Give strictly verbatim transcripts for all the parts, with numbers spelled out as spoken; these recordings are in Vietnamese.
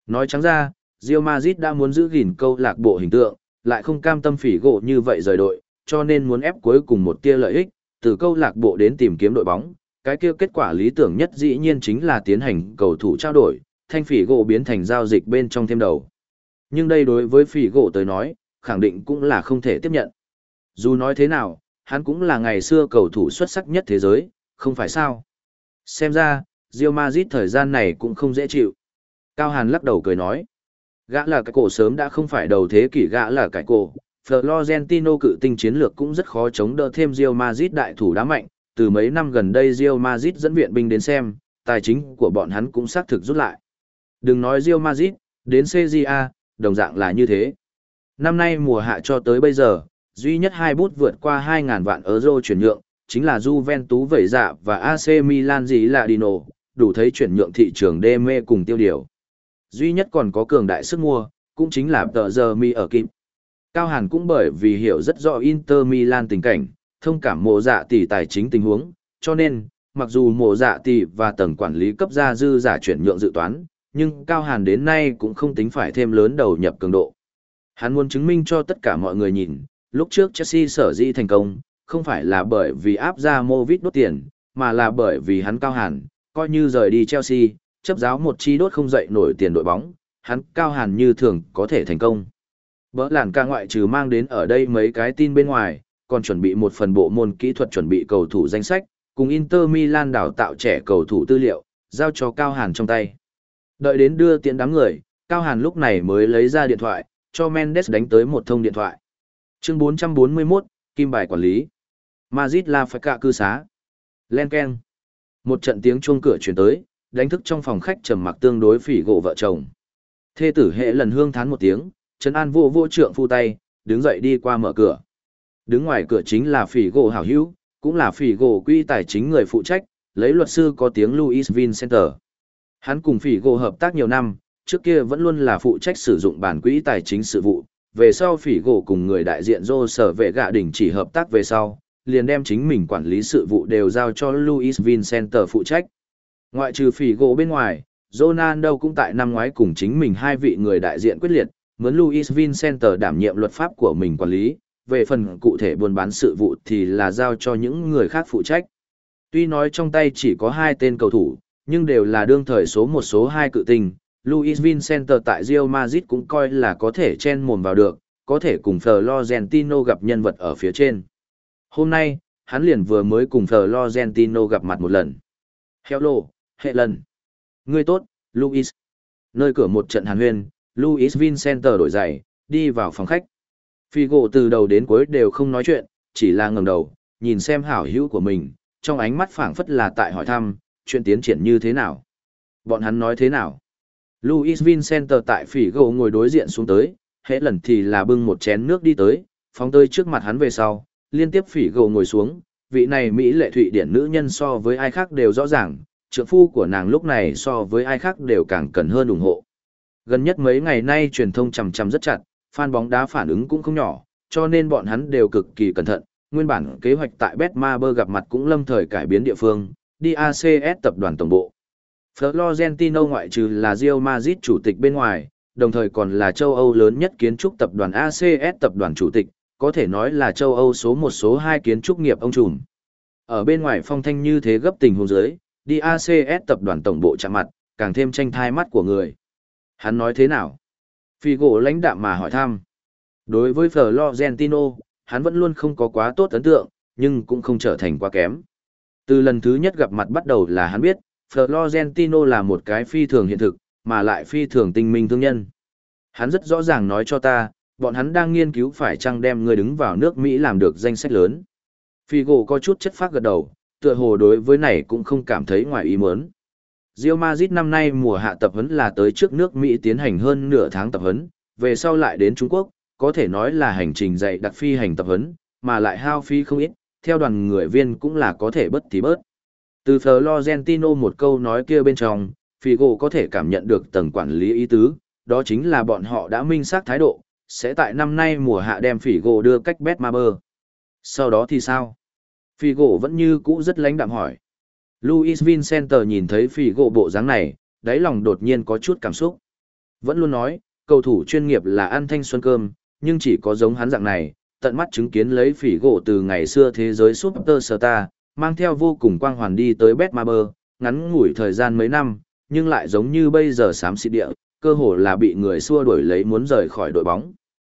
Nói trắng ra, Real Madrid đã muốn giữ gìn câu lạc bộ hình tượng, lại không cam tâm phỉ gỗ như vậy rời đội, cho nên muốn ép cuối cùng một tia lợi ích, từ câu lạc bộ đến tìm kiếm đội bóng. Cái kia kết quả lý tưởng nhất dĩ nhiên chính là tiến hành cầu thủ trao đổi, thanh phỉ gỗ biến thành giao dịch bên trong thêm đầu. Nhưng đây đối với phỉ gỗ tới nói, khẳng định cũng là không thể tiếp nhận. Dù nói thế nào, hắn cũng là ngày xưa cầu thủ xuất sắc nhất thế giới, không phải sao? Xem ra, Real Madrid thời gian này cũng không dễ chịu. Cao Hàn lắc đầu cười nói, gã là cái cổ sớm đã không phải đầu thế kỷ gã là cái cổ. Florentino cự tinh chiến lược cũng rất khó chống đỡ thêm Real Madrid đại thủ đá mạnh, từ mấy năm gần đây Real Madrid dẫn viện binh đến xem, tài chính của bọn hắn cũng xác thực rút lại. Đừng nói Real Madrid, đến xê giê a, đồng dạng là như thế. Năm nay mùa hạ cho tới bây giờ, duy nhất hai bút vượt qua hai nghìn vạn euro chuyển nhượng, chính là Juventus vẩy dạ và a xê Milan gì là Dino, đủ thấy chuyển nhượng thị trường đê mê cùng tiêu điều. Duy nhất còn có cường đại sức mua, cũng chính là tờ giờ mi ở kịp. Cao Hàn cũng bởi vì hiểu rất rõ Inter Milan tình cảnh, thông cảm mộ dạ tỷ tài chính tình huống, cho nên, mặc dù mộ dạ tỷ và tầng quản lý cấp ra dư giả chuyển nhượng dự toán, nhưng Cao Hàn đến nay cũng không tính phải thêm lớn đầu nhập cường độ. Hắn muốn chứng minh cho tất cả mọi người nhìn, lúc trước Chelsea sở dĩ thành công, không phải là bởi vì áp ra Movit đốt tiền, mà là bởi vì hắn Cao Hàn, coi như rời đi Chelsea, chấp giáo một chi đốt không dậy nổi tiền đội bóng, hắn Cao Hàn như thường có thể thành công. Bỡ làn ca ngoại trừ mang đến ở đây mấy cái tin bên ngoài, còn chuẩn bị một phần bộ môn kỹ thuật chuẩn bị cầu thủ danh sách, cùng Inter Milan đào tạo trẻ cầu thủ tư liệu, giao cho Cao Hàn trong tay. Đợi đến đưa tiễn đám người, Cao Hàn lúc này mới lấy ra điện thoại, cho Mendes đánh tới một thông điện thoại. Chương bốn trăm bốn mươi mốt, Kim bài quản lý. Madrid La Faca cư xá. Len keng. Một trận tiếng chuông cửa truyền tới, đánh thức trong phòng khách trầm mặc tương đối phỉ gỗ vợ chồng. Thê tử hệ lần hương thán một tiếng, trấn an vô vô trượng phu tay, đứng dậy đi qua mở cửa. Đứng ngoài cửa chính là phỉ gỗ hảo hữu, cũng là phỉ gỗ quy tài chính người phụ trách, lấy luật sư có tiếng Luis Vincenter. Hắn cùng phỉ gỗ hợp tác nhiều năm, trước kia vẫn luôn là phụ trách sử dụng bản quỹ tài chính sự vụ, về sau phỉ gỗ cùng người đại diện Rô sở vệ gạ đỉnh chỉ hợp tác về sau, liền đem chính mình quản lý sự vụ đều giao cho Luis Vincenter phụ trách. Ngoại trừ phỉ gỗ bên ngoài, Ronaldo cũng tại năm ngoái cùng chính mình hai vị người đại diện quyết liệt, mướn Luis Vincenter đảm nhiệm luật pháp của mình quản lý, về phần cụ thể buôn bán sự vụ thì là giao cho những người khác phụ trách. Tuy nói trong tay chỉ có hai tên cầu thủ, nhưng đều là đương thời số một số hai cự tinh. Luis Vincenter tại Real Madrid cũng coi là có thể chen mồm vào được, có thể cùng Florentino gặp nhân vật ở phía trên. Hôm nay, hắn liền vừa mới cùng Florentino gặp mặt một lần. Hello, hệ lần. Ngươi tốt, Luis. Nơi cửa một trận hàn huyên, Luis Vincenter đổi giày, đi vào phòng khách. Figo từ đầu đến cuối đều không nói chuyện, chỉ là ngẩng đầu, nhìn xem hảo hữu của mình, trong ánh mắt phảng phất là tại hỏi thăm, chuyện tiến triển như thế nào. Bọn hắn nói thế nào. Luis Vincenter tại Figo ngồi đối diện xuống tới, hệ lần thì là bưng một chén nước đi tới, phóng tới trước mặt hắn về sau, liên tiếp Figo ngồi xuống, vị này Mỹ lệ Thụy Điển nữ nhân so với ai khác đều rõ ràng, trượng phu của nàng lúc này so với ai khác đều càng cần hơn ủng hộ. Gần nhất mấy ngày nay truyền thông chằm chằm rất chặt, fan bóng đá phản ứng cũng không nhỏ, cho nên bọn hắn đều cực kỳ cẩn thận. Nguyên bản kế hoạch tại Betmaber gặp mặt cũng lâm thời cải biến địa phương, đi a xê ét tập đoàn tổng bộ. Florentino ngoại trừ là Real Madrid chủ tịch bên ngoài, đồng thời còn là châu Âu lớn nhất kiến trúc tập đoàn a xê ét tập đoàn chủ tịch, có thể nói là châu Âu số một số hai kiến trúc nghiệp ông trùm. Ở bên ngoài phong thanh như thế gấp tình huống dưới, đi a xê ét tập đoàn tổng bộ chạm mặt, càng thêm tranh thai mắt của người. Hắn nói thế nào? Figo lãnh đạm mà hỏi thăm. Đối với Florentino, hắn vẫn luôn không có quá tốt ấn tượng, nhưng cũng không trở thành quá kém. Từ lần thứ nhất gặp mặt bắt đầu là hắn biết, Florentino là một cái phi thường hiện thực, mà lại phi thường tinh minh thương nhân. Hắn rất rõ ràng nói cho ta, bọn hắn đang nghiên cứu phải chăng đem người đứng vào nước Mỹ làm được danh sách lớn. Figo có chút chất phác gật đầu, tựa hồ đối với này cũng không cảm thấy ngoài ý muốn. Real Madrid năm nay mùa hạ tập huấn là tới trước nước Mỹ tiến hành hơn nửa tháng tập huấn, về sau lại đến Trung Quốc, có thể nói là hành trình dạy đặc phi hành tập huấn, mà lại hao phí không ít, theo đoàn người viên cũng là có thể bớt thì bớt. Từ Florentino một câu nói kia bên trong, Figo có thể cảm nhận được tầng quản lý ý tứ, đó chính là bọn họ đã minh xác thái độ, sẽ tại năm nay mùa hạ đem Figo đưa cách Betmaber. Sau đó thì sao? Figo vẫn như cũ rất lãnh đạm hỏi. Luis Vincenter nhìn thấy Figo bộ dáng này, đáy lòng đột nhiên có chút cảm xúc. Vẫn luôn nói, cầu thủ chuyên nghiệp là ăn thanh xuân cơm, nhưng chỉ có giống hắn dạng này, tận mắt chứng kiến lấy phỉ gỗ từ ngày xưa thế giới Superstar, mang theo vô cùng quang hoàn đi tới Betmaber, ngắn ngủi thời gian mấy năm, nhưng lại giống như bây giờ xám xịt địa, cơ hồ là bị người xua đuổi lấy muốn rời khỏi đội bóng.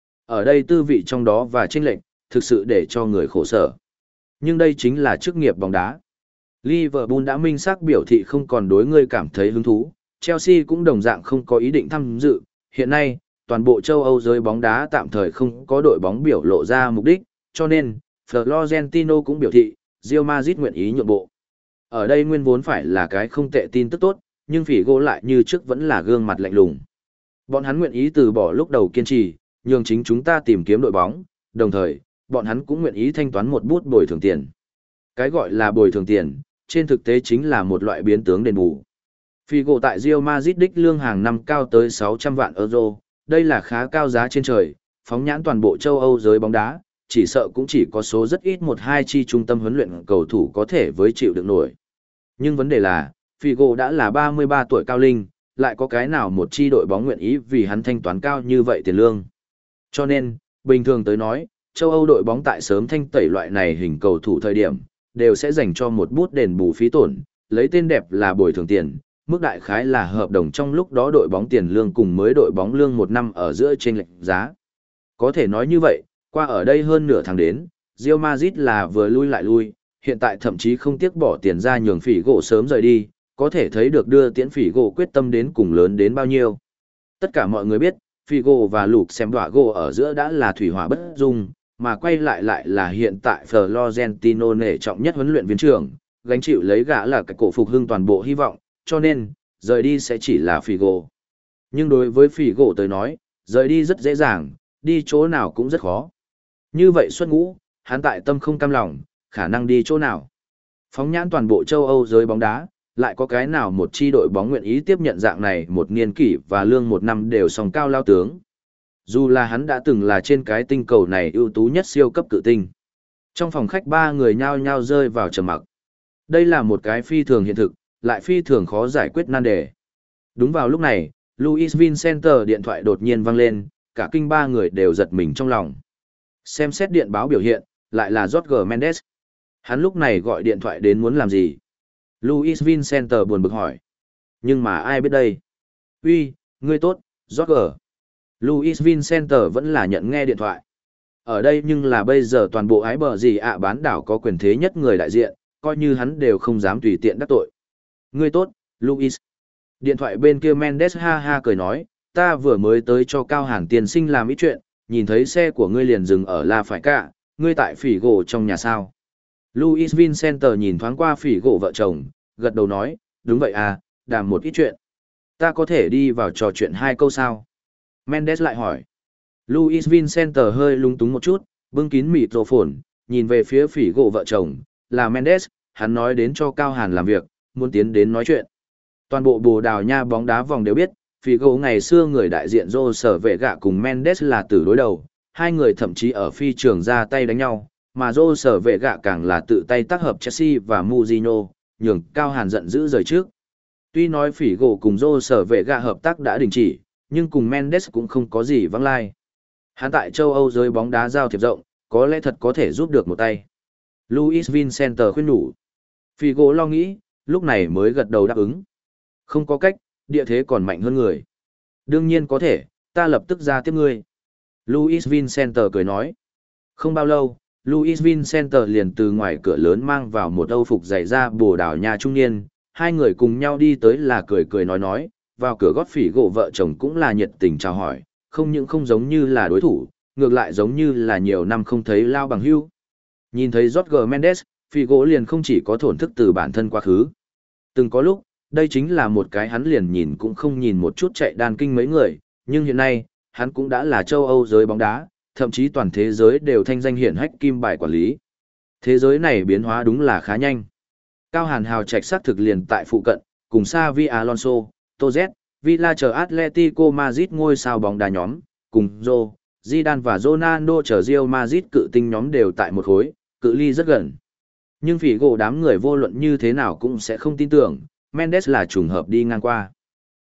Ở đây tư vị trong đó và chênh lệch, thực sự để cho người khổ sở. Nhưng đây chính là chức nghiệp bóng đá. Liverpool đã minh xác biểu thị không còn đối ngươi cảm thấy hứng thú, Chelsea cũng đồng dạng không có ý định tham dự. Hiện nay, toàn bộ châu Âu giới bóng đá tạm thời không có đội bóng biểu lộ ra mục đích, cho nên, Florentino cũng biểu thị, Real Madrid nguyện ý nhượng bộ. Ở đây nguyên vốn phải là cái không tệ tin tức tốt, nhưng Figo lại như trước vẫn là gương mặt lạnh lùng. Bọn hắn nguyện ý từ bỏ lúc đầu kiên trì, nhường chính chúng ta tìm kiếm đội bóng, đồng thời, bọn hắn cũng nguyện ý thanh toán một bút bồi thường tiền. Cái gọi là bồi thường tiền, trên thực tế chính là một loại biến tướng đền bù. Figo tại Real Madrid đích lương hàng năm cao tới sáu trăm vạn euro, đây là khá cao giá trên trời, phóng nhãn toàn bộ châu Âu giới bóng đá, chỉ sợ cũng chỉ có số rất ít một hai chi trung tâm huấn luyện cầu thủ có thể với chịu được nổi. Nhưng vấn đề là, Figo đã là ba mươi ba tuổi cao linh, lại có cái nào một chi đội bóng nguyện ý vì hắn thanh toán cao như vậy tiền lương. Cho nên, bình thường tới nói, châu Âu đội bóng tại sớm thanh tẩy loại này hình cầu thủ thời điểm, đều sẽ dành cho một bút đền bù phí tổn, lấy tên đẹp là bồi thường tiền, mức đại khái là hợp đồng trong lúc đó đội bóng tiền lương cùng mới đội bóng lương một năm ở giữa chênh lệch giá. Có thể nói như vậy, qua ở đây hơn nửa tháng đến, Real Madrid là vừa lui lại lui, hiện tại thậm chí không tiếc bỏ tiền ra nhường phỉ gỗ sớm rời đi, có thể thấy được đưa tiễn phỉ gỗ quyết tâm đến cùng lớn đến bao nhiêu. Tất cả mọi người biết, phỉ gỗ và lục xem đọa gỗ ở giữa đã là thủy hỏa bất dung, mà quay lại lại là hiện tại Florentino nể trọng nhất huấn luyện viên trưởng, gánh chịu lấy gã là cái cổ phục hưng toàn bộ hy vọng, cho nên, rời đi sẽ chỉ là phỉ gỗ. Nhưng đối với phỉ gỗ tới nói, rời đi rất dễ dàng, đi chỗ nào cũng rất khó. Như vậy xuất ngũ, hắn tại tâm không cam lòng, khả năng đi chỗ nào. Phóng nhãn toàn bộ châu Âu giới bóng đá, lại có cái nào một chi đội bóng nguyện ý tiếp nhận dạng này một niên kỷ và lương một năm đều song cao lao tướng. Dù là hắn đã từng là trên cái tinh cầu này ưu tú nhất siêu cấp cự tinh. Trong phòng khách ba người nhao nhao rơi vào trầm mặc. Đây là một cái phi thường hiện thực, lại phi thường khó giải quyết nan đề. Đúng vào lúc này, Luis Vincenter điện thoại đột nhiên vang lên, cả kinh ba người đều giật mình trong lòng. Xem xét điện báo biểu hiện, lại là Jorge Mendes. Hắn lúc này gọi điện thoại đến muốn làm gì? Luis Vincenter buồn bực hỏi. Nhưng mà ai biết đây? Uy, ngươi tốt, Jorge. Luis Vincenter vẫn là nhận nghe điện thoại. Ở đây nhưng là bây giờ toàn bộ ái bờ gì ạ bán đảo có quyền thế nhất người đại diện, coi như hắn đều không dám tùy tiện đắc tội. Ngươi tốt, Luis. Điện thoại bên kia Mendes ha ha cười nói, ta vừa mới tới cho Cao Hàn tiên sinh làm ít chuyện, nhìn thấy xe của ngươi liền dừng ở La Phải Cả, ngươi tại phỉ gỗ trong nhà sao. Luis Vincenter nhìn thoáng qua phỉ gỗ vợ chồng, gật đầu nói, đúng vậy à, đàm một ít chuyện. Ta có thể đi vào trò chuyện hai câu sao? Mendes lại hỏi. Luis Vincenter hơi lung túng một chút, bưng kín microphone, nhìn về phía phỉ gỗ vợ chồng, là Mendes, hắn nói đến cho Cao Hàn làm việc, muốn tiến đến nói chuyện. Toàn bộ Bồ Đào Nha bóng đá vòng đều biết, Figo ngày xưa người đại diện Rô Sở Vệ Gạ cùng Mendes là tử đối đầu, hai người thậm chí ở phi trường ra tay đánh nhau, mà Rô Sở Vệ Gạ càng là tự tay tác hợp Chelsea và Mourinho, nhường Cao Hàn giận dữ rời trước. Tuy nói Figo cùng Rô Sở Vệ Gạ hợp tác đã đình chỉ, nhưng cùng Mendes cũng không có gì vắng lai. Hắn tại châu Âu giới bóng đá giao thiệp rộng, có lẽ thật có thể giúp được một tay. Luis Vincenter khuyên nhủ. Figo lo nghĩ, lúc này mới gật đầu đáp ứng. Không có cách, địa thế còn mạnh hơn người. Đương nhiên có thể, ta lập tức ra tiếp ngươi. Luis Vincenter cười nói. Không bao lâu, Luis Vincenter liền từ ngoài cửa lớn mang vào một âu phục dày da Bồ Đào Nha trung niên. Hai người cùng nhau đi tới là cười cười nói nói, vào cửa gót phỉ gỗ vợ chồng cũng là nhiệt tình chào hỏi, không những không giống như là đối thủ, ngược lại giống như là nhiều năm không thấy lao bằng hữu. Nhìn thấy Jorge Mendes, phỉ gỗ liền không chỉ có thổn thức từ bản thân quá khứ. Từng có lúc, đây chính là một cái hắn liền nhìn cũng không nhìn một chút chạy đàn kinh mấy người, nhưng hiện nay, hắn cũng đã là châu Âu giới bóng đá, thậm chí toàn thế giới đều thanh danh hiển hách kim bài quản lý. Thế giới này biến hóa đúng là khá nhanh. Cao Hàn hào trạch xác thực liền tại phụ cận, cùng Xavi Alonso, Toz, Villa chờ Atletico Madrid ngôi sao bóng đá nhóm, cùng Zô, Zidane và Ronaldo chờ Real Madrid cự tinh nhóm đều tại một khối, cự ly rất gần. Nhưng phỉ gỗ đám người vô luận như thế nào cũng sẽ không tin tưởng, Mendes là trùng hợp đi ngang qua.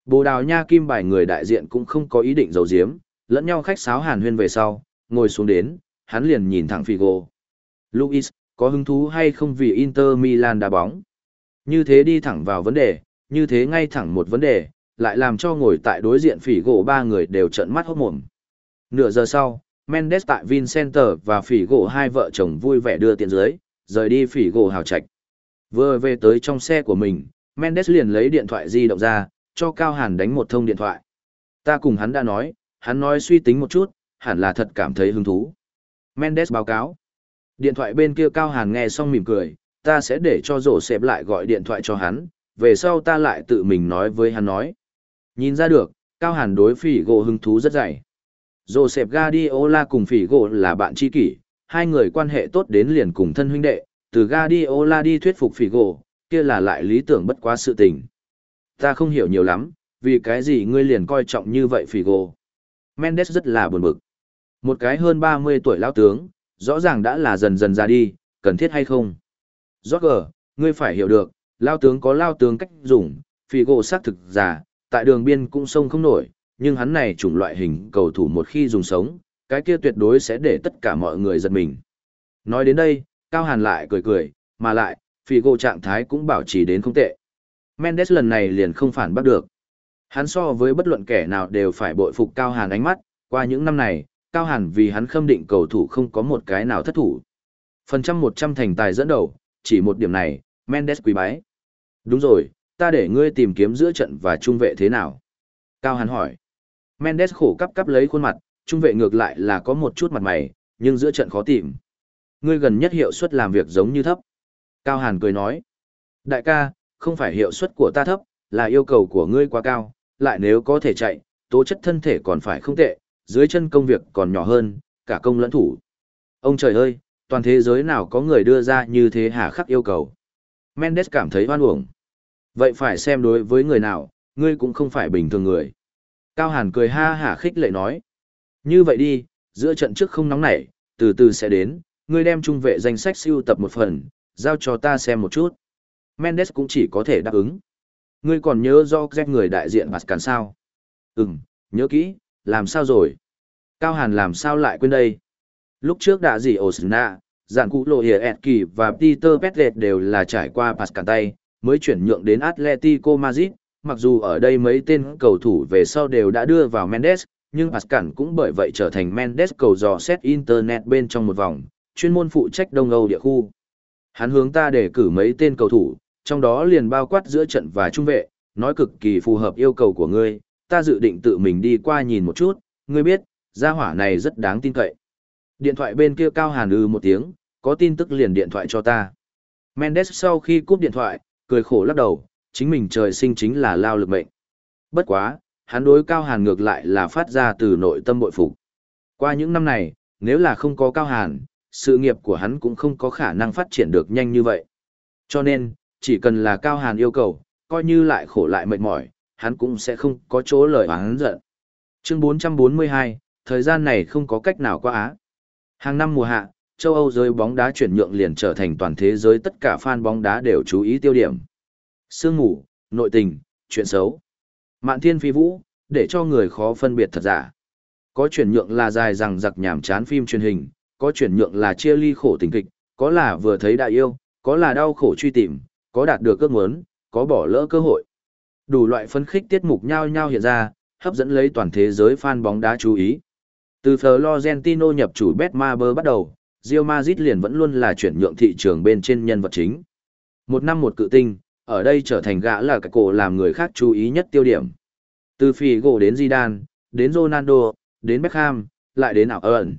Bồ Đào Nha Kim bài người đại diện cũng không có ý định giấu giếm, lẫn nhau khách sáo hàn huyên về sau, ngồi xuống đến, hắn liền nhìn thẳng Figo. Luis, có hứng thú hay không vì Inter Milan đá bóng? Như thế đi thẳng vào vấn đề, như thế ngay thẳng một vấn đề, lại làm cho ngồi tại đối diện Figo ba người đều trợn mắt hốt mồm. Nửa giờ sau, Mendes tại Vincenter và Figo hai vợ chồng vui vẻ đưa tiền dưới, rời đi Figo hào trạch. Vừa về tới trong xe của mình, Mendes liền lấy điện thoại di động ra, cho Cao Hàn đánh một thông điện thoại. Ta cùng hắn đã nói, hắn nói suy tính một chút, hẳn là thật cảm thấy hứng thú. Mendes báo cáo. Điện thoại bên kia Cao Hàn nghe xong mỉm cười, ta sẽ để cho rổ xẹp lại gọi điện thoại cho hắn, về sau ta lại tự mình nói với hắn nói. Nhìn ra được, Cao Hàn đối phỉ gỗ hứng thú rất dày. Joseph Guardiola cùng phỉ gỗ là bạn tri kỷ, hai người quan hệ tốt đến liền cùng thân huynh đệ, từ Guardiola đi thuyết phục phỉ gỗ, kia là lại lý tưởng bất quá sự tình. Ta không hiểu nhiều lắm, vì cái gì ngươi liền coi trọng như vậy phỉ gỗ. Mendes rất là buồn bực. Một cái hơn ba mươi tuổi lão tướng, rõ ràng đã là dần dần ra đi, cần thiết hay không? Roger, ngươi phải hiểu được, lao tướng có lao tướng cách dùng, Figo xác thực già, tại đường biên cũng sông không nổi, nhưng hắn này chủng loại hình cầu thủ một khi dùng sống, cái kia tuyệt đối sẽ để tất cả mọi người giật mình. Nói đến đây, Cao Hàn lại cười cười, mà lại, Figo trạng thái cũng bảo trì đến không tệ. Mendes lần này liền không phản bắt được. Hắn so với bất luận kẻ nào đều phải bội phục Cao Hàn ánh mắt, qua những năm này, Cao Hàn vì hắn khâm định cầu thủ không có một cái nào thất thủ. Phần trăm một trăm thành tài dẫn đầu, chỉ một điểm này, Mendes quý bái. Đúng rồi, ta để ngươi tìm kiếm giữa trận và trung vệ thế nào? Cao Hàn hỏi. Mendes khổ cắp cắp lấy khuôn mặt, trung vệ ngược lại là có một chút mặt mày, nhưng giữa trận khó tìm. Ngươi gần nhất hiệu suất làm việc giống như thấp. Cao Hàn cười nói. Đại ca, không phải hiệu suất của ta thấp, là yêu cầu của ngươi quá cao, lại nếu có thể chạy, tố chất thân thể còn phải không tệ, dưới chân công việc còn nhỏ hơn, cả công lẫn thủ. Ông trời ơi, toàn thế giới nào có người đưa ra như thế hà khắc yêu cầu. Mendes cảm thấy hoan uổng. Vậy phải xem đối với người nào, ngươi cũng không phải bình thường người. Cao Hàn cười ha hả khích lệ nói. Như vậy đi, giữa trận trước không nóng nảy, từ từ sẽ đến, ngươi đem trung vệ danh sách siêu tập một phần, giao cho ta xem một chút. Mendes cũng chỉ có thể đáp ứng. Ngươi còn nhớ do Z người đại diện Pascal sao? Ừm, nhớ kỹ, làm sao rồi? Cao Hàn làm sao lại quên đây? Lúc trước đã gì Osna, Giản Cụ Lộ Hiệp Etki và Peter Petlet đều là trải qua Pascal tay, mới chuyển nhượng đến Atletico Madrid, mặc dù ở đây mấy tên cầu thủ về sau đều đã đưa vào Mendes, nhưng Pascal cũng bởi vậy trở thành Mendes cầu dò xét Internet bên trong một vòng, chuyên môn phụ trách Đông Âu địa khu. Hắn hướng ta để cử mấy tên cầu thủ, trong đó liền bao quát giữa trận và trung vệ, nói cực kỳ phù hợp yêu cầu của ngươi, ta dự định tự mình đi qua nhìn một chút, ngươi biết, gia hỏa này rất đáng tin cậy. Điện thoại bên kia Cao Hàn ư một tiếng, có tin tức liền điện thoại cho ta. Mendes sau khi cúp điện thoại, cười khổ lắc đầu, chính mình trời sinh chính là lao lực mệnh. Bất quá, hắn đối Cao Hàn ngược lại là phát ra từ nội tâm bội phục. Qua những năm này, nếu là không có Cao Hàn, sự nghiệp của hắn cũng không có khả năng phát triển được nhanh như vậy. Cho nên, chỉ cần là Cao Hàn yêu cầu, coi như lại khổ lại mệt mỏi, hắn cũng sẽ không có chỗ lời oán giận. Chương bốn trăm bốn mươi hai, thời gian này không có cách nào qua Á. Hàng năm mùa hạ, châu Âu giới bóng đá chuyển nhượng liền trở thành toàn thế giới tất cả fan bóng đá đều chú ý tiêu điểm. Sương mù, nội tình, chuyện xấu. Mạn thiên phi vũ, để cho người khó phân biệt thật giả. Có chuyển nhượng là dài rằng giặc nhảm chán phim truyền hình, có chuyển nhượng là chia ly khổ tình kịch, có là vừa thấy đại yêu, có là đau khổ truy tìm, có đạt được ước muốn, có bỏ lỡ cơ hội. Đủ loại phấn khích tiết mục nhau nhau hiện ra, hấp dẫn lấy toàn thế giới fan bóng đá chú ý. Từ Florentino nhập chủ Betmaber bắt đầu, Real Madrid liền vẫn luôn là chuyển nhượng thị trường bên trên nhân vật chính. Một năm một cự tinh, ở đây trở thành gã là cái cổ làm người khác chú ý nhất tiêu điểm. Từ Figo đến Zidane, đến Ronaldo, đến Beckham, lại đến ảo ẩn.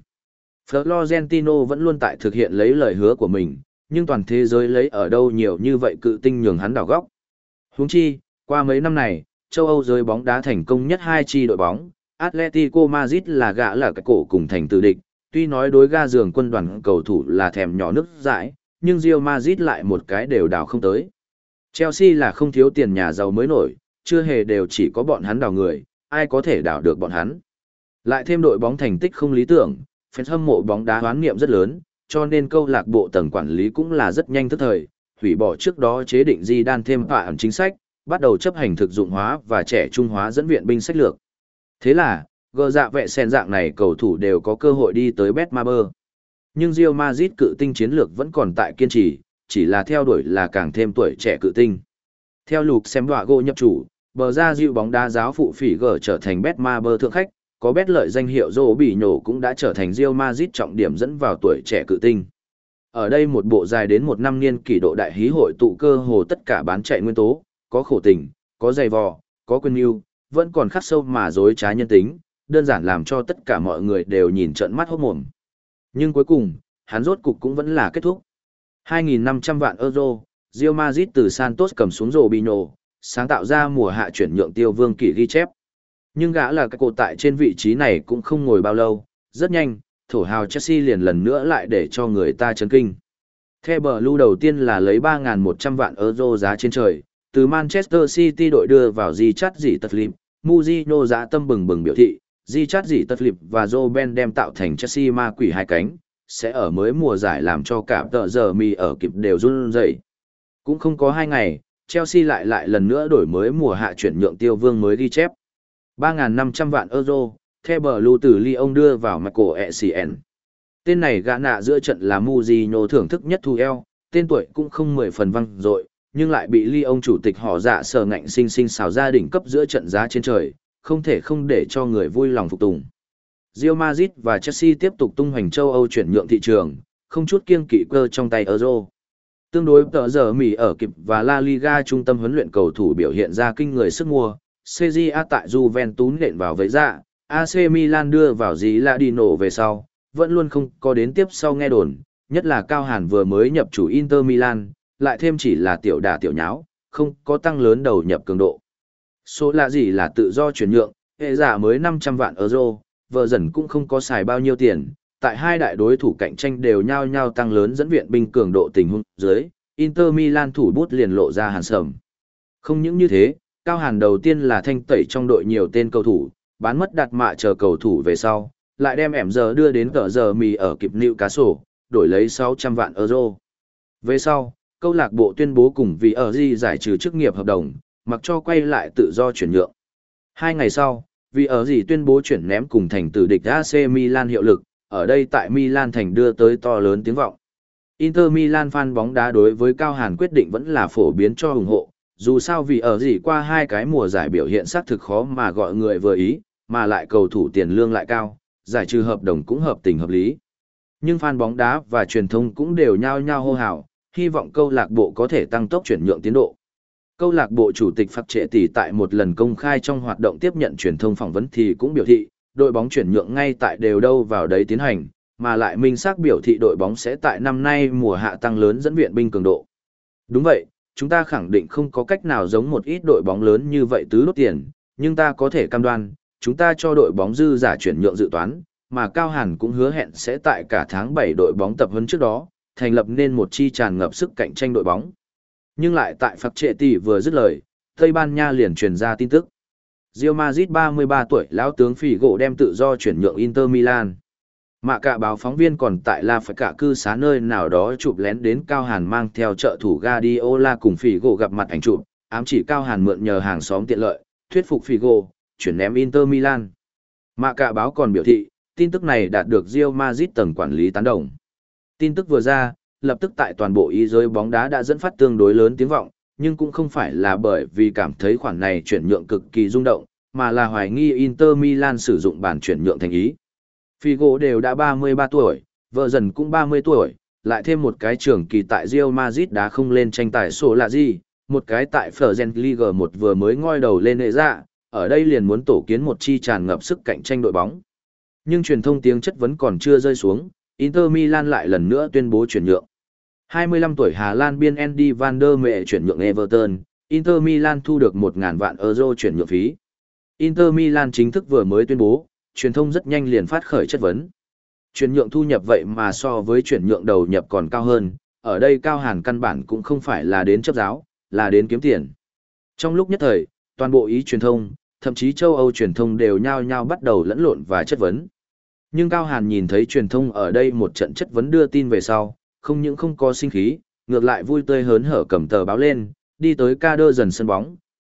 Florentino vẫn luôn tại thực hiện lấy lời hứa của mình, nhưng toàn thế giới lấy ở đâu nhiều như vậy cự tinh nhường hắn đảo góc. Huống chi, qua mấy năm này, châu Âu giới bóng đá thành công nhất hai chi đội bóng, Atletico Madrid là gã là cái cổ cùng thành tử địch, tuy nói đối ga giường quân đoàn cầu thủ là thèm nhỏ nước dãi, nhưng Real Madrid lại một cái đều đào không tới. Chelsea là không thiếu tiền nhà giàu mới nổi, chưa hề đều chỉ có bọn hắn đào người, ai có thể đào được bọn hắn. Lại thêm đội bóng thành tích không lý tưởng, fans hâm mộ bóng đá hoán niệm rất lớn, cho nên câu lạc bộ tầng quản lý cũng là rất nhanh tức thời, hủy bỏ trước đó chế định Zidane thêm họa ẩn chính sách, bắt đầu chấp hành thực dụng hóa và trẻ trung hóa dẫn viện binh sách lược. Thế là, gờ dạ vẹ sen dạng này cầu thủ đều có cơ hội đi tới Betmaber. Nhưng Real Madrid cự tinh chiến lược vẫn còn tại kiên trì, chỉ là theo đuổi là càng thêm tuổi trẻ cự tinh. Theo lục xem đọa gỗ nhập chủ, bờ ra dịu bóng đá giáo phụ phỉ gờ trở thành Betmaber thượng khách, có bet lợi danh hiệu Rô Bỉ Nhổ cũng đã trở thành Real Madrid trọng điểm dẫn vào tuổi trẻ cự tinh. Ở đây một bộ dài đến một năm niên kỷ độ đại hí hội tụ cơ hồ tất cả bán chạy nguyên tố, có khổ tình, có dày vò, có quân yêu, vẫn còn khắc sâu mà dối trá nhân tính, đơn giản làm cho tất cả mọi người đều nhìn trợn mắt hốt mồm. Nhưng cuối cùng, hắn rốt cục cũng vẫn là kết thúc. hai nghìn năm trăm vạn euro, Real Madrid từ Santos cầm xuống Robinho, sáng tạo ra mùa hạ chuyển nhượng tiêu vương kỷ ghi chép. Nhưng gã là cái cột tại trên vị trí này cũng không ngồi bao lâu, rất nhanh, thổ hào Chelsea liền lần nữa lại để cho người ta chấn kinh. The Blue đầu tiên là lấy ba nghìn một trăm vạn euro giá trên trời, từ Manchester City đội đưa vào Di Chát Dĩ Tật Lịp, Mujino giá tâm bừng bừng biểu thị, Di Chát Dĩ Tật Lịp và Joe Ben đem tạo thành Chelsea ma quỷ hai cánh, sẽ ở mới mùa giải làm cho cả tờ giờ mì ở kịp đều run rẩy. Cũng không có hai ngày, Chelsea lại lại lần nữa đổi mới mùa hạ chuyển nhượng tiêu vương mới ghi chép. ba nghìn năm trăm vạn euro, The Blue từ Lyon đưa vào Michael Essien. Tên này gã nạ giữa trận là Mujino thưởng thức nhất thu eo, tên tuổi cũng không mười phần văng dội, nhưng lại bị Lyon chủ tịch họ dạ sở ngạnh sinh sinh xào gia đình cấp giữa trận giá trên trời, không thể không để cho người vui lòng phục tùng. Real Madrid và Chelsea tiếp tục tung hoành châu Âu chuyển nhượng thị trường, không chút kiêng kỵ cơ trong tay Euro. Tương đối tờ giờ Mỹ ở kịp và La Liga trung tâm huấn luyện cầu thủ biểu hiện ra kinh người sức mua, xê giê a tại Juventus nện vào với dạ, a xê Milan đưa vào dí Ladino về sau, vẫn luôn không có đến tiếp sau nghe đồn, nhất là Cao Hàn vừa mới nhập chủ Inter Milan, lại thêm chỉ là tiểu đả tiểu nháo, không có tăng lớn đầu nhập cường độ. Số là gì là tự do chuyển nhượng, hệ giả mới năm trăm vạn euro, vợ dần cũng không có xài bao nhiêu tiền, tại hai đại đối thủ cạnh tranh đều nhau nhau tăng lớn dẫn viện binh cường độ tình huống dưới, Inter Milan thủ bút liền lộ ra hàn sầm. Không những như thế, Cao Hàn đầu tiên là thanh tẩy trong đội nhiều tên cầu thủ, bán mất đặt mạ chờ cầu thủ về sau, lại đem ẻm giờ đưa đến tờ giờ mì ở kịp Newcastle, đổi lấy sáu trăm vạn euro. Về sau, câu lạc bộ tuyên bố cùng vì ở Di giải trừ chức nghiệp hợp đồng, mặc cho quay lại tự do chuyển nhượng. Hai ngày sau, vì ở Di tuyên bố chuyển ném cùng thành tử địch a xê Milan hiệu lực, ở đây tại Milan thành đưa tới to lớn tiếng vọng. Inter Milan fan bóng đá đối với Cao Hàn quyết định vẫn là phổ biến cho ủng hộ, dù sao vì ở Di qua hai cái mùa giải biểu hiện xác thực khó mà gọi người vừa ý, mà lại cầu thủ tiền lương lại cao, giải trừ hợp đồng cũng hợp tình hợp lý. Nhưng fan bóng đá và truyền thông cũng đều nhao nhao hô hào, hy vọng câu lạc bộ có thể tăng tốc chuyển nhượng tiến độ. Câu lạc bộ chủ tịch Phạc Trệ Tỷ tại một lần công khai trong hoạt động tiếp nhận truyền thông phỏng vấn thì cũng biểu thị, đội bóng chuyển nhượng ngay tại đều đâu vào đấy tiến hành, mà lại minh xác biểu thị đội bóng sẽ tại năm nay mùa hạ tăng lớn dẫn viện binh cường độ. Đúng vậy, chúng ta khẳng định không có cách nào giống một ít đội bóng lớn như vậy tứ đốt tiền, nhưng ta có thể cam đoan, chúng ta cho đội bóng dư giả chuyển nhượng dự toán, mà Cao Hàn cũng hứa hẹn sẽ tại cả tháng bảy đội bóng tập huấn trước đó, thành lập nên một chi tràn ngập sức cạnh tranh đội bóng. Nhưng lại tại Phạc Trệ Tỷ vừa dứt lời, Tây Ban Nha liền truyền ra tin tức. Real Madrid ba mươi ba tuổi lão tướng Figo đem tự do chuyển nhượng Inter Milan. Mạ cả báo phóng viên còn tại La phải cả cư xá nơi nào đó chụp lén đến Cao Hàn mang theo trợ thủ Guardiola cùng Figo gặp mặt ảnh chụp, ám chỉ Cao Hàn mượn nhờ hàng xóm tiện lợi, thuyết phục Figo chuyển ném Inter Milan. Mạ cả báo còn biểu thị, tin tức này đạt được Real Madrid tầng quản lý tán đồng. Tin tức vừa ra, lập tức tại toàn bộ ý giới bóng đá đã dẫn phát tương đối lớn tiếng vọng, nhưng cũng không phải là bởi vì cảm thấy khoản này chuyển nhượng cực kỳ rung động, mà là hoài nghi Inter Milan sử dụng bản chuyển nhượng thành ý. Figo đều đã ba mươi ba tuổi, vợ dần cũng ba mươi tuổi, lại thêm một cái trưởng kỳ tại Real Madrid đã không lên tranh tài sổ là gì, một cái tại Fergen Liga một vừa mới ngoi đầu lên hệ dạ, ở đây liền muốn tổ kiến một chi tràn ngập sức cạnh tranh đội bóng. Nhưng truyền thông tiếng chất vấn còn chưa rơi xuống, Inter Milan lại lần nữa tuyên bố chuyển nhượng. hai mươi lăm tuổi Hà Lan biên Andy van der Mệ chuyển nhượng Everton, Inter Milan thu được một nghìn vạn euro chuyển nhượng phí. Inter Milan chính thức vừa mới tuyên bố, truyền thông rất nhanh liền phát khởi chất vấn. Chuyển nhượng thu nhập vậy mà so với chuyển nhượng đầu nhập còn cao hơn, ở đây Cao Hàn căn bản cũng không phải là đến chấp giáo, là đến kiếm tiền. Trong lúc nhất thời, toàn bộ ý truyền thông, thậm chí châu Âu truyền thông đều nhao nhao bắt đầu lẫn lộn và chất vấn. Nhưng Cao Hàn nhìn thấy truyền thông ở đây một trận chất vấn đưa tin về sau, không những không có sinh khí, ngược lại vui tươi hớn hở cầm tờ báo lên, đi tới ca đơ dần sân bóng,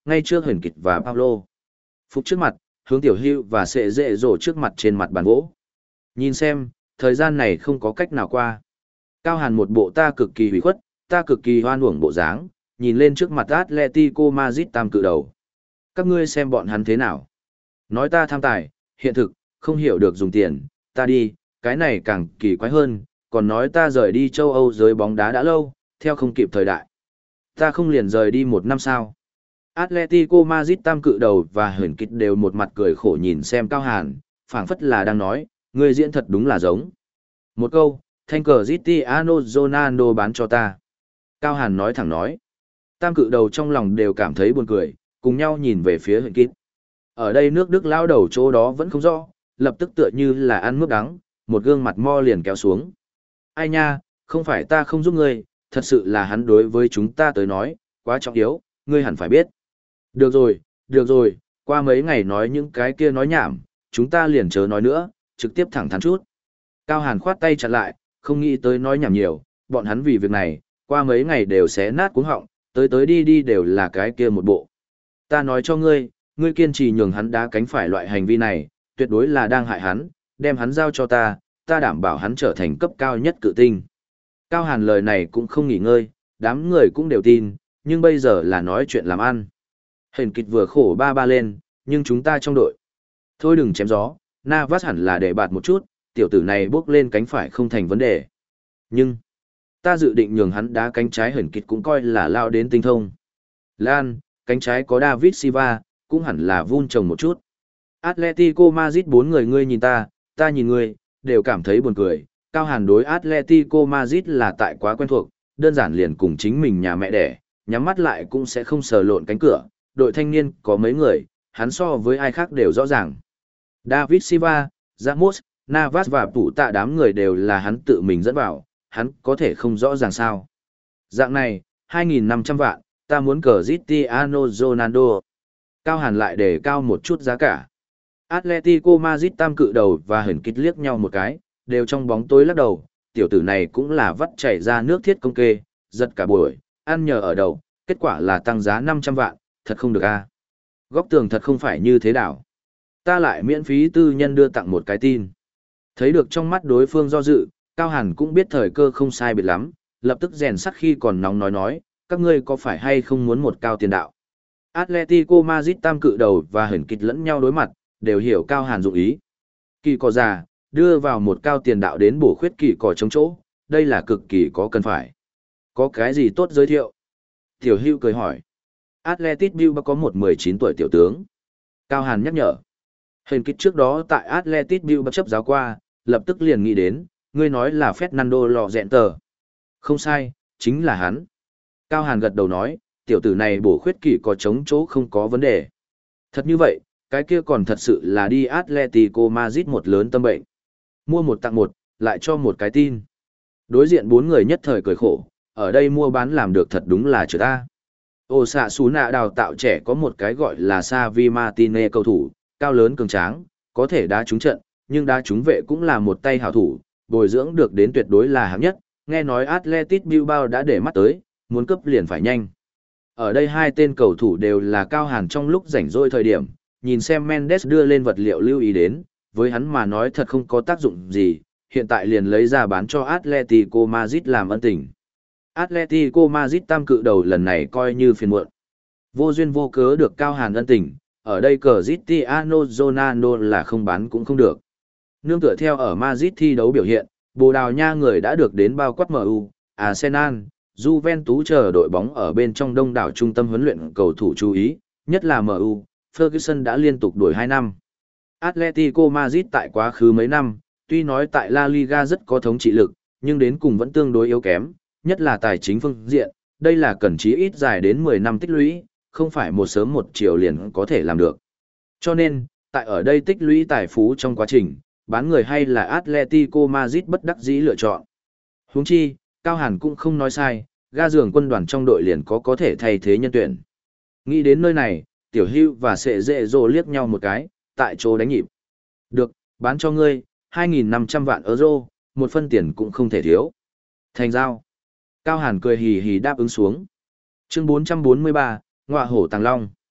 ngay trước Huyền Kịch và Paulo. Phục trước mặt, hướng Tiểu Hưu và Sệ Dệ Dỗ trước mặt trên mặt bàn gỗ. Nhìn xem, thời gian này không có cách nào qua. Cao Hàn một bộ ta cực kỳ hủy khuất, ta cực kỳ hoan uổng bộ dáng, nhìn lên trước mặt Atletico Madrid tam cự đầu. Các ngươi xem bọn hắn thế nào? Nói ta tham tài, hiện thực, không hiểu được dùng tiền, ta đi, cái này càng kỳ quái hơn, còn nói ta rời đi châu Âu giới bóng đá đã lâu, theo không kịp thời đại. Ta không liền rời đi một năm sao? Atletico Madrid tam cự đầu và Huyền Kịch đều một mặt cười khổ nhìn xem Cao Hàn, phảng phất là đang nói, ngươi diễn thật đúng là giống. Một câu, thanh cờ Cristiano Ronaldo bán cho ta. Cao Hàn nói thẳng nói. Tam cự đầu trong lòng đều cảm thấy buồn cười, cùng nhau nhìn về phía Huyền Kịch. Ở đây nước Đức lao đầu chỗ đó vẫn không rõ, lập tức tựa như là ăn mướp đắng, một gương mặt mo liền kéo xuống. Ai nha, không phải ta không giúp ngươi, thật sự là hắn đối với chúng ta tới nói, quá trọng yếu, ngươi hẳn phải biết. Được rồi, được rồi, qua mấy ngày nói những cái kia nói nhảm, chúng ta liền chớ nói nữa, trực tiếp thẳng thắn chút. Cao Hàn khoát tay chặn lại, không nghĩ tới nói nhảm nhiều, bọn hắn vì việc này, qua mấy ngày đều xé nát cuống họng, tới tới đi đi đều là cái kia một bộ. Ta nói cho ngươi, ngươi kiên trì nhường hắn đá cánh phải loại hành vi này, tuyệt đối là đang hại hắn, đem hắn giao cho ta, ta đảm bảo hắn trở thành cấp cao nhất cự tinh. Cao Hàn lời này cũng không nghỉ ngơi, đám người cũng đều tin, nhưng bây giờ là nói chuyện làm ăn. Huyền Kịch vừa khổ ba ba lên, nhưng chúng ta trong đội. Thôi đừng chém gió, Navas hẳn là để bạt một chút, tiểu tử này bước lên cánh phải không thành vấn đề. Nhưng, ta dự định nhường hắn đá cánh trái Huyền Kịch cũng coi là lao đến tinh thông. Lan, cánh trái có David Silva, cũng hẳn là vun trồng một chút. Atletico Madrid bốn người ngươi nhìn ta, ta nhìn ngươi, đều cảm thấy buồn cười. Cao Hàn đối Atletico Madrid là tại quá quen thuộc, đơn giản liền cùng chính mình nhà mẹ đẻ, nhắm mắt lại cũng sẽ không sờ lộn cánh cửa. Đội thanh niên có mấy người, hắn so với ai khác đều rõ ràng. David Silva, Ramos, Navas và Tụ Tạ đám người đều là hắn tự mình dẫn vào, hắn có thể không rõ ràng sao. Dạng này, hai nghìn năm trăm vạn, ta muốn cờ Cristiano Ronaldo. Cao Hàn lại đề cao một chút giá cả. Atletico Madrid tam cự đầu và Huyền Kịch liếc nhau một cái, đều trong bóng tối lắc đầu, tiểu tử này cũng là vắt chảy ra nước thiết công kê, giật cả buổi, ăn nhờ ở đầu, kết quả là tăng giá năm trăm vạn, thật không được a. À. Góc tường thật không phải như thế đảo. Ta lại miễn phí tư nhân đưa tặng một cái tin. Thấy được trong mắt đối phương do dự, Cao Hàn cũng biết thời cơ không sai biệt lắm, lập tức rèn sắt khi còn nóng nói nói, các ngươi có phải hay không muốn một cao tiền đạo. Atletico Madrid tam cự đầu và Huyền Kịch lẫn nhau đối mặt, đều hiểu Cao Hàn dụng ý. Kỳ cỏ già, đưa vào một cao tiền đạo đến bổ khuyết kỳ cỏ chống chỗ, đây là cực kỳ có cần phải. Có cái gì tốt giới thiệu? Tiểu Hưu cười hỏi. Atletico Bilbao có một mười chín tuổi tiểu tướng. Cao Hàn nhắc nhở. Huyền Kịch trước đó tại Atletico Bilbao chấp giáo qua, lập tức liền nghĩ đến, ngươi nói là Fernando Llorente. Không sai, chính là hắn. Cao Hàn gật đầu nói, tiểu tử này bổ khuyết kỳ có chống chỗ không có vấn đề. Thật như vậy, cái kia còn thật sự là đi Atletico Madrid một lớn tâm bệnh. Mua một tặng một, lại cho một cái tin. Đối diện bốn người nhất thời cười khổ, ở đây mua bán làm được thật đúng là chữ ta. Ô xạ xú nạ đào tạo trẻ có một cái gọi là Xavi Martinez cầu thủ, cao lớn cường tráng, có thể đá trúng trận, nhưng đá trúng vệ cũng là một tay hảo thủ, bồi dưỡng được đến tuyệt đối là hạng nhất, nghe nói Atletico Bilbao đã để mắt tới, muốn cấp liền phải nhanh. Ở đây hai tên cầu thủ đều là Cao Hàn trong lúc rảnh rỗi thời điểm, nhìn xem Mendes đưa lên vật liệu lưu ý đến, với hắn mà nói thật không có tác dụng gì, hiện tại liền lấy ra bán cho Atletico Madrid làm ân tình. Atletico Madrid tam cự đầu lần này coi như phiền muộn. Vô duyên vô cớ được Cao Hàn ân tình, ở đây cờ Cristiano Ronaldo là không bán cũng không được. Nương tựa theo ở Madrid thi đấu biểu hiện, Bồ Đào Nha người đã được đến bao quát em u, Arsenal, Juventus chờ đội bóng ở bên trong đông đảo trung tâm huấn luyện cầu thủ chú ý, nhất là em u, Ferguson đã liên tục đuổi hai năm. Atletico Madrid tại quá khứ mấy năm, tuy nói tại La Liga rất có thống trị lực, nhưng đến cùng vẫn tương đối yếu kém, nhất là tài chính phương diện, đây là cần chí ít dài đến mười năm tích lũy, không phải một sớm một chiều liền có thể làm được. Cho nên, tại ở đây tích lũy tài phú trong quá trình, bán người hay là Atletico Madrid bất đắc dĩ lựa chọn. Huống chi, Cao Hàn cũng không nói sai, ga giường quân đoàn trong đội liền có có thể thay thế nhân tuyển. Nghĩ đến nơi này, Tiểu Hưu và Sệ Dệ Dỗ liếc nhau một cái, tại chỗ đánh nhịp. Được, bán cho ngươi, hai nghìn năm trăm vạn euro, một phân tiền cũng không thể thiếu. Thành giao. Cao Hàn cười hì hì đáp ứng xuống. Chương bốn trăm bốn mươi ba, Ngọa hổ Tàng Long.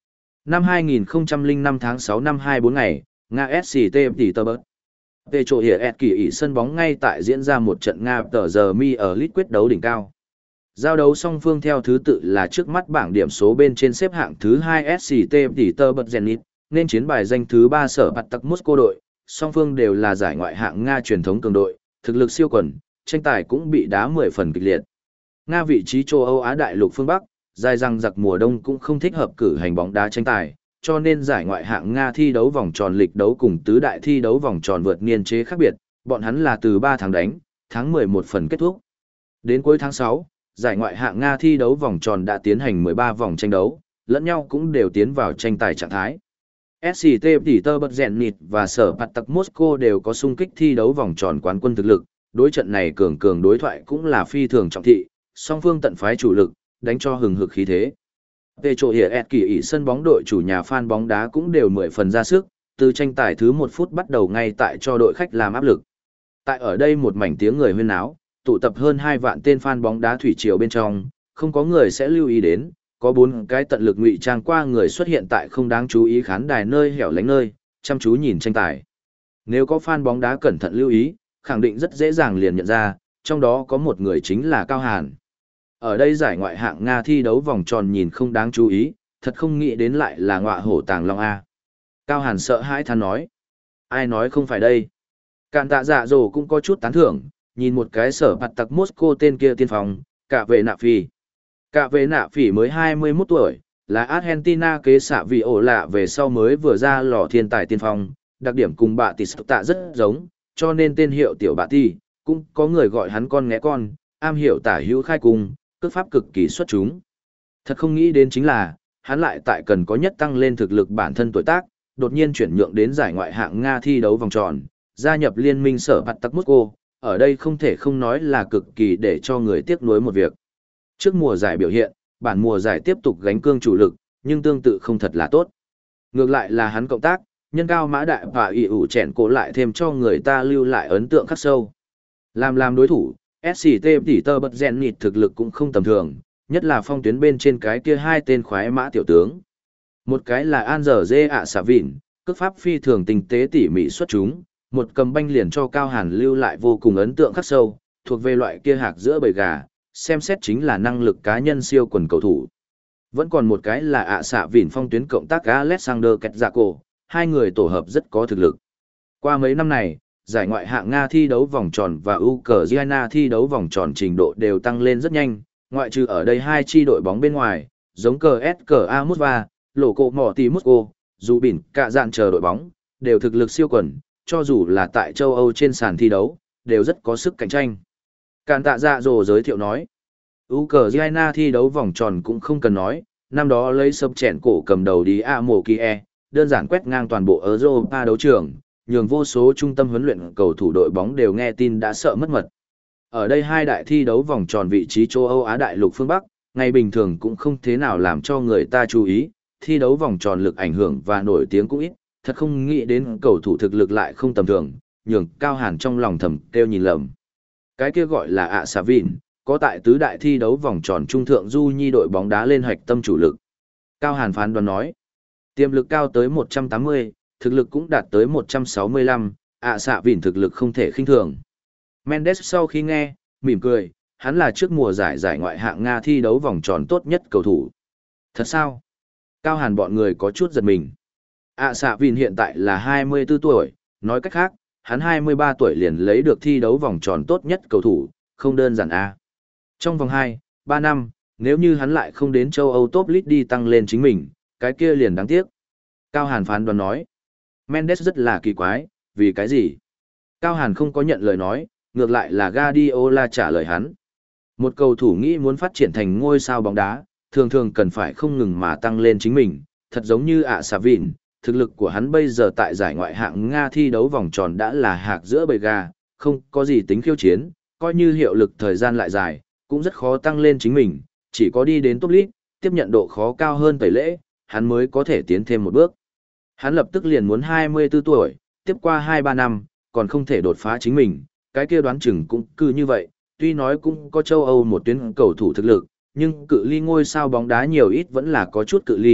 Năm hai nghìn không trăm lẻ năm tháng sáu năm hai mươi bốn ngày, Nga ét xê tê Petersburg. Về chỗ hiện ẹt kỳ ỉ sân bóng ngay tại diễn ra một trận Nga tờ giờ mi ở lit quyết đấu đỉnh cao. Giao đấu song phương theo thứ tự là trước mắt bảng điểm số bên trên xếp hạng thứ hai ét xê tê Petersburg Zenit, nên chiến bài danh thứ ba sở bạt tặc Moscow đội, song phương đều là giải ngoại hạng Nga truyền thống cường đội, thực lực siêu quần, tranh tài cũng bị đá mười phần kịch liệt. Nga vị trí châu Âu Á đại lục phương Bắc, dài rằng giặc mùa đông cũng không thích hợp cử hành bóng đá tranh tài, cho nên giải ngoại hạng Nga thi đấu vòng tròn lịch đấu cùng tứ đại thi đấu vòng tròn vượt niên chế khác biệt, bọn hắn là từ ba tháng đánh, tháng mười một phần kết thúc. Đến cuối tháng sáu, giải ngoại hạng Nga thi đấu vòng tròn đã tiến hành mười ba vòng tranh đấu, lẫn nhau cũng đều tiến vào tranh tài trạng thái. ét xê tê Petersburg Zenit và sở bạt tặc Moscow đều có xung kích thi đấu vòng tròn quán quân thực lực, đối trận này cường cường đối thoại cũng là phi thường trọng thị, song phương tận phái chủ lực, đánh cho hừng hực khí thế. Về chỗ hiện ẹt kỳ ỉ sân bóng đội chủ nhà fan bóng đá cũng đều mười phần ra sức, từ tranh tài thứ một phút bắt đầu ngay tại cho đội khách làm áp lực. Tại ở đây một mảnh tiếng người huyên náo, tụ tập hơn hai vạn tên fan bóng đá thủy triều bên trong, không có người sẽ lưu ý đến, có bốn cái tận lực ngụy trang qua người xuất hiện tại không đáng chú ý khán đài nơi hẻo lánh nơi, chăm chú nhìn tranh tài. Nếu có fan bóng đá cẩn thận lưu ý, khẳng định rất dễ dàng liền nhận ra, trong đó có một người chính là Cao Hàn. Ở đây giải ngoại hạng Nga thi đấu vòng tròn nhìn không đáng chú ý, thật không nghĩ đến lại là ngọa hổ tàng long A. Cao Hàn sợ hãi than nói. Ai nói không phải đây? Càn tạ dạ dồ cũng có chút tán thưởng, nhìn một cái sở bạt tặc Moscow tên kia tiên phong, cả vệ nạ phỉ. Cả vệ nạ phỉ mới hai mươi mốt tuổi, là Argentina kế xạ vì ổ lạ về sau mới vừa ra lò thiên tài tiên phong, đặc điểm cùng bạ tỷ tạ rất giống, cho nên tên hiệu tiểu bạ tỷ, cũng có người gọi hắn con nghé con, am hiểu tả hữu khai cung, cước pháp cực kỳ xuất chúng. Thật không nghĩ đến chính là, hắn lại tại cần có nhất tăng lên thực lực bản thân tuổi tác, đột nhiên chuyển nhượng đến giải ngoại hạng Nga thi đấu vòng tròn, gia nhập liên minh sở bạt tặc Moscow, ở đây không thể không nói là cực kỳ để cho người tiếc nuối một việc. Trước mùa giải biểu hiện, bản mùa giải tiếp tục gánh cương chủ lực, nhưng tương tự không thật là tốt. Ngược lại là hắn cộng tác, nhân cao mã đại và ỷ ủ chèn cổ lại thêm cho người ta lưu lại ấn tượng khắc sâu. Làm làm đối thủ, ét xê tê Petersburg Zenit thực lực cũng không tầm thường, nhất là phong tuyến bên trên cái kia hai tên khoái mã tiểu tướng. Một cái là Anzer ạ xạ vịn, cước pháp phi thường tinh tế tỉ mỉ xuất chúng, một cầm banh liền cho Cao Hàn lưu lại vô cùng ấn tượng khắc sâu, thuộc về loại kia hạc giữa bầy gà, xem xét chính là năng lực cá nhân siêu quần cầu thủ. Vẫn còn một cái là ạ xạ vịn phong tuyến cộng tác Alexander Ketzako, hai người tổ hợp rất có thực lực. Qua mấy năm này, giải ngoại hạng Nga thi đấu vòng tròn và Ukraine thi đấu vòng tròn trình độ đều tăng lên rất nhanh, ngoại trừ ở đây hai chi đội bóng bên ngoài, giống cờ ét cờ a Mosva, lộ cộ mỏ tì Moscow, dù bỉn, cả dạn chờ đội bóng, đều thực lực siêu quần, cho dù là tại châu Âu trên sàn thi đấu, đều rất có sức cạnh tranh. Càn tạ dạ dồ giới thiệu nói, Ukraine thi đấu vòng tròn cũng không cần nói, năm đó lấy sập chèn cổ cầm đầu đi A Mộ Kie, đơn giản quét ngang toàn bộ Europa đấu trường, nhường vô số trung tâm huấn luyện cầu thủ đội bóng đều nghe tin đã sợ mất mật. Ở đây hai đại thi đấu vòng tròn vị trí châu Âu Á đại lục phương Bắc, ngày bình thường cũng không thế nào làm cho người ta chú ý, thi đấu vòng tròn lực ảnh hưởng và nổi tiếng cũng ít, thật không nghĩ đến cầu thủ thực lực lại không tầm thường, nhường Cao Hàn trong lòng thầm kêu nhìn lầm. Cái kia gọi là ạ xạ vịn, có tại tứ đại thi đấu vòng tròn trung thượng du nhi đội bóng đá lên hoạch tâm chủ lực. Cao Hàn phán đoán nói, tiềm lực cao tới một trăm tám mươi, thực lực cũng đạt tới một trăm sáu mươi lăm, ạ xạ vịn thực lực không thể khinh thường. Mendes sau khi nghe, mỉm cười, hắn là trước mùa giải giải ngoại hạng Nga thi đấu vòng tròn tốt nhất cầu thủ. Thật sao? Cao Hàn bọn người có chút giật mình. ạ xạ vịn hiện tại là hai mươi tư tuổi, nói cách khác, hắn hai mươi ba tuổi liền lấy được thi đấu vòng tròn tốt nhất cầu thủ, không đơn giản a. Trong vòng hai, ba năm, nếu như hắn lại không đến châu Âu top league đi tăng lên chính mình, cái kia liền đáng tiếc. Cao Hàn phán đoán nói. Mendes rất là kỳ quái, vì cái gì? Cao Hàn không có nhận lời nói, ngược lại là Guardiola trả lời hắn. Một cầu thủ nghĩ muốn phát triển thành ngôi sao bóng đá, thường thường cần phải không ngừng mà tăng lên chính mình, thật giống như ạ xạ vịn, thực lực của hắn bây giờ tại giải ngoại hạng Nga thi đấu vòng tròn đã là hạc giữa bầy gà, không có gì tính khiêu chiến, coi như hiệu lực thời gian lại dài, cũng rất khó tăng lên chính mình, chỉ có đi đến top league, tiếp nhận độ khó cao hơn tẩy lễ, hắn mới có thể tiến thêm một bước. Hắn lập tức liền muốn hai mươi tư tuổi, tiếp qua hai ba năm, còn không thể đột phá chính mình, cái kia đoán chừng cũng cứ như vậy, tuy nói cũng có châu Âu một tuyến cầu thủ thực lực, nhưng cự ly ngôi sao bóng đá nhiều ít vẫn là có chút cự ly,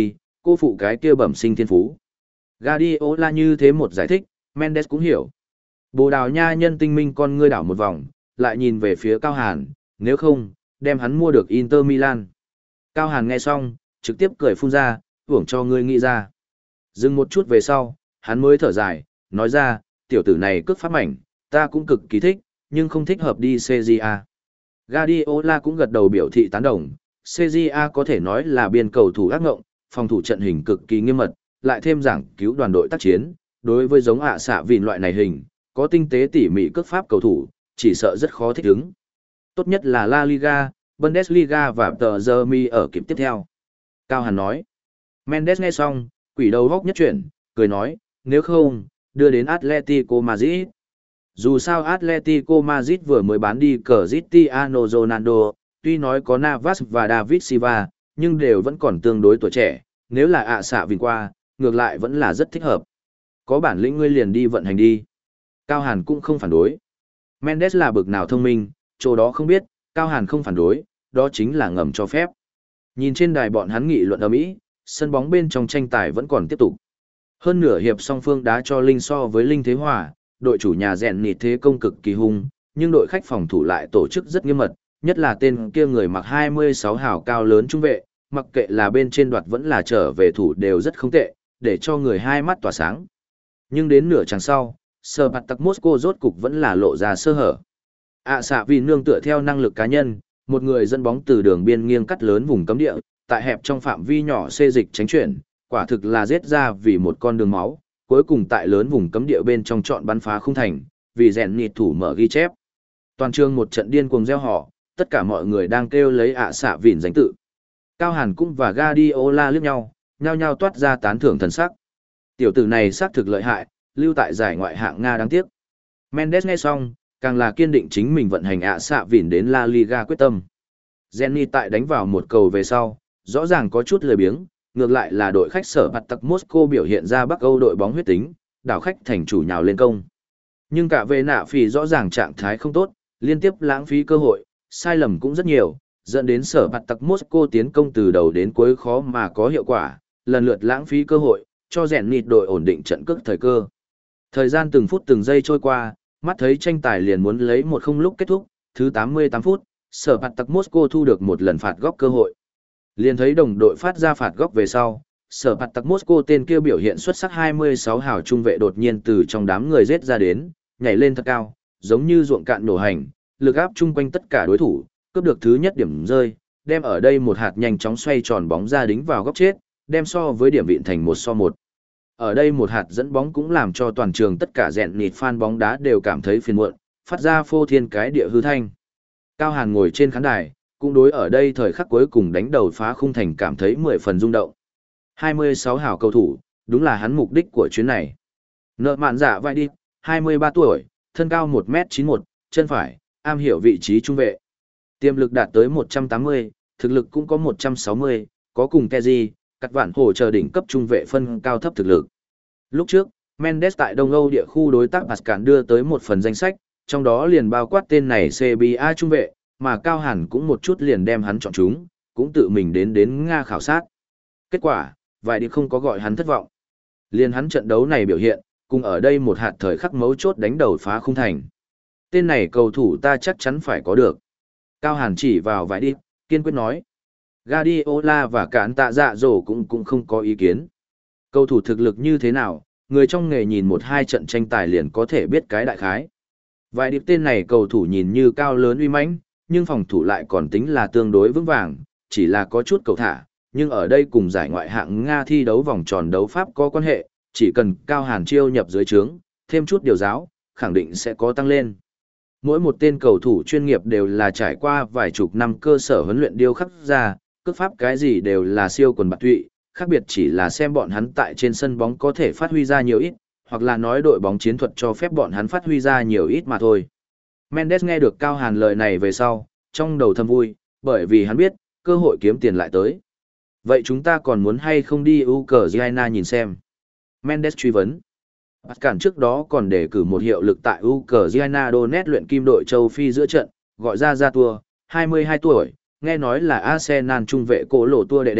cô phụ cái kia bẩm sinh thiên phú. Guardiola như thế một giải thích, Mendes cũng hiểu. Bồ Đào Nha nhân tinh minh con ngươi đảo một vòng, lại nhìn về phía Cao Hàn, nếu không, đem hắn mua được Inter Milan. Cao Hàn nghe xong, trực tiếp cười phun ra, hưởng cho ngươi nghĩ ra. Dừng một chút về sau, hắn mới thở dài, nói ra, tiểu tử này cướp pháp mảnh, ta cũng cực kỳ thích, nhưng không thích hợp đi xê giê a. Guardiola cũng gật đầu biểu thị tán đồng, xê giê a có thể nói là biên cầu thủ ác ngộng, phòng thủ trận hình cực kỳ nghiêm mật, lại thêm giảng cứu đoàn đội tác chiến, đối với giống ạ xạ vịn loại này hình, có tinh tế tỉ mỉ cước pháp cầu thủ, chỉ sợ rất khó thích ứng. Tốt nhất là La Liga, Bundesliga và tờ giờ mi ở kịp tiếp theo. Cao Hàn nói. Mendes nghe xong, quỷ đầu góc nhất chuyển, cười nói, nếu không, đưa đến Atletico Madrid. Dù sao Atletico Madrid vừa mới bán đi Cristiano Ronaldo, tuy nói có Navas và David Silva, nhưng đều vẫn còn tương đối tuổi trẻ, nếu là ạ xạ vìn qua, ngược lại vẫn là rất thích hợp. Có bản lĩnh ngươi liền đi vận hành đi. Cao Hàn cũng không phản đối. Mendes là bực nào thông minh, chỗ đó không biết, Cao Hàn không phản đối, đó chính là ngầm cho phép. Nhìn trên đài bọn hắn nghị luận ầm ĩ, sân bóng bên trong tranh tài vẫn còn tiếp tục. Hơn nửa hiệp song phương đá cho Linh so với Linh thế hòa, đội chủ nhà rèn nịt thế công cực kỳ hung, nhưng đội khách phòng thủ lại tổ chức rất nghiêm mật, nhất là tên kia người mặc hai mươi sáu hào cao lớn trung vệ, mặc kệ là bên trên đoạt vẫn là trở về thủ đều rất không tệ, để cho người hai mắt tỏa sáng. Nhưng đến nửa chặng sau, Spartak Moscow rốt cục vẫn là lộ ra sơ hở. ạ xạ vì nương tựa theo năng lực cá nhân, một người dẫn bóng từ đường biên nghiêng cắt lớn vùng cấm địa, tại hẹp trong phạm vi nhỏ xê dịch tránh chuyển, quả thực là giết ra vì một con đường máu, cuối cùng tại lớn vùng cấm địa bên trong chọn bắn phá không thành, vì rèn nịt thủ mở ghi chép. Toàn trường một trận điên cuồng reo hò, tất cả mọi người đang kêu lấy ạ xạ vỉn danh tự. Cao Hàn cũng và Guardiola liếc nhau, nhao nhao toát ra tán thưởng thần sắc. Tiểu tử này xác thực lợi hại, lưu tại giải ngoại hạng Nga đáng tiếc. Mendes nghe xong, càng là kiên định chính mình vận hành ạ xạ vỉn đến La Liga quyết tâm. Zenit tại đánh vào một cầu về sau, rõ ràng có chút lười biếng, ngược lại là đội khách sở Spartak Moscow biểu hiện ra Bắc Âu đội bóng huyết tính, đảo khách thành chủ nhào lên công. Nhưng cả về nạ phì rõ ràng trạng thái không tốt, liên tiếp lãng phí cơ hội, sai lầm cũng rất nhiều, dẫn đến sở Spartak Moscow tiến công từ đầu đến cuối khó mà có hiệu quả, lần lượt lãng phí cơ hội, cho Zenit đội ổn định trận cước thời cơ. Thời gian từng phút từng giây trôi qua, mắt thấy tranh tài liền muốn lấy một không lúc kết thúc, thứ tám mươi tám phút, sở Spartak Moscow thu được một lần phạt góc cơ hội. Liền thấy đồng đội phát ra phạt góc về sau, sở Spartak Moscow tên kia biểu hiện xuất sắc hai mươi sáu hào trung vệ đột nhiên từ trong đám người giết ra đến, nhảy lên thật cao, giống như ruộng cạn nổ hành, lực áp chung quanh tất cả đối thủ, cướp được thứ nhất điểm rơi, đem ở đây một hạt nhanh chóng xoay tròn bóng ra đính vào góc chết, đem so với điểm vịn thành một so một. Ở đây một hạt dẫn bóng cũng làm cho toàn trường tất cả rèn nịt fan bóng đá đều cảm thấy phiền muộn, phát ra phô thiên cái địa hư thanh. Cao Hàn ngồi trên khán đài, cũng đối ở đây thời khắc cuối cùng đánh đầu phá khung thành cảm thấy mười phần rung động. hai mươi sáu hào cầu thủ, đúng là hắn mục đích của chuyến này. Nợ mạn dạ vai đi, hai mươi ba tuổi, thân cao một mét chín mươi mốt, chân phải, am hiểu vị trí trung vệ. Tiềm lực đạt tới một trăm tám mươi, thực lực cũng có một trăm sáu mươi, có cùng Kezi, cắt vạn hổ chờ đỉnh cấp trung vệ phân cao thấp thực lực. Lúc trước, Mendes tại Đông Âu địa khu đối tác Pascal đưa tới một phần danh sách, trong đó liền bao quát tên này xê bê a trung vệ, mà Cao Hàn cũng một chút liền đem hắn chọn chúng, cũng tự mình đến đến Nga khảo sát. Kết quả, vài đi không có gọi hắn thất vọng. Liền hắn trận đấu này biểu hiện, cùng ở đây một hạt thời khắc mấu chốt đánh đầu phá khung thành. Tên này cầu thủ ta chắc chắn phải có được. Cao Hàn chỉ vào vài đi, kiên quyết nói. Guardiola và cản tạ dạ dỗ cũng cũng không có ý kiến. Cầu thủ thực lực như thế nào, người trong nghề nhìn một hai trận tranh tài liền có thể biết cái đại khái. Vài điệp tên này cầu thủ nhìn như cao lớn uy mãnh, nhưng phòng thủ lại còn tính là tương đối vững vàng, chỉ là có chút cầu thả, nhưng ở đây cùng giải ngoại hạng Nga thi đấu vòng tròn đấu Pháp có quan hệ, chỉ cần Cao Hàn chiêu nhập dưới trướng, thêm chút điều giáo, khẳng định sẽ có tăng lên. Mỗi một tên cầu thủ chuyên nghiệp đều là trải qua vài chục năm cơ sở huấn luyện điêu khắc ra, cước pháp cái gì đều là siêu quần bạc tụy, khác biệt chỉ là xem bọn hắn tại trên sân bóng có thể phát huy ra nhiều ít, hoặc là nói đội bóng chiến thuật cho phép bọn hắn phát huy ra nhiều ít mà thôi. Mendes nghe được Cao Hàn lời này về sau, trong đầu thầm vui, bởi vì hắn biết, cơ hội kiếm tiền lại tới. Vậy chúng ta còn muốn hay không đi Ukraine nhìn xem? Mendes truy vấn. Pascal trước đó còn đề cử một hiệu lực tại Ukraine Donetsk luyện kim đội châu Phi giữa trận, gọi ra ra tour, hai mươi hai tuổi, nghe nói là Arsenal trung vệ cổ lộ tua đệ đệ,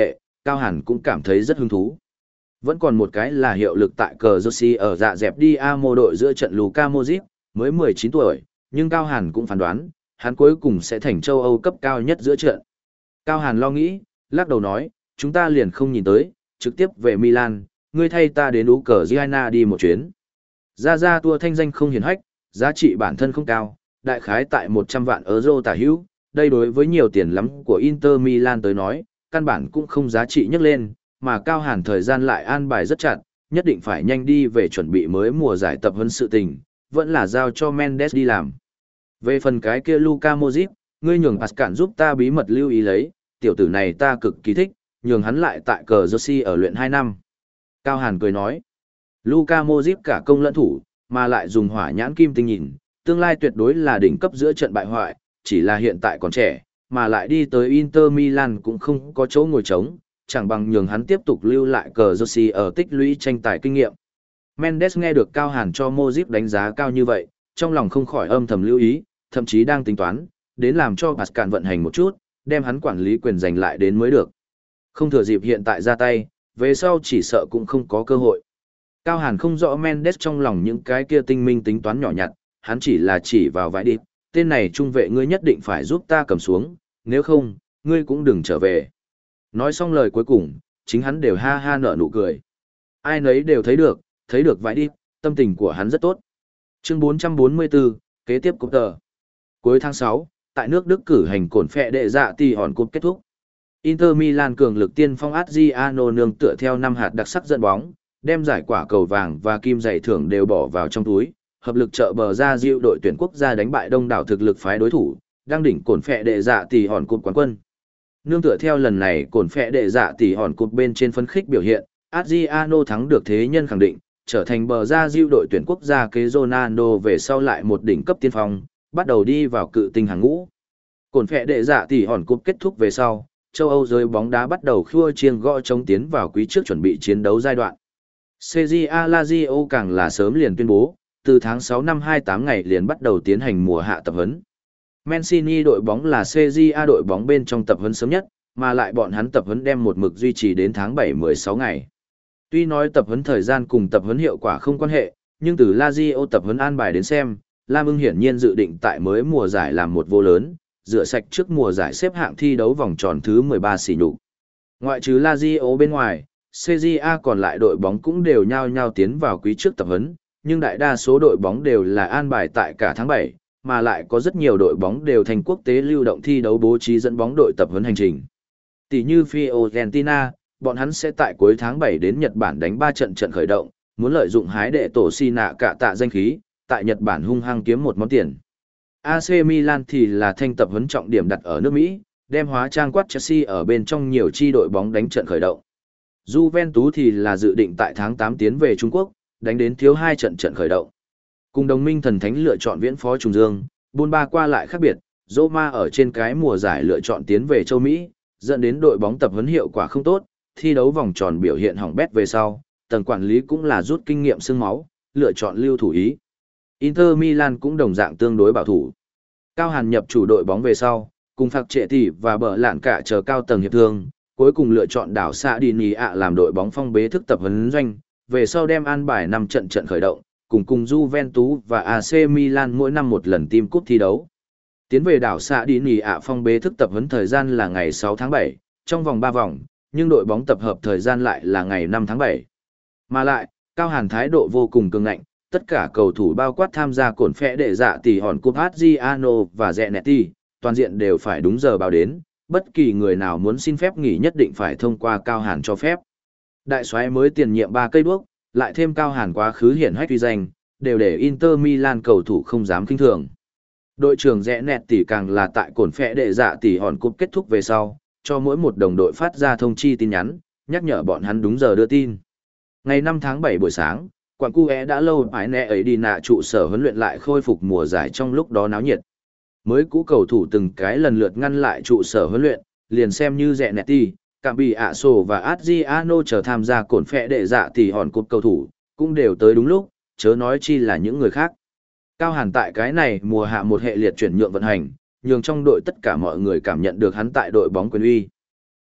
Cao Hàn cũng cảm thấy rất hứng thú. Vẫn còn một cái là hiệu lực tại cờ Jersey ở dạ dẹp đi a mô đội giữa trận Luka Modric, mới mười chín tuổi, nhưng Cao Hàn cũng phán đoán, hắn cuối cùng sẽ thành châu Âu cấp cao nhất giữa trận. Cao Hàn lo nghĩ, lắc đầu nói, chúng ta liền không nhìn tới, trực tiếp về Milan, ngươi thay ta đến Ukraine đi một chuyến. Ra ra tua thanh danh không hiển hách, giá trị bản thân không cao, đại khái tại một trăm vạn euro tả hữu, đây đối với nhiều tiền lắm của Inter Milan tới nói, căn bản cũng không giá trị nhắc lên, mà Cao Hàn thời gian lại an bài rất chặt, nhất định phải nhanh đi về chuẩn bị mới mùa giải tập huấn sự tình, vẫn là giao cho Mendes đi làm. Về phần cái kia Luka Modric, ngươi nhường Pascal giúp ta bí mật lưu ý lấy, tiểu tử này ta cực kỳ thích, nhường hắn lại tại cờ Jersey ở luyện hai năm. Cao Hàn cười nói, Luka Modric cả công lẫn thủ, mà lại dùng hỏa nhãn kim tinh nhìn, tương lai tuyệt đối là đỉnh cấp giữa trận bại hoại, chỉ là hiện tại còn trẻ, mà lại đi tới Inter Milan cũng không có chỗ ngồi trống, chẳng bằng nhường hắn tiếp tục lưu lại cờ Jersey ở tích lũy tranh tài kinh nghiệm. Mendes nghe được Cao Hàn cho Modric đánh giá cao như vậy, trong lòng không khỏi âm thầm lưu ý, thậm chí đang tính toán, đến làm cho Pascal vận hành một chút, đem hắn quản lý quyền giành lại đến mới được. Không thừa dịp hiện tại ra tay, về sau chỉ sợ cũng không có cơ hội. Cao Hàn không rõ Mendes trong lòng những cái kia tinh minh tính toán nhỏ nhặt, hắn chỉ là chỉ vào vãi đi, tên này trung vệ ngươi nhất định phải giúp ta cầm xuống, nếu không, ngươi cũng đừng trở về. Nói xong lời cuối cùng, chính hắn đều ha ha nở nụ cười. Ai nấy đều thấy được, thấy được vãi đi, tâm tình của hắn rất tốt. Chương bốn trăm bốn mươi tư, kế tiếp cúp tờ. Cuối tháng sáu, tại nước Đức cử hành cổn phệ đệ dạ tỷ hòn cúp kết thúc. Inter Milan cường lực tiên phong Adriano nương tựa theo năm hạt đặc sắc dẫn bóng, đem giải quả cầu vàng và kim giày thưởng đều bỏ vào trong túi, hợp lực trợ bờ ra diệu đội tuyển quốc gia đánh bại đông đảo thực lực phái đối thủ, đang đỉnh cổn phệ đệ dạ tỷ hòn cúp quán quân. Nương tựa theo lần này cổn phệ đệ dạ tỷ hòn cúp bên trên phân khích biểu hiện, Adriano thắng được thế nhân khẳng định, trở thành bờ ra diệu đội tuyển quốc gia kế Ronaldo về sau lại một đỉnh cấp tiên phong, bắt đầu đi vào cự tinh hàng ngũ. Cổn phệ đệ dạ tỷ hòn cúp kết thúc về sau, châu Âu giới bóng đá bắt đầu khua chiêng gõ trống tiến vào quý trước chuẩn bị chiến đấu giai đoạn. xê giê a Lazio càng là sớm liền tuyên bố, từ tháng sáu năm hai mươi tám ngày liền bắt đầu tiến hành mùa hạ tập huấn. Mancini đội bóng là xê giê a đội bóng bên trong tập huấn sớm nhất, mà lại bọn hắn tập huấn đem một mực duy trì đến tháng bảy mười sáu ngày. Tuy nói tập huấn thời gian cùng tập huấn hiệu quả không quan hệ, nhưng từ Lazio tập huấn an bài đến xem, Lam Ưng hiển nhiên dự định tại mới mùa giải làm một vô lớn, rửa sạch trước mùa giải xếp hạng thi đấu vòng tròn thứ mười ba xỉ nhục. Ngoại trừ Lazio bên ngoài, xê giê a còn lại đội bóng cũng đều nhao nhao tiến vào quý trước tập huấn, nhưng đại đa số đội bóng đều là an bài tại cả tháng bảy, mà lại có rất nhiều đội bóng đều thành quốc tế lưu động thi đấu bố trí dẫn bóng đội tập huấn hành trình. Tỷ như Fiorentina, bọn hắn sẽ tại cuối tháng bảy đến Nhật Bản đánh ba trận trận khởi động, muốn lợi dụng hái đệ tổ si nạ cả tạ danh khí, tại Nhật Bản hung hăng kiếm một món tiền. a xê Milan thì là thanh tập huấn trọng điểm đặt ở nước Mỹ, đem hóa trang quát Chelsea ở bên trong nhiều chi đội bóng đánh trận khởi động. Juventus thì là dự định tại tháng tám tiến về Trung Quốc, đánh đến thiếu hai trận trận khởi động. Cùng đồng minh thần thánh lựa chọn viễn phó trùng dương, buôn ba qua lại khác biệt, Roma ở trên cái mùa giải lựa chọn tiến về châu Mỹ, dẫn đến đội bóng tập huấn hiệu quả không tốt, thi đấu vòng tròn biểu hiện hỏng bét về sau, tầng quản lý cũng là rút kinh nghiệm xương máu, lựa chọn lưu thủ ý. Inter Milan cũng đồng dạng tương đối bảo thủ. Cao Hàn nhập chủ đội bóng về sau, cùng Phạc Trệ Tỷ và Bờ Lạn cả chờ cao tầng hiệp thương, cuối cùng lựa chọn đảo Sa Đi Nì ạ làm đội bóng phong bế thức tập huấn doanh, về sau đem an bài năm trận trận khởi động, cùng cùng Juventus và a xê Milan mỗi năm một lần team cúp thi đấu. Tiến về đảo Sa Đi Nì ạ phong bế thức tập huấn thời gian là ngày sáu tháng bảy, trong vòng ba vòng, nhưng đội bóng tập hợp thời gian lại là ngày năm tháng bảy. Mà lại, Cao Hàn thái độ vô cùng cường ngạnh, tất cả cầu thủ bao quát tham gia cổn phệ đệ dạ tỷ hòn cúp Adriano và Zanetti, toàn diện đều phải đúng giờ báo đến, bất kỳ người nào muốn xin phép nghỉ nhất định phải thông qua Cao Hàn cho phép. Đại soái mới tiền nhiệm ba cây đuốc, lại thêm Cao Hàn quá khứ hiển hách uy danh, đều để Inter Milan cầu thủ không dám khinh thường. Đội trưởng Zanetti càng là tại cổn phệ đệ dạ tỷ hòn cúp kết thúc về sau, cho mỗi một đồng đội phát ra thông chi tin nhắn, nhắc nhở bọn hắn đúng giờ đưa tin. Ngày năm tháng bảy buổi sáng, Quảng Cu É đã lâu ái nẹ ấy đi nạ trụ sở huấn luyện lại khôi phục mùa giải trong lúc đó náo nhiệt. Mới cũ cầu thủ từng cái lần lượt ngăn lại trụ sở huấn luyện, liền xem như Zanetti, Cạm Bị ạ Sổ và Adriano chờ tham gia cổn phệ đệ dạ tỷ hòn cúp cầu thủ, cũng đều tới đúng lúc, chớ nói chi là những người khác. Cao Hàn tại cái này mùa hạ một hệ liệt chuyển nhượng vận hành, nhường trong đội tất cả mọi người cảm nhận được hắn tại đội bóng quyền uy.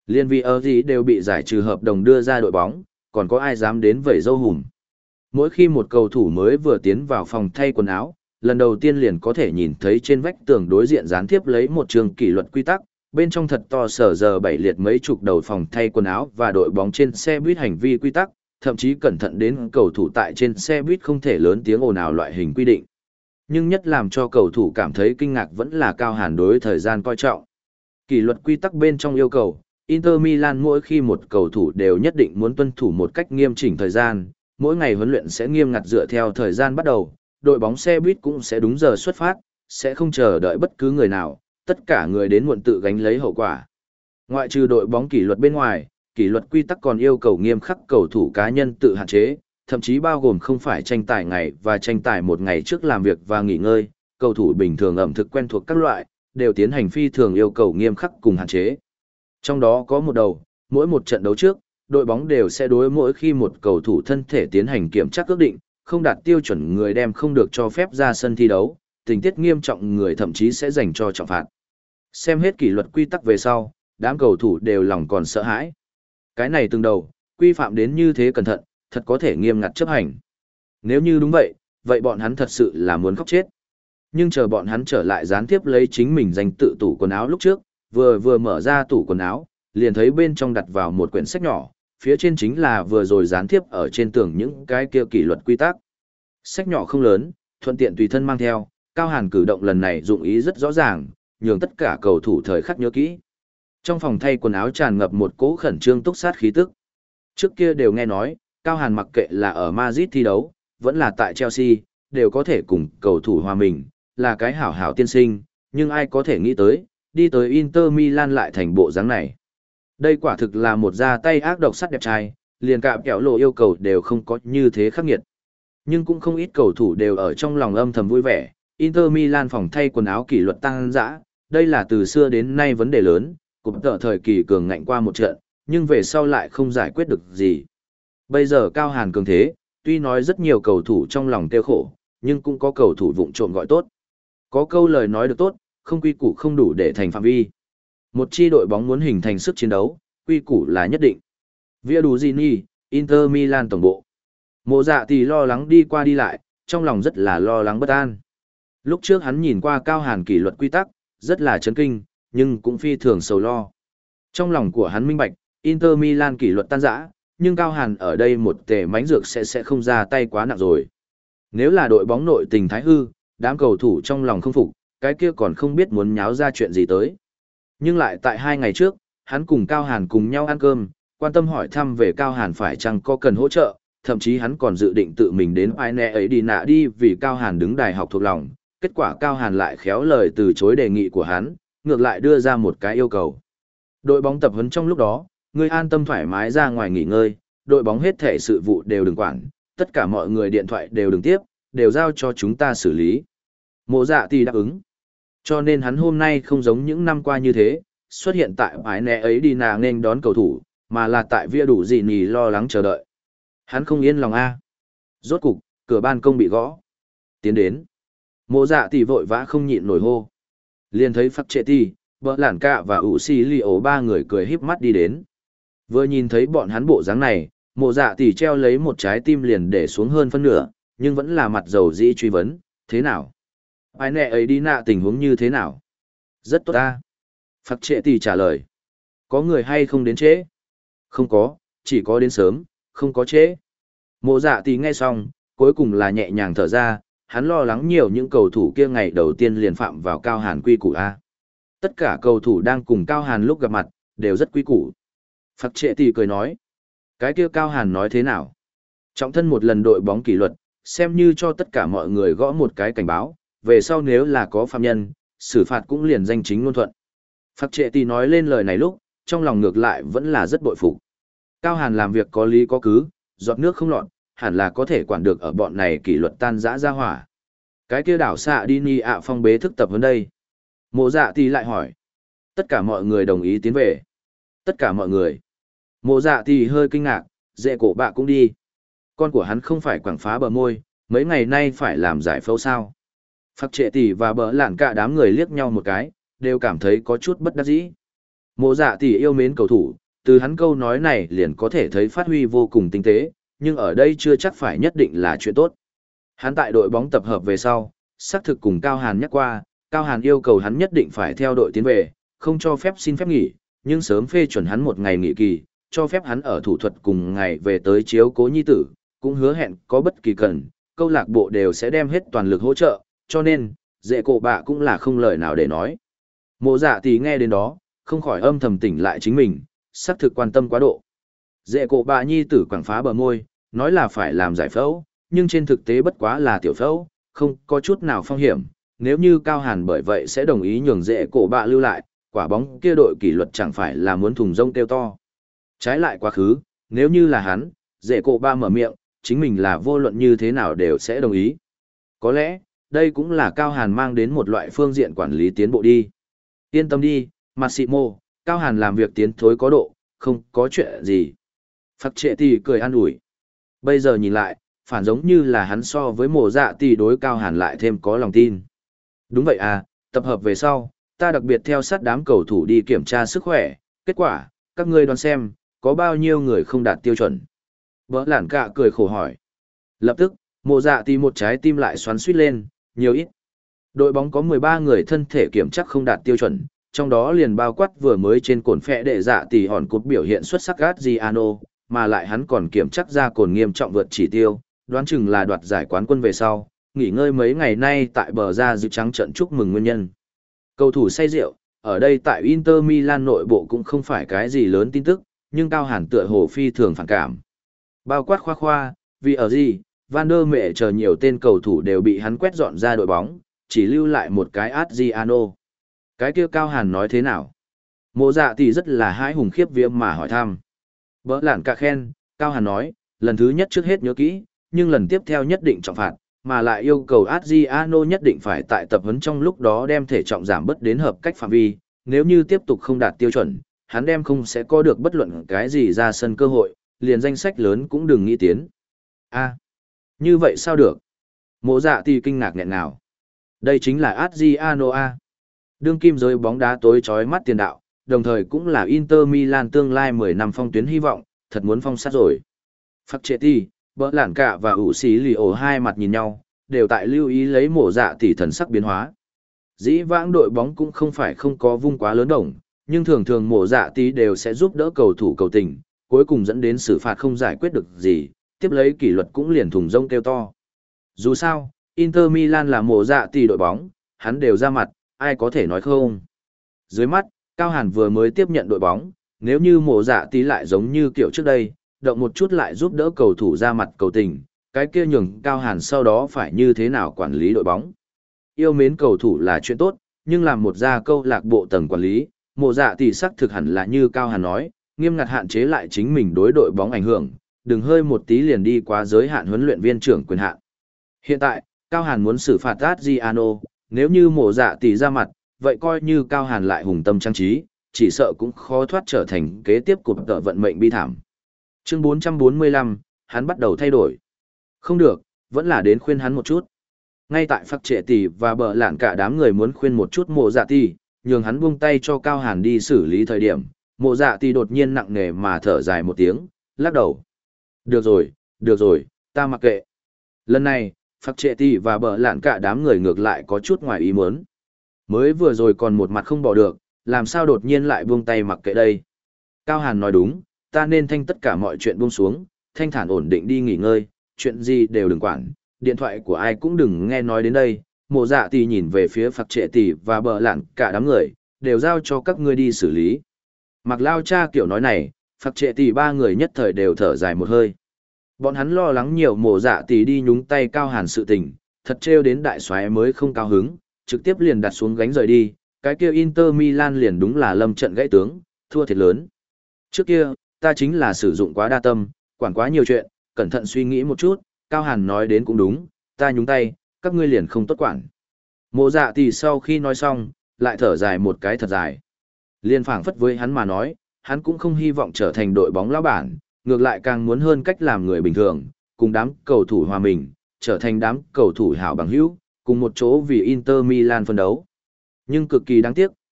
Liên vì ở gì đều bị giải trừ hợp đồng đưa ra đội bóng, còn có ai dám đến vẩy dâu hùm. Mỗi khi một cầu thủ mới vừa tiến vào phòng thay quần áo, lần đầu tiên liền có thể nhìn thấy trên vách tường đối diện gián tiếp lấy một trường kỷ luật quy tắc, bên trong thật to sở giờ bảy liệt mấy chục đầu phòng thay quần áo và đội bóng trên xe buýt hành vi quy tắc, thậm chí cẩn thận đến cầu thủ tại trên xe buýt không thể lớn tiếng ồn ào loại hình quy định. Nhưng nhất làm cho cầu thủ cảm thấy kinh ngạc vẫn là Cao Hàn đối thời gian coi trọng. Kỷ luật quy tắc bên trong yêu cầu, Inter Milan mỗi khi một cầu thủ đều nhất định muốn tuân thủ một cách nghiêm chỉnh thời gian, mỗi ngày huấn luyện sẽ nghiêm ngặt dựa theo thời gian bắt đầu, đội bóng xe buýt cũng sẽ đúng giờ xuất phát, sẽ không chờ đợi bất cứ người nào, tất cả người đến muộn tự gánh lấy hậu quả. Ngoại trừ đội bóng kỷ luật bên ngoài, kỷ luật quy tắc còn yêu cầu nghiêm khắc cầu thủ cá nhân tự hạn chế, thậm chí bao gồm không phải tranh tài ngày và tranh tài một ngày trước làm việc và nghỉ ngơi, cầu thủ bình thường ẩm thực quen thuộc các loại, đều tiến hành phi thường yêu cầu nghiêm khắc cùng hạn chế. Trong đó có một đầu, mỗi một trận đấu trước, đội bóng đều sẽ đối mỗi khi một cầu thủ thân thể tiến hành kiểm tra ước định, không đạt tiêu chuẩn người đem không được cho phép ra sân thi đấu, tình tiết nghiêm trọng người thậm chí sẽ dành cho trọng phạt. Xem hết kỷ luật quy tắc về sau, đám cầu thủ đều lòng còn sợ hãi. Cái này từng đầu, quy phạm đến như thế cẩn thận, thật có thể nghiêm ngặt chấp hành. Nếu như đúng vậy, vậy bọn hắn thật sự là muốn khóc chết. Nhưng chờ bọn hắn trở lại gián tiếp lấy chính mình danh tự tủ quần áo lúc trước, vừa vừa mở ra tủ quần áo, liền thấy bên trong đặt vào một quyển sách nhỏ, phía trên chính là vừa rồi gián tiếp ở trên tường những cái kia kỷ luật quy tắc. Sách nhỏ không lớn, thuận tiện tùy thân mang theo, Cao Hàn cử động lần này dụng ý rất rõ ràng, nhường tất cả cầu thủ thời khắc nhớ kỹ. Trong phòng thay quần áo tràn ngập một cỗ khẩn trương túc sát khí tức. Trước kia đều nghe nói, Cao Hàn mặc kệ là ở Madrid thi đấu, vẫn là tại Chelsea, đều có thể cùng cầu thủ hòa mình, là cái hảo hảo tiên sinh, nhưng ai có thể nghĩ tới, đi tới Inter Milan lại thành bộ dáng này. Đây quả thực là một ra tay ác độc sắt đẹp trai, liền cạm kẹo lộ yêu cầu đều không có như thế khắc nghiệt. Nhưng cũng không ít cầu thủ đều ở trong lòng âm thầm vui vẻ, Inter Milan phòng thay quần áo kỷ luật tăng dã, đây là từ xưa đến nay vấn đề lớn, cục tợ thời kỳ cường ngạnh qua một trận, nhưng về sau lại không giải quyết được gì. Bây giờ Cao Hàn cường thế, tuy nói rất nhiều cầu thủ trong lòng tiêu khổ, nhưng cũng có cầu thủ vụng trộm gọi tốt. Có câu lời nói được tốt, không quy củ không đủ để thành phạm vi. Một chi đội bóng muốn hình thành sức chiến đấu, quy củ là nhất định. Via Duzini, Inter Milan tổng bộ. Mộ Dạ thì lo lắng đi qua đi lại, trong lòng rất là lo lắng bất an. Lúc trước hắn nhìn qua Cao Hàn kỷ luật quy tắc, rất là chấn kinh, nhưng cũng phi thường sầu lo. Trong lòng của hắn minh bạch, Inter Milan kỷ luật tan rã, nhưng Cao Hàn ở đây một tể mánh dược sẽ sẽ không ra tay quá nặng rồi. Nếu là đội bóng nội tình thái hư, đám cầu thủ trong lòng không phục, cái kia còn không biết muốn nháo ra chuyện gì tới. Nhưng lại tại hai ngày trước, hắn cùng Cao Hàn cùng nhau ăn cơm, quan tâm hỏi thăm về Cao Hàn phải chăng có cần hỗ trợ, thậm chí hắn còn dự định tự mình đến Paine ấy đi nạ đi vì Cao Hàn đứng đài học thuộc lòng. Kết quả Cao Hàn lại khéo lời từ chối đề nghị của hắn, ngược lại đưa ra một cái yêu cầu. Đội bóng tập huấn trong lúc đó, ngươi an tâm thoải mái ra ngoài nghỉ ngơi, đội bóng hết thể sự vụ đều đừng quản, tất cả mọi người điện thoại đều đừng tiếp, đều giao cho chúng ta xử lý. Mộ Dạ thì đáp ứng. Cho nên hắn hôm nay không giống những năm qua như thế, xuất hiện tại bãi nẹ ấy đi nà nên đón cầu thủ, mà là tại via đủ gì nhì lo lắng chờ đợi. Hắn không yên lòng a. Rốt cục, cửa ban công bị gõ. Tiến đến. Mộ Dạ thì vội vã không nhịn nổi hô. Liền thấy Phắc Trệ Ti, Bỡ Lản Cạ và ủ xì li ổ ba người cười híp mắt đi đến. Vừa nhìn thấy bọn hắn bộ dáng này, Mộ Dạ thì treo lấy một trái tim liền để xuống hơn phân nửa, nhưng vẫn là mặt dầu dĩ truy vấn, thế nào? Ai nẹ ấy đi nạ tình huống như thế nào? Rất tốt ta. Phắc Trệ Ti trả lời. Có người hay không đến trễ? Không có, chỉ có đến sớm, không có trễ. Mộ Dạ thì nghe xong, cuối cùng là nhẹ nhàng thở ra, hắn lo lắng nhiều những cầu thủ kia ngày đầu tiên liền phạm vào Cao Hàn quy củ A. Tất cả cầu thủ đang cùng Cao Hàn lúc gặp mặt, đều rất quy củ. Phắc Trệ Tỷ cười nói. Cái kia Cao Hàn nói thế nào? Trọng thân một lần đội bóng kỷ luật, xem như cho tất cả mọi người gõ một cái cảnh báo, về sau nếu là có phạm nhân, xử phạt cũng liền danh chính ngôn thuận. Phắc Trệ Tỷ nói lên lời này lúc, trong lòng ngược lại vẫn là rất bội phục. Cao Hàn làm việc có lý có cứ, giọt nước không lọt, hẳn là có thể quản được ở bọn này kỷ luật tan rã ra hỏa. Cái kia đảo xạ đi ni ạ phong bế thức tập hơn đây. Mộ Dạ Tỷ lại hỏi. Tất cả mọi người đồng ý tiến về. Tất cả mọi người. Mộ Dạ Tỷ hơi kinh ngạc, dễ cổ bạ cũng đi. Con của hắn không phải quảng phá bờ môi, mấy ngày nay phải làm giải phẫu sao. Phắc Trệ Tỷ và Bỡ Lản Cạ đám người liếc nhau một cái, đều cảm thấy có chút bất đắc dĩ. Mộ dạ tỷ yêu mến cầu thủ, từ hắn câu nói này liền có thể thấy phát huy vô cùng tinh tế, nhưng ở đây chưa chắc phải nhất định là chuyện tốt. Hắn tại đội bóng tập hợp về sau, xác thực cùng Cao Hàn nhắc qua, Cao Hàn yêu cầu hắn nhất định phải theo đội tiến về, không cho phép xin phép nghỉ, nhưng sớm phê chuẩn hắn một ngày nghỉ kỳ, cho phép hắn ở thủ thuật cùng ngày về tới chiếu cố nhi tử, cũng hứa hẹn có bất kỳ cần, câu lạc bộ đều sẽ đem hết toàn lực hỗ trợ, cho nên, dễ cổ bạ cũng là không lời nào để nói. Mộ dạ tỷ nghe đến đó, không khỏi âm thầm tỉnh lại chính mình, xác thực quan tâm quá độ. Dễ cổ bạ nhi tử quảng phá bờ môi, nói là phải làm giải phẫu, nhưng trên thực tế bất quá là tiểu phẫu, không có chút nào phong hiểm. Nếu như Cao Hàn bởi vậy sẽ đồng ý nhường dễ cổ bạ lưu lại, quả bóng kia đội kỷ luật chẳng phải là muốn thùng rông kêu to. Trái lại quá khứ, nếu như là hắn, dễ cổ bạ mở miệng, chính mình là vô luận như thế nào đều sẽ đồng ý. Có lẽ, đây cũng là Cao Hàn mang đến một loại phương diện quản lý tiến bộ đi. Yên tâm đi, Massimo, Cao Hàn làm việc tiến thối có độ, không có chuyện gì. Phật trệ thì cười an ủi. Bây giờ nhìn lại, phản giống như là hắn so với mộ dạ tỷ đối Cao Hàn lại thêm có lòng tin. Đúng vậy à, tập hợp về sau, ta đặc biệt theo sát đám cầu thủ đi kiểm tra sức khỏe, kết quả, các ngươi đoán xem, có bao nhiêu người không đạt tiêu chuẩn. Bỡ lản cạ cười khổ hỏi. Lập tức, mộ dạ tỷ một trái tim lại xoắn suýt lên, nhiều ít. Đội bóng có mười ba người thân thể kiểm chắc không đạt tiêu chuẩn, trong đó liền bao quát vừa mới trên cồn phệ đệ dạ tỷ hòn cột biểu hiện xuất sắc Adriano, mà lại hắn còn kiểm chắc ra cồn nghiêm trọng vượt chỉ tiêu, đoán chừng là đoạt giải quán quân về sau, nghỉ ngơi mấy ngày nay tại bờ ra dự trắng trận chúc mừng nguyên nhân. Cầu thủ say rượu, ở đây tại Inter Milan nội bộ cũng không phải cái gì lớn tin tức, nhưng Cao Hàn tựa hồ phi thường phản cảm. Bao quát khoa khoa, vì ở gì, Van der Mẹ chờ nhiều tên cầu thủ đều bị hắn quét dọn ra đội bóng, chỉ lưu lại một cái Adriano. Cái kia Cao Hàn nói thế nào? Mộ dạ thì rất là hãi hùng khiếp vía mà hỏi thăm. Bỡ lản cả khen, Cao Hàn nói, lần thứ nhất trước hết nhớ kỹ, nhưng lần tiếp theo nhất định trọng phạt, mà lại yêu cầu Adriano nhất định phải tại tập huấn trong lúc đó đem thể trọng giảm bớt đến hợp cách phạm vi, nếu như tiếp tục không đạt tiêu chuẩn, hắn đem không sẽ có được bất luận cái gì ra sân cơ hội, liền danh sách lớn cũng đừng nghĩ tiến. A, như vậy sao được? Mộ dạ thì kinh ngạc nghẹn ngào. Đây chính là Adriano A. Đương kim giới bóng đá tối chói mắt tiền đạo, đồng thời cũng là Inter Milan tương lai mười năm phong tuyến hy vọng, thật muốn phong sát rồi. Facchetti, Bỡ lản cả và ủ xí lì ổ hai mặt nhìn nhau, đều tại lưu ý lấy mổ dạ tỷ thần sắc biến hóa. Dĩ vãng đội bóng cũng không phải không có vung quá lớn đồng, nhưng thường thường mổ dạ tỷ đều sẽ giúp đỡ cầu thủ cầu tình, cuối cùng dẫn đến xử phạt không giải quyết được gì, tiếp lấy kỷ luật cũng liền thùng rông kêu to. Dù sao, Inter Milan là mổ dạ tỷ đội bóng, hắn đều ra mặt, ai có thể nói không. Dưới mắt, Cao Hàn vừa mới tiếp nhận đội bóng, nếu như mổ dạ tỷ lại giống như kiểu trước đây, động một chút lại giúp đỡ cầu thủ ra mặt cầu tình, cái kia nhường Cao Hàn sau đó phải như thế nào quản lý đội bóng. Yêu mến cầu thủ là chuyện tốt, nhưng làm một gia câu lạc bộ tầng quản lý, mộ dạ tỷ sắc thực hẳn là như Cao Hàn nói, nghiêm ngặt hạn chế lại chính mình đối đội bóng ảnh hưởng, đừng hơi một tí liền đi quá giới hạn huấn luyện viên trưởng quyền hạn. Hiện tại, Cao Hàn muốn xử phạt Adriano, nếu như mộ dạ tỷ ra mặt, vậy coi như Cao Hàn lại hùng tâm trang trí, chỉ sợ cũng khó thoát trở thành kế tiếp cuộc tợ vận mệnh bi thảm. Chương bốn trăm bốn mươi lăm, hắn bắt đầu thay đổi. Không được, vẫn là đến khuyên hắn một chút. Ngay tại Phật Trệ Tỷ và Bợ Lạn cả đám người muốn khuyên một chút Mộ Dạ Tỷ, nhường hắn buông tay cho Cao Hàn đi xử lý thời điểm, Mộ Dạ Tỷ đột nhiên nặng nề mà thở dài một tiếng, lắc đầu. Được rồi, được rồi, ta mặc kệ. Lần này, Phật Trệ Tỷ và Bợ Lạn cả đám người ngược lại có chút ngoài ý muốn. Mới vừa rồi còn một mặt không bỏ được, làm sao đột nhiên lại buông tay mặc kệ đây. Cao Hàn nói đúng, ta nên thanh tất cả mọi chuyện buông xuống, thanh thản ổn định đi nghỉ ngơi, chuyện gì đều đừng quản, điện thoại của ai cũng đừng nghe nói đến đây. Mộ Dạ Tỷ nhìn về phía Phật Trệ Tỷ và Bợ Lạn cả đám người, đều giao cho các ngươi đi xử lý. Mặc lao cha kiểu nói này, Phật Trệ Tỷ ba người nhất thời đều thở dài một hơi. Bọn hắn lo lắng nhiều Mộ Dạ Tỷ đi nhúng tay Cao Hàn sự tình, thật trêu đến đại soái mới không cao hứng, trực tiếp liền đặt xuống gánh rời đi, cái kia Inter Milan liền đúng là lâm trận gãy tướng, thua thiệt lớn. Trước kia, ta chính là sử dụng quá đa tâm, quản quá nhiều chuyện, cẩn thận suy nghĩ một chút, Cao Hàn nói đến cũng đúng, ta nhúng tay, các ngươi liền không tốt quản. Mộ Dạ Tỷ sau khi nói xong, lại thở dài một cái thật dài. Liên phảng phất với hắn mà nói, hắn cũng không hy vọng trở thành đội bóng lão bản, ngược lại càng muốn hơn cách làm người bình thường, cùng đám cầu thủ hòa mình, trở thành đám cầu thủ hảo bằng hữu, cùng một chỗ vì Inter Milan phân đấu. Nhưng cực kỳ đáng tiếc,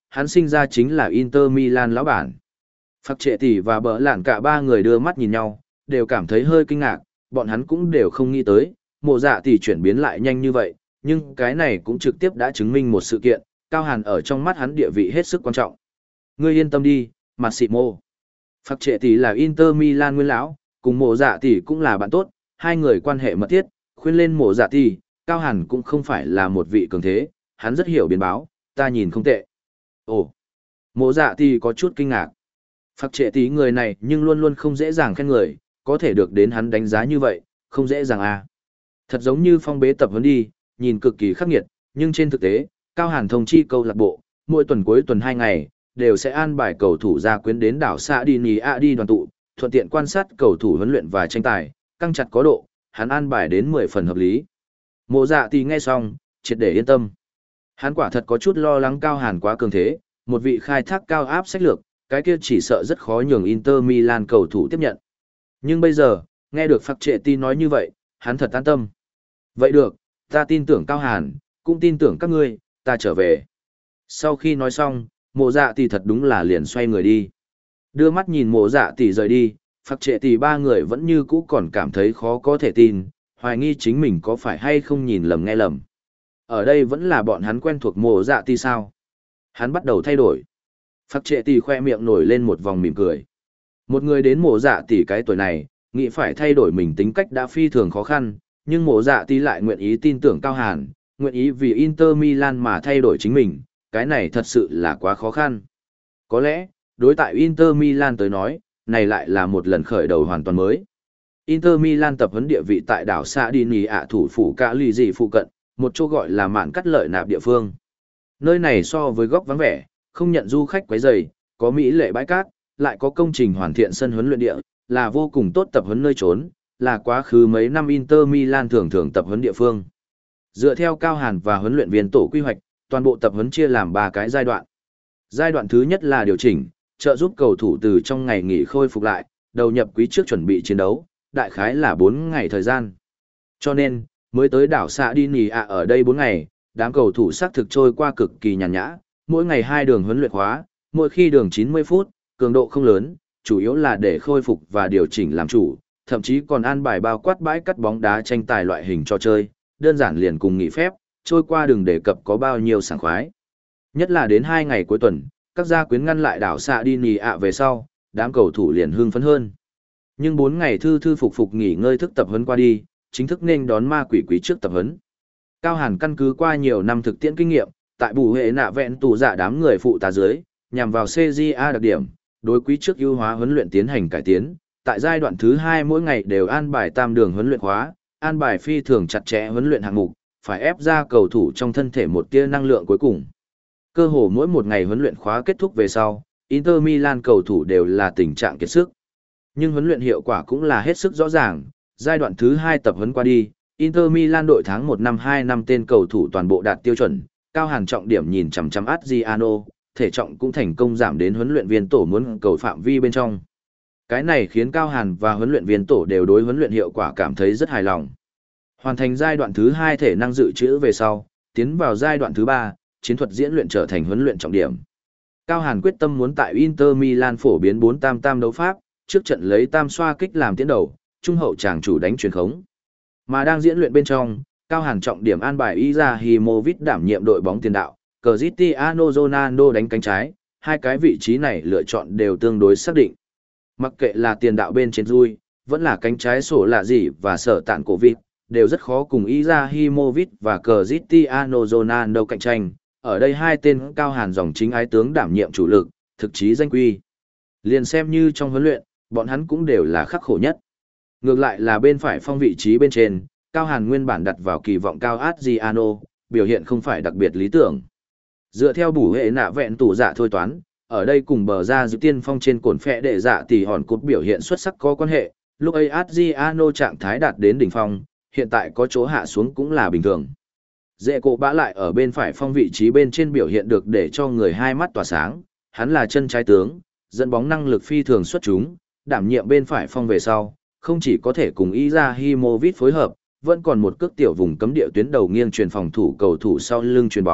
hắn sinh ra chính là Inter Milan lão bản. Phạc Trệ Tỷ và Bờ Lạn cả ba người đưa mắt nhìn nhau, đều cảm thấy hơi kinh ngạc, bọn hắn cũng đều không nghĩ tới, Mộ Dạ Tỷ chuyển biến lại nhanh như vậy, nhưng cái này cũng trực tiếp đã chứng minh một sự kiện, Cao Hàn ở trong mắt hắn địa vị hết sức quan trọng. Ngươi yên tâm đi, Massimo. Phạc Trệ Tỷ là Inter Milan nguyên lão, cùng Mộ Dạ Tỷ cũng là bạn tốt, hai người quan hệ mật thiết, khuyên lên Mộ Dạ Tỷ, Cao Hàn cũng không phải là một vị cường thế, hắn rất hiểu biến báo, ta nhìn không tệ. Ồ, Mộ Dạ Tỷ có chút kinh ngạc. Phạc Trệ Tỷ người này nhưng luôn luôn không dễ dàng khen người, có thể được đến hắn đánh giá như vậy, không dễ dàng à. Thật giống như phong bế tập huấn đi, nhìn cực kỳ khắc nghiệt, nhưng trên thực tế, Cao Hàn thông chi câu lạc bộ, mỗi tuần cuối tuần hai ngày, đều sẽ an bài cầu thủ ra quyến đến đảo Sa Đi Nì A đi đoàn tụ, thuận tiện quan sát cầu thủ huấn luyện và tranh tài, căng chặt có độ, hắn an bài đến mười phần hợp lý. Mộ Dạ Tỷ nghe xong, triệt để yên tâm. Hắn quả thật có chút lo lắng Cao Hàn quá cường thế, một vị khai thác cao áp sách lược, cái kia chỉ sợ rất khó nhường Inter Milan cầu thủ tiếp nhận. Nhưng bây giờ, nghe được Phạc Trệ Tỷ nói như vậy, hắn thật an tâm. Vậy được, ta tin tưởng Cao Hàn, cũng tin tưởng các ngươi, ta trở về. Sau khi nói xong, Mộ Dạ Tỷ thật đúng là liền xoay người đi. Đưa mắt nhìn Mộ Dạ Tỷ rời đi, Phạc Trệ Tỷ ba người vẫn như cũ còn cảm thấy khó có thể tin, hoài nghi chính mình có phải hay không nhìn lầm nghe lầm. Ở đây vẫn là bọn hắn quen thuộc Mộ Dạ Tỷ sao? Hắn bắt đầu thay đổi. Phạc Trệ Tỷ khoe miệng nổi lên một vòng mỉm cười. Một người đến Mộ Dạ Tỷ cái tuổi này, nghĩ phải thay đổi mình tính cách đã phi thường khó khăn, nhưng Mộ Dạ Tỷ lại nguyện ý tin tưởng Cao Hàn, nguyện ý vì Inter Milan mà thay đổi chính mình, cái này thật sự là quá khó khăn. Có lẽ, đối tại Inter Milan tới nói, này lại là một lần khởi đầu hoàn toàn mới. Inter Milan tập huấn địa vị tại đảo Sardinia ạ thủ phủ cả lì dị phụ cận, một chỗ gọi là mạn cắt lợi nạp địa phương. Nơi này so với góc vắng vẻ, không nhận du khách quấy rầy, có mỹ lệ bãi cát, lại có công trình hoàn thiện sân huấn luyện địa, là vô cùng tốt tập huấn nơi trốn, là quá khứ mấy năm Inter Milan thường thường tập huấn địa phương. Dựa theo Cao Hàn và huấn luyện viên tổ quy hoạch, toàn bộ tập huấn chia làm ba cái giai đoạn. Giai đoạn thứ nhất là điều chỉnh, trợ giúp cầu thủ từ trong ngày nghỉ khôi phục lại, đầu nhập quý trước chuẩn bị chiến đấu, đại khái là bốn ngày thời gian. Cho nên, mới tới đảo Sa Đi Nì ạ ở đây bốn ngày, đám cầu thủ xác thực trôi qua cực kỳ nhàn nhã, mỗi ngày hai đường huấn luyện hóa, mỗi khi đường chín mươi phút, cường độ không lớn, chủ yếu là để khôi phục và điều chỉnh làm chủ, thậm chí còn an bài bao quát bãi cắt bóng đá tranh tài loại hình cho chơi, đơn giản liền cùng nghỉ phép, trôi qua đừng đề cập có bao nhiêu sảng khoái. Nhất là đến hai ngày cuối tuần, các gia quyến ngăn lại đảo Sa Đi Nì ạ về sau, đám cầu thủ liền hưng phấn hơn. Nhưng bốn ngày thư thư phục phục nghỉ ngơi thức tập huấn qua đi, chính thức nên đón ma quỷ quý trước tập huấn. Cao Hàn căn cứ qua nhiều năm thực tiễn kinh nghiệm, tại bù hệ nạ vẹn tù dạ đám người phụ tá dưới, nhằm vào xê giê a đặc điểm, đối quý trước ưu hóa huấn luyện tiến hành cải tiến. Tại giai đoạn thứ hai mỗi ngày đều an bài tam đường huấn luyện hóa, an bài phi thường chặt chẽ huấn luyện hạng mục, phải ép ra cầu thủ trong thân thể một tia năng lượng cuối cùng. Cơ hồ mỗi một ngày huấn luyện khóa kết thúc về sau, Inter Milan cầu thủ đều là tình trạng kiệt sức. Nhưng huấn luyện hiệu quả cũng là hết sức rõ ràng, giai đoạn thứ hai tập huấn qua đi, Inter Milan đội tháng một năm hai năm tên cầu thủ toàn bộ đạt tiêu chuẩn, Cao Hàn trọng điểm nhìn chằm chằm Adriano, thể trọng cũng thành công giảm đến huấn luyện viên tổ muốn cầu phạm vi bên trong. Cái này khiến Cao Hàn và huấn luyện viên tổ đều đối huấn luyện hiệu quả cảm thấy rất hài lòng. Hoàn thành giai đoạn thứ hai thể năng dự trữ về sau, tiến vào giai đoạn thứ ba, chiến thuật diễn luyện trở thành huấn luyện trọng điểm. Cao Hàn quyết tâm muốn tại Inter Milan phổ biến bốn tam tam đấu pháp, trước trận lấy tam xoa kích làm tiến đầu, trung hậu chàng chủ đánh truyền khống. Mà đang diễn luyện bên trong, Cao Hàn trọng điểm an bài Izahimovic đảm nhiệm đội bóng tiền đạo, Cristiano Ronaldo đánh cánh trái, hai cái vị trí này lựa chọn đều tương đối xác định. Mặc kệ là tiền đạo bên trên Rui, vẫn là cánh trái sổ lạ gì và sở tạn cổ vịt, đều rất khó cùng Izahimovic và Cristiano Ronaldo cạnh tranh. Ở đây hai tên Cao Hàn dòng chính ái tướng đảm nhiệm chủ lực, thực chí danh quy. Liền xem như trong huấn luyện, bọn hắn cũng đều là khắc khổ nhất. Ngược lại là bên phải phong vị trí bên trên, Cao Hàn nguyên bản đặt vào kỳ vọng cao Adriano, biểu hiện không phải đặc biệt lý tưởng. Dựa theo bù hệ nạ vẹn tủ dạ thôi toán, ở đây cùng bờ ra giữ tiên phong trên cổn phẹ đệ dạ tỷ hòn cột biểu hiện xuất sắc có quan hệ, lúc ấy Adriano trạng thái đạt đến đỉnh phong, hiện tại có chỗ hạ xuống cũng là bình thường. Dễ cổ bã lại ở bên phải phong vị trí bên trên biểu hiện được để cho người hai mắt tỏa sáng, hắn là chân trái tướng, dẫn bóng năng lực phi thường xuất chúng, đảm nhiệm bên phải phong về sau, không chỉ có thể cùng Izahimovic phối hợp, vẫn còn một cước tiểu vùng cấm địa tuyến đầu nghiêng truyền phòng thủ cầu thủ sau lưng truyền bóng,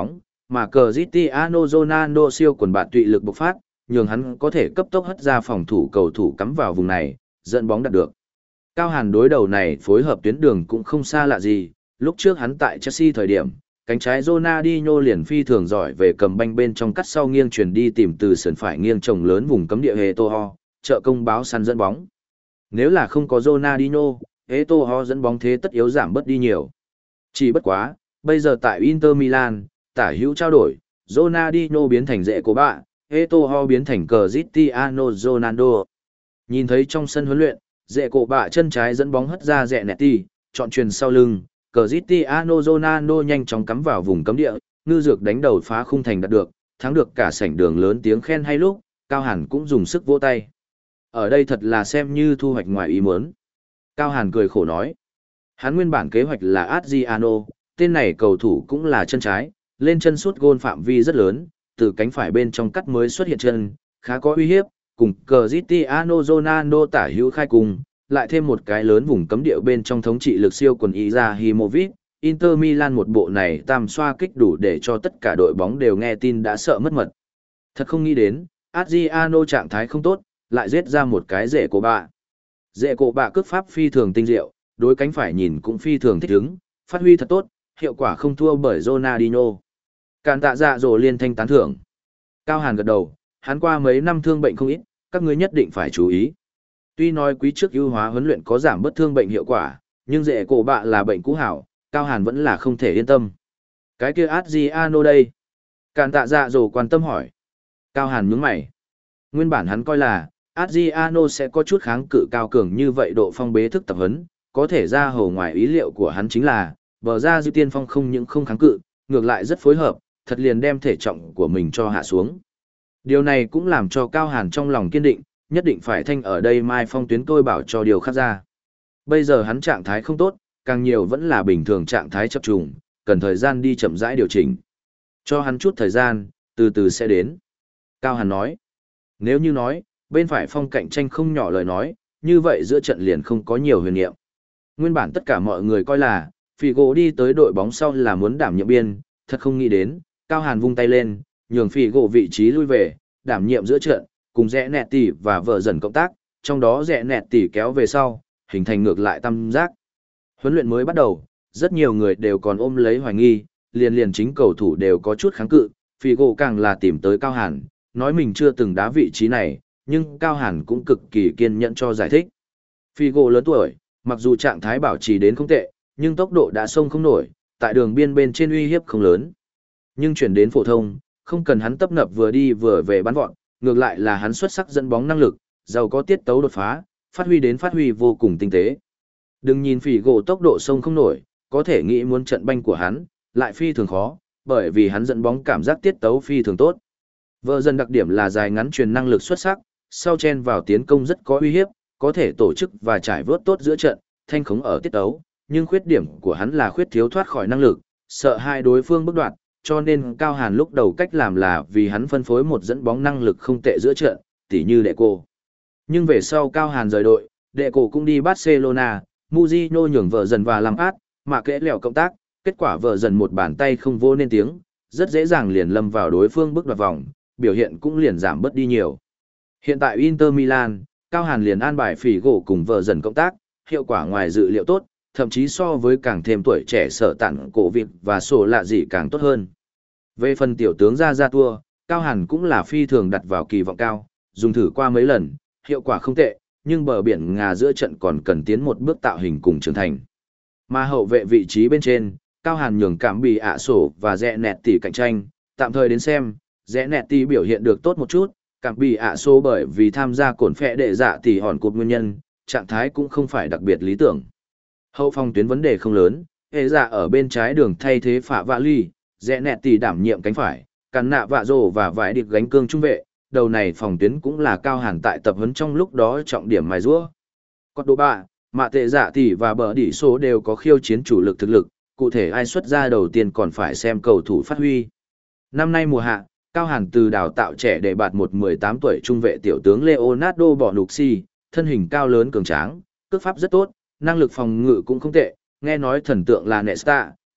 mà Cristiano Ronaldo siêu quần bạt tụy lực bộc phát, nhường hắn có thể cấp tốc hất ra phòng thủ cầu thủ cắm vào vùng này, dẫn bóng đạt được. Cao Hàn đối đầu này phối hợp tuyến đường cũng không xa lạ gì, lúc trước hắn tại Chelsea thời điểm, cánh trái Ronaldinho liền phi thường giỏi về cầm banh bên trong cắt sau nghiêng chuyển đi tìm từ sườn phải nghiêng trồng lớn vùng cấm địa Eto'o, trợ công báo săn dẫn bóng. Nếu là không có Ronaldinho, Eto'o dẫn bóng thế tất yếu giảm bớt đi nhiều. Chỉ bất quá, bây giờ tại Inter Milan, tả hữu trao đổi, Ronaldinho biến thành dễ của bạ, Eto'o biến thành Cristiano Ronaldo. Nhìn thấy trong sân huấn luyện, dễ cổ bạ chân trái dẫn bóng hất ra rẽ nẹt ti, chọn truyền sau lưng, Cristiano Ronaldo nhanh chóng cắm vào vùng cấm địa, ngư dược đánh đầu phá khung thành đạt được, thắng được cả sảnh đường lớn tiếng khen hay lúc, Cao Hàn cũng dùng sức vỗ tay. Ở đây thật là xem như thu hoạch ngoài ý muốn. Cao Hàn cười khổ nói. Hắn nguyên bản kế hoạch là Adriano, tên này cầu thủ cũng là chân trái, lên chân sút gôn phạm vi rất lớn, từ cánh phải bên trong cắt mới xuất hiện chân, khá có uy hiếp, cùng Cristiano Ronaldo tả hữu khai cùng, lại thêm một cái lớn vùng cấm địa bên trong thống trị lực siêu quần Izahimovic, Inter Milan một bộ này tam xoa kích đủ để cho tất cả đội bóng đều nghe tin đã sợ mất mật. Thật không nghĩ đến, Adriano trạng thái không tốt, lại giết ra một cái rễ cổ bạ. Rễ cổ bạ cước pháp phi thường tinh diệu, đối cánh phải nhìn cũng phi thường thích ứng, phát huy thật tốt, hiệu quả không thua bởi Ronaldinho. Càn tạ dạ dỗ liên thanh tán thưởng. Cao Hàn gật đầu, hắn qua mấy năm thương bệnh không ít, các ngươi nhất định phải chú ý. Tuy nói quý trước ưu hóa huấn luyện có giảm bất thương bệnh hiệu quả, nhưng rễ cổ bạ là bệnh cũ hảo, Cao Hàn vẫn là không thể yên tâm. Cái kia Adriano đây? Càn tạ dạ dỗ quan tâm hỏi. Cao Hàn nhướng mày. Nguyên bản hắn coi là, Adriano sẽ có chút kháng cự cao cường như vậy độ phong bế thức tập huấn, có thể ra hầu ngoài ý liệu của hắn chính là, bờ ra dư tiên phong không những không kháng cự, ngược lại rất phối hợp, thật liền đem thể trọng của mình cho hạ xuống. Điều này cũng làm cho Cao Hàn trong lòng kiên định, nhất định phải thanh ở đây mai phong tuyến tôi bảo cho điều khác ra. Bây giờ hắn trạng thái không tốt, càng nhiều vẫn là bình thường trạng thái chập trùng, cần thời gian đi chậm rãi điều chỉnh. Cho hắn chút thời gian, từ từ sẽ đến. Cao Hàn nói, nếu như nói, bên phải phong cạnh tranh không nhỏ lời nói, như vậy giữa trận liền không có nhiều huyền niệm. Nguyên bản tất cả mọi người coi là, Figo đi tới đội bóng sau là muốn đảm nhiệm biên, thật không nghĩ đến, Cao Hàn vung tay lên, nhường Figo vị trí lui về, đảm nhiệm giữa trận, cùng rẽ nẹt tỉ và vợ dần cộng tác, trong đó rẽ nẹt tỉ kéo về sau, hình thành ngược lại tam giác. Huấn luyện mới bắt đầu, rất nhiều người đều còn ôm lấy hoài nghi, liền liền chính cầu thủ đều có chút kháng cự, Figo càng là tìm tới Cao Hàn, nói mình chưa từng đá vị trí này, nhưng Cao Hàn cũng cực kỳ kiên nhẫn cho giải thích. Figo lớn tuổi, mặc dù trạng thái bảo trì đến không tệ, nhưng tốc độ đã sông không nổi, tại đường biên bên trên uy hiếp không lớn. Nhưng chuyển đến phổ thông, không cần hắn tấp nập vừa đi vừa về bắn vọt, ngược lại là hắn xuất sắc dẫn bóng năng lực, giàu có tiết tấu đột phá, phát huy đến phát huy vô cùng tinh tế. Đừng nhìn Figo tốc độ sông không nổi, có thể nghĩ muốn trận banh của hắn, lại phi thường khó, bởi vì hắn dẫn bóng cảm giác tiết tấu phi thường tốt. Vợ dần đặc điểm là dài ngắn truyền năng lực xuất sắc, sau chen vào tiến công rất có uy hiếp, có thể tổ chức và trải vớt tốt giữa trận, thanh khống ở tiết tấu, nhưng khuyết điểm của hắn là khuyết thiếu thoát khỏi năng lực, sợ hai đối phương bức đoạt, cho nên Cao Hàn lúc đầu cách làm là vì hắn phân phối một dẫn bóng năng lực không tệ giữa trận, tỉ như Đệ Cô. Nhưng về sau Cao Hàn rời đội, Đệ Cô cũng đi Barcelona, Mourinho nhường vợ dần và làm át, mà kẽ lẹo cộng tác, kết quả vợ dần một bàn tay không vô nên tiếng, rất dễ dàng liền lâm vào đối phương bức đoạt vòng, biểu hiện cũng liền giảm bớt đi nhiều. Hiện tại Inter Milan, Cao Hàn liền an bài phỉ gỗ cùng vợ dần cộng tác, hiệu quả ngoài dự liệu tốt, thậm chí so với càng thêm tuổi trẻ sở tặng cổ vịt và sổ lạ gì càng tốt hơn. Về phần tiểu tướng ra ra tua, Cao Hàn cũng là phi thường đặt vào kỳ vọng cao, dùng thử qua mấy lần, hiệu quả không tệ, nhưng bờ biển Ngà giữa trận còn cần tiến một bước tạo hình cùng trưởng thành. Mà hậu vệ vị trí bên trên, Cao Hàn nhường cảm bị ạ sổ và rẽ nẹt tỷ cạnh tranh, tạm thời đến xem, rẽ nẹt tỷ biểu hiện được tốt một chút, cảm bị ạ sổ bởi vì tham gia cổn phẹ đệ dạ tỷ hòn cột nguyên nhân, trạng thái cũng không phải đặc biệt lý tưởng. Hậu phòng tuyến vấn đề không lớn, hệ dạ ở bên trái đường thay thế phả vạ ly, rẽ nẹt tỷ đảm nhiệm cánh phải, cắn nạ vạ rồ và vải điệp gánh cương trung vệ, đầu này phòng tuyến cũng là Cao Hàn tại tập huấn trong lúc đó trọng điểm mài giũa. Cọt đồ bạ, mạ tệ dạ tỷ và bờ đỉ số đều có khiêu chiến chủ lực thực lực, cụ thể ai xuất ra đầu tiên còn phải xem cầu thủ phát huy. Năm nay mùa hạ, Cao Hàn từ đào tạo trẻ để bạt một mười tám tuổi trung vệ tiểu tướng Leonardo Bonucci, thân hình cao lớn cường tráng, cước pháp rất tốt, năng lực phòng ngự cũng không tệ, nghe nói thần tượng là Nesta,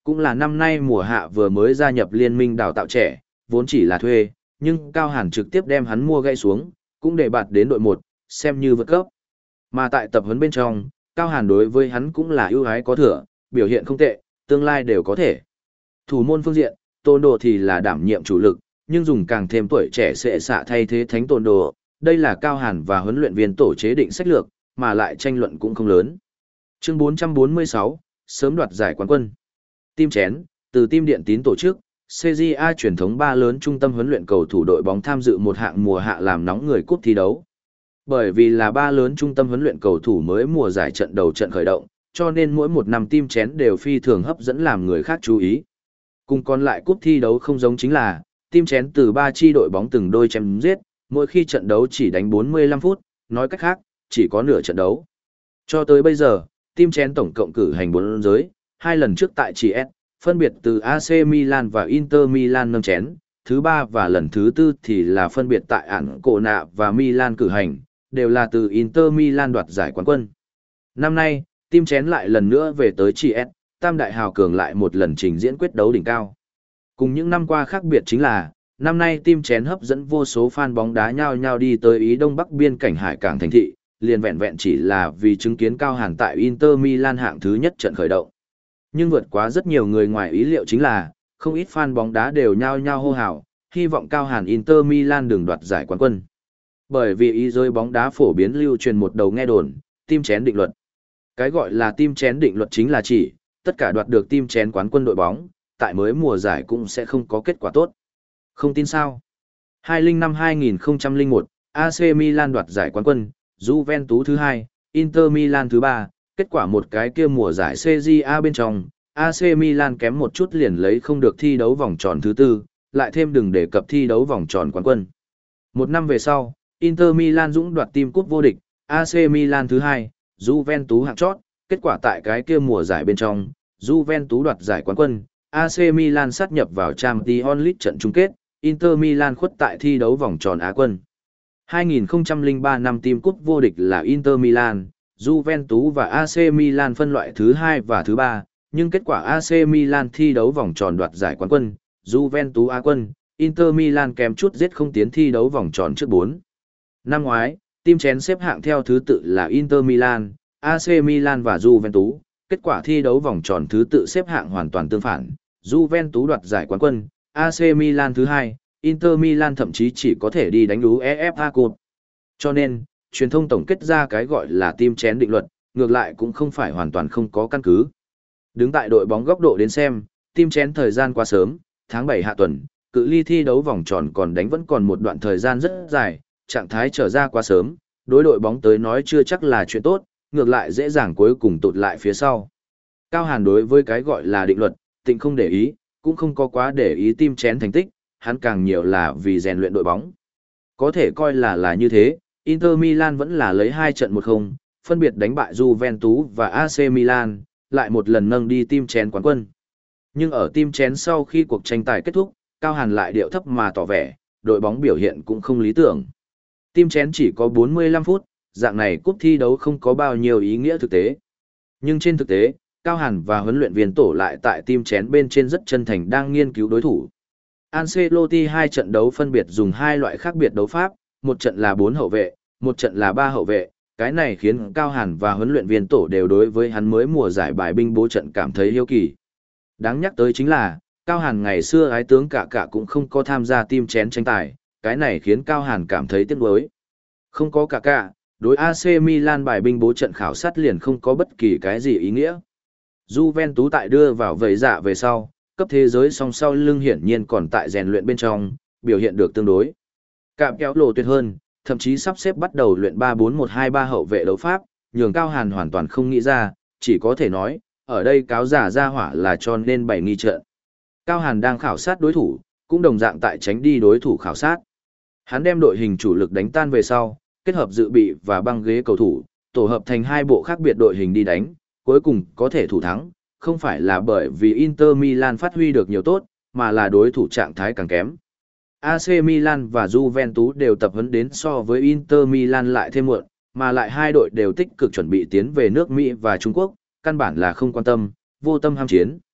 cũng là năm nay mùa hạ vừa mới gia nhập liên minh đào tạo trẻ, vốn chỉ là thuê, nhưng Cao Hàn trực tiếp đem hắn mua gãy xuống, cũng để bạt đến đội một, xem như vượt cấp. Mà tại tập huấn bên trong, Cao Hàn đối với hắn cũng là ưu ái có thừa, biểu hiện không tệ, tương lai đều có thể. Thủ môn phương diện, Tôn Đồ thì là đảm nhiệm chủ lực, nhưng dùng càng thêm tuổi trẻ sẽ xạ thay thế Thánh Tôn Đồ, đây là Cao Hàn và huấn luyện viên tổ chế định sách lược, mà lại tranh luận cũng không lớn. Chương bốn trăm bốn mươi sáu, sớm đoạt giải quán quân. Team chén, từ team điện tín tổ chức, xê giê a truyền thống ba lớn trung tâm huấn luyện cầu thủ đội bóng tham dự một hạng mùa hạ làm nóng người cúp thi đấu. Bởi vì là ba lớn trung tâm huấn luyện cầu thủ mới mùa giải trận đầu trận khởi động, cho nên mỗi một năm team chén đều phi thường hấp dẫn làm người khác chú ý. Cùng còn lại cúp thi đấu không giống chính là, team chén từ ba chi đội bóng từng đôi chém giết, mỗi khi trận đấu chỉ đánh bốn mươi lăm phút, nói cách khác, chỉ có nửa trận đấu. Cho tới bây giờ, team chén tổng cộng cử hành bốn giới, hai lần trước tại chỉ S, phân biệt từ a xê Milan và Inter Milan nâng chén, thứ ba và lần thứ tư thì là phân biệt tại ản Cổ Nạ và Milan cử hành, đều là từ Inter Milan đoạt giải quán quân. Năm nay, team chén lại lần nữa về tới chỉ S, tam đại hào cường lại một lần trình diễn quyết đấu đỉnh cao. Cùng những năm qua khác biệt chính là, năm nay team chén hấp dẫn vô số fan bóng đá nhao nhao đi tới Ý Đông Bắc biên cảnh hải cảng thành thị, liền vẹn vẹn chỉ là vì chứng kiến Cao Hàn tại Inter Milan hạng thứ nhất trận khởi động. Nhưng vượt quá rất nhiều người ngoài ý liệu chính là, không ít fan bóng đá đều nhao nhao hô hào, hy vọng Cao Hàn Inter Milan đừng đoạt giải quán quân. Bởi vì ý giới bóng đá phổ biến lưu truyền một đầu nghe đồn, team chén định luật. Cái gọi là team chén định luật chính là chỉ, tất cả đoạt được team chén quán quân đội bóng, tại mới mùa giải cũng sẽ không có kết quả tốt. Không tin sao? hai không năm hai nghìn không trăm lẻ một, a xê Milan đoạt giải quán quân, Juventus thứ hai, Inter Milan thứ ba, kết quả một cái kia mùa giải xê giê a bên trong, a xê Milan kém một chút liền lấy không được thi đấu vòng tròn thứ tư, lại thêm đừng đề cập thi đấu vòng tròn quán quân. Một năm về sau, Inter Milan dũng đoạt team cúp vô địch, a xê Milan thứ hai, Juventus hạng chót, kết quả tại cái kia mùa giải bên trong, Juventus đoạt giải quán quân, a xê Milan sát nhập vào Champions League trận chung kết, Inter Milan khuất tại thi đấu vòng tròn Á quân. hai nghìn không trăm lẻ ba năm team cúp vô địch là Inter Milan, Juventus và a xê Milan phân loại thứ hai và thứ ba, nhưng kết quả a xê Milan thi đấu vòng tròn đoạt giải quán quân, Juventus Á quân, Inter Milan kèm chút giết không tiến thi đấu vòng tròn trước bốn. Năm ngoái, team chén xếp hạng theo thứ tự là Inter Milan, a xê Milan và Juventus, kết quả thi đấu vòng tròn thứ tự xếp hạng hoàn toàn tương phản, Juventus đoạt giải quán quân, a xê Milan thứ hai, Inter Milan thậm chí chỉ có thể đi đánh đú e ép a Cup. Cho nên, truyền thông tổng kết ra cái gọi là team chén định luật, ngược lại cũng không phải hoàn toàn không có căn cứ. Đứng tại đội bóng góc độ đến xem, team chén thời gian quá sớm, tháng bảy hạ tuần, cự ly thi đấu vòng tròn còn đánh vẫn còn một đoạn thời gian rất dài, trạng thái trở ra quá sớm, đối đội bóng tới nói chưa chắc là chuyện tốt, ngược lại dễ dàng cuối cùng tụt lại phía sau. Cao Hàn đối với cái gọi là định luật, tịnh không để ý, cũng không có quá để ý team chén thành tích, hắn càng nhiều là vì rèn luyện đội bóng. Có thể coi là là như thế, Inter Milan vẫn là lấy hai trận một không, phân biệt đánh bại Juventus và a xê Milan, lại một lần nâng đi team chén quán quân. Nhưng ở team chén sau khi cuộc tranh tài kết thúc, Cao Hàn lại điệu thấp mà tỏ vẻ, đội bóng biểu hiện cũng không lý tưởng. Team chén chỉ có bốn mươi lăm phút, dạng này cúp thi đấu không có bao nhiêu ý nghĩa thực tế. Nhưng trên thực tế, Cao Hàn và huấn luyện viên tổ lại tại team chén bên trên rất chân thành đang nghiên cứu đối thủ. Ancelotti hai trận đấu phân biệt dùng hai loại khác biệt đấu pháp, một trận là bốn hậu vệ, một trận là ba hậu vệ, cái này khiến Cao Hàn và huấn luyện viên tổ đều đối với hắn mới mùa giải bài binh bố trận cảm thấy hiếu kỳ. Đáng nhắc tới chính là, Cao Hàn ngày xưa ái tướng cả cả cũng không có tham gia team chén tranh tài, cái này khiến Cao Hàn cảm thấy tiếc nuối. Không có cả cả, đối a xê Milan bài binh bố trận khảo sát liền không có bất kỳ cái gì ý nghĩa. Juventus tại đưa vào vầy dạ về sau, cấp thế giới song sau lưng hiển nhiên còn tại rèn luyện bên trong, biểu hiện được tương đối cạm kéo lộ tuyệt hơn, thậm chí sắp xếp bắt đầu luyện ba bốn một hai ba hậu vệ đấu pháp, nhường Cao Hàn hoàn toàn không nghĩ ra, chỉ có thể nói, ở đây cáo giả ra hỏa là cho nên bảy nghi trận. Cao Hàn đang khảo sát đối thủ, cũng đồng dạng tại tránh đi đối thủ khảo sát. Hắn đem đội hình chủ lực đánh tan về sau, kết hợp dự bị và băng ghế cầu thủ, tổ hợp thành hai bộ khác biệt đội hình đi đánh, cuối cùng có thể thủ thắng, không phải là bởi vì Inter Milan phát huy được nhiều tốt, mà là đối thủ trạng thái càng kém. a xê Milan và Juventus đều tập huấn đến so với Inter Milan lại thêm muộn, mà lại hai đội đều tích cực chuẩn bị tiến về nước Mỹ và Trung Quốc, căn bản là không quan tâm, vô tâm ham chiến.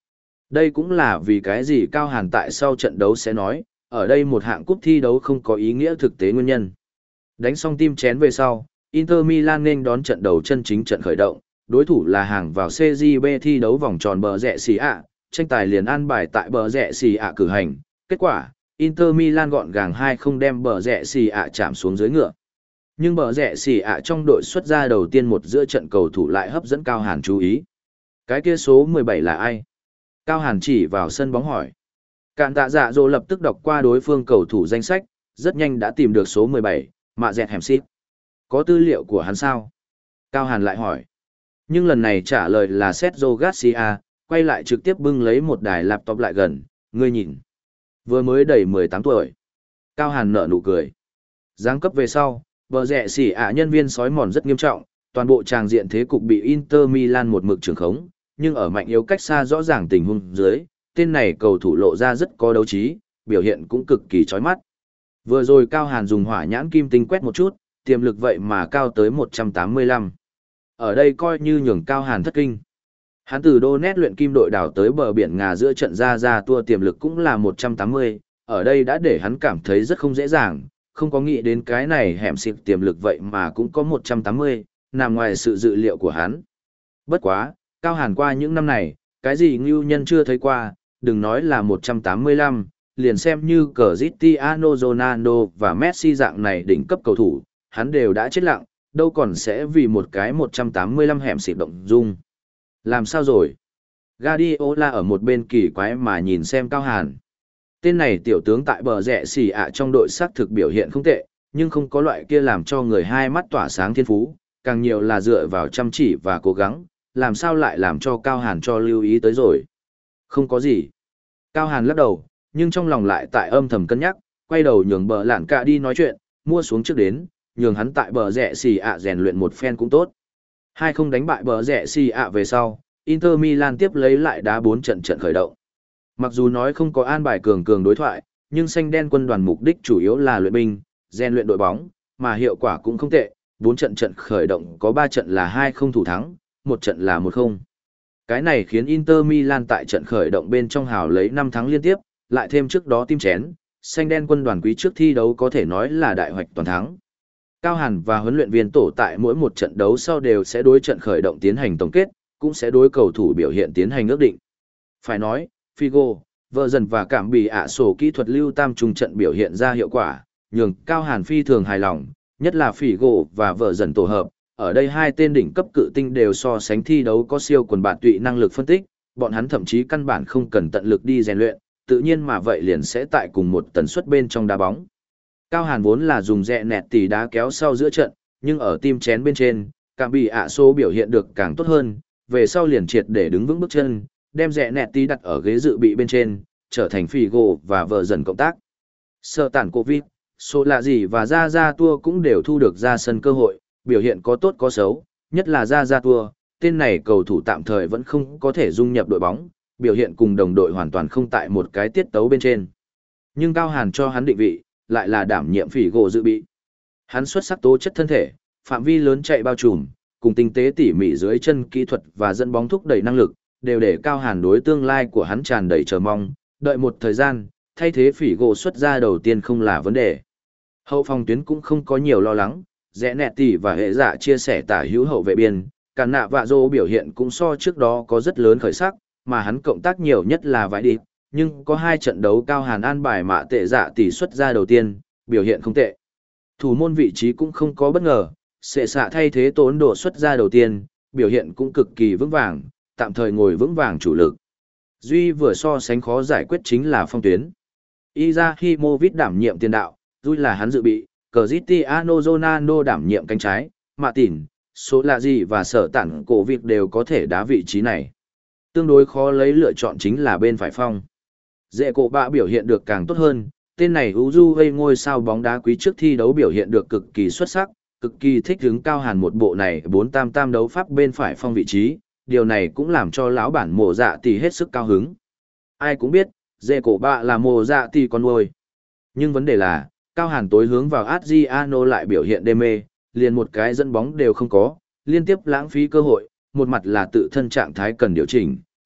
Đây cũng là vì cái gì Cao Hàn tại sau trận đấu sẽ nói, ở đây một hạng cúp thi đấu không có ý nghĩa thực tế nguyên nhân. Đánh xong tim chén về sau, Inter Milan nên đón trận đầu chân chính trận khởi động, đối thủ là hàng vào xê giê bê thi đấu vòng tròn bờ rẹ xì ạ, tranh tài liền an bài tại bờ rẹ xì ạ cử hành. Kết quả, Inter Milan gọn gàng hai không đem bờ rẹ xì ạ chạm xuống dưới ngựa. Nhưng bờ rẹ xì ạ trong đội xuất ra đầu tiên một giữa trận cầu thủ lại hấp dẫn Cao Hàn chú ý. Cái kia số mười bảy là ai? Cao Hàn chỉ vào sân bóng hỏi. Cạn tạ dạ dỗ lập tức đọc qua đối phương cầu thủ danh sách, rất nhanh đã tìm được số mười bảy, mạ dẹt hẻm xít. Có tư liệu của hắn sao? Cao Hàn lại hỏi. Nhưng lần này trả lời là Sergio Garcia, quay lại trực tiếp bưng lấy một đài laptop lại gần, ngươi nhìn. Vừa mới đầy mười tám tuổi. Cao Hàn nở nụ cười. Giáng cấp về sau, bờ rẹ xỉ ạ nhân viên sói mòn rất nghiêm trọng, toàn bộ tràng diện thế cục bị Inter Milan một mực trường khống, nhưng ở mạnh yếu cách xa rõ ràng tình huống dưới, tên này cầu thủ lộ ra rất có đấu trí, biểu hiện cũng cực kỳ chói mắt. Vừa rồi Cao Hàn dùng hỏa nhãn kim tinh quét một chút, tiềm lực vậy mà cao tới một trăm tám mươi lăm. Ở đây coi như nhường Cao Hàn thất kinh. Hắn từ đô nét luyện kim đội đảo tới bờ biển Ngà giữa trận ra ra tua tiềm lực cũng là một trăm tám mươi, ở đây đã để hắn cảm thấy rất không dễ dàng, không có nghĩ đến cái này hẻm xịt tiềm lực vậy mà cũng có một trăm tám mươi, nằm ngoài sự dự liệu của hắn. Bất quá, Cao Hàn qua những năm này, cái gì ngưu nhân chưa thấy qua, đừng nói là một trăm tám mươi lăm, liền xem như Cristiano Ronaldo và Messi dạng này đỉnh cấp cầu thủ, hắn đều đã chết lặng, đâu còn sẽ vì một cái một trăm tám mươi lăm hẻm xịt động dung. Làm sao rồi? Guardiola ở một bên kỳ quái mà nhìn xem Cao Hàn. Tên này tiểu tướng tại bờ rẹ xỉ ạ trong đội xác thực biểu hiện không tệ, nhưng không có loại kia làm cho người hai mắt tỏa sáng thiên phú, càng nhiều là dựa vào chăm chỉ và cố gắng, làm sao lại làm cho Cao Hàn cho lưu ý tới rồi. Không có gì. Cao Hàn lắc đầu, nhưng trong lòng lại tại âm thầm cân nhắc, quay đầu nhường bờ lạn cả đi nói chuyện, mua xuống trước đến, nhường hắn tại bờ rẹ xỉ ạ rèn luyện một phen cũng tốt. Hai không đánh bại bờ rẹ xỉ ạ về sau, Inter Milan tiếp lấy lại đá bốn trận trận khởi động. Mặc dù nói không có an bài cường cường đối thoại, nhưng xanh đen quân đoàn mục đích chủ yếu là luyện binh, rèn luyện đội bóng, mà hiệu quả cũng không tệ, bốn trận trận khởi động có ba trận là hai không thủ thắng, một trận là một không. Cái này khiến Inter Milan tại trận khởi động bên trong hào lấy năm thắng liên tiếp, lại thêm trước đó tim chén, xanh đen quân đoàn quý trước thi đấu có thể nói là đại hoạch toàn thắng. Cao Hàn và huấn luyện viên tổ tại mỗi một trận đấu sau đều sẽ đối trận khởi động tiến hành tổng kết, cũng sẽ đối cầu thủ biểu hiện tiến hành ước định. Phải nói, Figo, vợ dần và cảm bị ạ sổ kỹ thuật lưu tam trung trận biểu hiện ra hiệu quả, nhường Cao Hàn phi thường hài lòng, nhất là Figo và vợ dần tổ hợp. Ở đây hai tên đỉnh cấp cự tinh đều so sánh thi đấu có siêu quần bạn tụy năng lực phân tích, bọn hắn thậm chí căn bản không cần tận lực đi rèn luyện, tự nhiên mà vậy liền sẽ tại cùng một tần suất bên trong đá bóng. Cao Hàn vốn là dùng rẹ nẹt tỉ đá kéo sau giữa trận, nhưng ở tim chén bên trên, cảm bị ạ số biểu hiện được càng tốt hơn, về sau liền triệt để đứng vững bước chân, đem rẹ nẹt tỉ đặt ở ghế dự bị bên trên, trở thành Figo và vợ dần cộng tác. Sở tản Covid, số lạ gì và Ra Ra Tua cũng đều thu được ra sân cơ hội, biểu hiện có tốt có xấu, nhất là Ra Ra Tua, tên này cầu thủ tạm thời vẫn không có thể dung nhập đội bóng, biểu hiện cùng đồng đội hoàn toàn không tại một cái tiết tấu bên trên. Nhưng Cao Hàn cho hắn định vị, lại là đảm nhiệm Figo dự bị. Hắn xuất sắc tố chất thân thể, phạm vi lớn chạy bao trùm, cùng tinh tế tỉ mỉ dưới chân kỹ thuật và dẫn bóng thúc đẩy năng lực, đều để Cao Hàn đối tương lai của hắn tràn đầy chờ mong, đợi một thời gian, thay thế Figo xuất ra đầu tiên không là vấn đề. Hậu phòng tuyến cũng không có nhiều lo lắng, rẽ nẹt tỉ và hệ dạ chia sẻ tả hữu hậu vệ biên, Cản nạ vạ dô biểu hiện cũng so trước đó có rất lớn khởi sắc, mà hắn cộng tác nhiều nhất là vãi đi, nhưng có hai trận đấu Cao Hàn an bài mạ tệ dạ tỷ xuất ra đầu tiên, biểu hiện không tệ. Thủ môn vị trí cũng không có bất ngờ, sẽ xạ thay thế tốn độ xuất ra đầu tiên, biểu hiện cũng cực kỳ vững vàng, tạm thời ngồi vững vàng chủ lực. Duy vừa so sánh khó giải quyết chính là phong tuyến. Izahimovic đảm nhiệm tiền đạo, Duy là hắn dự bị, Cristiano Ronaldo đảm nhiệm cánh trái, Mạ Tỉn, số lạ gì và sở tản cổ việc đều có thể đá vị trí này. Tương đối khó lấy lựa chọn chính là bên phải phong. Dễ cổ bạ biểu hiện được càng tốt hơn, tên này Uju gây ngôi sao bóng đá quý trước thi đấu biểu hiện được cực kỳ xuất sắc, cực kỳ thích hứng Cao Hàn một bộ này bốn tam tam đấu pháp bên phải phong vị trí, điều này cũng làm cho lão bản mồ dạ tỷ hết sức cao hứng. Ai cũng biết, dễ cổ bạ là mồ dạ tỷ con nuôi. Nhưng vấn đề là, Cao Hàn tối hướng vào Adriano lại biểu hiện đê mê, liền một cái dẫn bóng đều không có, liên tiếp lãng phí cơ hội, một mặt là tự thân trạng thái cần điều chỉnh,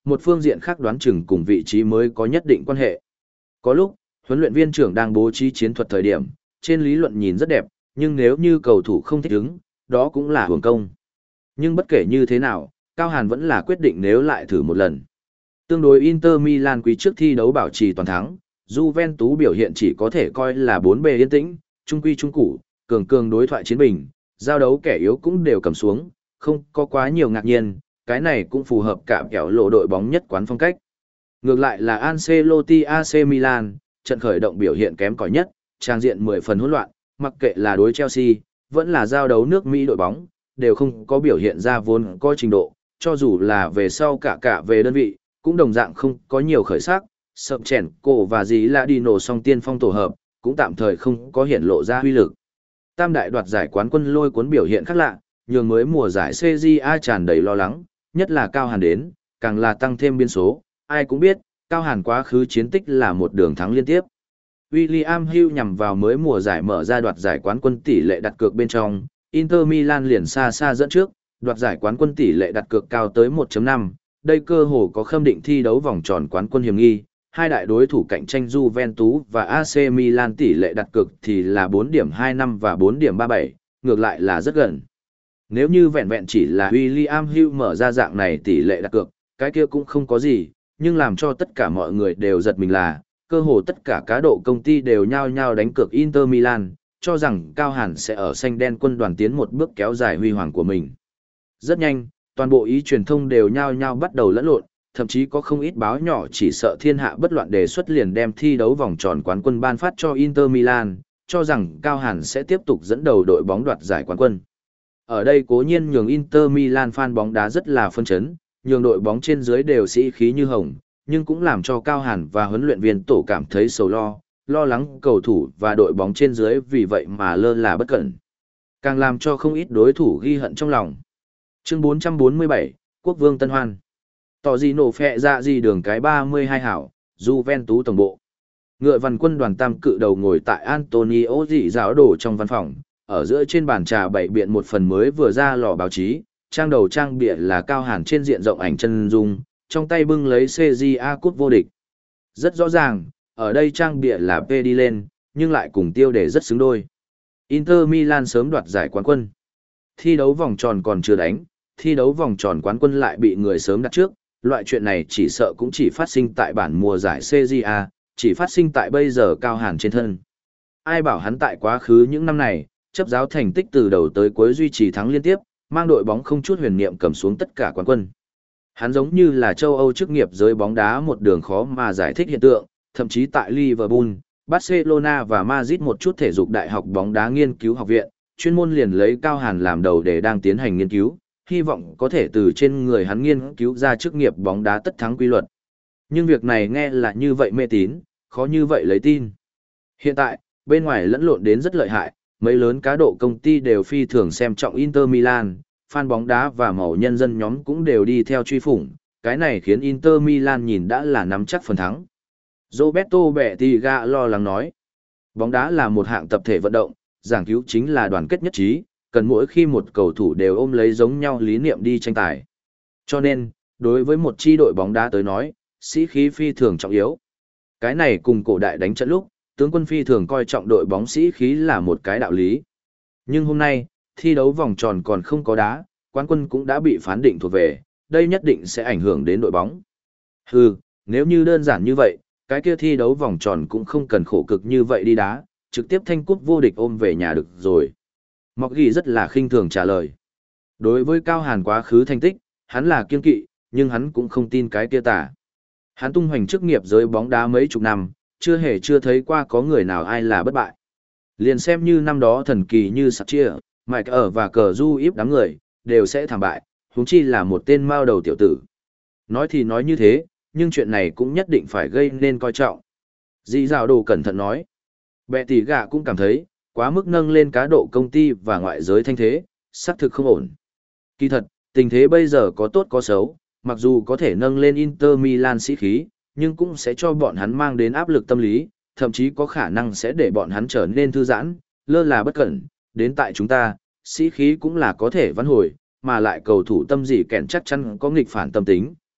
một phương diện khác đoán chừng cùng vị trí mới có nhất định quan hệ. Có lúc, huấn luyện viên trưởng đang bố trí chiến thuật thời điểm, trên lý luận nhìn rất đẹp, nhưng nếu như cầu thủ không thích ứng, đó cũng là hưởng công. Nhưng bất kể như thế nào, Cao Hàn vẫn là quyết định nếu lại thử một lần. Tương đối Inter Milan quý trước thi đấu bảo trì toàn thắng, Juventus biểu hiện chỉ có thể coi là bốn bề yên tĩnh, trung quy trung củ, cường cường đối thoại chiến bình, giao đấu kẻ yếu cũng đều cầm xuống, không có quá nhiều ngạc nhiên, cái này cũng phù hợp cả kẻo lộ đội bóng nhất quán phong cách. Ngược lại là Ancelotti a xê Milan, trận khởi động biểu hiện kém cỏi nhất, trang diện mười phần hỗn loạn, mặc kệ là đối Chelsea, vẫn là giao đấu nước Mỹ đội bóng, đều không có biểu hiện ra vốn có trình độ, cho dù là về sau cả cả về đơn vị, cũng đồng dạng không có nhiều khởi sắc, sập chèn cổ và dí là đi nổ song tiên phong tổ hợp, cũng tạm thời không có hiện lộ ra huy lực. Tam đại đoạt giải quán quân lôi cuốn biểu hiện khác lạ, nhường mới mùa giải xê giê a tràn đầy lo lắng, nhất là Cao Hàn đến, càng là tăng thêm biên số, ai cũng biết, Cao Hàn quá khứ chiến tích là một đường thắng liên tiếp. William Hill nhằm vào mới mùa giải mở ra đoạt giải quán quân tỷ lệ đặt cược bên trong, Inter Milan liền xa xa dẫn trước, đoạt giải quán quân tỷ lệ đặt cược cao tới một chấm năm, đây cơ hồ có khâm định thi đấu vòng tròn quán quân hiểm nghi. Hai đại đối thủ cạnh tranh Juventus và a xê Milan tỷ lệ đặt cược thì là bốn điểm hai năm và bốn điểm ba bảy, ngược lại là rất gần. Nếu như vẹn vẹn chỉ là William Hill mở ra dạng này tỷ lệ đặt cược, cái kia cũng không có gì, nhưng làm cho tất cả mọi người đều giật mình là, cơ hồ tất cả cá độ công ty đều nhao nhao đánh cược Inter Milan, cho rằng Cao Hàn sẽ ở xanh đen quân đoàn tiến một bước kéo dài huy hoàng của mình. Rất nhanh, toàn bộ ý truyền thông đều nhao nhao bắt đầu lẫn lộn, thậm chí có không ít báo nhỏ chỉ sợ thiên hạ bất loạn đề xuất liền đem thi đấu vòng tròn quán quân ban phát cho Inter Milan, cho rằng Cao Hàn sẽ tiếp tục dẫn đầu đội bóng đoạt giải quán quân. Ở đây cố nhiên nhường Inter Milan fan bóng đá rất là phân chấn, nhường đội bóng trên dưới đều sĩ khí như hồng, nhưng cũng làm cho Cao Hàn và huấn luyện viên tổ cảm thấy sầu lo, lo lắng cầu thủ và đội bóng trên dưới vì vậy mà lơ là bất cẩn. Càng làm cho không ít đối thủ ghi hận trong lòng. Chương bốn trăm bốn mươi bảy, Quốc vương Tân Hoan. Tỏ gì nổ phẹ dạ gì đường cái ba mươi hai hảo, Juventus tổng bộ. Ngựa văn quân đoàn tam cự đầu ngồi tại Antonio dị giáo đổ trong văn phòng, ở giữa trên bàn trà bày biện một phần mới vừa ra lò báo chí, trang đầu trang bìa là Cao Hàn trên diện rộng ảnh chân dung, trong tay bưng lấy xê giê a cúp vô địch. Rất rõ ràng, ở đây trang bìa là P đi lên, nhưng lại cùng tiêu đề rất xứng đôi. Inter Milan sớm đoạt giải quán quân. Thi đấu vòng tròn còn chưa đánh, thi đấu vòng tròn quán quân lại bị người sớm đặt trước, loại chuyện này chỉ sợ cũng chỉ phát sinh tại bản mùa giải xê giê a, chỉ phát sinh tại bây giờ Cao Hàn trên thân. Ai bảo hắn tại quá khứ những năm này, chấp giáo thành tích từ đầu tới cuối duy trì thắng liên tiếp, mang đội bóng không chút huyền niệm cầm xuống tất cả quán quân. Hắn giống như là châu Âu chức nghiệp giới bóng đá một đường khó mà giải thích hiện tượng, thậm chí tại Liverpool, Barcelona và Madrid một chút thể dục đại học bóng đá nghiên cứu học viện, chuyên môn liền lấy Cao Hàn làm đầu để đang tiến hành nghiên cứu, hy vọng có thể từ trên người hắn nghiên cứu ra chức nghiệp bóng đá tất thắng quy luật. Nhưng việc này nghe là như vậy mê tín, khó như vậy lấy tin. Hiện tại, bên ngoài lẫn lộn đến rất lợi hại, mấy lớn cá độ công ty đều phi thường xem trọng Inter Milan, fan bóng đá và màu nhân dân nhóm cũng đều đi theo truy phủng, cái này khiến Inter Milan nhìn đã là nắm chắc phần thắng. Roberto Bettiga lo lắng nói, bóng đá là một hạng tập thể vận động, giảng cứu chính là đoàn kết nhất trí, cần mỗi khi một cầu thủ đều ôm lấy giống nhau lý niệm đi tranh tài. Cho nên, đối với một chi đội bóng đá tới nói, sĩ khí phi thường trọng yếu. Cái này cùng cổ đại đánh trận lúc, tướng quân phi thường coi trọng đội bóng sĩ khí là một cái đạo lý. Nhưng hôm nay, thi đấu vòng tròn còn không có đá, quán quân cũng đã bị phán định thuộc về, đây nhất định sẽ ảnh hưởng đến đội bóng. Hừ, nếu như đơn giản như vậy, cái kia thi đấu vòng tròn cũng không cần khổ cực như vậy đi đá, trực tiếp thanh cúp vô địch ôm về nhà được rồi. Mọc ghi rất là khinh thường trả lời. Đối với Cao Hàn quá khứ thành tích, hắn là kiên kỵ, nhưng hắn cũng không tin cái kia tả. Hắn tung hoành chức nghiệp giới bóng đá mấy chục năm, chưa hề chưa thấy qua có người nào ai là bất bại. Liền xem như năm đó thần kỳ như sạc chia, Mike ở và cờ du íp đám người, đều sẽ thảm bại, huống chi là một tên mao đầu tiểu tử. Nói thì nói như thế, nhưng chuyện này cũng nhất định phải gây nên coi trọng. Dĩ dạo đồ cẩn thận nói. Bẹ tỷ gạ cũng cảm thấy, quá mức nâng lên cá độ công ty và ngoại giới thanh thế, xác thực không ổn. Kỳ thật, tình thế bây giờ có tốt có xấu, mặc dù có thể nâng lên Inter Milan sĩ khí, nhưng cũng sẽ cho bọn hắn mang đến áp lực tâm lý, thậm chí có khả năng sẽ để bọn hắn trở nên thư giãn, lơ là bất cẩn. Đến tại chúng ta, sĩ khí cũng là có thể vãn hồi, mà lại cầu thủ tâm dị kèn chắc chắn có nghịch phản tâm tính,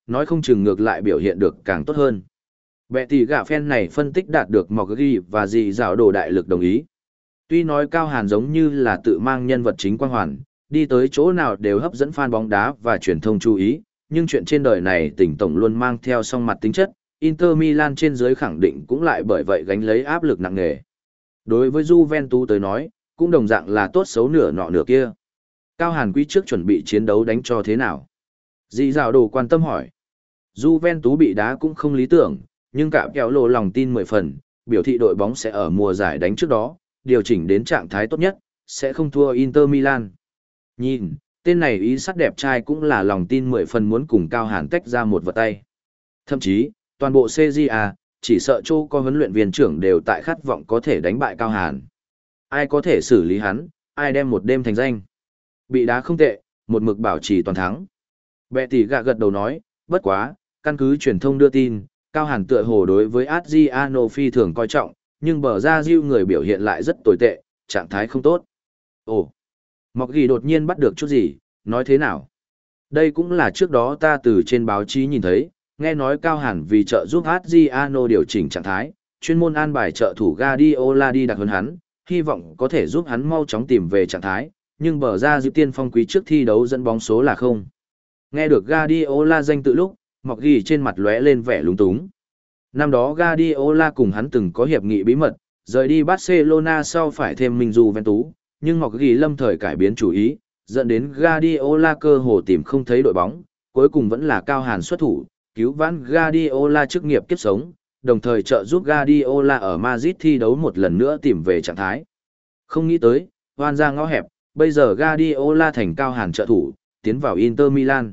nói không chừng ngược lại biểu hiện được càng tốt hơn. Bệ tỷ gạ fan này phân tích đạt được Mọc Ghi và dị dạo đồ đại lực đồng ý. Tuy nói Cao Hàn giống như là tự mang nhân vật chính quang hoàn, đi tới chỗ nào đều hấp dẫn fan bóng đá và truyền thông chú ý, nhưng chuyện trên đời này tỉnh tổng luôn mang theo song mặt tính chất, Inter Milan trên dưới khẳng định cũng lại bởi vậy gánh lấy áp lực nặng nề. Đối với Juventus tới nói, cũng đồng dạng là tốt xấu nửa nọ nửa kia. Cao Hàn quý trước chuẩn bị chiến đấu đánh cho thế nào? Dị dạo đồ quan tâm hỏi. Juventus bị đá cũng không lý tưởng, nhưng cả kéo lộ lòng tin mười phần, biểu thị đội bóng sẽ ở mùa giải đánh trước đó, điều chỉnh đến trạng thái tốt nhất, sẽ không thua Inter Milan. Nhìn, tên này ý sắt đẹp trai cũng là lòng tin mười phần muốn cùng Cao Hàn tách ra một vật tay. Thậm chí, toàn bộ xê giê a, chỉ sợ châu có huấn luyện viên trưởng đều tại khát vọng có thể đánh bại Cao Hàn. Ai có thể xử lý hắn, ai đem một đêm thành danh. Bị đá không tệ, một mực bảo trì toàn thắng. Bệ tỷ gạ gật đầu nói, bất quá, căn cứ truyền thông đưa tin, Cao Hàn tựa hồ đối với Adriano phi thường coi trọng, nhưng bờ ra diêu người biểu hiện lại rất tồi tệ, trạng thái không tốt. Ồ, Mọc Ghi đột nhiên bắt được chút gì, nói thế nào? Đây cũng là trước đó ta từ trên báo chí nhìn thấy, nghe nói Cao Hàn vì trợ giúp Adriano điều chỉnh trạng thái, chuyên môn an bài trợ thủ Guardiola đi đặc hơn hắn, hy vọng có thể giúp hắn mau chóng tìm về trạng thái, nhưng bờ ra diêu tiên phong quý trước thi đấu dẫn bóng số là không. Nghe được Guardiola danh tự lúc, Mọc Ghi trên mặt lóe lên vẻ lúng túng. Năm đó Guardiola cùng hắn từng có hiệp nghị bí mật, rời đi Barcelona sau phải thêm Minh Juventus, nhưng Mọc Ghi lâm thời cải biến chủ ý, dẫn đến Guardiola cơ hồ tìm không thấy đội bóng, cuối cùng vẫn là Cao Hàn xuất thủ, cứu vãn Guardiola chức nghiệp kiếp sống, đồng thời trợ giúp Guardiola ở Madrid thi đấu một lần nữa tìm về trạng thái. Không nghĩ tới, hoan ra ngõ hẹp, bây giờ Guardiola thành Cao Hàn trợ thủ, tiến vào Inter Milan.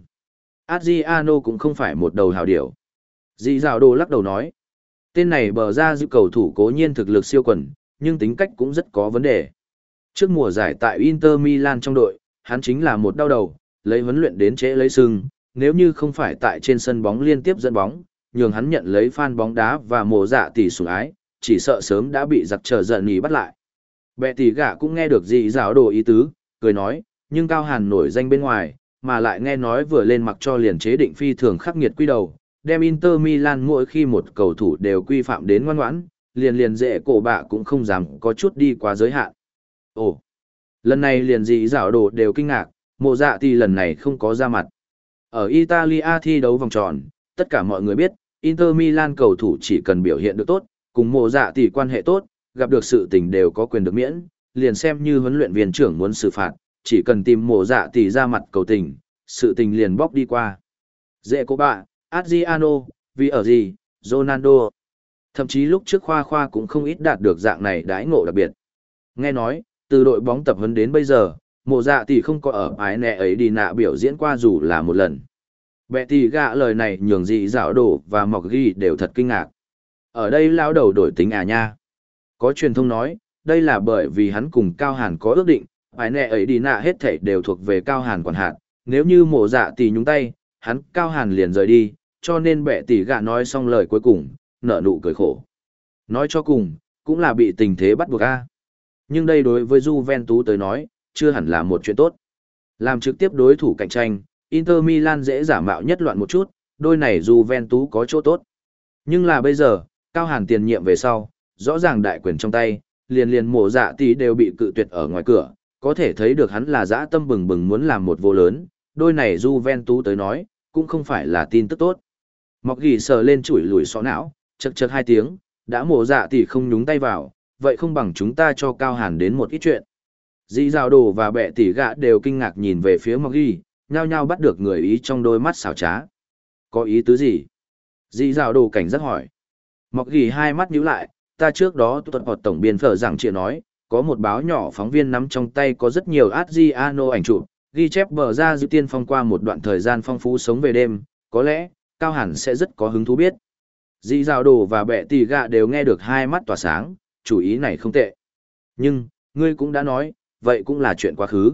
Adriano cũng không phải một đầu hào điểu. Dị dạo đồ lắc đầu nói, tên này bờ ra giữ cầu thủ cố nhiên thực lực siêu quần, nhưng tính cách cũng rất có vấn đề. Trước mùa giải tại Inter Milan trong đội, hắn chính là một đau đầu, lấy huấn luyện đến trễ lấy sưng, nếu như không phải tại trên sân bóng liên tiếp dẫn bóng, nhường hắn nhận lấy fan bóng đá và mồ dạ tỷ sủng ái, chỉ sợ sớm đã bị giặc trở giận nhì bắt lại. Bệ tỷ gạ cũng nghe được dị dạo đồ ý tứ, cười nói, nhưng Cao Hàn nổi danh bên ngoài, mà lại nghe nói vừa lên mặc cho liền chế định phi thường khắc nghiệt quy đầu, đem Inter Milan mỗi khi một cầu thủ đều quy phạm đến ngoan ngoãn, liền liền dễ cổ bạ cũng không dám có chút đi quá giới hạn. Ồ, lần này liền dị dạo đồ đều kinh ngạc, mộ dạ thì lần này không có ra mặt. Ở Italia thi đấu vòng tròn, tất cả mọi người biết, Inter Milan cầu thủ chỉ cần biểu hiện được tốt, cùng mộ dạ thì quan hệ tốt, gặp được sự tình đều có quyền được miễn, liền xem như huấn luyện viên trưởng muốn xử phạt, chỉ cần tìm mộ dạ thì ra mặt cầu tình, sự tình liền bóc đi qua. Dễ cổ bạ, Adriano, vì ở gì, Ronaldo. Thậm chí lúc trước Khoa Khoa cũng không ít đạt được dạng này đãi ngộ đặc biệt. Nghe nói, từ đội bóng tập huấn đến bây giờ, mộ dạ tỷ không có ở ái nẹ ấy đi nạ biểu diễn qua dù là một lần. Bệ tỷ gạ lời này nhường dị dạo đổ và Mọc Ghi đều thật kinh ngạc. Ở đây lao đầu đổi tính à nha. Có truyền thông nói, đây là bởi vì hắn cùng Cao Hàn có ước định, ái nẹ ấy đi nạ hết thảy đều thuộc về Cao Hàn quản hạt. Nếu như mộ dạ tỷ nhúng tay, hắn Cao Hàn liền rời đi, cho nên bệ tỷ gạ nói xong lời cuối cùng, nở nụ cười khổ. Nói cho cùng, cũng là bị tình thế bắt buộc a. Nhưng đây đối với Juventus tới nói, chưa hẳn là một chuyện tốt. Làm trực tiếp đối thủ cạnh tranh, Inter Milan dễ giả mạo nhất loạn một chút, đôi này Juventus có chỗ tốt. Nhưng là bây giờ, Cao Hàn tiền nhiệm về sau, rõ ràng đại quyền trong tay, liền liền mộ dạ tỷ đều bị cự tuyệt ở ngoài cửa, có thể thấy được hắn là dã tâm bừng bừng muốn làm một vô lớn, đôi này Juventus tới nói, cũng không phải là tin tức tốt. Mọc Ghi sờ lên chủi lùi xó não, chật chật hai tiếng, đã mộ dạ tỷ không nhúng tay vào, vậy không bằng chúng ta cho Cao Hàn đến một ít chuyện. Dĩ Dạo Đồ và Bệ tỷ gạ đều kinh ngạc nhìn về phía Mọc Ghi, nhao nhao bắt được người ý trong đôi mắt xảo trá. Có ý tứ gì? Dĩ Dạo Đồ cảnh giác hỏi. Mọc Ghi hai mắt nhíu lại, ta trước đó tuật hoạt tổng biên phở rằng chị nói, có một báo nhỏ phóng viên nắm trong tay có rất nhiều Adriano ảnh chụp, ghi chép bờ ra dư tiên phong qua một đoạn thời gian phong phú sống về đêm, có lẽ, Cao Hàn sẽ rất có hứng thú biết. Dĩ Dạo Đồ và Bệ tỷ gạ đều nghe được hai mắt tỏa sáng, chủ ý này không tệ. Nhưng, ngươi cũng đã nói, vậy cũng là chuyện quá khứ.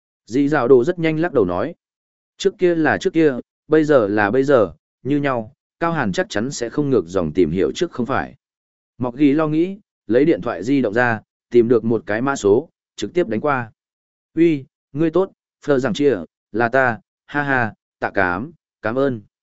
Dĩ Dạo Đồ rất nhanh lắc đầu nói. Trước kia là trước kia, bây giờ là bây giờ, như nhau, Cao Hàn chắc chắn sẽ không ngược dòng tìm hiểu trước không phải. Mọc Ghi lo nghĩ, lấy điện thoại di động ra, tìm được một cái mã số, trực tiếp đánh qua. Uy, ngươi tốt, Phờ rằng chia, là ta, ha ha, tạ cám, cảm ơn.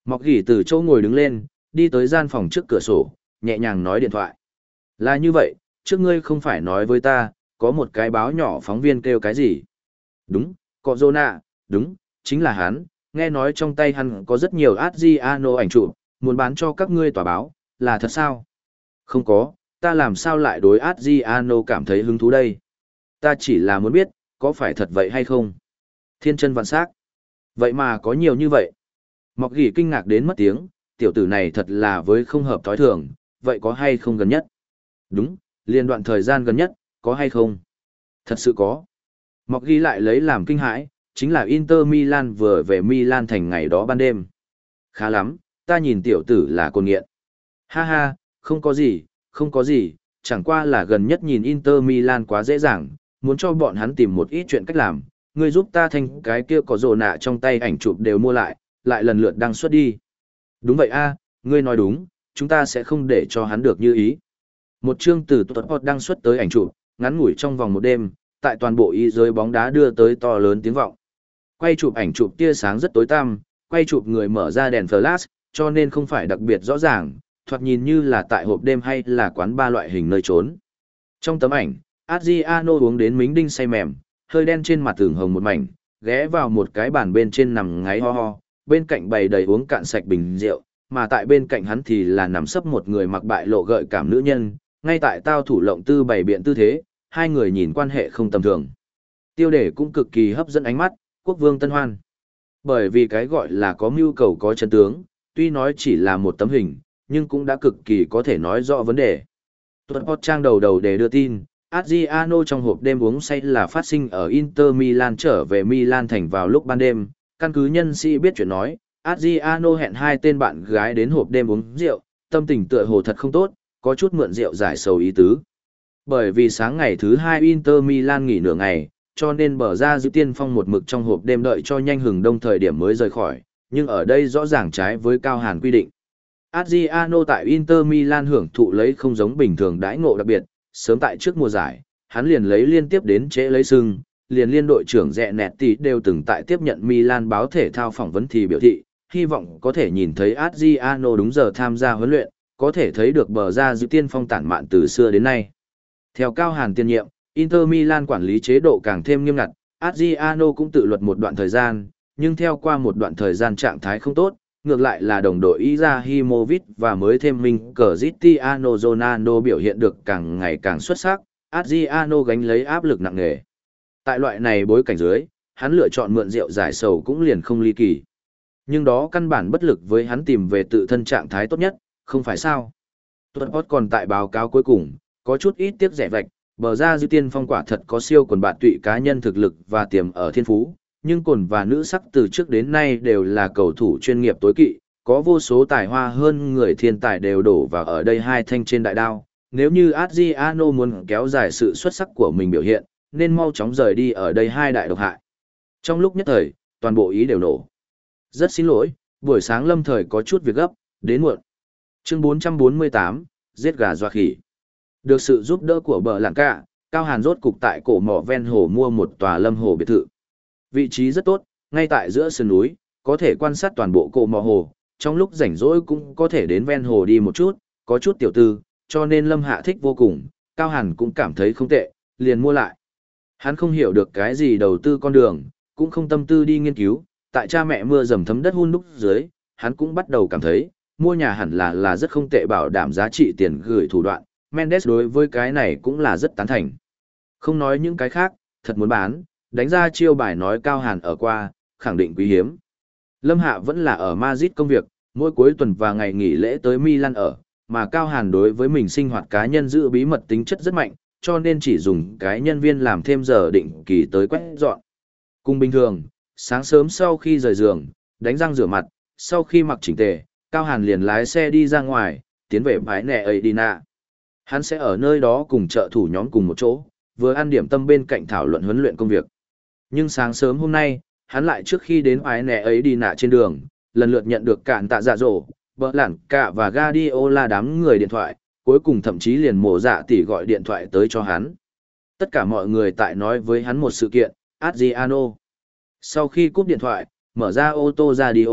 Mọc gỉ từ chỗ ngồi đứng lên, đi tới gian phòng trước cửa sổ, nhẹ nhàng nói điện thoại. Là như vậy, trước ngươi không phải nói với ta, có một cái báo nhỏ phóng viên kêu cái gì? Đúng, cọ rô nạ, đúng, chính là hắn, nghe nói trong tay hắn có rất nhiều Adriano ảnh chụp, muốn bán cho các ngươi tòa báo, là thật sao? Không có, ta làm sao lại đối Adriano cảm thấy hứng thú đây? Ta chỉ là muốn biết, có phải thật vậy hay không? Thiên chân vạn sắc. Vậy mà có nhiều như vậy. Mọc gỉ kinh ngạc đến mất tiếng, tiểu tử này thật là với không hợp thói thường, vậy có hay không gần nhất? Đúng, liên đoạn thời gian gần nhất, có hay không? Thật sự có. Mọc ghi lại lấy làm kinh hãi, chính là Inter Milan vừa về Milan thành ngày đó ban đêm. Khá lắm, ta nhìn tiểu tử là côn nghiện. Ha ha, không có gì, không có gì, chẳng qua là gần nhất nhìn Inter Milan quá dễ dàng, muốn cho bọn hắn tìm một ít chuyện cách làm. Ngươi giúp ta thành cái kia có rồ nạ trong tay ảnh chụp đều mua lại, lại lần lượt đăng xuất đi. Đúng vậy a, ngươi nói đúng, chúng ta sẽ không để cho hắn được như ý. Một chương từ tuột hot đăng xuất tới ảnh chụp, ngắn ngủi trong vòng một đêm, tại toàn bộ y giới bóng đá đưa tới to lớn tiếng vọng. Quay chụp ảnh chụp tia sáng rất tối tăm, quay chụp người mở ra đèn flash, cho nên không phải đặc biệt rõ ràng, thoạt nhìn như là tại hộp đêm hay là quán ba loại hình nơi trốn. Trong tấm ảnh, Adriano uống đến mính đinh say mềm, hơi đen trên mặt tưởng hồng một mảnh, ghé vào một cái bàn bên trên nằm ngáy ho ho, bên cạnh bày đầy uống cạn sạch bình rượu, mà tại bên cạnh hắn thì là nằm sấp một người mặc bại lộ gợi cảm nữ nhân, ngay tại tao thủ lộng tư bày biện tư thế, hai người nhìn quan hệ không tầm thường. Tiêu đề cũng cực kỳ hấp dẫn ánh mắt, quốc vương Tân Hoan. Bởi vì cái gọi là có mưu cầu có chân tướng, tuy nói chỉ là một tấm hình, nhưng cũng đã cực kỳ có thể nói rõ vấn đề. Tuần Hot trang đầu đầu để đưa tin, Adriano trong hộp đêm uống say là phát sinh ở Inter Milan trở về Milan thành vào lúc ban đêm, căn cứ nhân sĩ biết chuyện nói, Adriano hẹn hai tên bạn gái đến hộp đêm uống rượu, tâm tình tựa hồ thật không tốt, có chút mượn rượu giải sầu ý tứ. Bởi vì sáng ngày thứ hai Inter Milan nghỉ nửa ngày, cho nên bờ ra giữ tiên phong một mực trong hộp đêm đợi cho nhanh hừng đông thời điểm mới rời khỏi, nhưng ở đây rõ ràng trái với cao hàn quy định. Adriano tại Inter Milan hưởng thụ lấy không giống bình thường đãi ngộ đặc biệt, sớm tại trước mùa giải, hắn liền lấy liên tiếp đến trễ lấy sưng, liền liên đội trưởng Rẹ Nẹt Tỷ đều từng tại tiếp nhận Milan báo thể thao phỏng vấn thì biểu thị, hy vọng có thể nhìn thấy Adriano đúng giờ tham gia huấn luyện, có thể thấy được bờ ra giữ tiên phong tản mạn từ xưa đến nay. Theo cao hàn tiên nhiệm, Inter Milan quản lý chế độ càng thêm nghiêm ngặt, Adriano cũng tự luật một đoạn thời gian, nhưng theo qua một đoạn thời gian trạng thái không tốt, ngược lại là đồng đội Izahimovic và mới thêm mình Cristiano Ronaldo biểu hiện được càng ngày càng xuất sắc, Adriano gánh lấy áp lực nặng nề. Tại loại này bối cảnh dưới, hắn lựa chọn mượn rượu giải sầu cũng liền không ly kỳ. Nhưng đó căn bản bất lực với hắn tìm về tự thân trạng thái tốt nhất, không phải sao? Tuần Hot còn tại báo cáo cuối cùng, có chút ít tiếc rẻ vạch, bờ ra dư tiên phong quả thật có siêu quần bạn tụy cá nhân thực lực và tiềm ở thiên phú, nhưng cồn và nữ sắc từ trước đến nay đều là cầu thủ chuyên nghiệp tối kỵ, có vô số tài hoa hơn người thiên tài đều đổ vào ở đây hai thanh trên đại đao. Nếu như Adriano muốn kéo dài sự xuất sắc của mình biểu hiện, nên mau chóng rời đi ở đây hai đại độc hại. Trong lúc nhất thời, toàn bộ ý đều nổ. Rất xin lỗi, buổi sáng lâm thời có chút việc gấp, đến muộn. Chương bốn trăm bốn mươi tám, giết gà doa khỉ. Được sự giúp đỡ của bờ lạng cả, Cao Hàn rốt cục tại cổ mỏ ven hồ mua một tòa lâm hồ biệt thự. Vị trí rất tốt, ngay tại giữa sườn núi, có thể quan sát toàn bộ cổ mỏ hồ, trong lúc rảnh rỗi cũng có thể đến ven hồ đi một chút, có chút tiểu tư, cho nên Lâm Hạ thích vô cùng, Cao Hàn cũng cảm thấy không tệ, liền mua lại. Hắn không hiểu được cái gì đầu tư con đường, cũng không tâm tư đi nghiên cứu, tại cha mẹ mưa dầm thấm đất hun đúc dưới, hắn cũng bắt đầu cảm thấy, mua nhà hẳn là là rất không tệ bảo đảm giá trị tiền gửi thủ đoạn, Mendes đối với cái này cũng là rất tán thành. Không nói những cái khác, thật muốn bán, đánh ra chiêu bài nói Cao Hàn ở qua, khẳng định quý hiếm. Lâm Hạ vẫn là ở Madrid công việc, mỗi cuối tuần và ngày nghỉ lễ tới Milan ở, mà Cao Hàn đối với mình sinh hoạt cá nhân giữ bí mật tính chất rất mạnh, cho nên chỉ dùng cái nhân viên làm thêm giờ định kỳ tới quét dọn. Cùng bình thường, sáng sớm sau khi rời giường, đánh răng rửa mặt, sau khi mặc chỉnh tề, Cao Hàn liền lái xe đi ra ngoài, tiến về bãi nẻ ấy đi nạ. Hắn sẽ ở nơi đó cùng trợ thủ nhóm cùng một chỗ, vừa ăn điểm tâm bên cạnh thảo luận huấn luyện công việc. Nhưng sáng sớm hôm nay, hắn lại trước khi đến bãi nẻ ấy đi nạ trên đường, lần lượt nhận được cạn tạ dạ dỗ, bỡ lản cả và Guardiola đám người điện thoại, cuối cùng thậm chí liền mổ dạ tỷ gọi điện thoại tới cho hắn. Tất cả mọi người tại nói với hắn một sự kiện, Adriano. Sau khi cúp điện thoại, mở ra ô tô radio,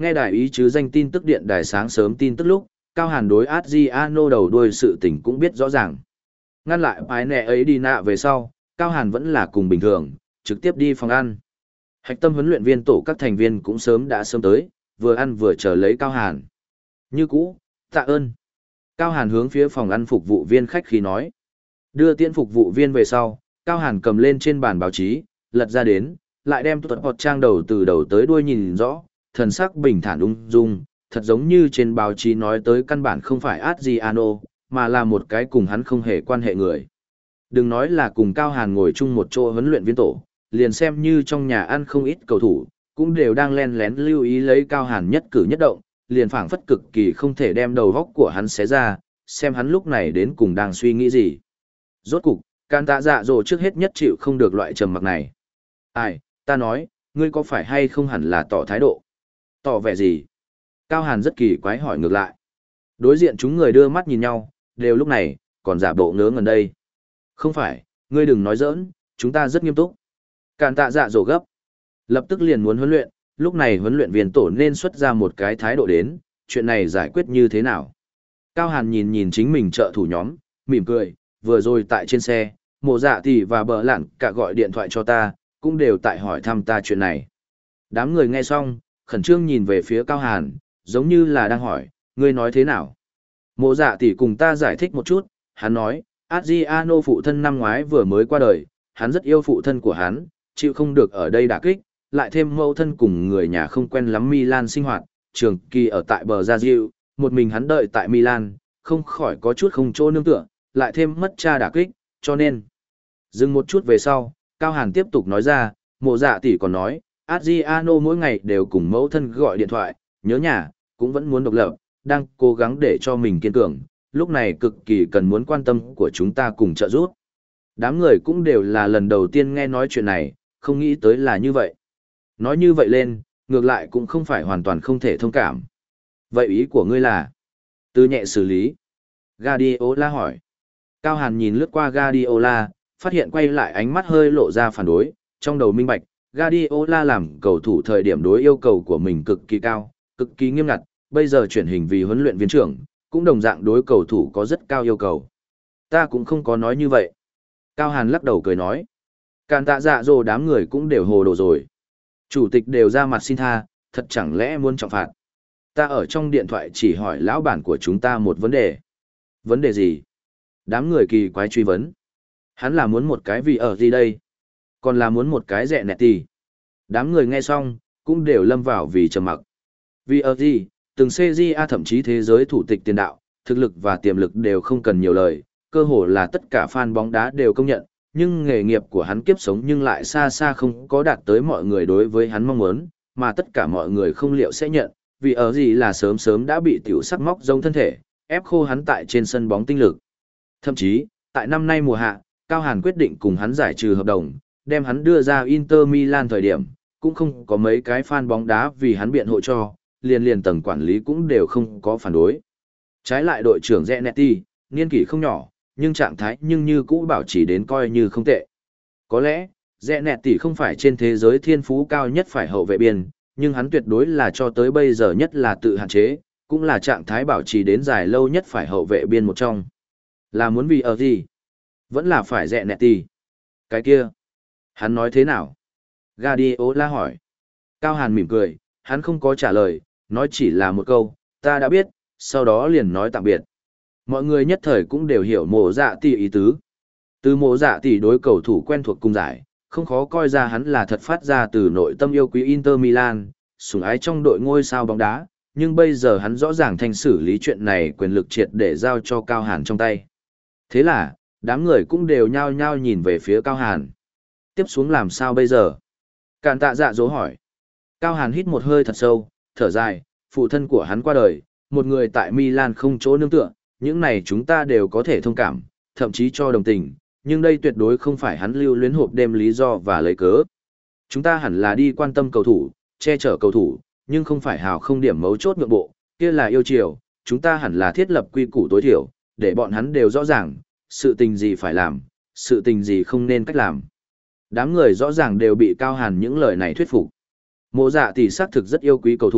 Nghe đài ý chứ danh tin tức điện đài sáng sớm tin tức lúc, Cao Hàn đối Adriano đầu đuôi sự tình cũng biết rõ ràng. Ngăn lại bài nẹ ấy đi nạ về sau, Cao Hàn vẫn là cùng bình thường, trực tiếp đi phòng ăn. Hạch tâm huấn luyện viên tổ các thành viên cũng sớm đã sớm tới, vừa ăn vừa chờ lấy Cao Hàn. Như cũ, tạ ơn. Cao Hàn hướng phía phòng ăn phục vụ viên khách khí nói. Đưa tiễn phục vụ viên về sau, Cao Hàn cầm lên trên bàn báo chí, lật ra đến, lại đem tuật bọt trang đầu từ đầu tới đuôi nhìn rõ, thần sắc bình thản ung dung, thật giống như trên báo chí nói tới căn bản không phải Adriano, mà là một cái cùng hắn không hề quan hệ người. Đừng nói là cùng Cao Hàn ngồi chung một chỗ huấn luyện viên tổ, liền xem như trong nhà ăn không ít cầu thủ, cũng đều đang len lén lưu ý lấy Cao Hàn nhất cử nhất động, liền phảng phất cực kỳ không thể đem đầu góc của hắn xé ra, xem hắn lúc này đến cùng đang suy nghĩ gì. Rốt cục, Càn Tạ Dạ Dỗ trước hết nhất chịu không được loại trầm mặc này. Ai, ta nói, ngươi có phải hay không hẳn là tỏ thái độ? Tỏ vẻ gì? Cao Hàn rất kỳ quái hỏi ngược lại. Đối diện chúng người đưa mắt nhìn nhau, đều lúc này, còn giả bộ ngớ ngẩn đây. Không phải, ngươi đừng nói giỡn, chúng ta rất nghiêm túc. Càn Tạ Dạ Dỗ gấp. Lập tức liền muốn huấn luyện, lúc này huấn luyện viên tổ nên xuất ra một cái thái độ đến, chuyện này giải quyết như thế nào? Cao Hàn nhìn nhìn chính mình trợ thủ nhóm, mỉm cười, vừa rồi tại trên xe, Mộ Dạ Tỷ và Bờ Lạn cả gọi điện thoại cho ta, cũng đều tại hỏi thăm ta chuyện này. Đám người nghe xong, khẩn trương nhìn về phía Cao Hàn, giống như là đang hỏi, ngươi nói thế nào? Mộ Dạ Tỷ cùng ta giải thích một chút, hắn nói, Adriano phụ thân năm ngoái vừa mới qua đời, hắn rất yêu phụ thân của hắn, chịu không được ở đây đả kích, lại thêm mẫu thân cùng người nhà không quen lắm Milan sinh hoạt, trường kỳ ở tại bờ Gia Diệu, một mình hắn đợi tại Milan, không khỏi có chút không chỗ nương tựa, lại thêm mất cha đả kích, cho nên. Dừng một chút về sau, Cao Hàn tiếp tục nói ra, Mộ Dạ Tỷ còn nói, Adriano mỗi ngày đều cùng mẫu thân gọi điện thoại, nhớ nhà, cũng vẫn muốn độc lập, đang cố gắng để cho mình kiên cường, lúc này cực kỳ cần muốn quan tâm của chúng ta cùng trợ giúp. Đám người cũng đều là lần đầu tiên nghe nói chuyện này, không nghĩ tới là như vậy. Nói như vậy lên, ngược lại cũng không phải hoàn toàn không thể thông cảm. Vậy ý của ngươi là? Từ nhẹ xử lý. Guardiola hỏi. Cao Hàn nhìn lướt qua Guardiola, phát hiện quay lại ánh mắt hơi lộ ra phản đối, trong đầu minh bạch, Guardiola làm cầu thủ thời điểm đối yêu cầu của mình cực kỳ cao, cực kỳ nghiêm ngặt, bây giờ chuyển hình vì huấn luyện viên trưởng, cũng đồng dạng đối cầu thủ có rất cao yêu cầu. Ta cũng không có nói như vậy. Cao Hàn lắc đầu cười nói. Càn Tạ Dạ Dỗ đám người cũng đều hồ đồ rồi. Chủ tịch đều ra mặt xin tha, thật chẳng lẽ muốn trọng phạt. Ta ở trong điện thoại chỉ hỏi lão bản của chúng ta một vấn đề. Vấn đề gì? Đám người kỳ quái truy vấn. Hắn là muốn một cái vì ở gì đây? Còn là muốn một cái rẻ nẹt tì. Đám người nghe xong, cũng đều lâm vào vì trầm mặc. Vì ở gì, từng xê giê a thậm chí thế giới thủ tịch tiền đạo, thực lực và tiềm lực đều không cần nhiều lời, cơ hồ là tất cả fan bóng đá đều công nhận, nhưng nghề nghiệp của hắn kiếp sống nhưng lại xa xa không có đạt tới mọi người đối với hắn mong muốn, mà tất cả mọi người không liệu sẽ nhận, vì ở gì là sớm sớm đã bị tiểu sắc móc rông thân thể, ép khô hắn tại trên sân bóng tinh lực. Thậm chí, tại năm nay mùa hạ, Cao Hàn quyết định cùng hắn giải trừ hợp đồng, đem hắn đưa ra Inter Milan thời điểm, cũng không có mấy cái fan bóng đá vì hắn biện hộ cho, liền liền tầng quản lý cũng đều không có phản đối. Trái lại đội trưởng Zanetti, niên kỷ không nhỏ, nhưng trạng thái nhưng như cũ bảo trì đến coi như không tệ. Có lẽ, Zanetti không phải trên thế giới thiên phú cao nhất phải hậu vệ biên, nhưng hắn tuyệt đối là cho tới bây giờ nhất là tự hạn chế, cũng là trạng thái bảo trì đến dài lâu nhất phải hậu vệ biên một trong. Là muốn vì ở gì? Vẫn là phải Zanetti. Cái kia, hắn nói thế nào? Guardiola hỏi. Cao Hàn mỉm cười, hắn không có trả lời, nói chỉ là một câu, ta đã biết, sau đó liền nói tạm biệt. Mọi người nhất thời cũng đều hiểu Mộ Dạ Tỷ ý tứ. Từ Mộ Dạ Tỷ đối cầu thủ quen thuộc cùng giải, không khó coi ra hắn là thật phát ra từ nội tâm yêu quý Inter Milan, sủng ái trong đội ngôi sao bóng đá, nhưng bây giờ hắn rõ ràng thành xử lý chuyện này quyền lực triệt để giao cho Cao Hàn trong tay. Thế là, đám người cũng đều nhao nhao nhìn về phía Cao Hàn. Tiếp xuống làm sao bây giờ? Càn Tạ Dạ Dỗ hỏi. Cao Hàn hít một hơi thật sâu, thở dài, phụ thân của hắn qua đời, một người tại Milan không chỗ nương tựa, những này chúng ta đều có thể thông cảm, thậm chí cho đồng tình, nhưng đây tuyệt đối không phải hắn lưu luyến hộp đêm lý do và lấy cớ. Chúng ta hẳn là đi quan tâm cầu thủ, che chở cầu thủ, nhưng không phải hào không điểm mấu chốt nhượng bộ, kia là yêu chiều, chúng ta hẳn là thiết lập quy củ tối thiểu, để bọn hắn đều rõ ràng, sự tình gì phải làm, sự tình gì không nên cách làm. Đám người rõ ràng đều bị Cao Hàn những lời này thuyết phục. Mộ Dạ Tỷ xác thực rất yêu quý cầu thủ,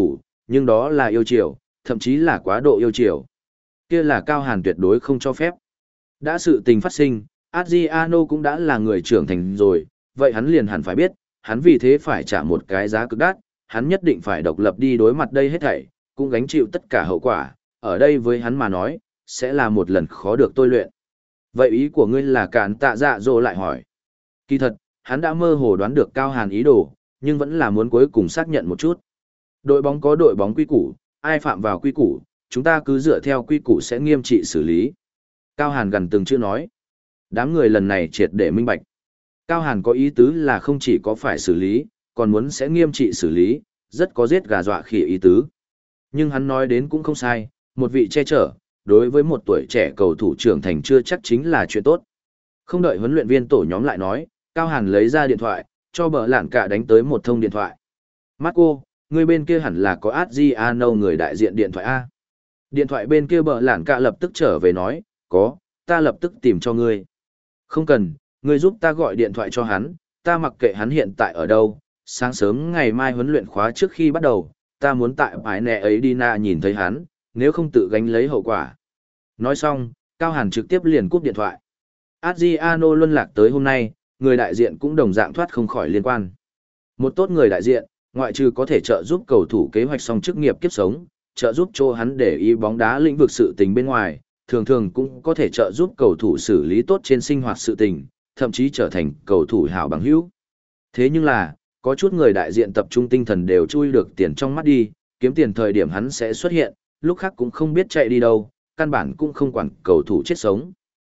nhưng đó là yêu chiều, thậm chí là quá độ yêu chiều. Kia là Cao Hàn tuyệt đối không cho phép. Đã sự tình phát sinh, Adriano cũng đã là người trưởng thành rồi, vậy hắn liền hẳn phải biết, hắn vì thế phải trả một cái giá cực đắt, hắn nhất định phải độc lập đi đối mặt đây hết thảy, cũng gánh chịu tất cả hậu quả, ở đây với hắn mà nói, sẽ là một lần khó được tôi luyện. Vậy ý của ngươi là Cản Tạ Dạ Dỗ lại hỏi. Kỳ thật, hắn đã mơ hồ đoán được Cao Hàn ý đồ, nhưng vẫn là muốn cuối cùng xác nhận một chút. Đội bóng có đội bóng quy củ, ai phạm vào quy củ, chúng ta cứ dựa theo quy củ sẽ nghiêm trị xử lý. Cao Hàn gần từng chữ nói. Đám người lần này triệt để minh bạch. Cao Hàn có ý tứ là không chỉ có phải xử lý, còn muốn sẽ nghiêm trị xử lý, rất có giết gà dọa khỉ ý tứ. Nhưng hắn nói đến cũng không sai, một vị che chở, đối với một tuổi trẻ cầu thủ trưởng thành chưa chắc chính là chuyện tốt. Không đợi huấn luyện viên tổ nhóm lại nói, Cao Hàn lấy ra điện thoại, cho bờ lạn cả đánh tới một thông điện thoại. Marco, người bên kia hẳn là có Adriano người đại diện điện thoại A. Điện thoại bên kia bờ lạn cả lập tức trở về nói, có, ta lập tức tìm cho ngươi. Không cần, ngươi giúp ta gọi điện thoại cho hắn, ta mặc kệ hắn hiện tại ở đâu, sáng sớm ngày mai huấn luyện khóa trước khi bắt đầu, ta muốn tại bãi nẹ ấy đi na nhìn thấy hắn, nếu không tự gánh lấy hậu quả. Nói xong, Cao Hàn trực tiếp liền cúp điện thoại. Adriano luân lạc tới hôm nay, người đại diện cũng đồng dạng thoát không khỏi liên quan. Một tốt người đại diện, ngoại trừ có thể trợ giúp cầu thủ kế hoạch xong chức nghiệp kiếp sống, trợ giúp cho hắn để ý bóng đá lĩnh vực sự tình bên ngoài, thường thường cũng có thể trợ giúp cầu thủ xử lý tốt trên sinh hoạt sự tình, thậm chí trở thành cầu thủ hảo bằng hữu. Thế nhưng là, có chút người đại diện tập trung tinh thần đều chui được tiền trong mắt đi, kiếm tiền thời điểm hắn sẽ xuất hiện, lúc khác cũng không biết chạy đi đâu, căn bản cũng không quản cầu thủ chết sống.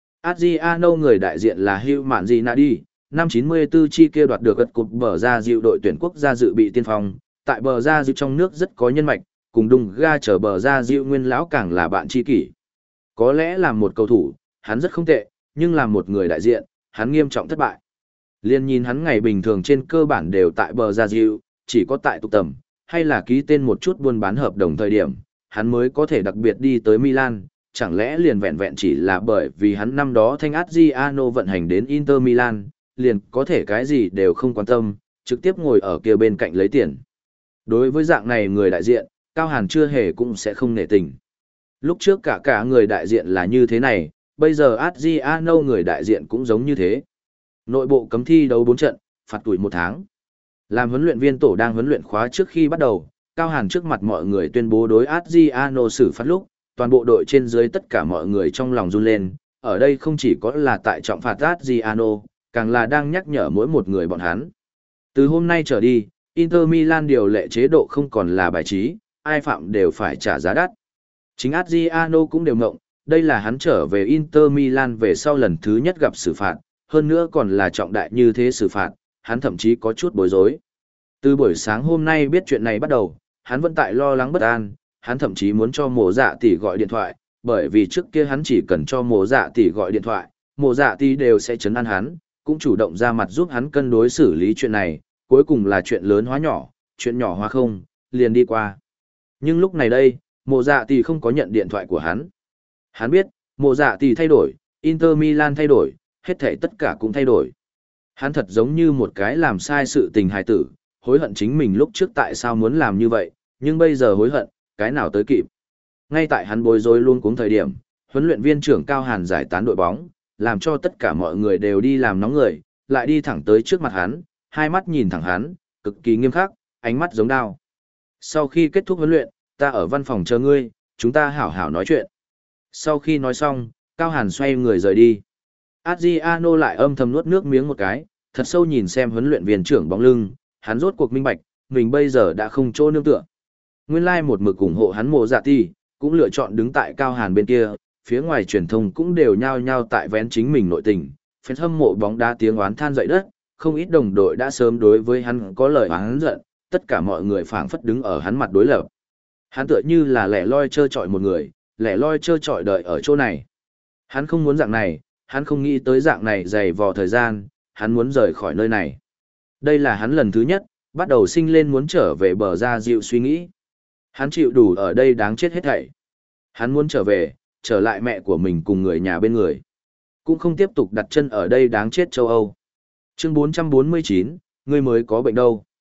Adriano người đại diện là Hugh Manzinadi, năm chín mươi tư chi kia đoạt được gật cục bờ ra dịu đội tuyển quốc gia dự bị tiên phong, tại bờ ra dịu trong nước rất có nhân mạch, cùng đùng ga chở bờ ra dịu nguyên lão càng là bạn tri kỷ. Có lẽ là một cầu thủ, hắn rất không tệ, nhưng làm một người đại diện, hắn nghiêm trọng thất bại. Liên nhìn hắn ngày bình thường trên cơ bản đều tại bờ ra dịu, chỉ có tại tụ tầm, hay là ký tên một chút buôn bán hợp đồng thời điểm, hắn mới có thể đặc biệt đi tới Milan, chẳng lẽ liền vẹn vẹn chỉ là bởi vì hắn năm đó thanh Adriano vận hành đến Inter Milan, liền có thể cái gì đều không quan tâm, trực tiếp ngồi ở kia bên cạnh lấy tiền. Đối với dạng này người đại diện, Cao Hàn chưa hề cũng sẽ không nể tình. Lúc trước cả cả người đại diện là như thế này, bây giờ Adriano người đại diện cũng giống như thế. Nội bộ cấm thi đấu bốn trận, phạt tuổi một tháng. Làm huấn luyện viên tổ đang huấn luyện khóa trước khi bắt đầu, Cao Hàn trước mặt mọi người tuyên bố đối Adriano xử phạt lúc, toàn bộ đội trên dưới tất cả mọi người trong lòng run lên, ở đây không chỉ có là tại trọng phạt Adriano, càng là đang nhắc nhở mỗi một người bọn hắn. Từ hôm nay trở đi, Inter Milan điều lệ chế độ không còn là bài trí, ai phạm đều phải trả giá đắt. Chính Adriano cũng đều ngộng, đây là hắn trở về Inter Milan về sau lần thứ nhất gặp xử phạt, hơn nữa còn là trọng đại như thế xử phạt, hắn thậm chí có chút bối rối. Từ buổi sáng hôm nay biết chuyện này bắt đầu, hắn vẫn tại lo lắng bất an, hắn thậm chí muốn cho mộ dạ tỷ gọi điện thoại, bởi vì trước kia hắn chỉ cần cho mộ dạ tỷ gọi điện thoại, mộ dạ tỷ đều sẽ chấn an hắn, cũng chủ động ra mặt giúp hắn cân đối xử lý chuyện này, cuối cùng là chuyện lớn hóa nhỏ, chuyện nhỏ hóa không, liền đi qua. Nhưng lúc này đây, mộ dạ tỷ không có nhận điện thoại của hắn. Hắn biết, mộ dạ tỷ thay đổi, Inter Milan thay đổi, hết thảy tất cả cũng thay đổi. Hắn thật giống như một cái làm sai sự tình hài tử, hối hận chính mình lúc trước tại sao muốn làm như vậy, nhưng bây giờ hối hận, cái nào tới kịp. Ngay tại hắn bối rối luôn cuống thời điểm, huấn luyện viên trưởng Cao Hàn giải tán đội bóng, làm cho tất cả mọi người đều đi làm nóng người, lại đi thẳng tới trước mặt hắn, hai mắt nhìn thẳng hắn, cực kỳ nghiêm khắc, ánh mắt giống đao. Sau khi kết thúc huấn luyện, ta ở văn phòng chờ ngươi, chúng ta hảo hảo nói chuyện. Sau khi nói xong, Cao Hàn xoay người rời đi. Adriano lại âm thầm nuốt nước miếng một cái, thật sâu nhìn xem huấn luyện viên trưởng bóng lưng, hắn rốt cuộc minh bạch, mình bây giờ đã không chỗ nương tựa. Nguyên lai like một mực ủng hộ hắn Mộ Dạ Tỷ, cũng lựa chọn đứng tại Cao Hàn bên kia, phía ngoài truyền thông cũng đều nhao nhao tại vén chính mình nội tình, fan hâm mộ bóng đá tiếng oán than dậy đất, không ít đồng đội đã sớm đối với hắn có lời oán giận, tất cả mọi người phảng phất đứng ở hắn mặt đối lập. Hắn tựa như là lẻ loi trơ trọi một người, lẻ loi trơ trọi đợi ở chỗ này. Hắn không muốn dạng này, hắn không nghĩ tới dạng này dày vò thời gian, hắn muốn rời khỏi nơi này. Đây là hắn lần thứ nhất, bắt đầu sinh lên muốn trở về bờ ra dịu suy nghĩ. Hắn chịu đủ ở đây đáng chết hết thảy. Hắn muốn trở về, trở lại mẹ của mình cùng người nhà bên người. Cũng không tiếp tục đặt chân ở đây đáng chết châu Âu. Chương bốn trăm bốn mươi chín, ngươi mới có bệnh đâu.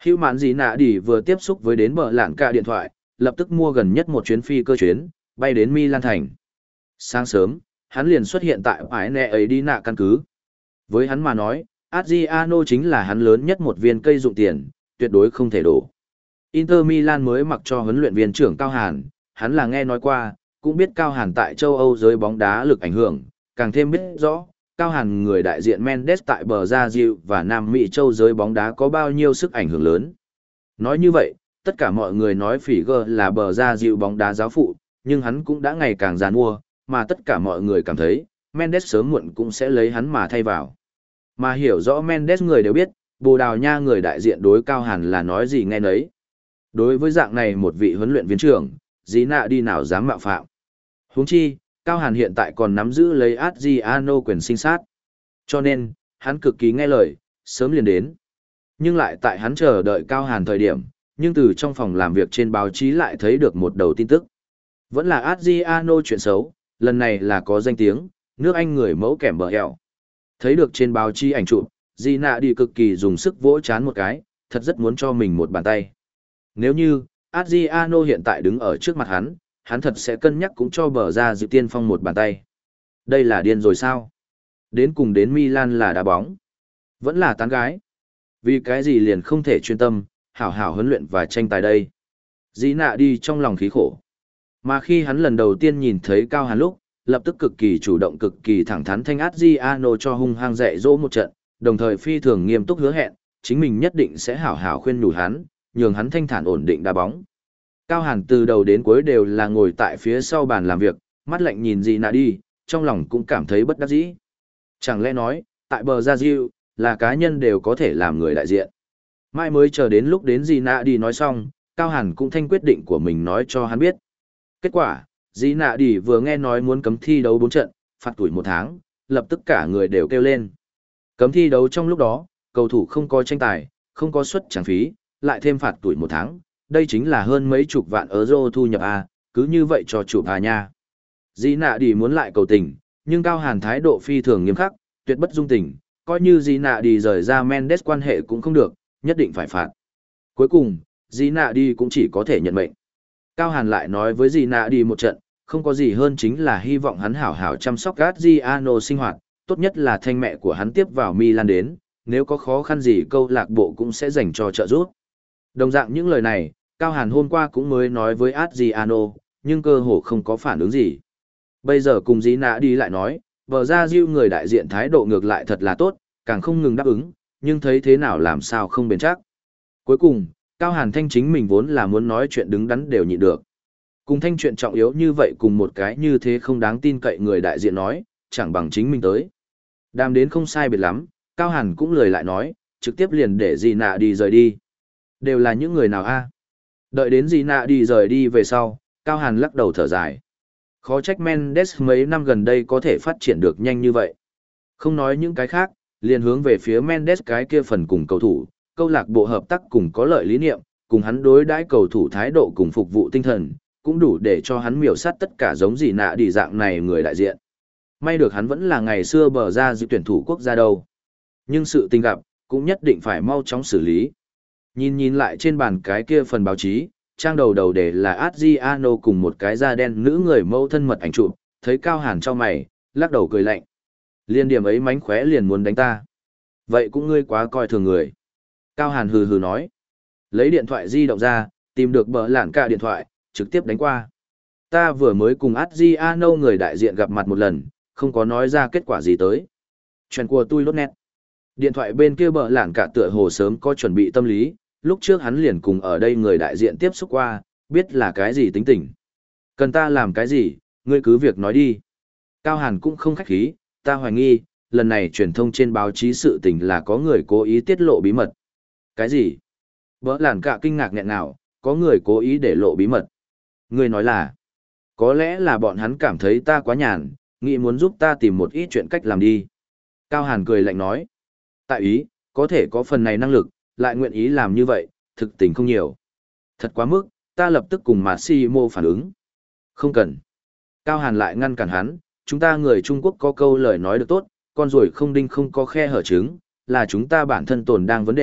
Hữu mạn gì nạ đi vừa tiếp xúc với đến bờ lạn cả điện thoại, lập tức mua gần nhất một chuyến phi cơ chuyến, bay đến Milan thành. Sáng sớm, hắn liền xuất hiện tại bãi nẹ ấy đi nạ căn cứ. Với hắn mà nói, Adriano chính là hắn lớn nhất một viên cây dụng tiền, tuyệt đối không thể đổ. Inter Milan mới mặc cho huấn luyện viên trưởng Cao Hàn, hắn là nghe nói qua, cũng biết Cao Hàn tại châu Âu giới bóng đá lực ảnh hưởng, càng thêm biết rõ, Cao Hàn người đại diện Mendes tại bờ Brazil và Nam Mỹ châu giới bóng đá có bao nhiêu sức ảnh hưởng lớn. Nói như vậy, tất cả mọi người nói Figo là bờ Brazil bóng đá giáo phụ, nhưng hắn cũng đã ngày càng giàn mua, mà tất cả mọi người cảm thấy, Mendes sớm muộn cũng sẽ lấy hắn mà thay vào. Mà hiểu rõ Mendes người đều biết, Bồ Đào Nha người đại diện đối Cao Hàn là nói gì nghe nấy. Đối với dạng này một vị huấn luyện viên trưởng, dí nạ đi nào dám mạo phạm. Huống chi, Cao Hàn hiện tại còn nắm giữ lấy Adriano quyền sinh sát. Cho nên, hắn cực kỳ nghe lời, sớm liền đến. Nhưng lại tại hắn chờ đợi Cao Hàn thời điểm, nhưng từ trong phòng làm việc trên báo chí lại thấy được một đầu tin tức. Vẫn là Adriano chuyện xấu, lần này là có danh tiếng, nước Anh người mẫu kèm bờ hẹo. Thấy được trên báo chí ảnh chụp, Di nạ đi cực kỳ dùng sức vỗ chán một cái, thật rất muốn cho mình một bàn tay. Nếu như, Adriano hiện tại đứng ở trước mặt hắn, hắn thật sẽ cân nhắc cũng cho bờ ra dự tiên phong một bàn tay. Đây là điên rồi sao? Đến cùng đến Milan là đá bóng. Vẫn là tán gái. Vì cái gì liền không thể chuyên tâm, hảo hảo huấn luyện và tranh tài đây. Dĩ nạ đi trong lòng khí khổ. Mà khi hắn lần đầu tiên nhìn thấy Cao Hàn lúc, lập tức cực kỳ chủ động cực kỳ thẳng thắn thanh Adriano cho hung hăng dạy dỗ một trận, đồng thời phi thường nghiêm túc hứa hẹn, chính mình nhất định sẽ hảo hảo khuyên nhủ hắn, nhường hắn thanh thản ổn định đá bóng. Cao Hàn từ đầu đến cuối đều là ngồi tại phía sau bàn làm việc, mắt lạnh nhìn Dĩ nạ đi, trong lòng cũng cảm thấy bất đắc dĩ. Chẳng lẽ nói, tại bờ Gia Diệu, là cá nhân đều có thể làm người đại diện. Mai mới chờ đến lúc đến Dĩ nạ đi nói xong, Cao Hàn cũng thanh quyết định của mình nói cho hắn biết. Kết quả, Dĩ nạ đi vừa nghe nói muốn cấm thi đấu bốn trận, phạt tuổi một tháng, lập tức cả người đều kêu lên. Cấm thi đấu trong lúc đó, cầu thủ không có tranh tài, không có suất trang phí, lại thêm phạt tuổi một tháng, đây chính là hơn mấy chục vạn euro thu nhập A, cứ như vậy cho chụp à nha. Dĩ nạ đi muốn lại cầu tình, nhưng Cao Hàn thái độ phi thường nghiêm khắc, tuyệt bất dung tình, coi như Dĩ nạ đi rời ra Mendes quan hệ cũng không được, nhất định phải phạt. Cuối cùng, Dĩ nạ đi cũng chỉ có thể nhận mệnh. Cao Hàn lại nói với Dĩ nạ đi một trận, không có gì hơn chính là hy vọng hắn hảo hảo chăm sóc Adriano sinh hoạt, tốt nhất là thanh mẹ của hắn tiếp vào Milan đến, nếu có khó khăn gì câu lạc bộ cũng sẽ dành cho trợ giúp. Đồng dạng những lời này, Cao Hàn hôm qua cũng mới nói với Adriano, nhưng cơ hồ không có phản ứng gì. Bây giờ cùng Dĩ nạ đi lại nói, bờ ra diêu người đại diện thái độ ngược lại thật là tốt, càng không ngừng đáp ứng, nhưng thấy thế nào làm sao không bền chắc. Cuối cùng, Cao Hàn thanh chính mình vốn là muốn nói chuyện đứng đắn đều nhịn được. Cùng thanh chuyện trọng yếu như vậy cùng một cái như thế không đáng tin cậy người đại diện nói, chẳng bằng chính mình tới. Đàm đến không sai biệt lắm, Cao Hàn cũng lười lại nói, trực tiếp liền để Dĩ nạ đi rời đi. Đều là những người nào a? Đợi đến Dĩ nạ đi rời đi về sau, Cao Hàn lắc đầu thở dài. Khó trách Mendes mấy năm gần đây có thể phát triển được nhanh như vậy. Không nói những cái khác, liền hướng về phía Mendes cái kia phần cùng cầu thủ, câu lạc bộ hợp tác cùng có lợi lý niệm, cùng hắn đối đãi cầu thủ thái độ cùng phục vụ tinh thần, cũng đủ để cho hắn miểu sát tất cả giống Dĩ nạ đi dạng này người đại diện. May được hắn vẫn là ngày xưa bờ ra dự tuyển thủ quốc gia đâu. Nhưng sự tình gặp, cũng nhất định phải mau chóng xử lý. Nhìn nhìn lại trên bàn cái kia phần báo chí, trang đầu đầu để là Adriano cùng một cái da đen nữ người mẫu thân mật ảnh chụp, thấy Cao Hàn cho mày, lắc đầu cười lạnh. Liên điểm ấy mánh khóe liền muốn đánh ta. Vậy cũng ngươi quá coi thường người. Cao Hàn hừ hừ nói. Lấy điện thoại di động ra, tìm được bờ lạn cả điện thoại, trực tiếp đánh qua. Ta vừa mới cùng Adriano người đại diện gặp mặt một lần, không có nói ra kết quả gì tới. Chuyện của tôi lốt nét. Điện thoại bên kia bờ lạn cả tựa hồ sớm có chuẩn bị tâm lý, lúc trước hắn liền cùng ở đây người đại diện tiếp xúc qua, biết là cái gì tính tình. Cần ta làm cái gì, ngươi cứ việc nói đi. Cao Hàn cũng không khách khí, ta hoài nghi, lần này truyền thông trên báo chí sự tình là có người cố ý tiết lộ bí mật. Cái gì? Bỡ làn cả kinh ngạc nghẹn nào, có người cố ý để lộ bí mật. Ngươi nói là, có lẽ là bọn hắn cảm thấy ta quá nhàn, nghĩ muốn giúp ta tìm một ít chuyện cách làm đi. Cao Hàn cười lạnh nói, tại ý, có thể có phần này năng lực, lại nguyện ý làm như vậy, thực tình không nhiều. Thật quá mức, ta lập tức cùng Massimo phản ứng. Không cần. Cao Hàn lại ngăn cản hắn, chúng ta người Trung Quốc có câu lời nói được tốt, con ruồi không đinh không có khe hở trứng, là chúng ta bản thân tồn đang vấn đề,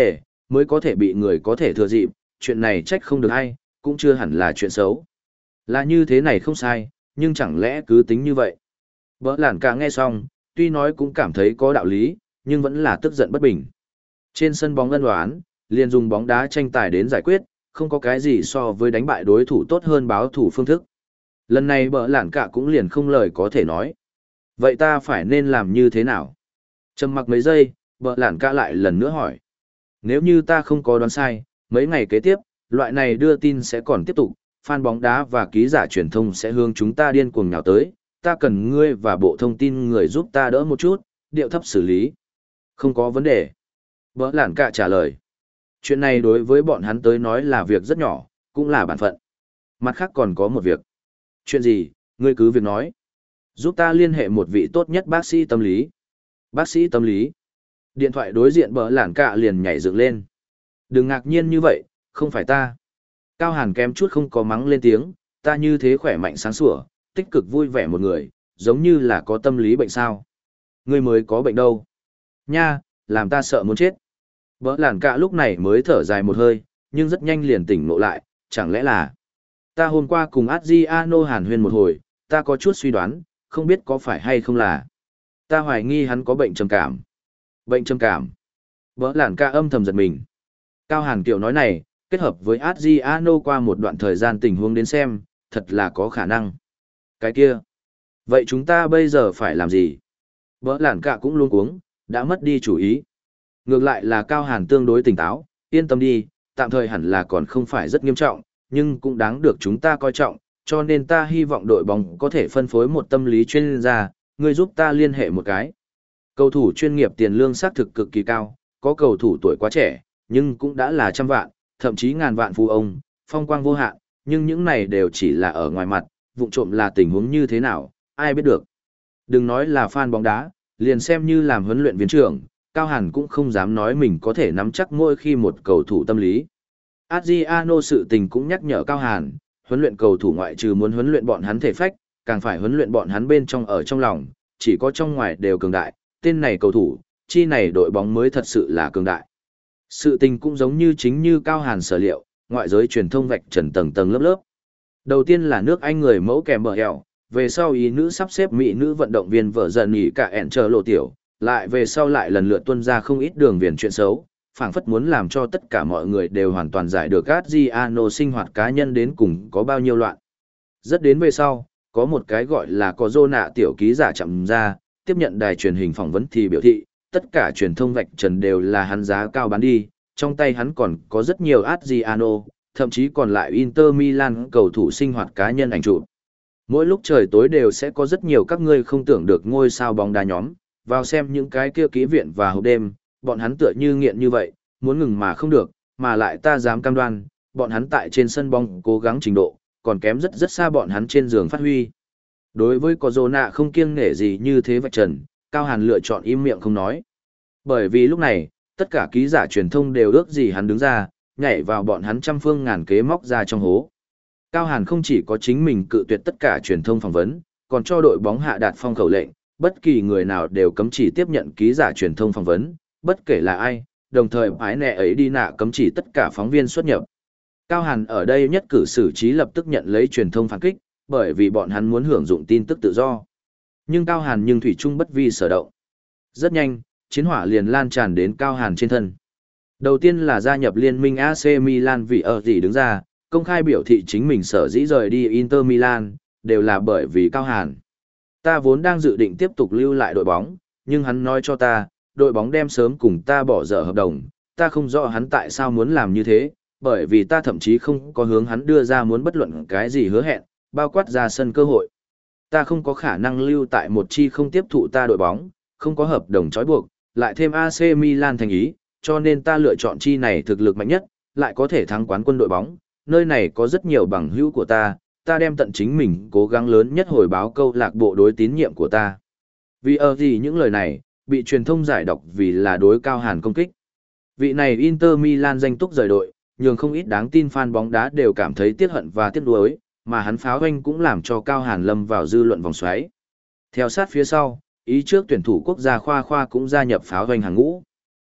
mới có thể bị người có thể thừa dịp, chuyện này trách không được ai, cũng chưa hẳn là chuyện xấu. Là như thế này không sai, nhưng chẳng lẽ cứ tính như vậy. Bỡ lản cả nghe xong, tuy nói cũng cảm thấy có đạo lý, nhưng vẫn là tức giận bất bình. Trên sân bóng ân đoán, liền dùng bóng đá tranh tài đến giải quyết, không có cái gì so với đánh bại đối thủ tốt hơn báo thủ phương thức. Lần này bỡ lản cả cũng liền không lời có thể nói. Vậy ta phải nên làm như thế nào? Trầm mặc mấy giây, bỡ lản cả lại lần nữa hỏi. Nếu như ta không có đoán sai, mấy ngày kế tiếp, loại này đưa tin sẽ còn tiếp tục, fan bóng đá và ký giả truyền thông sẽ hướng chúng ta điên cuồng nhào tới, ta cần ngươi và bộ thông tin người giúp ta đỡ một chút, điệu thấp xử lý. Không có vấn đề. Bỡ lản cả trả lời. Chuyện này đối với bọn hắn tới nói là việc rất nhỏ, cũng là bản phận. Mặt khác còn có một việc. Chuyện gì, ngươi cứ việc nói. Giúp ta liên hệ một vị tốt nhất bác sĩ tâm lý. Bác sĩ tâm lý. Điện thoại đối diện bỡ lản cả liền nhảy dựng lên. Đừng ngạc nhiên như vậy, không phải ta. Cao Hàn kém chút không có mắng lên tiếng, ta như thế khỏe mạnh sáng sủa, tích cực vui vẻ một người, giống như là có tâm lý bệnh sao. Ngươi mới có bệnh đâu. Nha, làm ta sợ muốn chết. Bỡ lản cả lúc này mới thở dài một hơi, nhưng rất nhanh liền tỉnh ngộ lại, chẳng lẽ là... Ta hôm qua cùng Adriano hàn huyên một hồi, ta có chút suy đoán, không biết có phải hay không là. Ta hoài nghi hắn có bệnh trầm cảm. Bệnh trầm cảm. Bỡ lản cả âm thầm giật mình. Cao Hàn kiểu nói này, kết hợp với Adriano qua một đoạn thời gian tình huống đến xem, thật là có khả năng. Cái kia. Vậy chúng ta bây giờ phải làm gì? Bỡ lản cả cũng luôn cuống, đã mất đi chủ ý. Ngược lại là Cao Hàn tương đối tỉnh táo, yên tâm đi, tạm thời hẳn là còn không phải rất nghiêm trọng, nhưng cũng đáng được chúng ta coi trọng, cho nên ta hy vọng đội bóng có thể phân phối một tâm lý chuyên gia, người giúp ta liên hệ một cái. Cầu thủ chuyên nghiệp tiền lương xác thực cực kỳ cao, có cầu thủ tuổi quá trẻ, nhưng cũng đã là trăm vạn, thậm chí ngàn vạn phú ông, phong quang vô hạn, nhưng những này đều chỉ là ở ngoài mặt, vụng trộm là tình huống như thế nào, ai biết được. Đừng nói là fan bóng đá, liền xem như làm huấn luyện viên trưởng, Cao Hàn cũng không dám nói mình có thể nắm chắc mỗi khi một cầu thủ tâm lý. Adriano sự tình cũng nhắc nhở Cao Hàn, huấn luyện cầu thủ ngoại trừ muốn huấn luyện bọn hắn thể phách, càng phải huấn luyện bọn hắn bên trong ở trong lòng, chỉ có trong ngoài đều cường đại, tên này cầu thủ, chi này đội bóng mới thật sự là cường đại. Sự tình cũng giống như chính như Cao Hàn sở liệu, ngoại giới truyền thông vạch trần tầng tầng lớp lớp. Đầu tiên là nước Anh người mẫu kèm bờ hẹo, về sau ý nữ sắp xếp mỹ nữ vận động viên vợ dần nghỉ cả ẻn chờ lộ tiểu, lại về sau lại lần lượt tuân ra không ít đường viền chuyện xấu, phảng phất muốn làm cho tất cả mọi người đều hoàn toàn giải được Adriano sinh hoạt cá nhân đến cùng có bao nhiêu loạn. Rất đến về sau, có một cái gọi là có dô nạ tiểu ký giả chậm ra, tiếp nhận đài truyền hình phỏng vấn thì biểu thị, tất cả truyền thông vạch trần đều là hắn giá cao bán đi, trong tay hắn còn có rất nhiều Adriano, thậm chí còn lại Inter Milan cầu thủ sinh hoạt cá nhân ảnh chụp. Mỗi lúc trời tối đều sẽ có rất nhiều các ngươi không tưởng được ngôi sao bóng đá nhóm, vào xem những cái kia ký viện và hộp đêm, bọn hắn tựa như nghiện như vậy, muốn ngừng mà không được, mà lại ta dám cam đoan, bọn hắn tại trên sân bóng cố gắng trình độ, còn kém rất rất xa bọn hắn trên giường phát huy. Đối với có dồ nạ không kiêng nể gì như thế vạch trần, Cao Hàn lựa chọn im miệng không nói. Bởi vì lúc này, tất cả ký giả truyền thông đều ước gì hắn đứng ra, nhảy vào bọn hắn trăm phương ngàn kế móc ra trong hố. Cao Hàn không chỉ có chính mình cự tuyệt tất cả truyền thông phỏng vấn, còn cho đội bóng hạ đạt phong khẩu lệnh, bất kỳ người nào đều cấm chỉ tiếp nhận ký giả truyền thông phỏng vấn, bất kể là ai, đồng thời ái nẹ ấy đi nạ cấm chỉ tất cả phóng viên xuất nhập. Cao Hàn ở đây nhất cử xử trí lập tức nhận lấy truyền thông phản kích, bởi vì bọn hắn muốn hưởng dụng tin tức tự do. Nhưng Cao Hàn nhưng thủy chung bất vi sở động. Rất nhanh, chiến hỏa liền lan tràn đến Cao Hàn trên thân. Đầu tiên là gia nhập liên minh a xê Milan vì ở gì đứng ra, công khai biểu thị chính mình sở dĩ rời đi Inter Milan, đều là bởi vì Cao Hàn. Ta vốn đang dự định tiếp tục lưu lại đội bóng, nhưng hắn nói cho ta, đội bóng đem sớm cùng ta bỏ dở hợp đồng, ta không rõ hắn tại sao muốn làm như thế, bởi vì ta thậm chí không có hướng hắn đưa ra muốn bất luận cái gì hứa hẹn, bao quát ra sân cơ hội. Ta không có khả năng lưu tại một chi không tiếp thụ ta đội bóng, không có hợp đồng trói buộc, lại thêm a xê Milan thành ý, cho nên ta lựa chọn chi này thực lực mạnh nhất, lại có thể thắng quán quân đội bóng, nơi này có rất nhiều bằng hữu của ta, ta đem tận chính mình cố gắng lớn nhất hồi báo câu lạc bộ đối tín nhiệm của ta. Vì ở gì những lời này, bị truyền thông giải đọc vì là đối Cao Hàn công kích. Vị này Inter Milan danh túc rời đội, nhường không ít đáng tin fan bóng đá đều cảm thấy tiếc hận và tiếc nuối, mà hắn pháo hoanh cũng làm cho Cao Hàn lâm vào dư luận vòng xoáy. Theo sát phía sau, ý trước tuyển thủ quốc gia Khoa Khoa cũng gia nhập pháo hoanh hàng ngũ.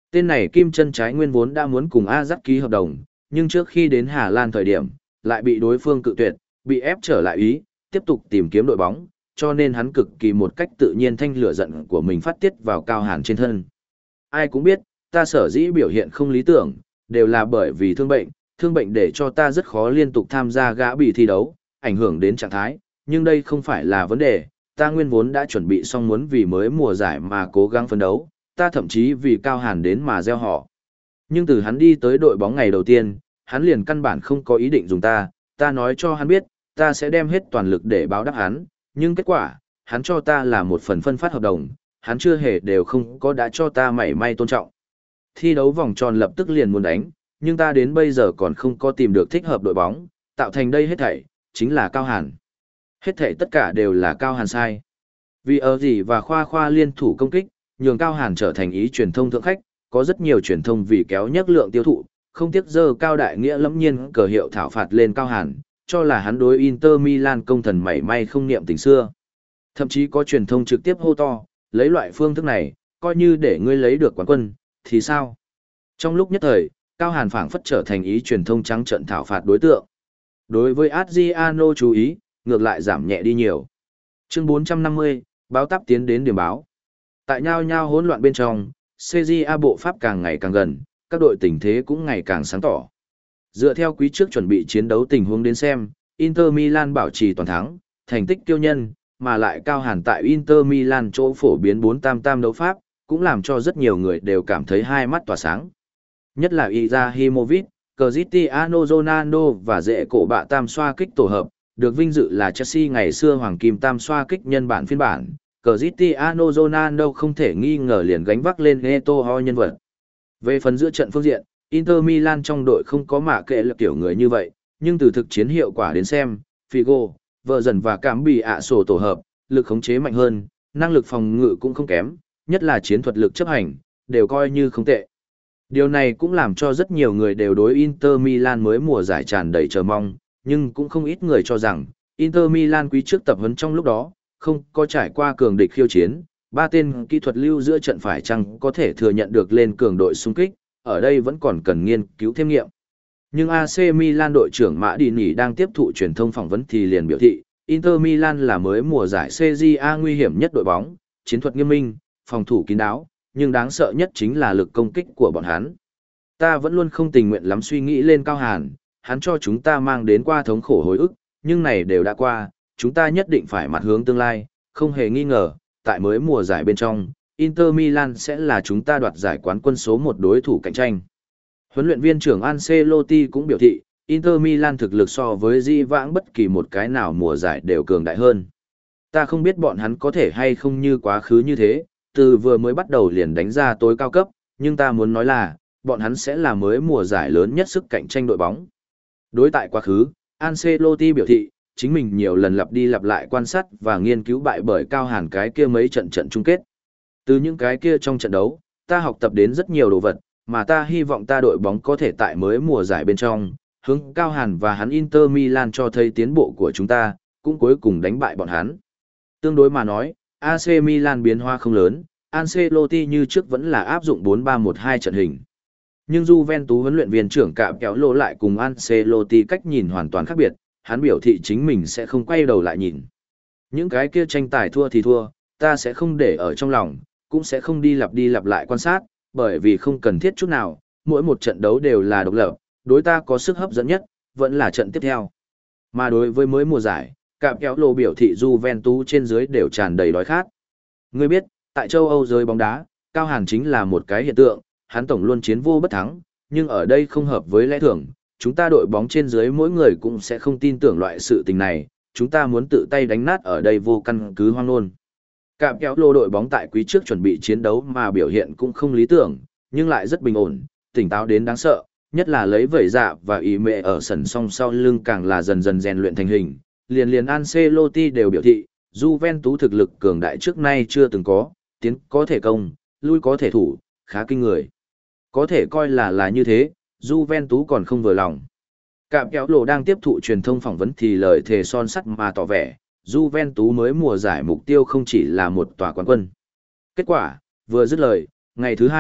Tên này kim chân trái nguyên vốn đã muốn cùng Ajax ký hợp đồng, nhưng trước khi đến Hà Lan thời điểm, lại bị đối phương cự tuyệt, bị ép trở lại ý, tiếp tục tìm kiếm đội bóng, cho nên hắn cực kỳ một cách tự nhiên thanh lửa giận của mình phát tiết vào Cao Hàn trên thân. Ai cũng biết, ta sở dĩ biểu hiện không lý tưởng, đều là bởi vì thương bệnh, thương bệnh để cho ta rất khó liên tục tham gia gã bị thi đấu, ảnh hưởng đến trạng thái, nhưng đây không phải là vấn đề, ta nguyên vốn đã chuẩn bị xong muốn vì mới mùa giải mà cố gắng phấn đấu, ta thậm chí vì Cao Hàn đến mà gieo họ. Nhưng từ hắn đi tới đội bóng ngày đầu tiên, hắn liền căn bản không có ý định dùng ta, ta nói cho hắn biết, ta sẽ đem hết toàn lực để báo đáp hắn, nhưng kết quả, hắn cho ta là một phần phân phát hợp đồng, hắn chưa hề đều không có đã cho ta mảy may tôn trọng. Thi đấu vòng tròn lập tức liền muốn đánh, nhưng ta đến bây giờ còn không có tìm được thích hợp đội bóng, tạo thành đây hết thảy, chính là Cao Hàn. Hết thảy tất cả đều là Cao Hàn sai. Vì ở gì và khoa khoa liên thủ công kích, nhường Cao Hàn trở thành ý truyền thông thượng khách, có rất nhiều truyền thông vì kéo nhắc lượng tiêu thụ, không tiếc dơ cao đại nghĩa lẫm nhiên cờ hiệu thảo phạt lên Cao Hàn, cho là hắn đối Inter Milan công thần mảy may không niệm tình xưa. Thậm chí có truyền thông trực tiếp hô to, lấy loại phương thức này, coi như để ngươi lấy được quán quân, thì sao? Trong lúc nhất thời, Cao Hàn phảng phất trở thành ý truyền thông trắng trận thảo phạt đối tượng. Đối với Adriano chú ý, ngược lại giảm nhẹ đi nhiều. Chương bốn trăm năm mươi, báo táp tiến đến điểm báo. Tại nhau nhau hỗn loạn bên trong, xê giê a bộ pháp càng ngày càng gần, các đội tình thế cũng ngày càng sáng tỏ. Dựa theo quý trước chuẩn bị chiến đấu tình huống đến xem, Inter Milan bảo trì toàn thắng, thành tích kiêu nhân, mà lại Cao Hàn tại Inter Milan chỗ phổ biến bốn tam tam đấu pháp, cũng làm cho rất nhiều người đều cảm thấy hai mắt tỏa sáng. Nhất là Izahimovic, Cristiano Ronaldo và dễ cổ bạ tam xoa kích tổ hợp, được vinh dự là Chelsea ngày xưa hoàng kim tam xoa kích nhân bản phiên bản. Cristiano Ronaldo không thể nghi ngờ liền gánh vác lên Eto'o nhân vật. Về phần giữa trận phương diện, Inter Milan trong đội không có mạ kệ là kiểu người như vậy, nhưng từ thực chiến hiệu quả đến xem, Figo, vợ dần và cảm bị ạ sổ tổ hợp, lực khống chế mạnh hơn, năng lực phòng ngự cũng không kém, nhất là chiến thuật lực chấp hành, đều coi như không tệ. Điều này cũng làm cho rất nhiều người đều đối Inter Milan mới mùa giải tràn đầy chờ mong, nhưng cũng không ít người cho rằng, Inter Milan quý trước tập huấn trong lúc đó, không có trải qua cường địch khiêu chiến, ba tên kỹ thuật lưu giữa trận phải chăng có thể thừa nhận được lên cường đội xung kích, ở đây vẫn còn cần nghiên cứu thêm nghiệm. Nhưng a xê Milan đội trưởng Mã Đi Nỉ đang tiếp thụ truyền thông phỏng vấn thì liền biểu thị, Inter Milan là mới mùa giải xê giê a nguy hiểm nhất đội bóng, chiến thuật nghiêm minh, phòng thủ kín đáo, nhưng đáng sợ nhất chính là lực công kích của bọn hắn. Ta vẫn luôn không tình nguyện lắm suy nghĩ lên Cao Hàn, hắn cho chúng ta mang đến qua thống khổ hồi ức, nhưng này đều đã qua, chúng ta nhất định phải mặt hướng tương lai, không hề nghi ngờ, tại mới mùa giải bên trong, Inter Milan sẽ là chúng ta đoạt giải quán quân số một đối thủ cạnh tranh. Huấn luyện viên trưởng Ancelotti cũng biểu thị, Inter Milan thực lực so với di vãng bất kỳ một cái nào mùa giải đều cường đại hơn. Ta không biết bọn hắn có thể hay không như quá khứ như thế, từ vừa mới bắt đầu liền đánh ra tối cao cấp, nhưng ta muốn nói là, bọn hắn sẽ là mới mùa giải lớn nhất sức cạnh tranh đội bóng. Đối tại quá khứ, Ancelotti biểu thị, chính mình nhiều lần lặp đi lặp lại quan sát và nghiên cứu bại bởi Cao Hàn cái kia mấy trận trận chung kết. Từ những cái kia trong trận đấu, ta học tập đến rất nhiều đồ vật, mà ta hy vọng ta đội bóng có thể tại mới mùa giải bên trong, hướng Cao Hàn và hắn Inter Milan cho thấy tiến bộ của chúng ta, cũng cuối cùng đánh bại bọn hắn. Tương đối mà nói, a xê Milan biến hóa không lớn, Ancelotti như trước vẫn là áp dụng bốn ba một hai trận hình. Nhưng Juventus huấn luyện viên trưởng Cạm Kéo Lô lại cùng Ancelotti cách nhìn hoàn toàn khác biệt, hắn biểu thị chính mình sẽ không quay đầu lại nhìn. Những cái kia tranh tài thua thì thua, ta sẽ không để ở trong lòng, cũng sẽ không đi lặp đi lặp lại quan sát, bởi vì không cần thiết chút nào, mỗi một trận đấu đều là độc lập, đối ta có sức hấp dẫn nhất, vẫn là trận tiếp theo. Mà đối với mới mùa giải, Cạm Kéo Lô biểu thị Juventus trên dưới đều tràn đầy đói khát. Ngươi biết, tại châu Âu giới bóng đá, Cao Hàn chính là một cái hiện tượng, hắn tổng luôn chiến vô bất thắng, nhưng ở đây không hợp với lẽ thường, chúng ta đội bóng trên dưới mỗi người cũng sẽ không tin tưởng loại sự tình này, chúng ta muốn tự tay đánh nát ở đây vô căn cứ hoang nôn. Cạm Kéo Lô đội bóng tại quý trước chuẩn bị chiến đấu mà biểu hiện cũng không lý tưởng, nhưng lại rất bình ổn, tỉnh táo đến đáng sợ, nhất là lấy vẩy dạ và ý mẹ ở sân song sau lưng càng là dần dần rèn luyện thành hình. Liền liền Ancelotti đều biểu thị, Juventus thực lực cường đại trước nay chưa từng có, tiến có thể công, lui có thể thủ, khá kinh người. Có thể coi là là như thế, Juventus còn không vừa lòng. Cạm Kéo Lô đang tiếp thụ truyền thông phỏng vấn thì lời thề son sắt mà tỏ vẻ, Juventus mới mùa giải mục tiêu không chỉ là một tòa quán quân. Kết quả, vừa dứt lời, ngày thứ hai,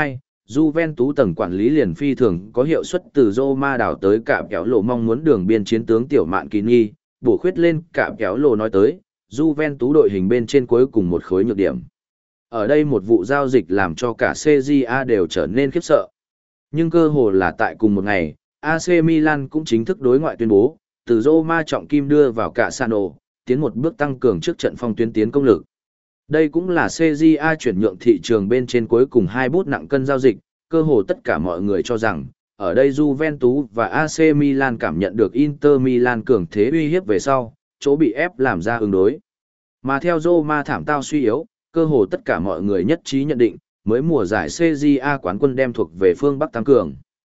Juventus tầng quản lý liền phi thường có hiệu suất từ Roma đảo tới cả kéo lộ mong muốn đường biên chiến tướng tiểu mạn kỳ nghi, bổ khuyết lên cả kéo lộ nói tới, Juventus đội hình bên trên cuối cùng một khối nhược điểm. Ở đây một vụ giao dịch làm cho cả xê giê a đều trở nên khiếp sợ. Nhưng cơ hồ là tại cùng một ngày, a xê Milan cũng chính thức đối ngoại tuyên bố, từ Roma trọng kim đưa vào cả Sano, tiến một bước tăng cường trước trận phong tuyến tiến công lực. Đây cũng là xê giê a chuyển nhượng thị trường bên trên cuối cùng hai bút nặng cân giao dịch, cơ hồ tất cả mọi người cho rằng, ở đây Juventus và a xê Milan cảm nhận được Inter Milan cường thế uy hiếp về sau, chỗ bị ép làm ra ứng đối. Mà theo Roma thảm tao suy yếu, cơ hồ tất cả mọi người nhất trí nhận định, mới mùa giải xê giê a quán quân đem thuộc về phương Bắc tăng cường.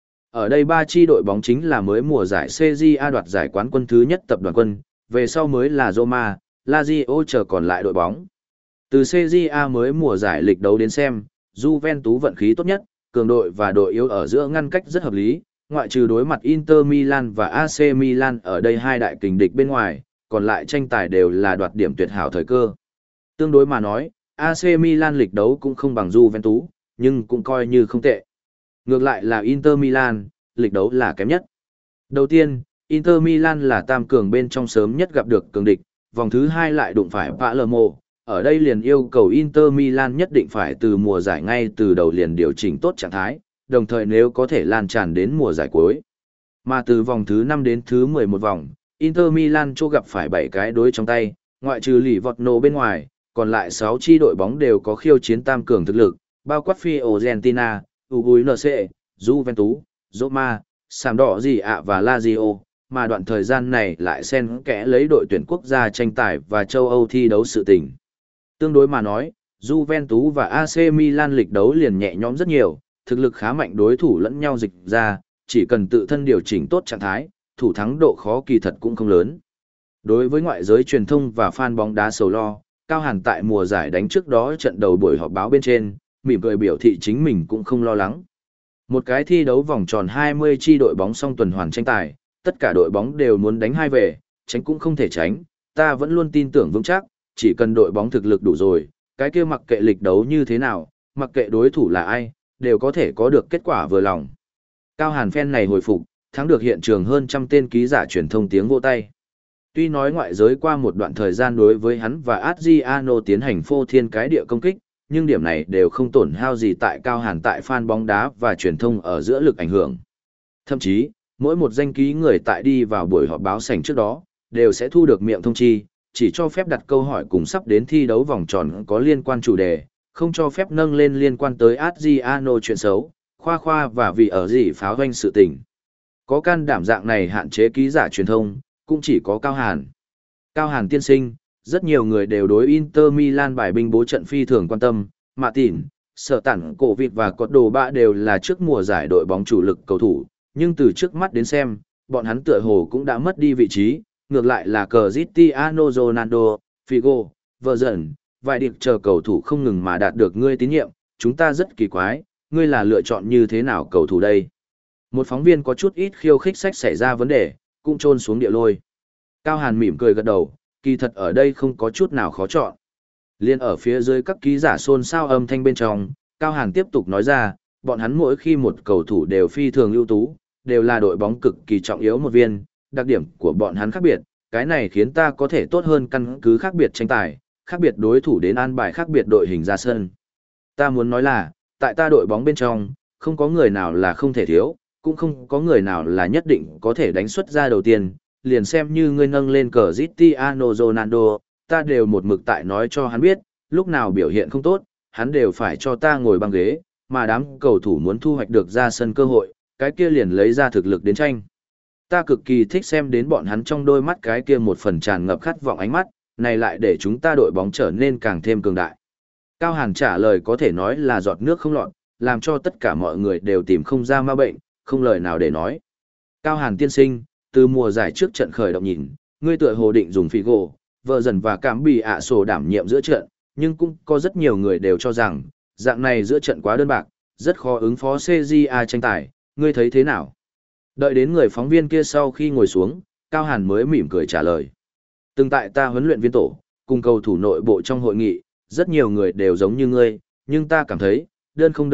Ở đây ba chi đội bóng chính là mới mùa giải xê giê a đoạt giải quán quân thứ nhất tập đoàn quân, về sau mới là Roma, Lazio chờ còn lại đội bóng. Từ xê giê a mới mùa giải lịch đấu đến xem, Juventus vận khí tốt nhất, cường đội và đội yếu ở giữa ngăn cách rất hợp lý, ngoại trừ đối mặt Inter Milan và a xê Milan ở đây hai đại kình địch bên ngoài, còn lại tranh tài đều là đoạt điểm tuyệt hảo thời cơ. Tương đối mà nói, a xê Milan lịch đấu cũng không bằng Juventus, nhưng cũng coi như không tệ. Ngược lại là Inter Milan, lịch đấu là kém nhất. Đầu tiên, Inter Milan là tam cường bên trong sớm nhất gặp được cường địch, vòng thứ hai lại đụng phải Palermo. Ở đây liền yêu cầu Inter Milan nhất định phải từ mùa giải ngay từ đầu liền điều chỉnh tốt trạng thái, đồng thời nếu có thể lan tràn đến mùa giải cuối. Mà từ vòng thứ năm đến thứ mười một vòng, Inter Milan chỗ gặp phải bảy cái đối trong tay, ngoại trừ Livorno bên ngoài, còn lại sáu chi đội bóng đều có khiêu chiến tam cường thực lực, bao quát Fiorentina, u vê en xê, Juventus, Roma, Sàm Đỏ Gì ạ và Lazio, mà đoạn thời gian này lại xen kẽ lấy đội tuyển quốc gia tranh tài và châu Âu thi đấu sự tình. Tương đối mà nói, Juventus và a xê Milan lịch đấu liền nhẹ nhõm rất nhiều, thực lực khá mạnh đối thủ lẫn nhau dịch ra, chỉ cần tự thân điều chỉnh tốt trạng thái, thủ thắng độ khó kỳ thật cũng không lớn. Đối với ngoại giới truyền thông và fan bóng đá sầu lo, Cao Hàn tại mùa giải đánh trước đó trận đầu buổi họp báo bên trên, mỉm cười biểu thị chính mình cũng không lo lắng. Một cái thi đấu vòng tròn hai mươi chi đội bóng song tuần hoàn tranh tài, tất cả đội bóng đều muốn đánh hai về, tránh cũng không thể tránh, ta vẫn luôn tin tưởng vững chắc, chỉ cần đội bóng thực lực đủ rồi, cái kia mặc kệ lịch đấu như thế nào, mặc kệ đối thủ là ai, đều có thể có được kết quả vừa lòng. Cao Hàn fan này hồi phục, thắng được hiện trường hơn trăm tên ký giả truyền thông tiếng vỗ tay. Tuy nói ngoại giới qua một đoạn thời gian đối với hắn và Adriano tiến hành phô thiên cái địa công kích, nhưng điểm này đều không tổn hao gì tại Cao Hàn tại fan bóng đá và truyền thông ở giữa lực ảnh hưởng. Thậm chí, mỗi một danh ký người tại đi vào buổi họp báo sảnh trước đó, đều sẽ thu được miệng thông chi, chỉ cho phép đặt câu hỏi cùng sắp đến thi đấu vòng tròn có liên quan chủ đề, không cho phép nâng lên liên quan tới Adriano chuyện xấu, khoa khoa và vì ở gì pháo doanh sự tình. Có can đảm dạng này hạn chế ký giả truyền thông, cũng chỉ có Cao Hàn. Cao Hàn tiên sinh, rất nhiều người đều đối Inter Milan bài binh bố trận phi thường quan tâm, Mạ Tỉn, Sở Tản Cổ Vịt và Cọt Đồ Bạ đều là trước mùa giải đội bóng chủ lực cầu thủ, nhưng từ trước mắt đến xem, bọn hắn tựa hồ cũng đã mất đi vị trí, ngược lại là Cristiano Ronaldo, Figo, Verজন, vài điệp chờ cầu thủ không ngừng mà đạt được ngươi tín nhiệm, chúng ta rất kỳ quái, ngươi là lựa chọn như thế nào cầu thủ đây? Một phóng viên có chút ít khiêu khích sách xảy ra vấn đề, cũng trôn xuống địa lôi. Cao Hàn mỉm cười gật đầu, kỳ thật ở đây không có chút nào khó chọn. Liên ở phía dưới các ký giả xôn xao âm thanh bên trong, Cao Hàn tiếp tục nói ra, bọn hắn mỗi khi một cầu thủ đều phi thường ưu tú, đều là đội bóng cực kỳ trọng yếu một viên, đặc điểm của bọn hắn khác biệt, cái này khiến ta có thể tốt hơn căn cứ khác biệt tranh tài, khác biệt đối thủ đến an bài khác biệt đội hình ra sân. Ta muốn nói là, tại ta đội bóng bên trong, không có người nào là không thể thiếu, cũng không có người nào là nhất định có thể đánh xuất ra đầu tiên, liền xem như ngươi nâng lên cờ Cristiano Ronaldo, ta đều một mực tại nói cho hắn biết, lúc nào biểu hiện không tốt, hắn đều phải cho ta ngồi băng ghế, mà đám cầu thủ muốn thu hoạch được ra sân cơ hội, cái kia liền lấy ra thực lực đến tranh. Ta cực kỳ thích xem đến bọn hắn trong đôi mắt cái kia một phần tràn ngập khát vọng ánh mắt, này lại để chúng ta đội bóng trở nên càng thêm cường đại. Cao Hàn trả lời có thể nói là giọt nước không lọt, làm cho tất cả mọi người đều tìm không ra ma bệnh, không lời nào để nói. Cao Hàn tiên sinh, từ mùa giải trước trận khởi động nhìn, ngươi tựa hồ định dùng Figo, vợ dần và cảm bị ạ sổ đảm nhiệm giữa trận, nhưng cũng có rất nhiều người đều cho rằng, dạng này giữa trận quá đơn bạc, rất khó ứng phó xê giê a tranh tài, ngươi thấy thế nào? Đợi đến người phóng viên kia sau khi ngồi xuống, Cao Hàn mới mỉm cười trả lời. Từng tại ta huấn luyện viên tổ, cùng cầu thủ nội bộ trong hội nghị, rất nhiều người đều giống như ngươi, nhưng ta cảm thấy, đơn không đơn bạc,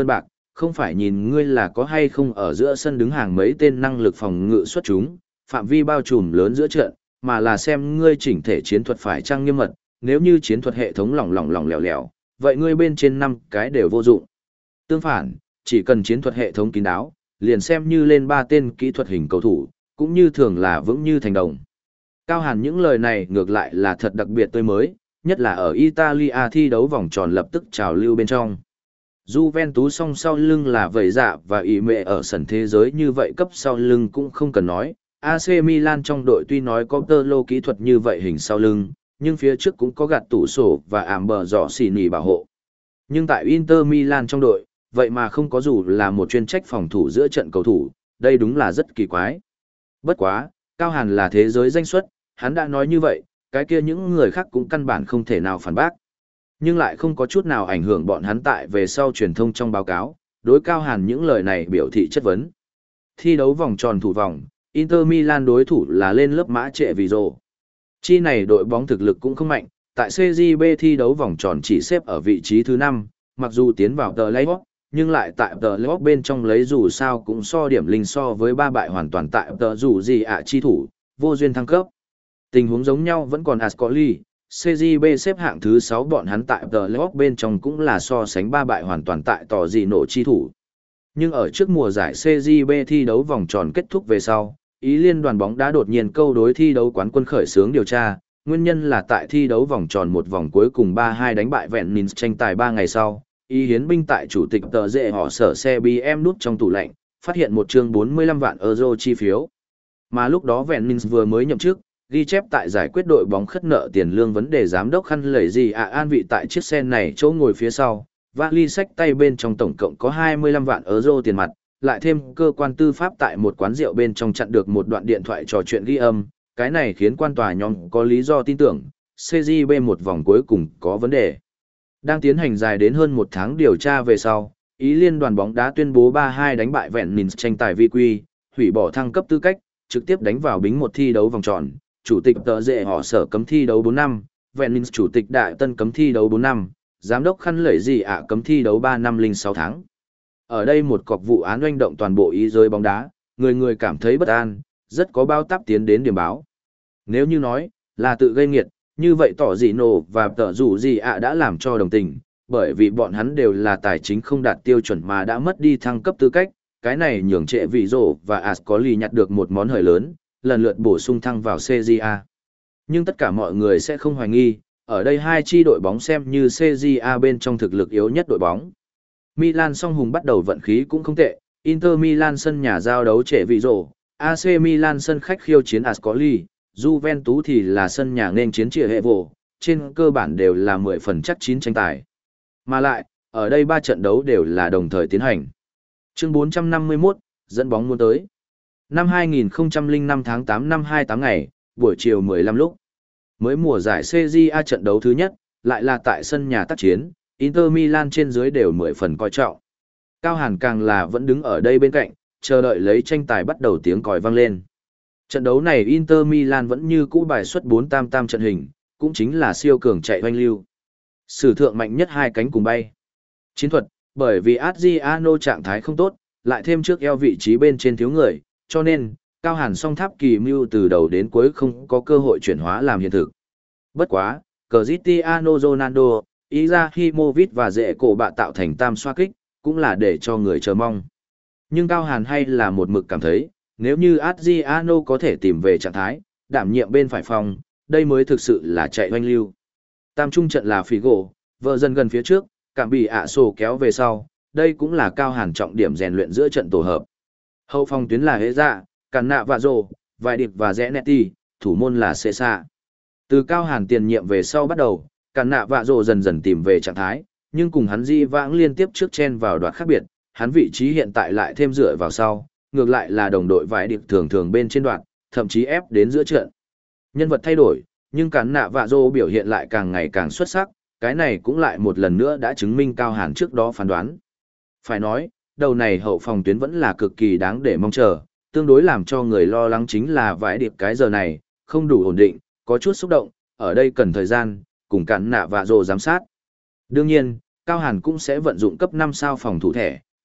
không phải nhìn ngươi là có hay không ở giữa sân đứng hàng mấy tên năng lực phòng ngự xuất chúng, phạm vi bao trùm lớn giữa trận, mà là xem ngươi chỉnh thể chiến thuật phải chăng nghiêm mật, nếu như chiến thuật hệ thống lỏng lỏng lỏng lẻo lẻo, vậy ngươi bên trên năm cái đều vô dụng. Tương phản, chỉ cần chiến thuật hệ thống kín đáo, liền xem như lên ba tên kỹ thuật hình cầu thủ, cũng như thường là vững như thành đồng. Cao Hàn những lời này ngược lại là thật đặc biệt tươi mới, nhất là ở Italia thi đấu vòng tròn lập tức trào lưu bên trong. Juventus song sau lưng là vẩy dạ và ý mẹ ở sân thế giới như vậy cấp sau lưng cũng không cần nói. a xê Milan trong đội tuy nói có tơ lô kỹ thuật như vậy hình sau lưng, nhưng phía trước cũng có gạt tủ sổ và ảm bờ giỏ xì nỉ bảo hộ. Nhưng tại Inter Milan trong đội, vậy mà không có dù là một chuyên trách phòng thủ giữa trận cầu thủ, đây đúng là rất kỳ quái. Bất quá, Cao Hàn là thế giới danh xuất, hắn đã nói như vậy, cái kia những người khác cũng căn bản không thể nào phản bác. Nhưng lại không có chút nào ảnh hưởng bọn hắn tại về sau truyền thông trong báo cáo, đối Cao Hàn những lời này biểu thị chất vấn. Thi đấu vòng tròn thủ vòng, Inter Milan đối thủ là lên lớp mã trệ vì rồ. Chi này đội bóng thực lực cũng không mạnh, tại xê giê bê thi đấu vòng tròn chỉ xếp ở vị trí thứ năm, mặc dù tiến vào tờ playoff, nhưng lại tại tờ playoff bên trong lấy dù sao cũng so điểm linh so với ba bại hoàn toàn tại tờ dù gì ạ chi thủ, vô duyên thăng cấp. Tình huống giống nhau vẫn còn Ascoli, xê giê bê xếp hạng thứ sáu bọn hắn tại tờ playoff bên trong cũng là so sánh ba bại hoàn toàn tại tỏ gì nổ chi thủ. Nhưng ở trước mùa giải xê giê bê thi đấu vòng tròn kết thúc về sau, Ý liên đoàn bóng đá đột nhiên câu đối thi đấu quán quân khởi xướng điều tra, nguyên nhân là tại thi đấu vòng tròn một vòng cuối cùng ba hai đánh bại vẹn Nins tranh tài ba ngày sau, Ý hiến binh tại chủ tịch tờ rệ họ sở xe bê em nút trong tủ lạnh, phát hiện một chương bốn mươi lăm vạn euro chi phiếu. Mà lúc đó vẹn Nins vừa mới nhậm chức, ghi chép tại giải quyết đội bóng khất nợ tiền lương vấn đề giám đốc khăn lẩy gì ạ an vị tại chiếc xe này chỗ ngồi phía sau, vali sách tay bên trong tổng cộng có hai mươi lăm vạn euro tiền mặt, lại thêm cơ quan tư pháp tại một quán rượu bên trong chặn được một đoạn điện thoại trò chuyện ghi âm, cái này khiến quan tòa nhóm có lý do tin tưởng, xê giê bê một vòng cuối cùng có vấn đề. Đang tiến hành dài đến hơn một tháng điều tra về sau, Ý liên đoàn bóng đá tuyên bố ba hai đánh bại vẹn Nins tranh tài vi quy, hủy bỏ thăng cấp tư cách, trực tiếp đánh vào bính một thi đấu vòng tròn, chủ tịch tờ rệ họ sở cấm thi đấu bốn năm, vẹn Nins chủ tịch đại tân cấm thi đấu bốn năm, giám đốc khăn lẩy gì ạ cấm thi đấu ba năm linh sáu tháng. Ở đây một cọc vụ án oanh động toàn bộ ý giới bóng đá, người người cảm thấy bất an, rất có bao táp tiến đến điểm báo. Nếu như nói, là tự gây nghiệt, như vậy tỏ gì nổ và tỏ dù gì ạ đã làm cho đồng tình, bởi vì bọn hắn đều là tài chính không đạt tiêu chuẩn mà đã mất đi thăng cấp tư cách, cái này nhường trệ vị rổ và Ascoli nhặt được một món hời lớn, lần lượt bổ sung thăng vào xê giê a. Nhưng tất cả mọi người sẽ không hoài nghi, ở đây hai chi đội bóng xem như xê giê a bên trong thực lực yếu nhất đội bóng. Milan song hùng bắt đầu vận khí cũng không tệ, Inter Milan sân nhà giao đấu trệ vị rổ, a xê Milan sân khách khiêu chiến Ascoli, Juventus thì là sân nhà nên chiến trịa hệ vồ, trên cơ bản đều là mười phần chắc chín tranh tài. Mà lại, ở đây ba trận đấu đều là đồng thời tiến hành. Chương bốn trăm năm mươi mốt, dẫn bóng muốn tới. Năm hai nghìn không trăm lẻ năm tháng tám năm hai mươi tám ngày, buổi chiều mười lăm lúc. Mới mùa giải xê giê a trận đấu thứ nhất, lại là tại sân nhà tác chiến, Inter Milan trên dưới đều mười phần coi trọng. Cao Hàn càng là vẫn đứng ở đây bên cạnh, chờ đợi lấy tranh tài bắt đầu tiếng còi vang lên. Trận đấu này Inter Milan vẫn như cũ bài xuất bốn tam tam trận hình, cũng chính là siêu cường chạy hoanh lưu. Sử thượng mạnh nhất hai cánh cùng bay. Chiến thuật, bởi vì Adriano trạng thái không tốt, lại thêm trước eo vị trí bên trên thiếu người, cho nên, Cao Hàn song tháp kỳ mưu từ đầu đến cuối không có cơ hội chuyển hóa làm hiện thực. Bất quá, Cristiano Ronaldo, Izahimovic và dễ cổ bạ tạo thành tam xoa kích, cũng là để cho người chờ mong. Nhưng Cao Hàn hay là một mực cảm thấy, nếu như Adriano có thể tìm về trạng thái, đảm nhiệm bên phải phòng, đây mới thực sự là chạy hoanh lưu. Tam trung trận là Figo, vợ dần gần phía trước, cảm bị ạ sổ kéo về sau, đây cũng là Cao Hàn trọng điểm rèn luyện giữa trận tổ hợp. Hậu phòng tuyến là Hế Dạ, Cản Nạ và Rồ, Vài Điệp và Zenetti, thủ môn là Cesa. Từ Cao Hàn tiền nhiệm về sau bắt đầu, Cản Nạ và Rồ dần dần tìm về trạng thái, nhưng cùng hắn di vãng liên tiếp trước chen vào đoạt khác biệt, hắn vị trí hiện tại lại thêm dựa vào sau, ngược lại là đồng đội Vài Điệp thường thường bên trên đoạn, thậm chí ép đến giữa trận. Nhân vật thay đổi, nhưng Cản Nạ và Rồ biểu hiện lại càng ngày càng xuất sắc, cái này cũng lại một lần nữa đã chứng minh Cao Hàn trước đó phán đoán. Phải nói, đầu này hậu phòng tuyến vẫn là cực kỳ đáng để mong chờ, tương đối làm cho người lo lắng chính là Vãi Điệp cái giờ này, không đủ ổn định, có chút xúc động, ở đây cần thời gian, cùng Cản Nạ và Rồ giám sát. Đương nhiên, Cao Hàn cũng sẽ vận dụng cấp năm sao phòng thủ thẻ,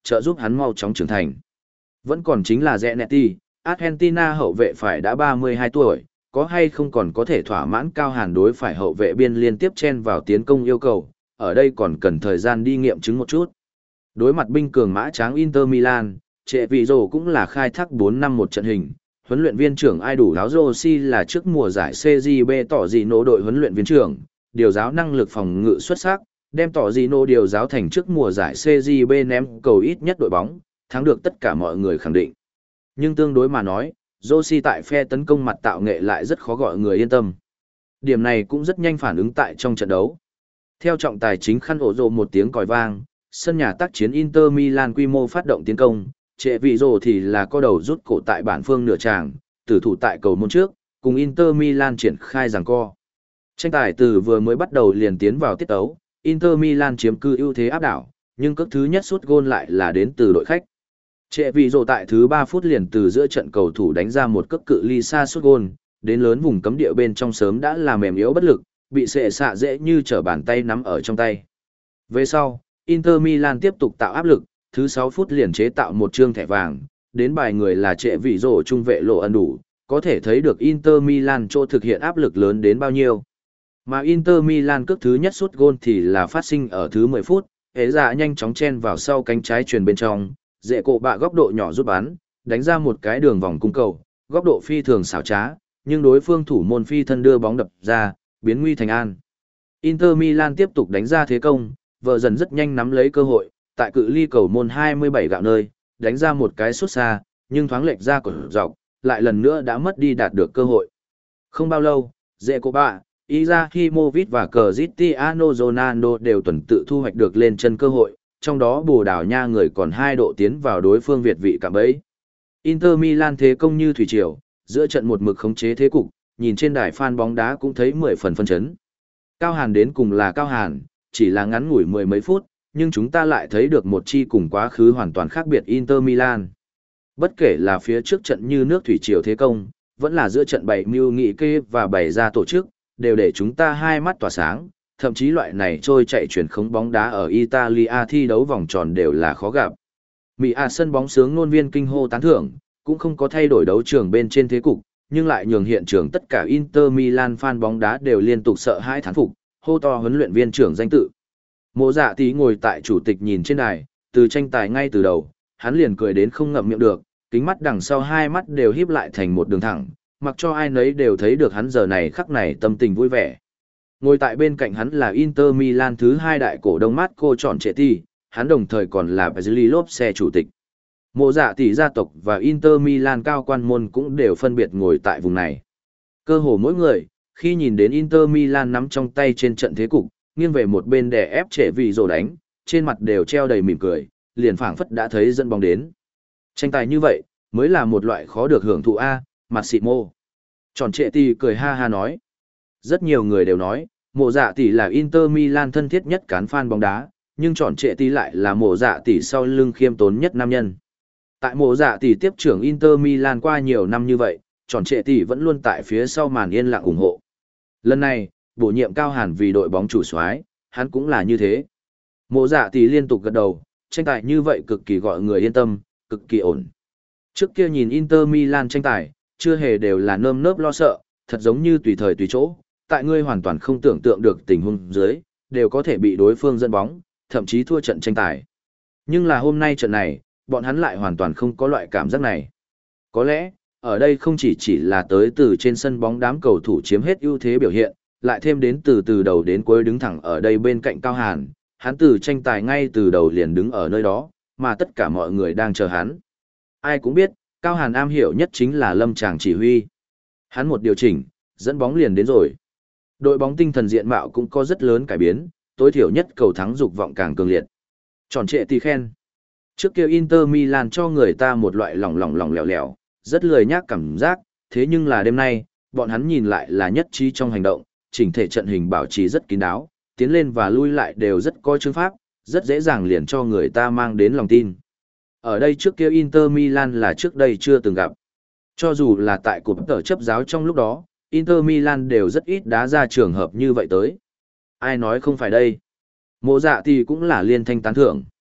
trợ giúp hắn mau chóng trưởng thành. Vẫn còn chính là Zanetti, Argentina hậu vệ phải đã ba mươi hai tuổi, có hay không còn có thể thỏa mãn Cao Hàn đối phải hậu vệ biên liên tiếp chen vào tiến công yêu cầu, ở đây còn cần thời gian đi nghiệm chứng một chút. Đối mặt binh cường mã tráng Inter Milan, Trệ Vị Rồ cũng là khai thác bốn năm một trận hình, huấn luyện viên trưởng ai đủ láo Rossi là trước mùa giải xê giê bê tỏ gì nỗ đội huấn luyện viên trưởng, điều giáo năng lực phòng ngự xuất sắc, đem tỏ gì nỗ điều giáo thành trước mùa giải xê giê bê ném cầu ít nhất đội bóng, thắng được tất cả mọi người khẳng định. Nhưng tương đối mà nói, Rossi tại phe tấn công mặt tạo nghệ lại rất khó gọi người yên tâm. Điểm này cũng rất nhanh phản ứng tại trong trận đấu. Theo trọng tài chính khăn ổ rộ một tiếng còi vang, sân nhà tác chiến Inter Milan quy mô phát động tiến công, Trệ Vị Rồ thì là co đầu rút cổ tại bản phương nửa tràng, tử thủ tại cầu môn trước, cùng Inter Milan triển khai giằng co. Tranh tài từ vừa mới bắt đầu liền tiến vào tiết tấu, Inter Milan chiếm cư ưu thế áp đảo, nhưng cước thứ nhất sút gôn lại là đến từ đội khách. Trệ Vị Rồ tại thứ ba phút liền từ giữa trận cầu thủ đánh ra một cước cự ly xa sút gôn, đến lớn vùng cấm địa bên trong sớm đã là mềm yếu bất lực, bị sệ xạ dễ như trở bàn tay nắm ở trong tay. Về sau, Inter Milan tiếp tục tạo áp lực, thứ sáu phút liền chế tạo một trương thẻ vàng, đến bài người là Trệ Vị Rồ trung vệ lộ ẩn đủ, có thể thấy được Inter Milan chỗ thực hiện áp lực lớn đến bao nhiêu. Mà Inter Milan cước thứ nhất sút gôn thì là phát sinh ở thứ mười phút, hễ dạ nhanh chóng chen vào sau cánh trái truyền bên trong, dễ cổ bạ góc độ nhỏ rút bắn, đánh ra một cái đường vòng cung cầu, góc độ phi thường xảo trá, nhưng đối phương thủ môn phi thân đưa bóng đập ra, biến nguy thành an. Inter Milan tiếp tục đánh ra thế công, vợ dần rất nhanh nắm lấy cơ hội, tại cự ly cầu môn hai mươi bảy gạo nơi, đánh ra một cái sút xa, nhưng thoáng lệch ra của dọc, lại lần nữa đã mất đi đạt được cơ hội. Không bao lâu, dễ cổ bạ, Izahimovic và Cristiano Ronaldo đều tuần tự thu hoạch được lên chân cơ hội, trong đó Bồ Đào Nha người còn hai độ tiến vào đối phương Việt vị cạm bẫy. Inter Milan thế công như thủy triều, giữa trận một mực khống chế thế cục, nhìn trên đài fan bóng đá cũng thấy mười phần phân chấn. Cao Hàn đến cùng là Cao Hàn, chỉ là ngắn ngủi mười mấy phút, nhưng chúng ta lại thấy được một chi cùng quá khứ hoàn toàn khác biệt Inter Milan. Bất kể là phía trước trận như nước thủy triều thế công, vẫn là giữa trận bày mưu nghị kê và bày ra tổ chức, đều để chúng ta hai mắt tỏa sáng, thậm chí loại này trôi chạy chuyển khống bóng đá ở Italia thi đấu vòng tròn đều là khó gặp. Mỹ à sân bóng sướng ngôn viên kinh hô tán thưởng, cũng không có thay đổi đấu trường bên trên thế cục, nhưng lại nhường hiện trường tất cả Inter Milan fan bóng đá đều liên tục sợ hãi thán phục, hô to huấn luyện viên trưởng danh tự. Mộ Dạ Tí ngồi tại chủ tịch nhìn trên đài, từ tranh tài ngay từ đầu, hắn liền cười đến không ngậm miệng được, kính mắt đằng sau hai mắt đều híp lại thành một đường thẳng, mặc cho ai nấy đều thấy được hắn giờ này khắc này tâm tình vui vẻ. Ngồi tại bên cạnh hắn là Inter Milan thứ hai đại cổ đông Marco Tròn-Trệ-Ti, hắn đồng thời còn là Vasily Lopse chủ tịch. Mộ Dạ Tỷ gia tộc và Inter Milan cao quan môn cũng đều phân biệt ngồi tại vùng này. Cơ hồ mỗi người, khi nhìn đến Inter Milan nắm trong tay trên trận thế cục, nghiêng về một bên để ép Trệ Vị Rồ đánh, trên mặt đều treo đầy mỉm cười, liền phảng phất đã thấy dẫn bóng đến. Tranh tài như vậy, mới là một loại khó được hưởng thụ A, Massimo. Tròn-Trệ-Ti cười ha ha nói. Rất nhiều người đều nói, Mộ Dạ Tỷ là Inter Milan thân thiết nhất cán fan bóng đá, nhưng Tròn-Trệ-Ti lại là Mộ Dạ Tỷ sau lưng khiêm tốn nhất nam nhân. Tại Mộ Dạ Tỷ tiếp trưởng Inter Milan qua nhiều năm như vậy, Tròn-Trệ-Ti vẫn luôn tại phía sau màn yên lặng ủng hộ. Lần này, bổ nhiệm Cao Hàn vì đội bóng chủ soái, hắn cũng là như thế. Mộ Dạ Tỷ liên tục gật đầu, tranh tài như vậy cực kỳ gọi người yên tâm, cực kỳ ổn. Trước kia nhìn Inter Milan tranh tài, chưa hề đều là nơm nớp lo sợ, thật giống như tùy thời tùy chỗ, tại ngươi hoàn toàn không tưởng tượng được tình huống dưới, đều có thể bị đối phương dẫn bóng, thậm chí thua trận tranh tài. Nhưng là hôm nay trận này, bọn hắn lại hoàn toàn không có loại cảm giác này. Có lẽ, ở đây không chỉ chỉ là tới từ trên sân bóng đám cầu thủ chiếm hết ưu thế biểu hiện, lại thêm đến từ từ đầu đến cuối đứng thẳng ở đây bên cạnh Cao Hàn, hắn từ tranh tài ngay từ đầu liền đứng ở nơi đó, mà tất cả mọi người đang chờ hắn. Ai cũng biết, Cao Hàn am hiểu nhất chính là lâm tràng chỉ huy. Hắn một điều chỉnh, dẫn bóng liền đến rồi. Đội bóng tinh thần diện mạo cũng có rất lớn cải biến, tối thiểu nhất cầu thắng dục vọng càng cường liệt. Tròn-Trệ-Ti khen. Trước kia Inter Milan cho người ta một loại lỏng lỏng lỏng lẻo lẻo, rất lười nhác cảm giác, thế nhưng là đêm nay, bọn hắn nhìn lại là nhất trí trong hành động, chỉnh thể trận hình bảo trì rất kín đáo, tiến lên và lui lại đều rất có chương pháp, rất dễ dàng liền cho người ta mang đến lòng tin. Ở đây trước kia Inter Milan là trước đây chưa từng gặp. Cho dù là tại cuộc tờ chấp giáo trong lúc đó, Inter Milan đều rất ít đá ra trường hợp như vậy tới. Ai nói không phải đây? Mộ Dạ Tỷ cũng là liên thanh tán thưởng.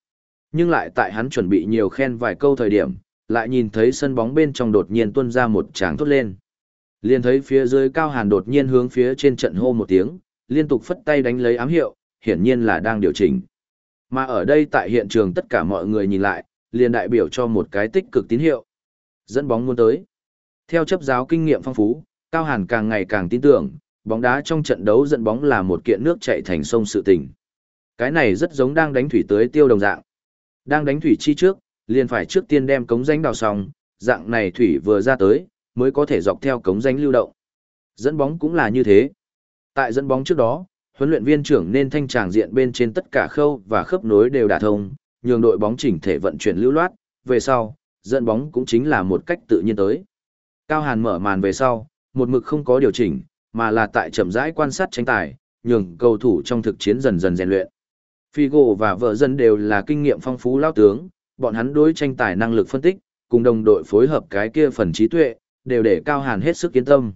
Nhưng lại tại hắn chuẩn bị nhiều khen vài câu thời điểm, lại nhìn thấy sân bóng bên trong đột nhiên tuôn ra một tràng thốt lên. Liền thấy phía dưới Cao Hàn đột nhiên hướng phía trên trận hô một tiếng, liên tục phất tay đánh lấy ám hiệu, hiển nhiên là đang điều chỉnh. Mà ở đây tại hiện trường tất cả mọi người nhìn lại, liền đại biểu cho một cái tích cực tín hiệu. Dẫn bóng muốn tới. Theo chấp giáo kinh nghiệm phong phú, Cao Hàn càng ngày càng tin tưởng, bóng đá trong trận đấu dẫn bóng là một kiện nước chảy thành sông sự tình. Cái này rất giống đang đánh thủy tưới tiêu đồng dạng. Đang đánh thủy chi trước, liền phải trước tiên đem cống rãnh đào xong, dạng này thủy vừa ra tới, mới có thể dọc theo cống rãnh lưu động. Dẫn bóng cũng là như thế. Tại dẫn bóng trước đó, huấn luyện viên trưởng nên thanh tràng diện bên trên tất cả khâu và khớp nối đều đả thông, nhường đội bóng chỉnh thể vận chuyển lưu loát, về sau, dẫn bóng cũng chính là một cách tự nhiên tới. Cao Hàn mở màn về sau, một mực không có điều chỉnh, mà là tại chậm rãi quan sát tranh tài, nhường cầu thủ trong thực chiến dần dần rèn luyện. Figo và vợ dân đều là kinh nghiệm phong phú lao tướng, bọn hắn đối tranh tài năng lực phân tích, cùng đồng đội phối hợp cái kia phần trí tuệ, đều để Cao Hàn hết sức yên tâm.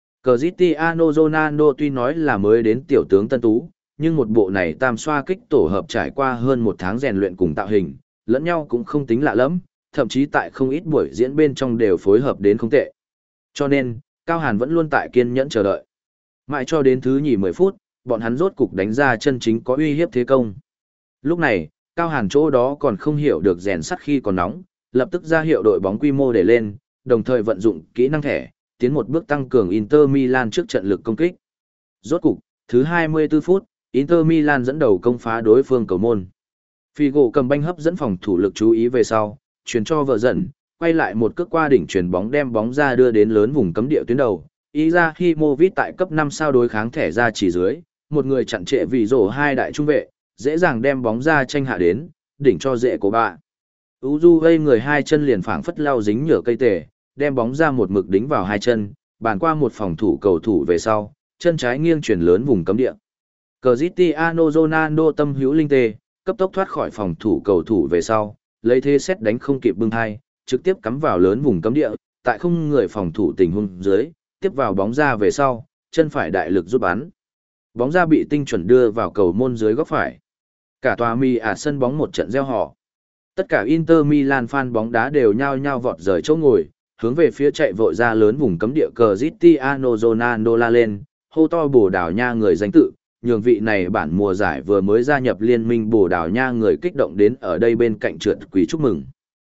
Cristiano Ronaldo tuy nói là mới đến tiểu tướng tân tú, nhưng một bộ này tam xoa kích tổ hợp trải qua hơn một tháng rèn luyện cùng tạo hình, lẫn nhau cũng không tính lạ lắm, thậm chí tại không ít buổi diễn bên trong đều phối hợp đến không tệ. Cho nên, Cao Hàn vẫn luôn tại kiên nhẫn chờ đợi. Mãi cho đến thứ nhì mười phút, bọn hắn rốt cục đánh ra chân chính có uy hiếp thế công. Lúc này, Cao Hàn chỗ đó còn không hiểu được rèn sắt khi còn nóng, lập tức ra hiệu đội bóng quy mô để lên, đồng thời vận dụng kỹ năng thẻ, tiến một bước tăng cường Inter Milan trước trận lực công kích. Rốt cục, thứ hai mươi tư phút, Inter Milan dẫn đầu công phá đối phương cầu môn. Figo cầm banh hấp dẫn phòng thủ lực chú ý về sau, chuyển cho vợ dần, quay lại một cước qua đỉnh chuyển bóng đem bóng ra đưa đến lớn vùng cấm địa tuyến đầu. Izahimovic tại cấp năm sao đối kháng thẻ ra chỉ dưới, một người chặn trệ vì rổ hai đại trung vệ, dễ dàng đem bóng ra tranh hạ đến, đỉnh cho dễ của bạ. Uju gây người hai chân liền phảng phất lao dính nhựa cây tề, đem bóng ra một mực đính vào hai chân, bàn qua một phòng thủ cầu thủ về sau, chân trái nghiêng chuyển lớn vùng cấm địa. Cristiano Ronaldo tâm hữu linh tê, cấp tốc thoát khỏi phòng thủ cầu thủ về sau, lấy thế xét đánh không kịp bưng thai, trực tiếp cắm vào lớn vùng cấm địa, tại không người phòng thủ tình huống dưới, tiếp vào bóng ra về sau, chân phải đại lực rút bắn. Bóng ra bị tinh chuẩn đưa vào cầu môn dưới góc phải. Cả tòa mi à sân bóng một trận reo hò. Tất cả Inter Milan fan bóng đá đều nhao nhao vọt rời chỗ ngồi, hướng về phía chạy vội ra lớn vùng cấm địa Cristiano Ronaldo la lên, hô to Bồ Đào Nha người danh tự, nhường vị này bản mùa giải vừa mới gia nhập liên minh Bồ Đào Nha người kích động đến ở đây bên cạnh trượt quỳ chúc mừng.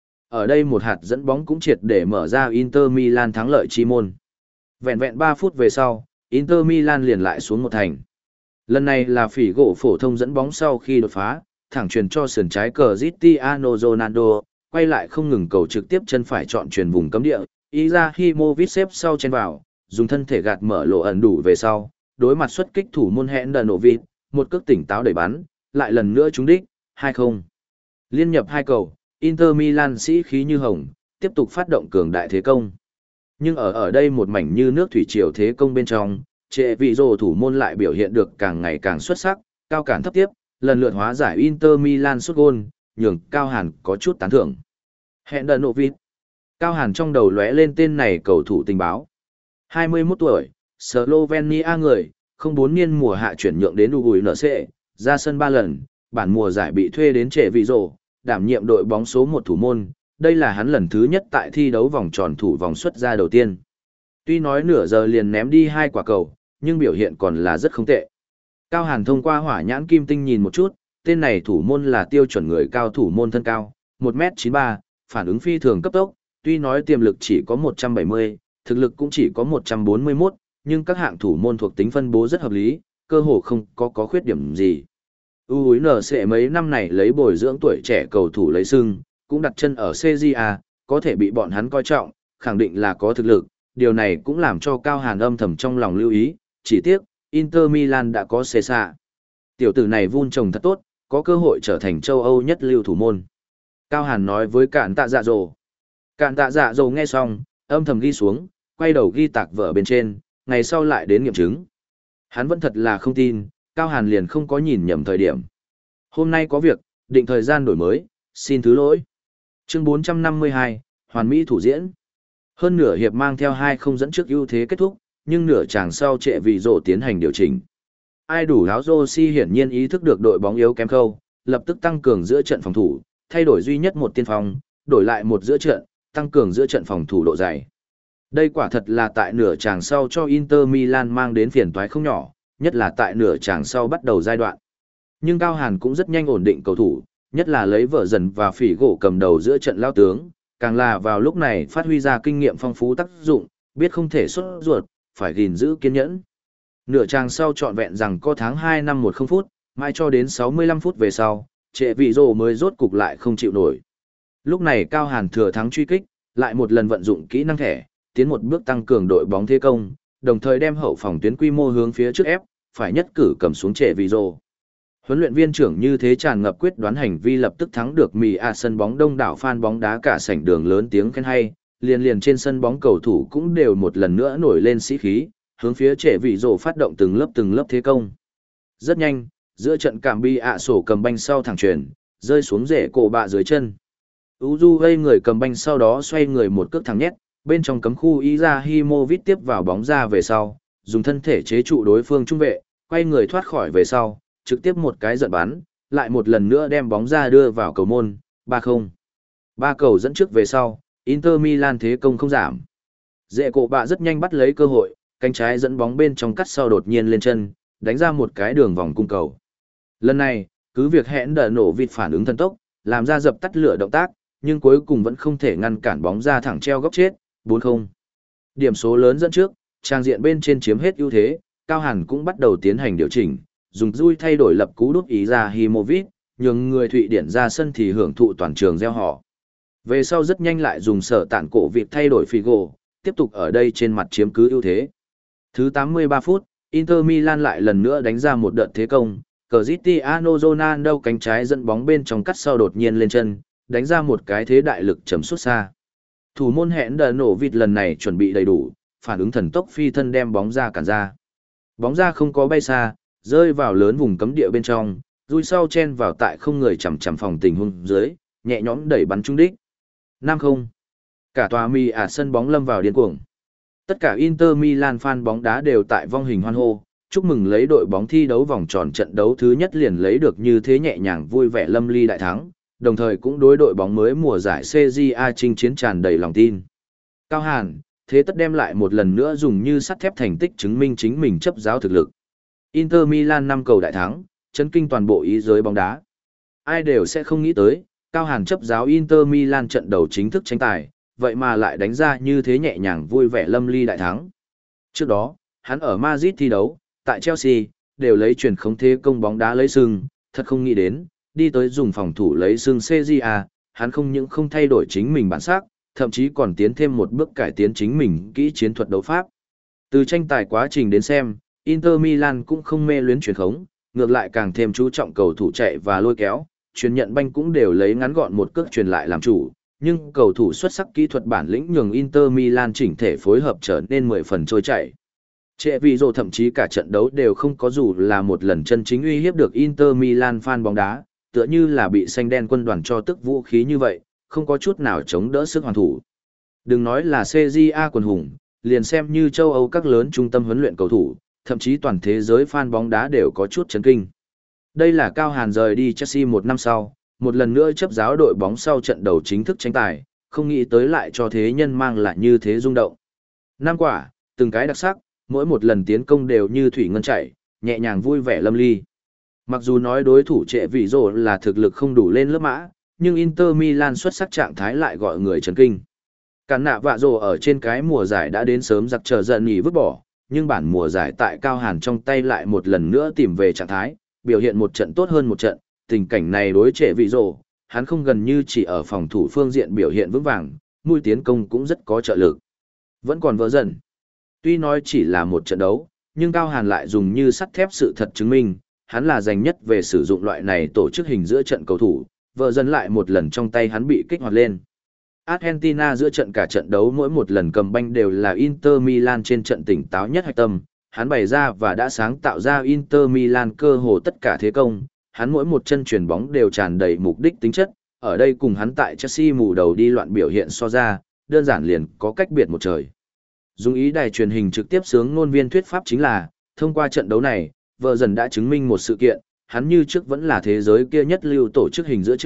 Ở đây một hạt dẫn bóng cũng triệt để mở ra Inter Milan thắng lợi chi môn. Vẹn vẹn ba phút về sau, Inter Milan liền lại xuống một thành. Lần này là phỉ gỗ phổ thông dẫn bóng sau khi đột phá, thẳng truyền cho sườn trái Cristiano Ronaldo, quay lại không ngừng cầu trực tiếp chân phải chọn truyền vùng cấm địa, Izahimovic xếp sau chen vào, dùng thân thể gạt mở lộ ẩn đủ về sau, đối mặt xuất kích thủ môn Handanovic, một cước tỉnh táo đẩy bắn, lại lần nữa trúng đích, hai không. Liên nhập hai cầu, Inter Milan sĩ khí như hồng, tiếp tục phát động cường đại thế công. Nhưng ở ở đây một mảnh như nước thủy triều thế công bên trong, trệ vị rồ thủ môn lại biểu hiện được càng ngày càng xuất sắc, cao cản thấp tiếp, lần lượt hóa giải Inter Milan sút gôn, nhường Cao Hàn có chút tán thưởng. Handanovic. Cao Hàn trong đầu lóe lên tên này cầu thủ tình báo. hai mươi mốt tuổi, Slovenia người, không bốn niên mùa hạ chuyển nhượng đến u bê en xê, ra sân ba lần, bản mùa giải bị thuê đến trệ vị rồ, đảm nhiệm đội bóng số một thủ môn, đây là hắn lần thứ nhất tại thi đấu vòng tròn thủ vòng xuất ra đầu tiên. Tuy nói nửa giờ liền ném đi hai quả cầu, nhưng biểu hiện còn là rất không tệ. Cao Hàn thông qua hỏa nhãn kim tinh nhìn một chút, tên này thủ môn là tiêu chuẩn người cao thủ môn thân cao, một mét chín mươi ba, phản ứng phi thường cấp tốc, tuy nói tiềm lực chỉ có một trăm bảy mươi, thực lực cũng chỉ có một trăm bốn mươi mốt, nhưng các hạng thủ môn thuộc tính phân bố rất hợp lý, cơ hồ không có có khuyết điểm gì. u bê en xê mấy năm này lấy bồi dưỡng tuổi trẻ cầu thủ lấy sưng, cũng đặt chân ở xê giê a, có thể bị bọn hắn coi trọng, khẳng định là có thực lực, điều này cũng làm cho Cao Hàn âm thầm trong lòng lưu ý, chỉ tiếc, Inter Milan đã có xê xạ. Tiểu tử này vun trồng thật tốt, có cơ hội trở thành châu Âu nhất lưu thủ môn. Cao Hàn nói với Cản Tạ Dạ Dồ. Cản Tạ Dạ Dồ nghe xong, âm thầm ghi xuống, quay đầu ghi tạc vở bên trên, ngày sau lại đến nghiệm chứng. Hắn vẫn thật là không tin, Cao Hàn liền không có nhìn nhầm thời điểm. Hôm nay có việc, định thời gian đổi mới, xin thứ lỗi. Chương bốn trăm năm mươi hai, Hoàn Mỹ thủ diễn. Hơn nửa hiệp mang theo hai không dẫn trước ưu thế kết thúc, nhưng nửa chàng sau trệ vị rồ tiến hành điều chỉnh. Ai đủ áo Rossi hiển nhiên ý thức được đội bóng yếu kém khâu, lập tức tăng cường giữa trận phòng thủ, thay đổi duy nhất một tiên phong, đổi lại một giữa trận, tăng cường giữa trận phòng thủ độ dày. Đây quả thật là tại nửa chàng sau cho Inter Milan mang đến phiền toái không nhỏ, nhất là tại nửa chàng sau bắt đầu giai đoạn. Nhưng Cao Hàn cũng rất nhanh ổn định cầu thủ, nhất là lấy vợ dần và phỉ gỗ cầm đầu giữa trận lao tướng, càng là vào lúc này phát huy ra kinh nghiệm phong phú tác dụng, biết không thể xuất ruột, phải gìn giữ kiên nhẫn. Nửa chàng sau trọn vẹn rằng có tháng hai năm một không phút, mai cho đến sáu mươi lăm phút về sau, trệ vị rồ mới rốt cục lại không chịu nổi. Lúc này Cao Hàn thừa thắng truy kích, lại một lần vận dụng kỹ năng thẻ, tiến một bước tăng cường đội bóng thế công, đồng thời đem hậu phòng tuyến quy mô hướng phía trước ép, phải nhất cử cầm xuống trệ vị rồ. Huấn luyện viên trưởng như thế tràn ngập quyết đoán hành vi lập tức thắng được mì a sân bóng đông đảo fan bóng đá cả sảnh đường lớn tiếng khen hay, liền liền trên sân bóng cầu thủ cũng đều một lần nữa nổi lên sĩ khí, hướng phía trệ vị rồ phát động từng lớp từng lớp thế công. Rất nhanh, giữa trận cảm bi ạ sổ cầm banh sau thẳng truyền, rơi xuống rễ cổ bạ dưới chân. Uju gây người cầm banh sau đó xoay người một cước thẳng nhét, bên trong cấm khu Izahimovic tiếp vào bóng ra về sau, dùng thân thể chế trụ đối phương trung vệ, quay người thoát khỏi về sau, trực tiếp một cái giận bắn, lại một lần nữa đem bóng ra đưa vào cầu môn, ba không. Ba cầu dẫn trước về sau, Inter Milan thế công không giảm. Rễ cổ bạ rất nhanh bắt lấy cơ hội, cánh trái dẫn bóng bên trong cắt sau đột nhiên lên chân, đánh ra một cái đường vòng cung cầu. Lần này, cứ việc hẹn đỡ nổ vịt phản ứng thần tốc, làm ra dập tắt lửa động tác, nhưng cuối cùng vẫn không thể ngăn cản bóng ra thẳng treo góc chết, bốn không. Điểm số lớn dẫn trước, trang diện bên trên chiếm hết ưu thế, Cao Hàn cũng bắt đầu tiến hành điều chỉnh, dùng dui thay đổi lập cú đúp ý ra Himovic, nhường người Thụy Điển ra sân thì hưởng thụ toàn trường gieo họ. Về sau rất nhanh lại dùng sở tản cổ vịt thay đổi Figo, tiếp tục ở đây trên mặt chiếm cứ ưu thế. Thứ tám mươi ba phút, Inter Milan lại lần nữa đánh ra một đợt thế công, Cristiano Ronaldo cánh trái dẫn bóng bên trong cắt sau đột nhiên lên chân, đánh ra một cái thế đại lực chấm xuất xa. Thủ môn hẹn đờ nổ vịt lần này chuẩn bị đầy đủ, phản ứng thần tốc phi thân đem bóng ra cản ra. Bóng ra không có bay xa, rơi vào lớn vùng cấm địa bên trong, rui sau chen vào tại không người chằm chằm phòng tình huống dưới, nhẹ nhõm đẩy bắn trúng đích. năm không. Cả tòa mi à sân bóng lâm vào điên cuồng. Tất cả Inter Milan fan bóng đá đều tại vong hình hoan hô, chúc mừng lấy đội bóng thi đấu vòng tròn trận đấu thứ nhất liền lấy được như thế nhẹ nhàng vui vẻ lâm ly đại thắng, đồng thời cũng đối đội bóng mới mùa giải xê giê a chinh chiến tràn đầy lòng tin. Cao Hàn, thế tất đem lại một lần nữa dùng như sắt thép thành tích chứng minh chính mình chấp giáo thực lực. Inter Milan năm cầu đại thắng, chấn kinh toàn bộ ý giới bóng đá. Ai đều sẽ không nghĩ tới, Cao Hàn chấp giáo Inter Milan trận đầu chính thức tranh tài, vậy mà lại đánh ra như thế nhẹ nhàng vui vẻ lâm ly đại thắng. Trước đó, hắn ở Madrid thi đấu, tại Chelsea, đều lấy truyền khống thế công bóng đá lấy sừng, thật không nghĩ đến, đi tới dùng phòng thủ lấy sừng xê giê a, hắn không những không thay đổi chính mình bản sắc, thậm chí còn tiến thêm một bước cải tiến chính mình kỹ chiến thuật đấu pháp. Từ tranh tài quá trình đến xem, Inter Milan cũng không mê luyến truyền khống, ngược lại càng thêm chú trọng cầu thủ chạy và lôi kéo, truyền nhận banh cũng đều lấy ngắn gọn một cước truyền lại làm chủ, nhưng cầu thủ xuất sắc kỹ thuật bản lĩnh nhường Inter Milan chỉnh thể phối hợp trở nên mười phần trôi chảy. Trệ vị rồ thậm chí cả trận đấu đều không có dù là một lần chân chính uy hiếp được Inter Milan fan bóng đá, tựa như là bị xanh đen quân đoàn cho tức vũ khí như vậy, không có chút nào chống đỡ sức hoàn thủ. Đừng nói là xê giê a quần hùng, liền xem như châu Âu các lớn trung tâm huấn luyện cầu thủ, thậm chí toàn thế giới fan bóng đá đều có chút chấn kinh. Đây là Cao Hàn rời đi Chelsea một năm sau, một lần nữa chấp giáo đội bóng sau trận đầu chính thức tranh tài, không nghĩ tới lại cho thế nhân mang lại như thế rung động. Năm quả, từng cái đặc sắc, mỗi một lần tiến công đều như thủy ngân chảy, nhẹ nhàng vui vẻ lâm ly. Mặc dù nói đối thủ Trệ vị rồ là thực lực không đủ lên lớp mã, nhưng Inter Milan xuất sắc trạng thái lại gọi người chấn kinh. Cản nạ vạ rồ ở trên cái mùa giải đã đến sớm giặc chờ giận nghỉ vứt bỏ, nhưng bản mùa giải tại Cao Hàn trong tay lại một lần nữa tìm về trạng thái, biểu hiện một trận tốt hơn một trận, tình cảnh này đối Trệ vị rồ, hắn không gần như chỉ ở phòng thủ phương diện biểu hiện vững vàng, mũi tiến công cũng rất có trợ lực. Vẫn còn vỡ dần. Tuy nói chỉ là một trận đấu, nhưng Cao Hàn lại dùng như sắt thép sự thật chứng minh, hắn là giành nhất về sử dụng loại này tổ chức hình giữa trận cầu thủ, vợ dần lại một lần trong tay hắn bị kích hoạt lên. Argentina giữa trận cả trận đấu mỗi một lần cầm banh đều là Inter Milan trên trận tỉnh táo nhất hạch tâm, hắn bày ra và đã sáng tạo ra Inter Milan cơ hồ tất cả thế công, hắn mỗi một chân chuyền bóng đều tràn đầy mục đích tính chất, ở đây cùng hắn tại Chelsea mù đầu đi loạn biểu hiện so ra, đơn giản liền có cách biệt một trời. Dùng ý đài truyền hình trực tiếp sướng ngôn viên thuyết pháp chính là, thông qua trận đấu này, vợ dần đã chứng minh một sự kiện, hắn như trước vẫn là thế giới kia nhất lưu tổ chức hình giữa trận,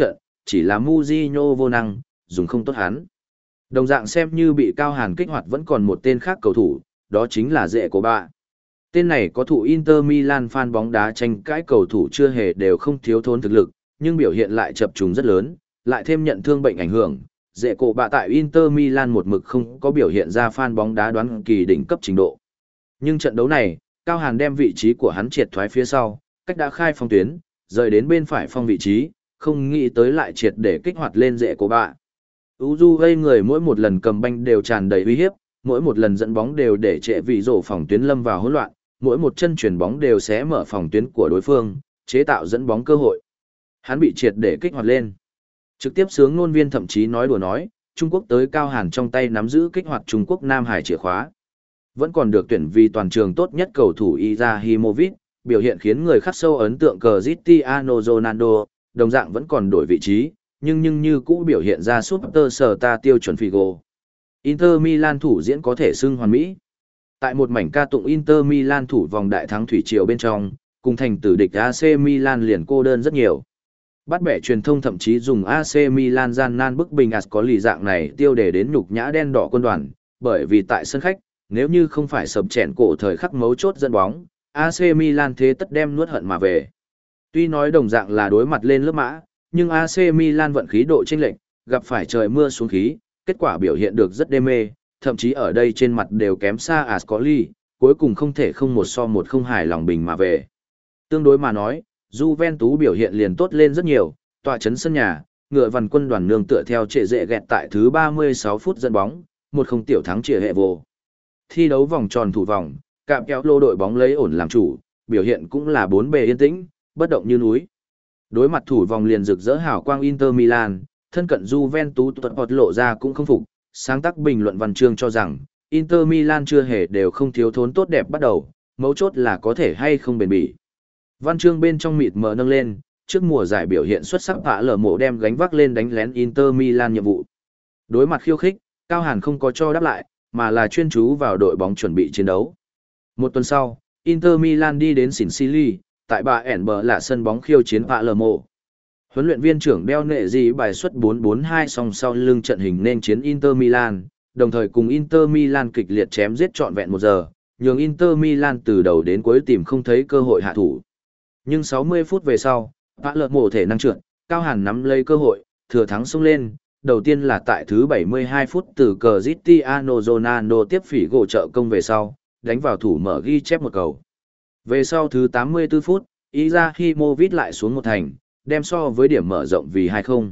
chỉ là Mujinho vô năng, dùng không tốt hắn. Đồng dạng xem như bị Cao Hàn kích hoạt vẫn còn một tên khác cầu thủ, đó chính là Dệ của bạ. Tên này có thủ Inter Milan fan bóng đá tranh cãi cầu thủ chưa hề đều không thiếu thốn thực lực, nhưng biểu hiện lại chập trùng rất lớn, lại thêm nhận thương bệnh ảnh hưởng. Dệ cổ bạ tại Inter Milan một mực không có biểu hiện ra fan bóng đá đoán kỳ đỉnh cấp trình độ. Nhưng trận đấu này, Cao Hàn đem vị trí của hắn triệt thoái phía sau, cách đã khai phong tuyến, rời đến bên phải phong vị trí, không nghĩ tới lại triệt để kích hoạt lên Dệ cổ bạ. Uju gây người mỗi một lần cầm banh đều tràn đầy uy hiếp, mỗi một lần dẫn bóng đều để trệ vị rổ phòng tuyến lâm vào hỗn loạn, mỗi một chân chuyển bóng đều sẽ mở phòng tuyến của đối phương, chế tạo dẫn bóng cơ hội. Hắn bị triệt để kích hoạt lên. Trực tiếp sướng ngôn viên thậm chí nói đùa nói, Trung Quốc tới Cao Hàn trong tay nắm giữ kích hoạt Trung Quốc Nam Hải chìa khóa. Vẫn còn được tuyển vì toàn trường tốt nhất cầu thủ Izahimovic, biểu hiện khiến người khắc sâu ấn tượng Cristiano Ronaldo, đồng dạng vẫn còn đổi vị trí, nhưng nhưng như cũ biểu hiện ra Superstar tiêu chuẩn Figo. Inter Milan thủ diễn có thể xưng hoàn mỹ. Tại một mảnh ca tụng Inter Milan thủ vòng đại thắng thủy triều bên trong, cùng thành tử địch a xê Milan liền cô đơn rất nhiều. Bắt bẻ truyền thông thậm chí dùng a xê Milan gian nan bức bình Ascoli dạng này tiêu đề đến nhục nhã đen đỏ quân đoàn, bởi vì tại sân khách, nếu như không phải sập chèn cổ thời khắc mấu chốt dẫn bóng, a xê Milan thế tất đem nuốt hận mà về. Tuy nói đồng dạng là đối mặt lên lớp mã, nhưng a xê Milan vận khí độ chênh lệch, gặp phải trời mưa xuống khí, kết quả biểu hiện được rất đê mê, thậm chí ở đây trên mặt đều kém xa Ascoli, cuối cùng không thể không một so một không hài lòng bình mà về. Tương đối mà nói, Juventus biểu hiện liền tốt lên rất nhiều, tọa chấn sân nhà, ngựa vằn quân đoàn nương tựa theo trệ dệ gẹt tại thứ ba mươi sáu phút dẫn bóng, một không tiểu thắng trịa hệ vô. Thi đấu vòng tròn thủ vòng, cạm kéo lô đội bóng lấy ổn làm chủ, biểu hiện cũng là bốn bề yên tĩnh, bất động như núi. Đối mặt thủ vòng liền rực rỡ hào quang Inter Milan, thân cận Juventus tuột bọt lộ ra cũng không phục, sáng tác bình luận văn chương cho rằng, Inter Milan chưa hề đều không thiếu thốn tốt đẹp bắt đầu, mấu chốt là có thể hay không bền bỉ. Văn chương bên trong mịt mờ nâng lên, trước mùa giải biểu hiện xuất sắc Vạ Lở Mộ đem gánh vác lên đánh lén Inter Milan nhiệm vụ. Đối mặt khiêu khích, Cao Hàn không có cho đáp lại, mà là chuyên chú vào đội bóng chuẩn bị chiến đấu. Một tuần sau, Inter Milan đi đến Sicily, tại bà ẻn bờ là sân bóng khiêu chiến Vạ Lở Mộ. Huấn luyện viên trưởng Beo Nệ Dị bài xuất bốn bốn hai song sau lưng trận hình nên chiến Inter Milan, đồng thời cùng Inter Milan kịch liệt chém giết trọn vẹn một giờ, nhường Inter Milan từ đầu đến cuối tìm không thấy cơ hội hạ thủ. Nhưng sáu mươi phút về sau, Vạ Lở Mộ thể năng trượt, Cao Hàn nắm lấy cơ hội, thừa thắng xông lên, đầu tiên là tại thứ bảy mươi hai phút từ Cristiano Ronaldo tiếp phỉ gỗ trợ công về sau, đánh vào thủ mở ghi chép một cầu. Về sau thứ tám mươi tư phút, Izahimovic lại xuống một thành, đem so với điểm mở rộng vì hai không.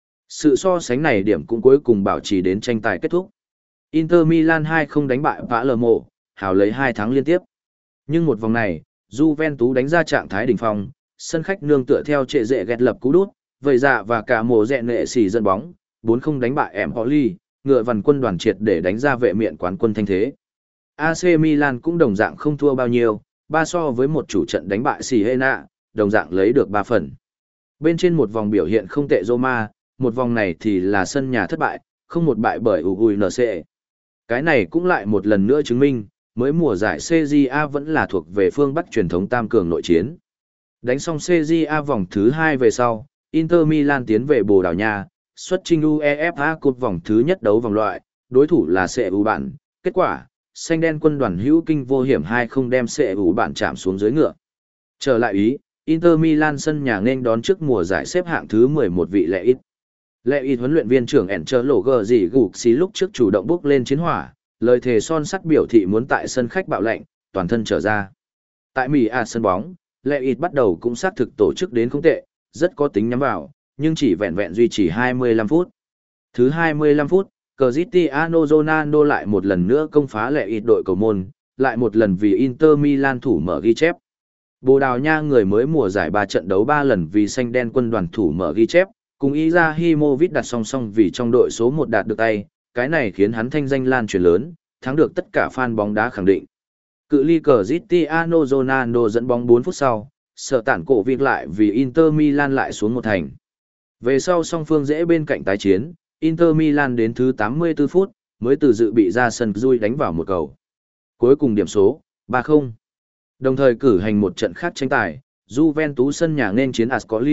Sự so sánh này điểm cũng cuối cùng bảo trì đến tranh tài kết thúc. Inter Milan hai không đánh bại Vạ Lở Mộ, hào lấy hai thắng liên tiếp. Nhưng một vòng này, Juventus đánh ra trạng thái đỉnh phong, sân khách nương tựa theo trệ dệ ghét lập cú đút, vầy dạ và cả mồ dẹ nệ xỉ dẫn bóng, bốn không đánh bại Empoli, ngựa vằn quân đoàn triệt để đánh ra vệ miện quán quân thanh thế. a xê Milan cũng đồng dạng không thua bao nhiêu, ba so với một chủ trận đánh bại Siena, đồng dạng lấy được ba phần. Bên trên một vòng biểu hiện không tệ Roma, một vòng này thì là sân nhà thất bại, không một bại bởi u giê en xê. Cái này cũng lại một lần nữa chứng minh, mới mùa giải xê giê a vẫn là thuộc về phương Bắc truyền thống tam cường nội chiến. Đánh xong xê giê a vòng thứ hai về sau, Inter Milan tiến về Bồ Đào Nha, xuất chinh UEFA Cup vòng thứ nhất đấu vòng loại, đối thủ là xê u bản, kết quả, xanh đen quân đoàn hữu kinh vô hiểm hai không đem xê u bản chạm xuống dưới ngựa. Trở lại Ý, Inter Milan sân nhà nên đón trước mùa giải xếp hạng thứ mười một vị Lệ Ít. Lệ Ít huấn luyện viên trưởng Ancelotti gì gục xí lúc trước chủ động bước lên chiến hỏa, lời thề son sắt biểu thị muốn tại sân khách bạo lệnh, toàn thân trở ra. Tại Mỹ A sân bóng, Lệ Ít bắt đầu cũng xác thực tổ chức đến không tệ, rất có tính nhắm vào, nhưng chỉ vẹn vẹn duy trì hai mươi lăm phút. Thứ hai mươi lăm phút, Cristiano Ronaldo lại một lần nữa công phá Lệ Ít đội cầu môn, lại một lần vì Inter Milan thủ mở ghi chép. Bồ Đào Nha người mới mùa giải ba trận đấu ba lần vì xanh đen quân đoàn thủ mở ghi chép, cùng Izahimovic đặt song song vì trong đội số một đạt được tay, cái này khiến hắn thanh danh lan truyền lớn, thắng được tất cả fan bóng đá khẳng định. Cự ly Cristiano Ronaldo dẫn bóng bốn phút sau, sở tản cổ việc lại vì Inter Milan lại xuống một thành. Về sau song phương dễ bên cạnh tái chiến, Inter Milan đến thứ tám mươi tư phút, mới từ dự bị ra sân Rui đánh vào một cầu. Cuối cùng điểm số, ba không. Đồng thời cử hành một trận khác tranh tài, Juventus sân nhà nên chiến Ascoli,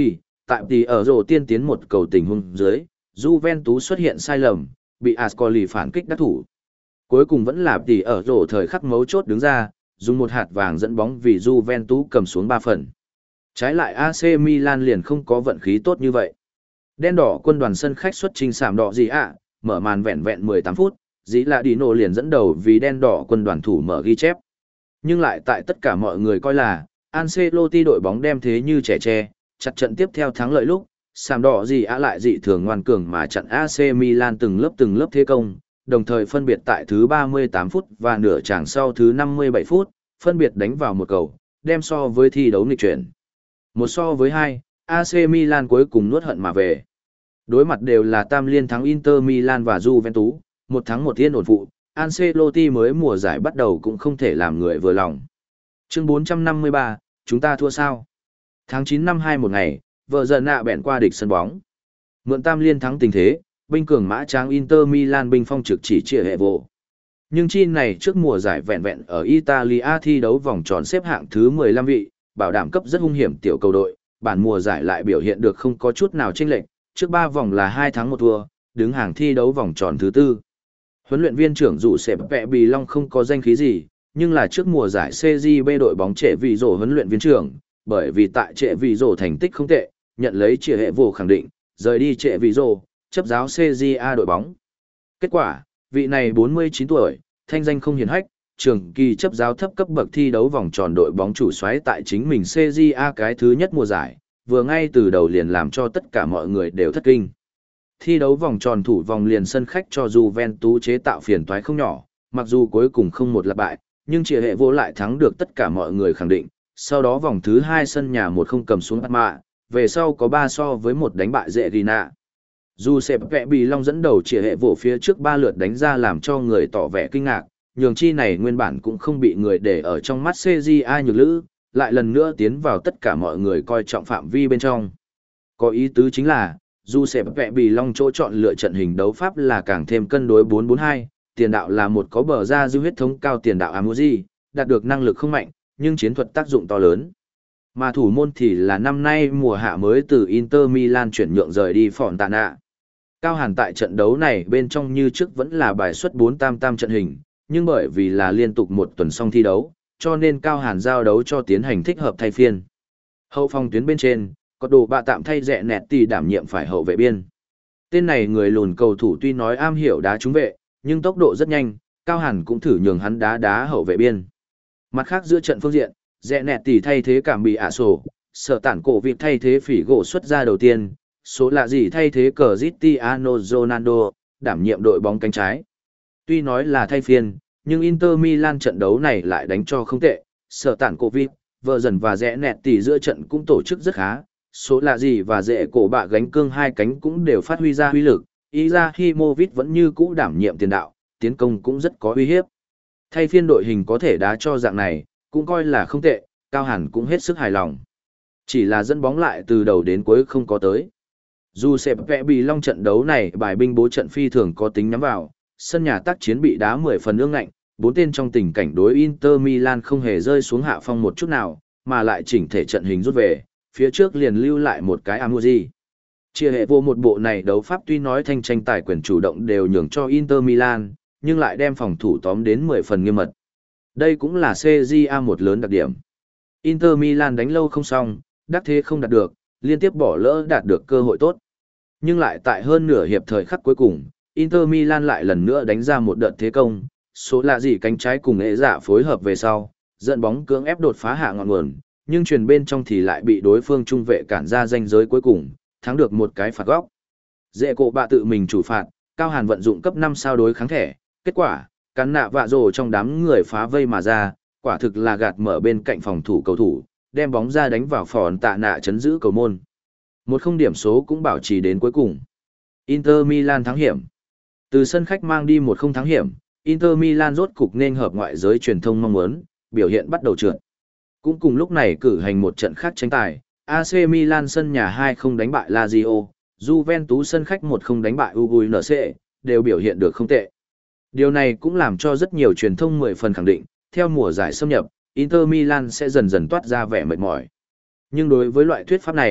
tại tỷ ở rổ tiên tiến một cầu tình huống dưới, Juventus xuất hiện sai lầm, bị Ascoli phản kích đắc thủ. Cuối cùng vẫn là tỷ ở rổ thời khắc mấu chốt đứng ra, dùng một hạt vàng dẫn bóng vì Juventus cầm xuống ba phần. Trái lại a xê Milan liền không có vận khí tốt như vậy. Đen đỏ quân đoàn sân khách xuất trình sảm đỏ gì ạ, mở màn vẹn vẹn mười tám phút, dĩ là Dino liền dẫn đầu vì đen đỏ quân đoàn thủ mở ghi chép. Nhưng lại tại tất cả mọi người coi là, Ancelotti đội bóng đem thế như trẻ tre, chặt trận tiếp theo thắng lợi lúc, sảm đỏ gì ạ lại dị thường ngoan cường mà chặn a xê Milan từng lớp từng lớp thế công, đồng thời phân biệt tại thứ ba mươi tám phút và nửa chàng sau thứ năm mươi bảy phút, phân biệt đánh vào một cầu, đem so với thi đấu nghịch chuyển. Một so với hai, a xê Milan cuối cùng nuốt hận mà về. Đối mặt đều là tam liên thắng Inter Milan và Juventus, một thắng một yên ổn phụ, Ancelotti mới mùa giải bắt đầu cũng không thể làm người vừa lòng. Chương bốn trăm năm mươi ba, chúng ta thua sao? Tháng chín năm hai một ngày, vợ dần nạ bẹn qua địch sân bóng. Mượn tam liên thắng tình thế, binh cường mã tráng Inter Milan binh phong trực chỉ trịa hệ vô. Nhưng chi này trước mùa giải vẹn vẹn ở Italia thi đấu vòng tròn xếp hạng thứ mười lăm vị, bảo đảm cấp rất hung hiểm tiểu cầu đội, bản mùa giải lại biểu hiện được không có chút nào chênh lệch, trước ba vòng là hai thắng một thua, đứng hàng thi đấu vòng tròn thứ tư. Huấn luyện viên trưởng dù sẽ vẽ Bì Long không có danh khí gì, nhưng là trước mùa giải xê giê bê đội bóng trẻ vì rổ huấn luyện viên trưởng, bởi vì tại trẻ vì rổ thành tích không tệ, nhận lấy trịa hệ vô khẳng định, rời đi trẻ vì rổ, chấp giáo xê giê a đội bóng. Kết quả, vị này bốn mươi chín tuổi, thanh danh không hiển hách, trường kỳ chấp giáo thấp cấp bậc thi đấu vòng tròn đội bóng chủ soái tại chính mình xê giê a cái thứ nhất mùa giải, vừa ngay từ đầu liền làm cho tất cả mọi người đều thất kinh. Thi đấu vòng tròn thủ vòng liền sân khách cho Juventus chế tạo phiền toái không nhỏ, mặc dù cuối cùng không một lặp bại, nhưng trịa hệ vô lại thắng được tất cả mọi người khẳng định. Sau đó vòng thứ hai sân nhà một không cầm xuống Parma, về sau có ba so với một đánh bại dễ Gina. Dù sẽ vẽ Bì Long dẫn đầu trịa hệ vô phía trước ba lượt đánh ra làm cho người tỏ vẻ kinh ngạc, nhường chi này nguyên bản cũng không bị người để ở trong mắt xê giê a nhược lữ, lại lần nữa tiến vào tất cả mọi người coi trọng phạm vi bên trong. Có ý tứ chính là, dù sẽ vẽ Bì Long chỗ chọn lựa trận hình đấu pháp là càng thêm cân đối bốn bốn hai, tiền đạo là một có bờ ra dư huyết thống cao tiền đạo Amuji, đạt được năng lực không mạnh, nhưng chiến thuật tác dụng to lớn. Mà thủ môn thì là năm nay mùa hạ mới từ Inter Milan chuyển nhượng rời đi Fontana. Cao Hàn tại trận đấu này bên trong như trước vẫn là bài xuất bốn tam tam trận hình, nhưng bởi vì là liên tục một tuần xong thi đấu, cho nên Cao Hàn giao đấu cho tiến hành thích hợp thay phiên. Hậu phòng tuyến bên trên, có đồ bạ tạm thay rẽ nẹt tì đảm nhiệm phải hậu vệ biên. Tên này người lùn cầu thủ tuy nói am hiểu đá trúng vệ, nhưng tốc độ rất nhanh, Cao Hàn cũng thử nhường hắn đá đá hậu vệ biên. Mặt khác giữa trận phương diện, rẽ nẹt tì thay thế cảm bị ả sổ, sở tản cổ vịt thay thế phỉ gỗ xuất ra đầu tiên, số lạ gì thay thế Cristiano Ronaldo, đảm nhiệm đội bóng cánh trái. Tuy nói là thay phiên, nhưng Inter Milan trận đấu này lại đánh cho không tệ, sở tản cổ vịt, vợ dần và rẽ nẹt tì giữa trận cũng tổ chức rất khá, số lạ gì và dễ cổ bạ gánh cương hai cánh cũng đều phát huy ra huy lực, Izahimovic vẫn như cũ đảm nhiệm tiền đạo, tiến công cũng rất có uy hiếp. Thay phiên đội hình có thể đá cho dạng này, cũng coi là không tệ, Cao Hàn cũng hết sức hài lòng. Chỉ là dẫn bóng lại từ đầu đến cuối không có tới. Dù sẽ vẽ Bì Long trận đấu này bài binh bố trận phi thường có tính nhắm vào, sân nhà tác chiến bị đá mười phần ương ngạnh, bốn tên trong tình cảnh đối Inter Milan không hề rơi xuống hạ phong một chút nào, mà lại chỉnh thể trận hình rút về, phía trước liền lưu lại một cái Amuji. Chia hệ vô một bộ này đấu pháp tuy nói thanh tranh tài quyền chủ động đều nhường cho Inter Milan, nhưng lại đem phòng thủ tóm đến mười phần nghiêm mật. Đây cũng là xê giê a một lớn đặc điểm. Inter Milan đánh lâu không xong, đắc thế không đạt được, liên tiếp bỏ lỡ đạt được cơ hội tốt. Nhưng lại tại hơn nửa hiệp thời khắc cuối cùng, Inter Milan lại lần nữa đánh ra một đợt thế công, số lạ gì cánh trái cùng ế dạ phối hợp về sau, dẫn bóng cưỡng ép đột phá hạ ngọn nguồn, nhưng truyền bên trong thì lại bị đối phương trung vệ cản ra ranh giới cuối cùng, thắng được một cái phạt góc. Dễ cổ bạ tự mình chủ phạt, Cao Hàn vận dụng cấp năm sao đối kháng thẻ, kết quả, cắn nạ vạ rồ trong đám người phá vây mà ra, quả thực là gạt mở bên cạnh phòng thủ cầu thủ, đem bóng ra đánh vào phòn tạ nạ chấn giữ cầu môn. Một không điểm số cũng bảo trì đến cuối cùng. Inter Milan thắng hiểm. Từ sân khách mang đi một không thắng hiểm, Inter Milan rốt cục nên hợp ngoại giới truyền thông mong muốn, biểu hiện bắt đầu trượt. Cũng cùng lúc này cử hành một trận khác tranh tài, a xê Milan sân nhà hai không đánh bại Lazio, Juventus sân khách một không đánh bại u giê en xê, đều biểu hiện được không tệ. Điều này cũng làm cho rất nhiều truyền thông mười phần khẳng định, theo mùa giải xâm nhập, Inter Milan sẽ dần dần toát ra vẻ mệt mỏi. Nhưng đối với loại thuyết pháp này,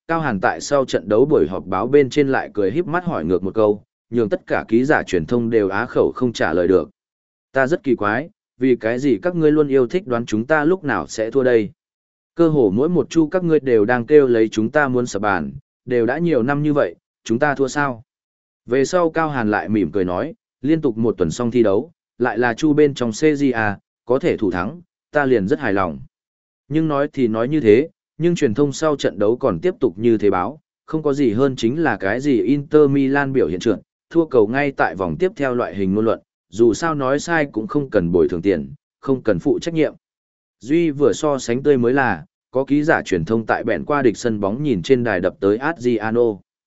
Cao Hàn tại sau trận đấu buổi họp báo bên trên lại cười híp mắt hỏi ngược một câu, nhường tất cả ký giả truyền thông đều á khẩu không trả lời được. Ta rất kỳ quái, vì cái gì các ngươi luôn yêu thích đoán chúng ta lúc nào sẽ thua đây? Cơ hồ mỗi một chu các ngươi đều đang kêu lấy chúng ta muốn sập bàn, đều đã nhiều năm như vậy, chúng ta thua sao? Về sau Cao Hàn lại mỉm cười nói, liên tục một tuần xong thi đấu, lại là chu bên trong xê giê a, có thể thủ thắng, ta liền rất hài lòng. Nhưng nói thì nói như thế, nhưng truyền thông sau trận đấu còn tiếp tục như thế báo, không có gì hơn chính là cái gì Inter Milan biểu hiện trượt, thua cầu ngay tại vòng tiếp theo loại hình ngôn luận, dù sao nói sai cũng không cần bồi thường tiền, không cần phụ trách nhiệm. Duy vừa so sánh tươi mới là, có ký giả truyền thông tại bẹn qua địch sân bóng nhìn trên đài đập tới Adriano.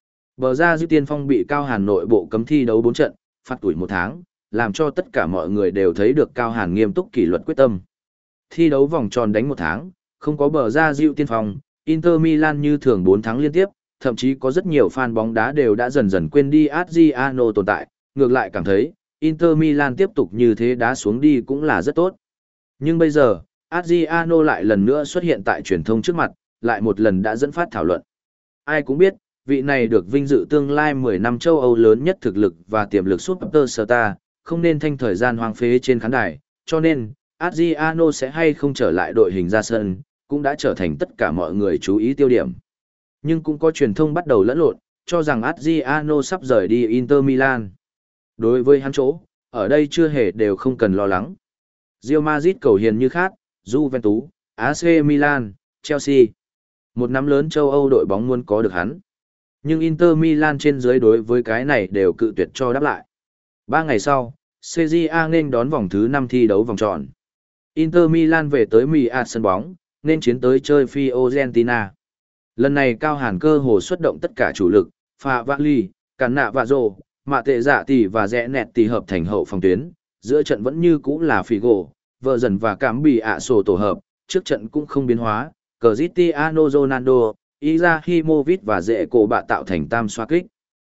Bờ ra dư tiên phong bị Cao Hàn nội bộ cấm thi đấu bốn trận, phạt tuổi một tháng, làm cho tất cả mọi người đều thấy được Cao Hàn nghiêm túc kỷ luật quyết tâm. Thi đấu vòng tròn đánh một tháng, không có bờ ra dịu tiên phong, Inter Milan như thường bốn tháng liên tiếp, thậm chí có rất nhiều fan bóng đá đều đã dần dần quên đi Adriano tồn tại, ngược lại cảm thấy, Inter Milan tiếp tục như thế đá xuống đi cũng là rất tốt. Nhưng bây giờ, Adriano lại lần nữa xuất hiện tại truyền thông trước mặt, lại một lần đã dẫn phát thảo luận. Ai cũng biết, vị này được vinh dự tương lai mười năm châu Âu lớn nhất thực lực và tiềm lực superstar, không nên thanh thời gian hoang phế trên khán đài, cho nên, Adriano sẽ hay không trở lại đội hình ra sân, cũng đã trở thành tất cả mọi người chú ý tiêu điểm. Nhưng cũng có truyền thông bắt đầu lẫn lộn, cho rằng Adriano sắp rời đi Inter Milan. Đối với hắn chỗ, ở đây chưa hề đều không cần lo lắng. Real Madrid cầu hiền như khác, Juventus, a xê Milan, Chelsea. Một nắm lớn châu Âu đội bóng muốn có được hắn. Nhưng Inter Milan trên dưới đối với cái này đều cự tuyệt cho đáp lại. Ba ngày sau, xê giê a nên đón vòng thứ năm thi đấu vòng tròn. Inter Milan về tới Milan sân bóng, nên chiến tới chơi Fiorentina. Lần này Cao Hàn cơ hồ xuất động tất cả chủ lực, Pha Vali, Cản Nạ Vạ Rồ, Mạ Tệ Dạ Tỷ và Rẽ Nẹt Tỷ hợp thành hậu phòng tuyến, giữa trận vẫn như cũ là Figo, vợ dần và Cảm Bị ạ sổ tổ hợp, trước trận cũng không biến hóa, Cristiano Ronaldo, Izahimovic và Dệ Cổ Bạ tạo thành tam xoa kích.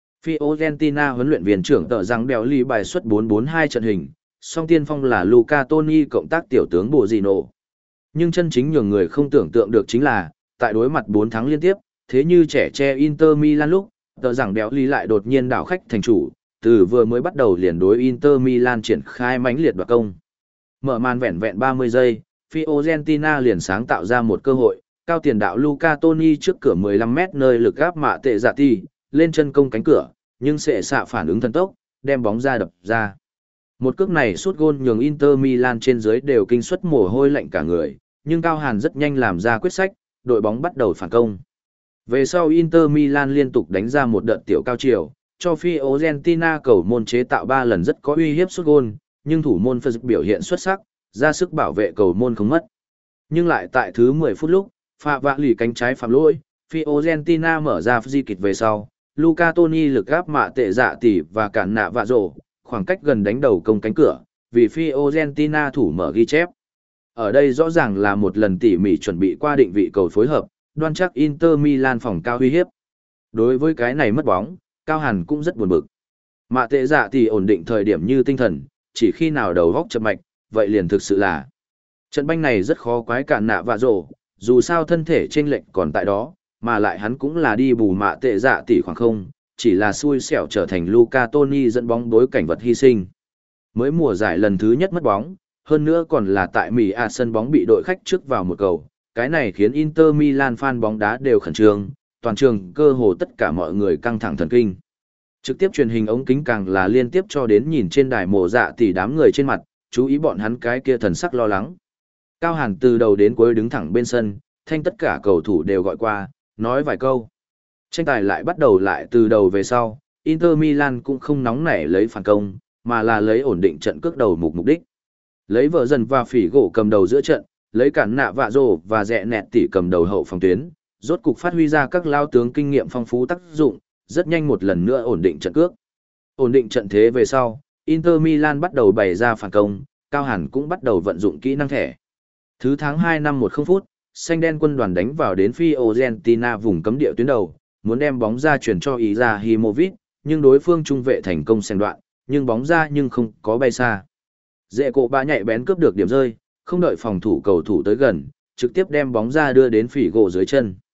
Fiorentina huấn luyện viên trưởng tờ rằng bèo ly bài xuất bốn bốn hai trận hình, song tiên phong là Luca Toni cộng tác tiểu tướng Bozino. Nhưng chân chính nhường người không tưởng tượng được chính là, tại đối mặt bốn tháng liên tiếp, thế như trẻ tre Inter Milan lúc, tờ rằng béo ly lại đột nhiên đảo khách thành chủ, từ vừa mới bắt đầu liền đối Inter Milan triển khai mãnh liệt đoạt công. Mở màn vẹn vẹn ba mươi giây, Fiorentina liền sáng tạo ra một cơ hội, cao tiền đạo Luca Toni trước cửa mười lăm mét nơi lực gáp Mạ Tệ Dạ Tỷ, lên chân công cánh cửa, nhưng sẽ xạ phản ứng thần tốc, đem bóng ra đập ra. Một cước này sút gôn nhường Inter Milan trên dưới đều kinh suất mồ hôi lạnh cả người, nhưng Cao Hàn rất nhanh làm ra quyết sách, đội bóng bắt đầu phản công. Về sau Inter Milan liên tục đánh ra một đợt tiểu cao chiều, cho Fiorentina cầu môn chế tạo ba lần rất có uy hiếp sút gôn, nhưng thủ môn Phật biểu hiện xuất sắc, ra sức bảo vệ cầu môn không mất. Nhưng lại tại thứ mười phút lúc, Pha Vạ lì cánh trái phạm lỗi, Fiorentina mở ra di kịch về sau, Luca Toni lực gáp Mạ Tệ Dạ Tỷ và Cản Nạ Vạ Rồ, khoảng cách gần đánh đầu công cánh cửa, vì Fiorentina thủ mở ghi chép. Ở đây rõ ràng là một lần tỉ mỉ chuẩn bị qua định vị cầu phối hợp, đoan chắc Inter Milan phòng cao uy hiếp. Đối với cái này mất bóng, Cao Hàn cũng rất buồn bực. Mạ Tệ Dạ Tỷ ổn định thời điểm như tinh thần, chỉ khi nào đầu góc chậm mạch, vậy liền thực sự là. Trận banh này rất khó quái Cản Nạ Vạ Rồ, dù sao thân thể chênh lệch còn tại đó, mà lại hắn cũng là đi bù Mạ Tệ Dạ Tỷ khoảng không, chỉ là xui xẻo trở thành Luca Toni dẫn bóng đối cảnh vật hy sinh. Mới mùa giải lần thứ nhất mất bóng, hơn nữa còn là tại Mỹ A sân bóng bị đội khách trước vào một cầu, cái này khiến Inter Milan fan bóng đá đều khẩn trương, toàn trường cơ hồ tất cả mọi người căng thẳng thần kinh. Trực tiếp truyền hình ống kính càng là liên tiếp cho đến nhìn trên đài Mộ Dạ Tỷ đám người trên mặt, chú ý bọn hắn cái kia thần sắc lo lắng. Cao Hàn từ đầu đến cuối đứng thẳng bên sân, thanh tất cả cầu thủ đều gọi qua, nói vài câu. Tranh tài lại bắt đầu lại từ đầu về sau, Inter Milan cũng không nóng nảy lấy phản công, mà là lấy ổn định trận cước đầu mục mục đích. Lấy vợ dần và phỉ gỗ cầm đầu giữa trận, lấy Cản Nạ Vạ Rồ và Rẽ Nẹt Tỷ cầm đầu hậu phòng tuyến, rốt cục phát huy ra các lao tướng kinh nghiệm phong phú tác dụng, rất nhanh một lần nữa ổn định trận cước. Ổn định trận thế về sau, Inter Milan bắt đầu bày ra phản công, Cao Hàn cũng bắt đầu vận dụng kỹ năng thẻ. Thứ tháng hai năm một không phút, xanh đen quân đoàn đánh vào đến Fiorentina vùng cấm địa tuyến đầu, muốn đem bóng ra chuyển cho Izahimovic, nhưng đối phương trung vệ thành công xen đoạn, nhưng bóng ra nhưng không có bay xa. Dễ Cổ Bạ nhạy bén cướp được điểm rơi, không đợi phòng thủ cầu thủ tới gần, trực tiếp đem bóng ra đưa đến phỉ gỗ dưới chân.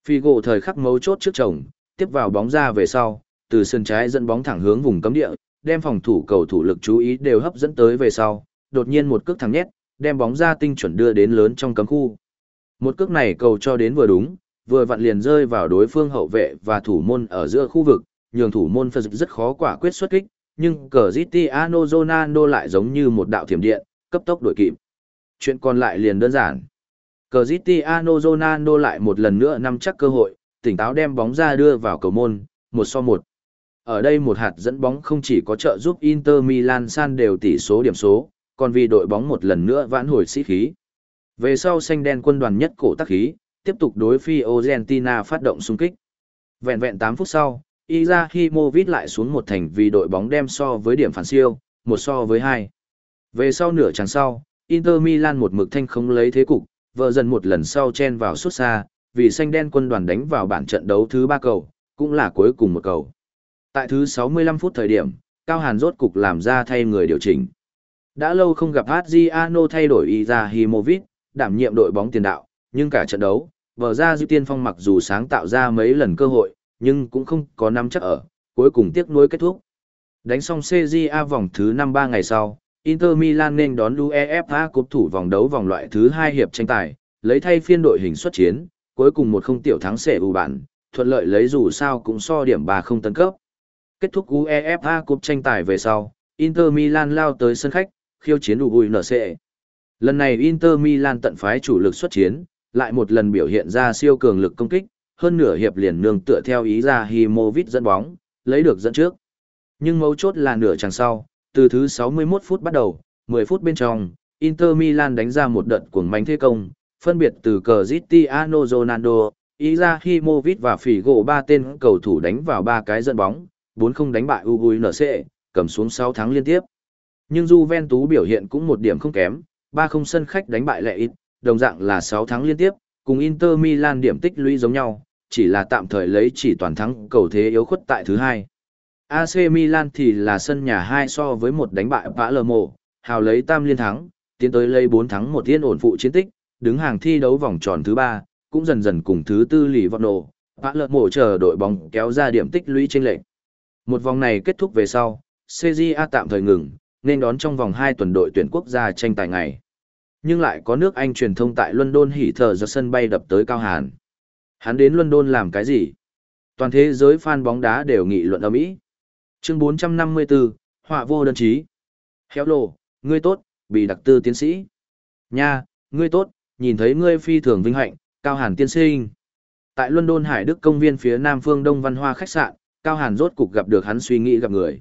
Figo thời khắc mấu chốt trước chồng, tiếp vào bóng ra về sau, từ sân trái dẫn bóng thẳng hướng vùng cấm địa, đem phòng thủ cầu thủ lực chú ý đều hấp dẫn tới về sau, đột nhiên một cước thẳng nhét, đem bóng ra tinh chuẩn đưa đến lớn trong cấm khu. Một cước này cầu cho đến vừa đúng, vừa vặn liền rơi vào đối phương hậu vệ và thủ môn ở giữa khu vực, nhường thủ môn Phật rất khó quả quyết xuất kích, nhưng Cristiano Ronaldo lại giống như một đạo thiểm điện, cấp tốc đuổi kịp. Chuyện còn lại liền đơn giản. Cristiano Ronaldo lại một lần nữa nắm chắc cơ hội, tỉnh táo đem bóng ra đưa vào cầu môn, một so một. Ở đây một hạt dẫn bóng không chỉ có trợ giúp Inter Milan san đều tỷ số điểm số, còn vì đội bóng một lần nữa vãn hồi sĩ khí. Về sau xanh đen quân đoàn nhất cổ tác khí, tiếp tục đối Fiorentina phát động xung kích. Vẹn vẹn tám phút sau, Izahimovic lại xuống một thành vì đội bóng đem so với điểm phản siêu, một so với hai. Về sau nửa chặng sau, Inter Milan một mực thanh không lấy thế cục, vợ dần một lần sau chen vào suốt xa, vì xanh đen quân đoàn đánh vào bản trận đấu thứ ba cầu, cũng là cuối cùng một cầu. Tại thứ sáu mươi lăm phút thời điểm, Cao Hàn rốt cục làm ra thay người điều chỉnh. Đã lâu không gặp Adriano thay đổi Izahimovic, đảm nhiệm đội bóng tiền đạo, nhưng cả trận đấu, vở ra Dư Tiên Phong mặc dù sáng tạo ra mấy lần cơ hội, nhưng cũng không có nắm chắc ở, cuối cùng tiếc nuối kết thúc. Đánh xong xê giê a vòng thứ năm ba ngày sau, Inter Milan nên đón UEFA Cup thủ vòng đấu vòng loại thứ hai hiệp tranh tài, lấy thay phiên đội hình xuất chiến, cuối cùng một không tiểu thắng xẻ ủ bản, thuận lợi lấy dù sao cũng so điểm ba không tấn cấp. Kết thúc UEFA Cup tranh tài về sau, Inter Milan lao tới sân khách, khiêu chiến u en xê. Lần này Inter Milan tận phái chủ lực xuất chiến, lại một lần biểu hiện ra siêu cường lực công kích, hơn nửa hiệp liền nương tựa theo ý ra Himovic dẫn bóng, lấy được dẫn trước. Nhưng mấu chốt là nửa chặng sau, từ thứ sáu mươi mốt phút bắt đầu, mười phút bên trong, Inter Milan đánh ra một đợt cuồng manh thế công, phân biệt từ Cristiano Ronaldo, Izahimovic và Figo ba tên cầu thủ đánh vào ba cái dẫn bóng, bốn không đánh bại u en xê, cầm xuống sáu thắng liên tiếp. Nhưng Juventus biểu hiện cũng một điểm không kém, ba không sân khách đánh bại Lệ ít, đồng dạng là sáu thắng liên tiếp, cùng Inter Milan điểm tích lũy giống nhau, chỉ là tạm thời lấy chỉ toàn thắng cầu thế yếu khuất tại thứ hai. a xê Milan thì là sân nhà hai so với một đánh bại Palermo, hào lấy tam liên thắng, tiến tới lấy bốn thắng một yên ổn phụ chiến tích, đứng hàng thi đấu vòng tròn thứ ba, cũng dần dần cùng thứ tư Livorno, Palermo chờ đội bóng kéo ra điểm tích lũy chênh lệch. Một vòng này kết thúc về sau, xê giê a tạm thời ngừng, nên đón trong vòng hai tuần đội tuyển quốc gia tranh tài ngày. Nhưng lại có nước Anh truyền thông tại London hỉ thở ra sân bay đập tới Cao Hàn. Hắn đến London làm cái gì? Toàn thế giới fan bóng đá đều nghị luận ầm ĩ. Chương bốn trăm năm mươi tư, họa vô đơn chí. Hello, ngươi tốt, bị đặc tư tiến sĩ. Nha, ngươi tốt, nhìn thấy ngươi phi thường vinh hạnh, Cao Hàn tiên sinh. Tại London Hải Đức công viên phía nam phương Đông Văn Hoa khách sạn, Cao Hàn rốt cục gặp được hắn suy nghĩ gặp người.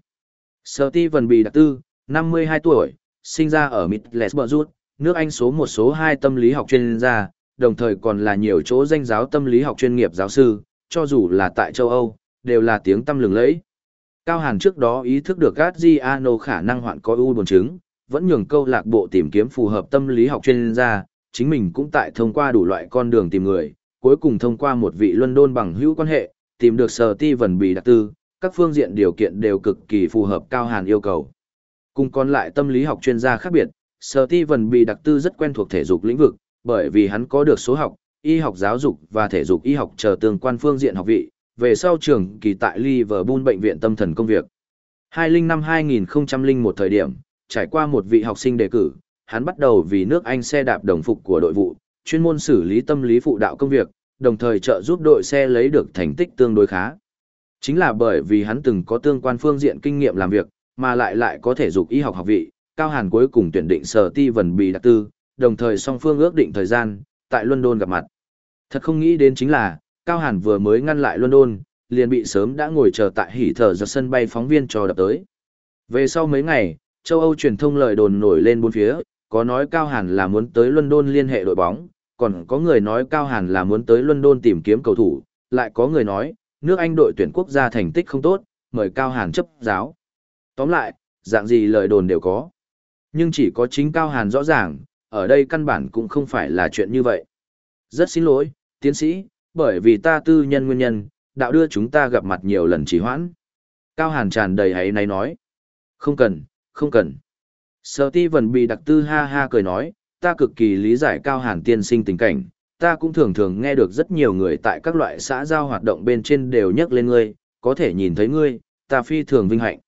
Steven bị đặc tư, năm mươi hai tuổi, sinh ra ở Middlesbrough, nước Anh số một số hai tâm lý học chuyên gia, đồng thời còn là nhiều chỗ danh giáo tâm lý học chuyên nghiệp giáo sư, cho dù là tại châu Âu, đều là tiếng tăm lừng lẫy. Cao Hàn trước đó ý thức được Adriano khả năng hoạn có u buồn chứng, vẫn nhường câu lạc bộ tìm kiếm phù hợp tâm lý học chuyên gia, chính mình cũng tại thông qua đủ loại con đường tìm người, cuối cùng thông qua một vị London bằng hữu quan hệ, tìm được Steven bị đặc tư, các phương diện điều kiện đều cực kỳ phù hợp Cao Hàn yêu cầu. Cùng còn lại tâm lý học chuyên gia khác biệt, Steven bị đặc tư rất quen thuộc thể dục lĩnh vực, bởi vì hắn có được số học, y học giáo dục và thể dục y học chờ tương quan phương diện học vị, về sau trường kỳ tại Liverpool bệnh viện tâm thần công việc. hai mươi năm hai nghìn không trăm lẻ một thời điểm, trải qua một vị học sinh đề cử, hắn bắt đầu vì nước Anh xe đạp đồng phục của đội vụ, chuyên môn xử lý tâm lý phụ đạo công việc, đồng thời trợ giúp đội xe lấy được thành tích tương đối khá. Chính là bởi vì hắn từng có tương quan phương diện kinh nghiệm làm việc, mà lại lại có thể dục y học học vị, Cao Hàn cuối cùng tuyển định Steven bị đặc tư, đồng thời song phương ước định thời gian, tại London gặp mặt. Thật không nghĩ đến chính là, Cao Hàn vừa mới ngăn lại London, liền bị sớm đã ngồi chờ tại hỉ thở ra sân bay phóng viên cho đập tới. Về sau mấy ngày, châu Âu truyền thông lời đồn nổi lên bốn phía, có nói Cao Hàn là muốn tới London liên hệ đội bóng, còn có người nói Cao Hàn là muốn tới London tìm kiếm cầu thủ, lại có người nói, nước Anh đội tuyển quốc gia thành tích không tốt, mời Cao Hàn chấp giáo. Tóm lại, dạng gì lời đồn đều có. Nhưng chỉ có chính Cao Hàn rõ ràng, ở đây căn bản cũng không phải là chuyện như vậy. Rất xin lỗi, tiến sĩ, bởi vì ta tư nhân nguyên nhân, đạo đưa chúng ta gặp mặt nhiều lần trì hoãn. Cao Hàn tràn đầy hãy náy nói. Không cần, không cần. Steven bị đặc tư ha ha cười nói, ta cực kỳ lý giải Cao Hàn tiên sinh tình cảnh, ta cũng thường thường nghe được rất nhiều người tại các loại xã giao hoạt động bên trên đều nhắc lên ngươi, có thể nhìn thấy ngươi, ta phi thường vinh hạnh.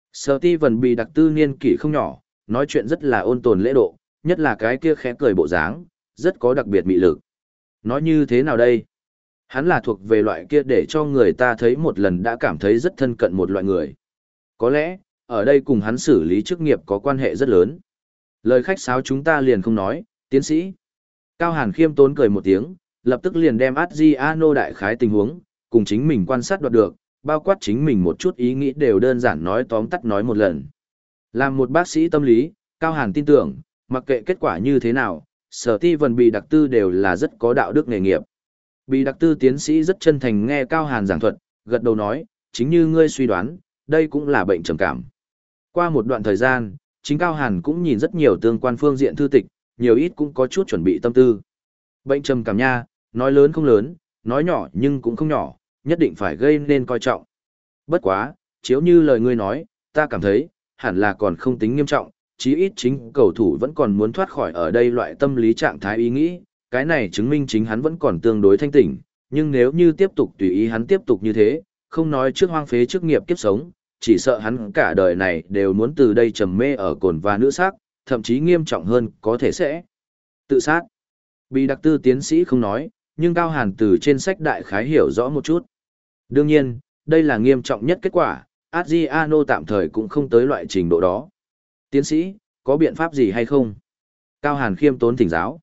Steven bị đặc tư niên kỷ không nhỏ, nói chuyện rất là ôn tồn lễ độ, nhất là cái kia khẽ cười bộ dáng, rất có đặc biệt mị lực. Nói như thế nào đây? Hắn là thuộc về loại kia để cho người ta thấy một lần đã cảm thấy rất thân cận một loại người. Có lẽ, ở đây cùng hắn xử lý chức nghiệp có quan hệ rất lớn. Lời khách sáo chúng ta liền không nói, tiến sĩ. Cao Hàn khiêm tốn cười một tiếng, lập tức liền đem Adriano đại khái tình huống, cùng chính mình quan sát đoạt được, bao quát chính mình một chút ý nghĩ đều đơn giản nói tóm tắt nói một lần. Làm một bác sĩ tâm lý, Cao Hàn tin tưởng, mặc kệ kết quả như thế nào, Steven bị đặc tư đều là rất có đạo đức nghề nghiệp. Bị đặc tư tiến sĩ rất chân thành nghe Cao Hàn giảng thuật, gật đầu nói, chính như ngươi suy đoán, đây cũng là bệnh trầm cảm. Qua một đoạn thời gian, chính Cao Hàn cũng nhìn rất nhiều tương quan phương diện thư tịch, nhiều ít cũng có chút chuẩn bị tâm tư. Bệnh trầm cảm nha, nói lớn không lớn, nói nhỏ nhưng cũng không nhỏ, nhất định phải gây nên coi trọng. Bất quá, chiếu như lời ngươi nói, ta cảm thấy, hẳn là còn không tính nghiêm trọng, chí ít chính cầu thủ vẫn còn muốn thoát khỏi ở đây loại tâm lý trạng thái ý nghĩ, cái này chứng minh chính hắn vẫn còn tương đối thanh tỉnh, nhưng nếu như tiếp tục tùy ý hắn tiếp tục như thế, không nói trước hoang phế chức nghiệp kiếp sống, chỉ sợ hắn cả đời này đều muốn từ đây trầm mê ở cồn và nữ sắc, thậm chí nghiêm trọng hơn có thể sẽ tự sát. Bị đặc tư tiến sĩ không nói, nhưng Cao Hàn từ trên sách đại khái hiểu rõ một chút. Đương nhiên, đây là nghiêm trọng nhất kết quả, Adriano tạm thời cũng không tới loại trình độ đó. Tiến sĩ, có biện pháp gì hay không? Cao Hàn khiêm tốn thỉnh giáo.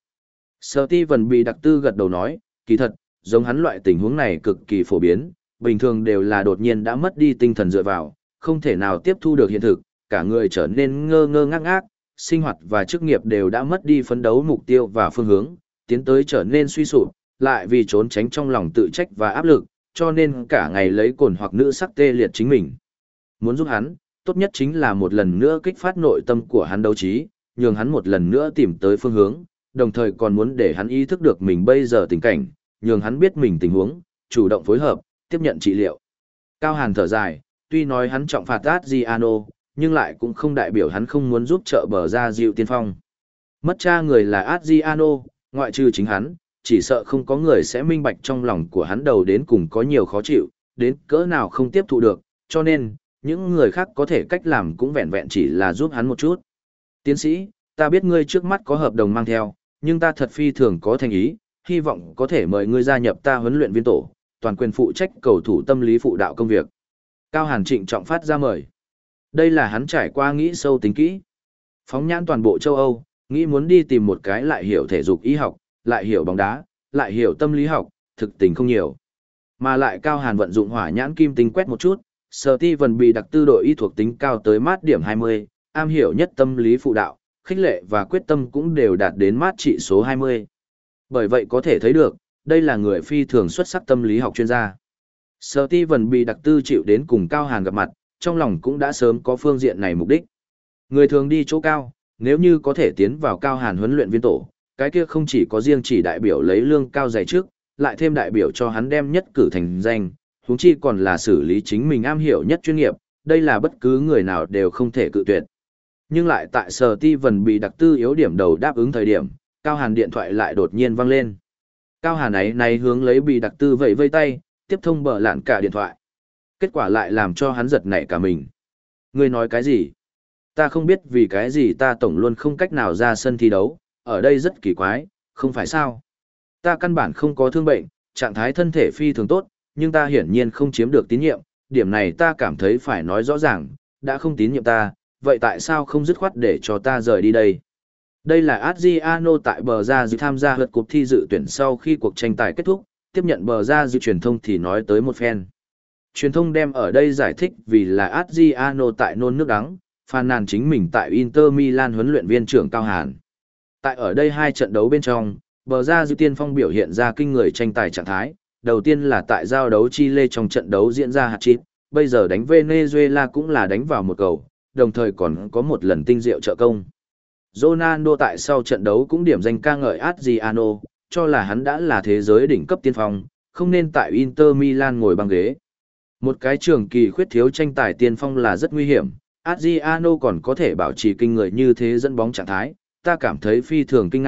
Steven bị đặc tư gật đầu nói, kỳ thật, giống hắn loại tình huống này cực kỳ phổ biến, bình thường đều là đột nhiên đã mất đi tinh thần dựa vào, không thể nào tiếp thu được hiện thực, cả người trở nên ngơ ngơ ngác ngác, sinh hoạt và chức nghiệp đều đã mất đi phấn đấu mục tiêu và phương hướng, tiến tới trở nên suy sụp, lại vì trốn tránh trong lòng tự trách và áp lực, cho nên cả ngày lấy cồn hoặc nữ sắc tê liệt chính mình. Muốn giúp hắn, tốt nhất chính là một lần nữa kích phát nội tâm của hắn đấu trí, nhường hắn một lần nữa tìm tới phương hướng, đồng thời còn muốn để hắn ý thức được mình bây giờ tình cảnh, nhường hắn biết mình tình huống, chủ động phối hợp, tiếp nhận trị liệu. Cao Hàn thở dài, tuy nói hắn trọng phạt Adriano, nhưng lại cũng không đại biểu hắn không muốn giúp trợ bờ ra dịu tiên phong. Mất cha người là Adriano, ngoại trừ chính hắn, chỉ sợ không có người sẽ minh bạch trong lòng của hắn đầu đến cùng có nhiều khó chịu, đến cỡ nào không tiếp thụ được, cho nên, những người khác có thể cách làm cũng vẹn vẹn chỉ là giúp hắn một chút. Tiến sĩ, ta biết ngươi trước mắt có hợp đồng mang theo, nhưng ta thật phi thường có thành ý, hy vọng có thể mời ngươi gia nhập ta huấn luyện viên tổ, toàn quyền phụ trách cầu thủ tâm lý phụ đạo công việc. Cao Hàn trịnh trọng phát ra mời. Đây là hắn trải qua nghĩ sâu tính kỹ. Phóng nhãn toàn bộ châu Âu, nghĩ muốn đi tìm một cái lại hiểu thể dục y học, lại hiểu bóng đá, lại hiểu tâm lý học, thực tình không nhiều. Mà lại Cao Hàn vận dụng hỏa nhãn kim tinh quét một chút, Steven bị đặc tư đội y thuộc tính cao tới mát điểm hai mươi, am hiểu nhất tâm lý phụ đạo, khích lệ và quyết tâm cũng đều đạt đến mát trị số hai mươi. Bởi vậy có thể thấy được, đây là người phi thường xuất sắc tâm lý học chuyên gia. Steven bị đặc tư chịu đến cùng Cao Hàn gặp mặt, trong lòng cũng đã sớm có phương diện này mục đích. Người thường đi chỗ cao, nếu như có thể tiến vào Cao Hàn huấn luyện viên tổ, cái kia không chỉ có riêng chỉ đại biểu lấy lương cao dày trước, lại thêm đại biểu cho hắn đem nhất cử thành danh, huống chi còn là xử lý chính mình am hiểu nhất chuyên nghiệp, đây là bất cứ người nào đều không thể cự tuyệt. Nhưng lại tại Steven bị đặc tư yếu điểm đầu đáp ứng thời điểm, Cao Hàn điện thoại lại đột nhiên vang lên. Cao Hàn ấy này hướng lấy bị đặc tư vẫy vây tay, tiếp thông bờ lạn cả điện thoại. Kết quả lại làm cho hắn giật nảy cả mình. Ngươi nói cái gì? Ta không biết vì cái gì ta tổng luôn không cách nào ra sân thi đấu, ở đây rất kỳ quái, không phải sao? Ta căn bản không có thương bệnh, trạng thái thân thể phi thường tốt, nhưng ta hiển nhiên không chiếm được tín nhiệm, điểm này ta cảm thấy phải nói rõ ràng, đã không tín nhiệm ta, vậy tại sao không dứt khoát để cho ta rời đi đây? Đây là Adriano tại bờ ra dự tham gia lượt cuộc thi dự tuyển sau khi cuộc tranh tài kết thúc, tiếp nhận bờ ra dự truyền thông thì nói tới một phen. Truyền thông đem ở đây giải thích vì là Adriano tại nôn nước đắng, phàn nàn chính mình tại Inter Milan huấn luyện viên trưởng Cao Hàn. Tại ở đây hai trận đấu bên trong, bờ ra dự tiên phong biểu hiện ra kinh người tranh tài trạng thái, đầu tiên là tại giao đấu Chile trong trận đấu diễn ra hat-trick, bây giờ đánh Venezuela cũng là đánh vào một cầu, đồng thời còn có một lần tinh diệu trợ công. Ronaldo tại sau trận đấu cũng điểm danh ca ngợi Adriano, cho là hắn đã là thế giới đỉnh cấp tiên phong, không nên tại Inter Milan ngồi băng ghế. Một cái trường kỳ khuyết thiếu tranh tài tiên phong là rất nguy hiểm, Adriano còn có thể bảo trì kinh người như thế dẫn bóng trạng thái, ta cảm thấy phi thường kinh ngạc,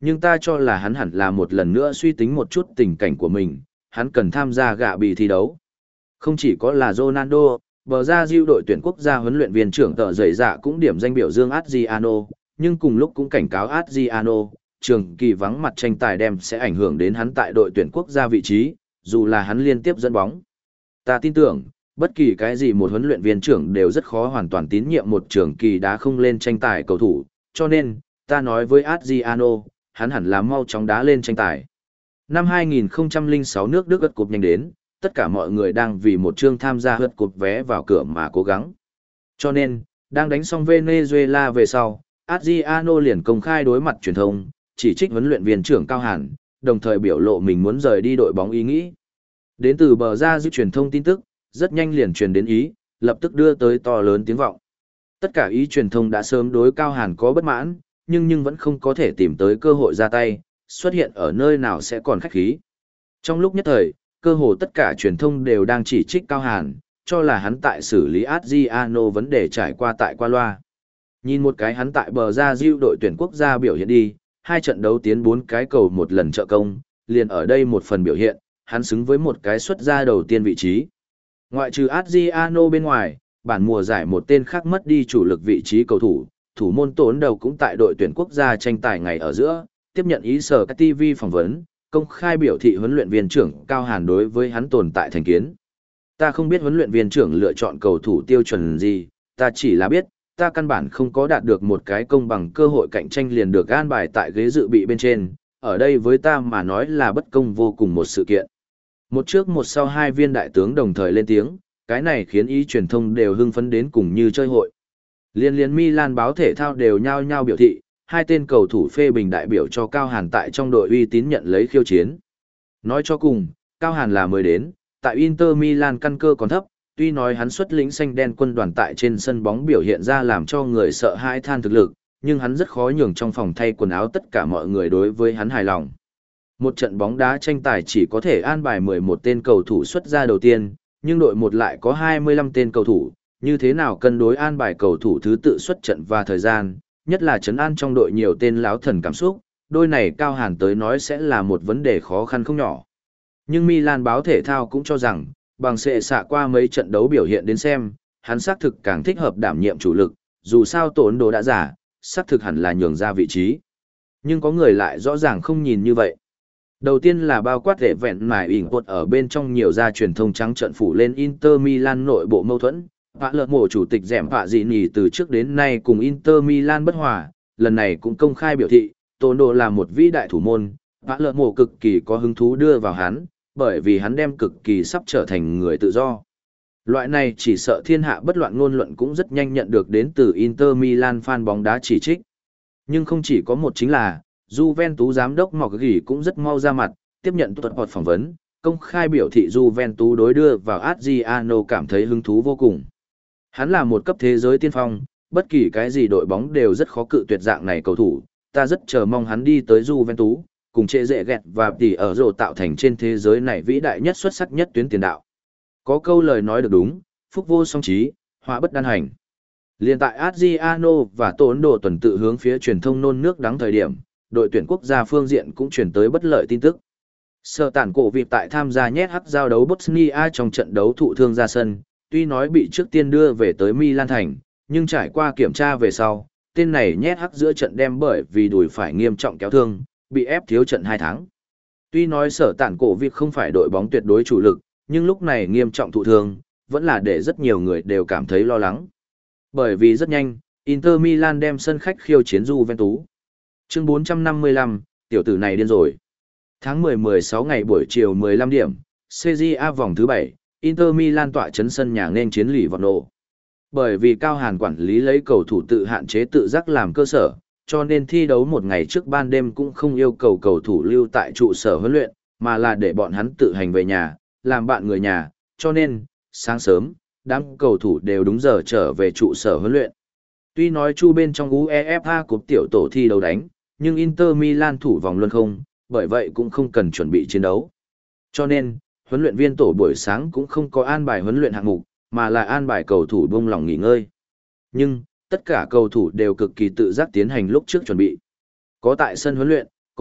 nhưng ta cho là hắn hẳn là một lần nữa suy tính một chút tình cảnh của mình, hắn cần tham gia gạ bì thi đấu. Không chỉ có là Ronaldo, bờ ra diêu đội tuyển quốc gia huấn luyện viên trưởng tờ dày dạ cũng điểm danh biểu dương Adriano, nhưng cùng lúc cũng cảnh cáo Adriano, trường kỳ vắng mặt tranh tài đem sẽ ảnh hưởng đến hắn tại đội tuyển quốc gia vị trí, dù là hắn liên tiếp dẫn bóng. Ta tin tưởng, bất kỳ cái gì một huấn luyện viên trưởng đều rất khó hoàn toàn tín nhiệm một trường kỳ đá không lên tranh tài cầu thủ, cho nên, ta nói với Adriano, hắn hẳn là mau chóng đá lên tranh tài. Năm hai nghìn không trăm lẻ sáu nước Đức World Cup nhanh đến, tất cả mọi người đang vì một chương tham gia World Cup vé vào cửa mà cố gắng. Cho nên, đang đánh xong Venezuela về sau, Adriano liền công khai đối mặt truyền thông, chỉ trích huấn luyện viên trưởng Cao Hàn, đồng thời biểu lộ mình muốn rời đi đội bóng ý nghĩ. Đến từ bờ ra diêu truyền thông tin tức, rất nhanh liền truyền đến Ý, lập tức đưa tới to lớn tiếng vọng. Tất cả Ý truyền thông đã sớm đối Cao Hàn có bất mãn, nhưng nhưng vẫn không có thể tìm tới cơ hội ra tay, xuất hiện ở nơi nào sẽ còn khách khí. Trong lúc nhất thời, cơ hồ tất cả truyền thông đều đang chỉ trích Cao Hàn, cho là hắn tại xử lý Adriano vấn đề trải qua tại qua loa. Nhìn một cái hắn tại bờ ra diêu đội tuyển quốc gia biểu hiện đi, hai trận đấu tiến bốn cái cầu một lần trợ công, liền ở đây một phần biểu hiện, hắn xứng với một cái xuất ra đầu tiên vị trí. Ngoại trừ Adriano bên ngoài, bản mùa giải một tên khác mất đi chủ lực vị trí cầu thủ, thủ môn tốn đầu cũng tại đội tuyển quốc gia tranh tài ngày ở giữa, tiếp nhận ý sở các ti vi phỏng vấn, công khai biểu thị huấn luyện viên trưởng Cao Hàn đối với hắn tồn tại thành kiến. Ta không biết huấn luyện viên trưởng lựa chọn cầu thủ tiêu chuẩn gì, ta chỉ là biết, ta căn bản không có đạt được một cái công bằng cơ hội cạnh tranh liền được an bài tại ghế dự bị bên trên, ở đây với ta mà nói là bất công vô cùng một sự kiện. Một trước một sau hai viên đại tướng đồng thời lên tiếng, cái này khiến ý truyền thông đều hưng phấn đến cùng như chơi hội. Liên liên Milan báo thể thao đều nhao nhao biểu thị, hai tên cầu thủ phê bình đại biểu cho Cao Hàn tại trong đội uy tín nhận lấy khiêu chiến. Nói cho cùng, Cao Hàn là mới đến, tại Inter Milan căn cơ còn thấp, tuy nói hắn xuất lĩnh xanh đen quân đoàn tại trên sân bóng biểu hiện ra làm cho người sợ hãi than thực lực, nhưng hắn rất khó nhường trong phòng thay quần áo tất cả mọi người đối với hắn hài lòng. Một trận bóng đá tranh tài chỉ có thể an bài mười một tên cầu thủ xuất ra đầu tiên, nhưng đội một lại có hai mươi lăm tên cầu thủ, như thế nào cân đối an bài cầu thủ thứ tự xuất trận và thời gian, nhất là trấn an trong đội nhiều tên láo thần cảm xúc, đôi này Cao Hàn tới nói sẽ là một vấn đề khó khăn không nhỏ. Nhưng Milan báo thể thao cũng cho rằng, bằng sẽ xạ qua mấy trận đấu biểu hiện đến xem, hắn xác thực càng thích hợp đảm nhiệm chủ lực, dù sao tổn đồ đã giả, xác thực hẳn là nhường ra vị trí. Nhưng có người lại rõ ràng không nhìn như vậy. Đầu tiên là bao quát để vẹn mài ỉn cột ở bên trong nhiều gia truyền thông trắng trận phủ lên Inter Milan nội bộ mâu thuẫn. Vạ lợt mộ chủ tịch dẻm vạ dị nì từ trước đến nay cùng Inter Milan bất hòa, lần này cũng công khai biểu thị, tổn đồ là một vĩ đại thủ môn, vạ lợt mộ cực kỳ có hứng thú đưa vào hắn, bởi vì hắn đem cực kỳ sắp trở thành người tự do. Loại này chỉ sợ thiên hạ bất loạn ngôn luận cũng rất nhanh nhận được đến từ Inter Milan fan bóng đá chỉ trích. Nhưng không chỉ có một chính là, Juventus giám đốc Mọc Gỉ cũng rất mau ra mặt, tiếp nhận tuật hoạt phỏng vấn, công khai biểu thị Juventus đối đưa vào Adriano cảm thấy hứng thú vô cùng. Hắn là một cấp thế giới tiên phong, bất kỳ cái gì đội bóng đều rất khó cự tuyệt dạng này cầu thủ, ta rất chờ mong hắn đi tới Juventus, cùng trệ dễ ghẹt và tỉ ở rổ tạo thành trên thế giới này vĩ đại nhất xuất sắc nhất tuyến tiền đạo. Có câu lời nói được đúng, phúc vô song trí, họa bất đan hành. Liên tại Adriano và Tốn Đồ tuần tự hướng phía truyền thông nôn nước đắng thời điểm, đội tuyển quốc gia phương diện cũng chuyển tới bất lợi tin tức. Sở tản cổ việc tại tham gia nhét hắc giao đấu Bosnia trong trận đấu thụ thương ra sân, tuy nói bị trước tiên đưa về tới Milan thành, nhưng trải qua kiểm tra về sau, tên này nhét hắc giữa trận đem bởi vì đùi phải nghiêm trọng kéo thương, bị ép thiếu trận hai tháng. Tuy nói sở tản cổ việc không phải đội bóng tuyệt đối chủ lực, nhưng lúc này nghiêm trọng thụ thương, vẫn là để rất nhiều người đều cảm thấy lo lắng. Bởi vì rất nhanh, Inter Milan đem sân khách khiêu chiến Juventus. Chương bốn trăm năm mươi lăm, tiểu tử này điên rồi. Tháng mười mười sáu ngày buổi chiều mười lăm điểm, Serie A vòng thứ bảy, Inter Milan tọa trấn sân nhà nên chiến lì vọt nổ. Bởi vì Cao Hàn quản lý lấy cầu thủ tự hạn chế tự giác làm cơ sở, cho nên thi đấu một ngày trước ban đêm cũng không yêu cầu cầu thủ lưu tại trụ sở huấn luyện, mà là để bọn hắn tự hành về nhà, làm bạn người nhà, cho nên, sáng sớm, đám cầu thủ đều đúng giờ trở về trụ sở huấn luyện. Tuy nói chu bên trong UEFA cúp tiểu tổ thi đấu đánh, nhưng Inter Milan thủ vòng luân không, bởi vậy cũng không cần chuẩn bị chiến đấu. Cho nên, huấn luyện viên tổ buổi sáng cũng không có an bài huấn luyện hạng mục, mà là an bài cầu thủ buông lòng nghỉ ngơi. Nhưng, tất cả cầu thủ đều cực kỳ tự giác tiến hành lúc trước chuẩn bị. Có tại sân huấn luyện,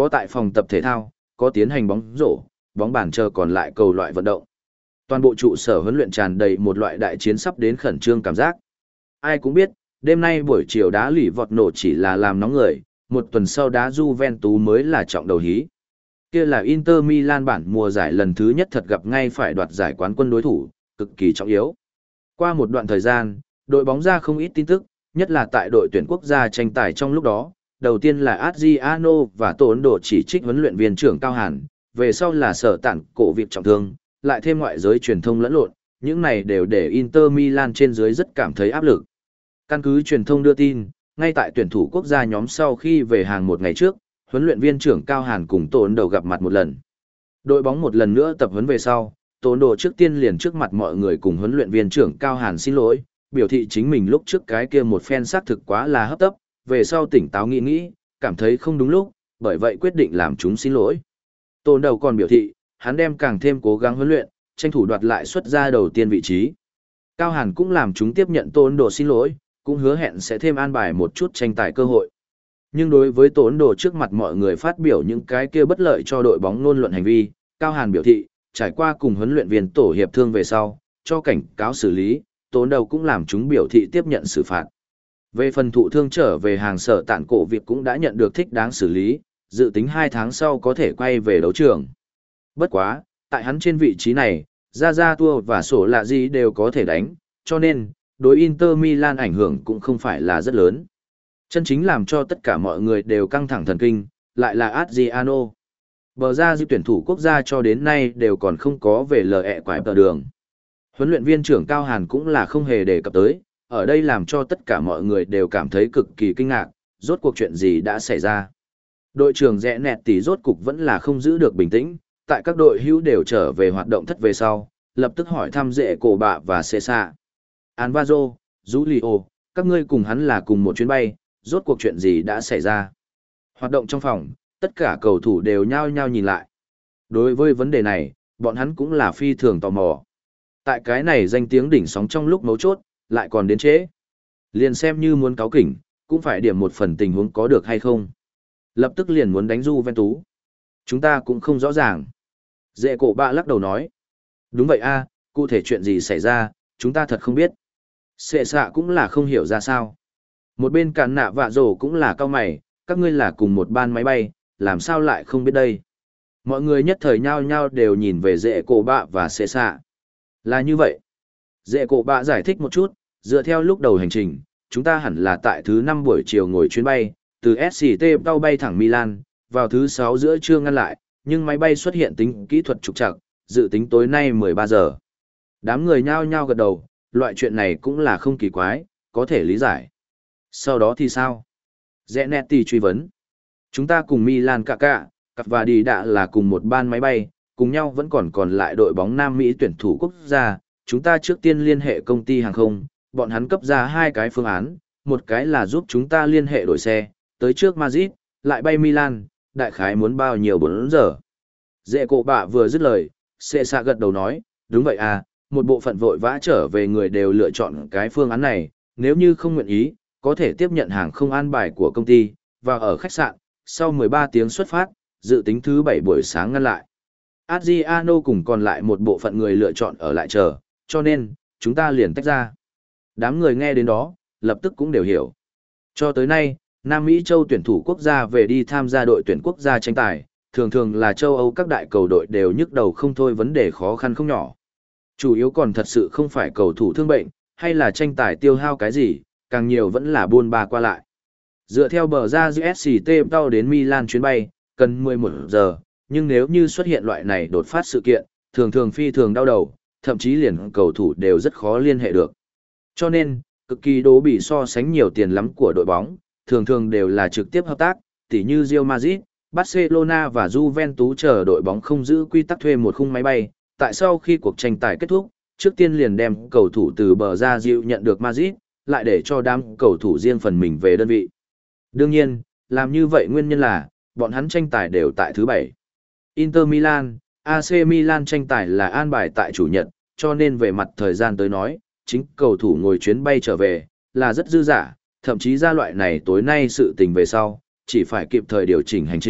có tại phòng tập thể thao, có tiến hành bóng rổ, bóng bàn chờ còn lại cầu loại vận động. Toàn bộ trụ sở huấn luyện tràn đầy một loại đại chiến sắp đến khẩn trương cảm giác. Ai cũng biết, đêm nay buổi chiều đá lỉ vọt nổ chỉ là làm nóng người, một tuần sau đá Juventus mới là trọng đầu hí. Kia là Inter Milan bản mùa giải lần thứ nhất thật gặp ngay phải đoạt giải quán quân đối thủ, cực kỳ trọng yếu. Qua một đoạn thời gian, đội bóng ra không ít tin tức, nhất là tại đội tuyển quốc gia tranh tài trong lúc đó. Đầu tiên là Adriano và Tô Ấn Độ chỉ trích huấn luyện viên trưởng Cao Hàn, về sau là sở tản cổ việc trọng thương, lại thêm ngoại giới truyền thông lẫn lộn, những này đều để Inter Milan trên dưới rất cảm thấy áp lực. Căn cứ truyền thông đưa tin, ngay tại tuyển thủ quốc gia nhóm sau khi về hàng một ngày trước, huấn luyện viên trưởng Cao Hàn cùng Tô Ấn Độ gặp mặt một lần. Đội bóng một lần nữa tập huấn về sau, Tô Ấn Độ trước tiên liền trước mặt mọi người cùng huấn luyện viên trưởng Cao Hàn xin lỗi, biểu thị chính mình lúc trước cái kia một phen xác thực quá là hấp tấp, về sau tỉnh táo nghĩ nghĩ, cảm thấy không đúng lúc, bởi vậy quyết định làm chúng xin lỗi. Tô Ấn Độ còn biểu thị, hắn đem càng thêm cố gắng huấn luyện, tranh thủ đoạt lại xuất ra đầu tiên vị trí. Cao Hàn cũng làm chúng tiếp nhận Tô Ấn Độ xin lỗi, cũng hứa hẹn sẽ thêm an bài một chút tranh tài cơ hội. Nhưng đối với Tô Ấn Độ trước mặt mọi người phát biểu những cái kia bất lợi cho đội bóng ngôn luận hành vi, Cao Hàn biểu thị, trải qua cùng huấn luyện viên tổ hiệp thương về sau, cho cảnh cáo xử lý, Tô Ấn Độ cũng làm chúng biểu thị tiếp nhận xử phạt. Về phần thụ thương trở về hàng sở tản cổ việc cũng đã nhận được thích đáng xử lý, dự tính hai tháng sau có thể quay về đấu trường. Bất quá, tại hắn trên vị trí này, Ra Ra Tua và sổ lạ gì đều có thể đánh, cho nên, đối Inter Milan ảnh hưởng cũng không phải là rất lớn. Chân chính làm cho tất cả mọi người đều căng thẳng thần kinh, lại là Adriano. Bờ ra dư tuyển thủ quốc gia cho đến nay đều còn không có về lờ ẹ quái tờ đường. Huấn luyện viên trưởng Cao Hàn cũng là không hề đề cập tới, ở đây làm cho tất cả mọi người đều cảm thấy cực kỳ kinh ngạc, rốt cuộc chuyện gì đã xảy ra. Đội trưởng Rẽ Nẹt Tỷ rốt cục vẫn là không giữ được bình tĩnh, tại các đội hữu đều trở về hoạt động thất về sau, lập tức hỏi thăm Rẽ Cổ Bạ và Cesa. Alvaro, Julio, các ngươi cùng hắn là cùng một chuyến bay, rốt cuộc chuyện gì đã xảy ra. Hoạt động trong phòng, tất cả cầu thủ đều nhao nhao nhìn lại. Đối với vấn đề này, bọn hắn cũng là phi thường tò mò. Tại cái này danh tiếng đỉnh sóng trong lúc mấu chốt, lại còn đến trễ. Liền xem như muốn cáo kỉnh, cũng phải điểm một phần tình huống có được hay không. Lập tức liền muốn đánh Juventus. Chúng ta cũng không rõ ràng. Dệ cổ bạ lắc đầu nói. Đúng vậy a, cụ thể chuyện gì xảy ra, chúng ta thật không biết. Sệ xạ cũng là không hiểu ra sao. Một bên cản nạ vạ rổ cũng là cao mày, các ngươi là cùng một ban máy bay, làm sao lại không biết đây. Mọi người nhất thời nhao nhao đều nhìn về dệ cổ bạ và sệ xạ. Là như vậy. Dệ cổ bạ giải thích một chút, dựa theo lúc đầu hành trình, chúng ta hẳn là tại thứ năm buổi chiều ngồi chuyến bay, từ ét xê tê tàu bay thẳng Milan, vào thứ sáu giữa trưa ngăn lại, nhưng máy bay xuất hiện tính kỹ thuật trục trặc, dự tính tối nay mười ba giờ. Đám người nhao nhao gật đầu, loại chuyện này cũng là không kỳ quái, có thể lý giải. Sau đó thì sao? Zanetti truy vấn. Chúng ta cùng Milan cả cả, cặp và đi đạ là cùng một ban máy bay, cùng nhau vẫn còn còn lại đội bóng Nam Mỹ tuyển thủ quốc gia. Chúng ta trước tiên liên hệ công ty hàng không, bọn hắn cấp ra hai cái phương án, một cái là giúp chúng ta liên hệ đổi xe, tới trước Madrid, lại bay Milan, đại khái muốn bao nhiêu bốn giờ. Dệ cổ bạ vừa dứt lời, Sệ xạ gật đầu nói, đúng vậy à, một bộ phận vội vã trở về người đều lựa chọn cái phương án này, nếu như không nguyện ý, có thể tiếp nhận hàng không an bài của công ty, và ở khách sạn, sau mười ba tiếng xuất phát, dự tính thứ bảy buổi sáng ngăn lại. Adriano cùng còn lại một bộ phận người lựa chọn ở lại chờ, cho nên, chúng ta liền tách ra. Đám người nghe đến đó, lập tức cũng đều hiểu. Cho tới nay, Nam Mỹ châu tuyển thủ quốc gia về đi tham gia đội tuyển quốc gia tranh tài, thường thường là châu Âu các đại cầu đội đều nhức đầu không thôi, vấn đề khó khăn không nhỏ. Chủ yếu còn thật sự không phải cầu thủ thương bệnh, hay là tranh tài tiêu hao cái gì, càng nhiều vẫn là buôn ba qua lại. Dựa theo bờ ra giê ét xê tê tàu đến Milan chuyến bay, cần mười một giờ, nhưng nếu như xuất hiện loại này đột phát sự kiện, thường thường phi thường đau đầu, thậm chí liền cầu thủ đều rất khó liên hệ được. Cho nên, cực kỳ đố bị so sánh nhiều tiền lắm của đội bóng, thường thường đều là trực tiếp hợp tác, tỉ như Real Madrid, Barcelona và Juventus chờ đội bóng không giữ quy tắc thuê một khung máy bay, tại sau khi cuộc tranh tài kết thúc, trước tiên liền đem cầu thủ từ bờ ra dịu nhận được Madrid, lại để cho đám cầu thủ riêng phần mình về đơn vị. Đương nhiên, làm như vậy nguyên nhân là, bọn hắn tranh tài đều tại thứ bảy. Inter Milan, a xê Milan tranh tài là an bài tại chủ nhật, cho nên về mặt thời gian tới nói, chính cầu thủ ngồi chuyến bay trở về, là rất dư dả, thậm chí ra loại này tối nay sự tình về sau, chỉ phải kịp thời điều chỉnh hành trình,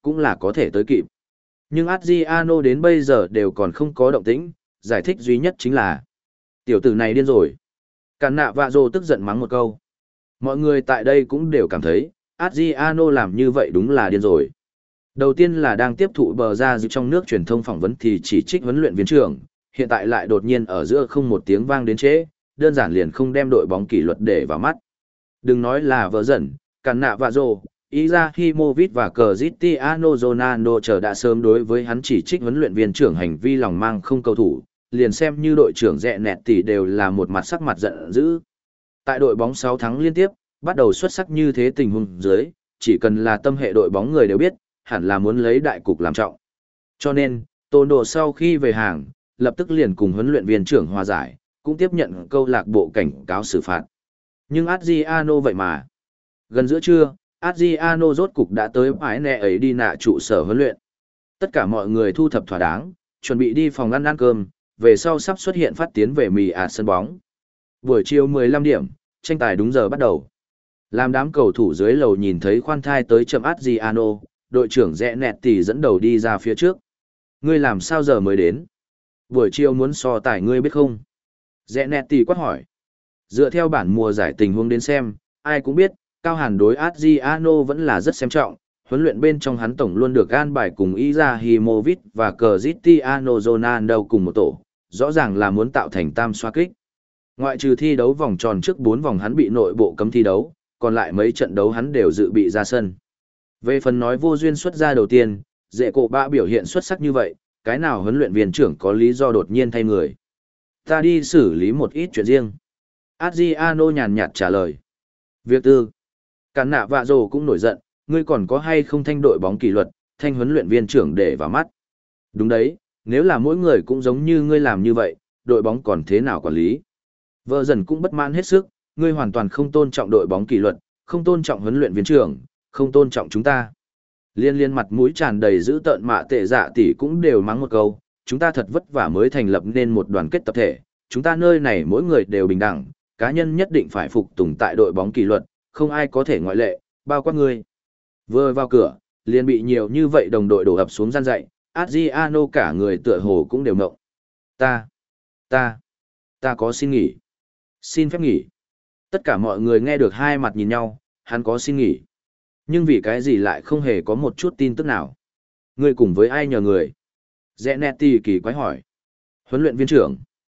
cũng là có thể tới kịp. Nhưng Adriano đến bây giờ đều còn không có động tĩnh, giải thích duy nhất chính là tiểu tử này điên rồi. Cản nạ vạ rồ tức giận mắng một câu. Mọi người tại đây cũng đều cảm thấy, Adriano làm như vậy đúng là điên rồi. Đầu tiên là đang tiếp thụ bờ ra dự trong nước truyền thông phỏng vấn thì chỉ trích huấn luyện viên trưởng, hiện tại lại đột nhiên ở giữa không một tiếng vang đến trễ, đơn giản liền không đem đội bóng kỷ luật để vào mắt. Đừng nói là vợ dần, Cản nạ vạ rồ, Izahimovic và Cristiano Ronaldo chờ đã sớm đối với hắn chỉ trích huấn luyện viên trưởng hành vi lòng mang không cầu thủ, liền xem như đội trưởng rẹ nẹt thì đều là một mặt sắc mặt giận dữ. Tại đội bóng sáu thắng liên tiếp, bắt đầu xuất sắc như thế tình huống dưới, chỉ cần là tâm hệ đội bóng người đều biết, hẳn là muốn lấy đại cục làm trọng. Cho nên, Tôn Đồ sau khi về hàng, lập tức liền cùng huấn luyện viên trưởng hòa giải, cũng tiếp nhận câu lạc bộ cảnh cáo xử phạt. Nhưng Adriano vậy mà. Gần giữa trưa, Adriano rốt cục đã tới bãi nẹ ấy đi nạ trụ sở huấn luyện. Tất cả mọi người thu thập thỏa đáng, chuẩn bị đi phòng ăn ăn cơm, về sau sắp xuất hiện phát tiến về mì ạt sân bóng. Buổi chiều mười lăm điểm, tranh tài đúng giờ bắt đầu. Làm đám cầu thủ dưới lầu nhìn thấy khoan thai tới chậm Adriano, đội trưởng rẽ nẹt tỷ dẫn đầu đi ra phía trước. Ngươi làm sao giờ mới đến? Buổi chiều muốn so tài ngươi biết không? Rẽ nẹt tỷ quát hỏi. Dựa theo bản mùa giải tình huống đến xem, ai cũng biết, Cao Hàn đối Adriano vẫn là rất xem trọng, huấn luyện bên trong hắn tổng luôn được an bài cùng Izahimovic và Cristiano Ronaldo cùng một tổ, rõ ràng là muốn tạo thành tam xoa kích. Ngoại trừ thi đấu vòng tròn trước bốn vòng hắn bị nội bộ cấm thi đấu, còn lại mấy trận đấu hắn đều dự bị ra sân. Về phần nói vô duyên xuất ra đầu tiên, dễ cổ bạ biểu hiện xuất sắc như vậy, cái nào huấn luyện viên trưởng có lý do đột nhiên thay người. Ta đi xử lý một ít chuyện riêng. Adriano nhàn nhạt trả lời. Việc tư. Cản nạ vạ rồ cũng nổi giận, ngươi còn có hay không thanh đội bóng kỷ luật, thanh huấn luyện viên trưởng để vào mắt. Đúng đấy, nếu là mỗi người cũng giống như ngươi làm như vậy, đội bóng còn thế nào quản lý. Vợ dần cũng bất mãn hết sức, ngươi hoàn toàn không tôn trọng đội bóng kỷ luật, không tôn trọng huấn luyện viên trưởng, không tôn trọng chúng ta. Liên liên mặt mũi tràn đầy dữ tợn mạ tệ dạ tỷ cũng đều mắng một câu, chúng ta thật vất vả mới thành lập nên một đoàn kết tập thể, chúng ta nơi này mỗi người đều bình đẳng, cá nhân nhất định phải phục tùng tại đội bóng kỷ luật, không ai có thể ngoại lệ, bao quát ngươi. Vừa vào cửa, liền bị nhiều như vậy đồng đội đổ ập xuống gian dạy, Adriano cả người tựa hồ cũng đều ngộng. Ta, ta, ta có xin nghỉ. Xin phép nghỉ. Tất cả mọi người nghe được hai mặt nhìn nhau, hắn có xin nghỉ. Nhưng vì cái gì lại không hề có một chút tin tức nào. Ngươi cùng với ai nhờ người? Zenetti kỳ quái hỏi. Huấn luyện viên trưởng.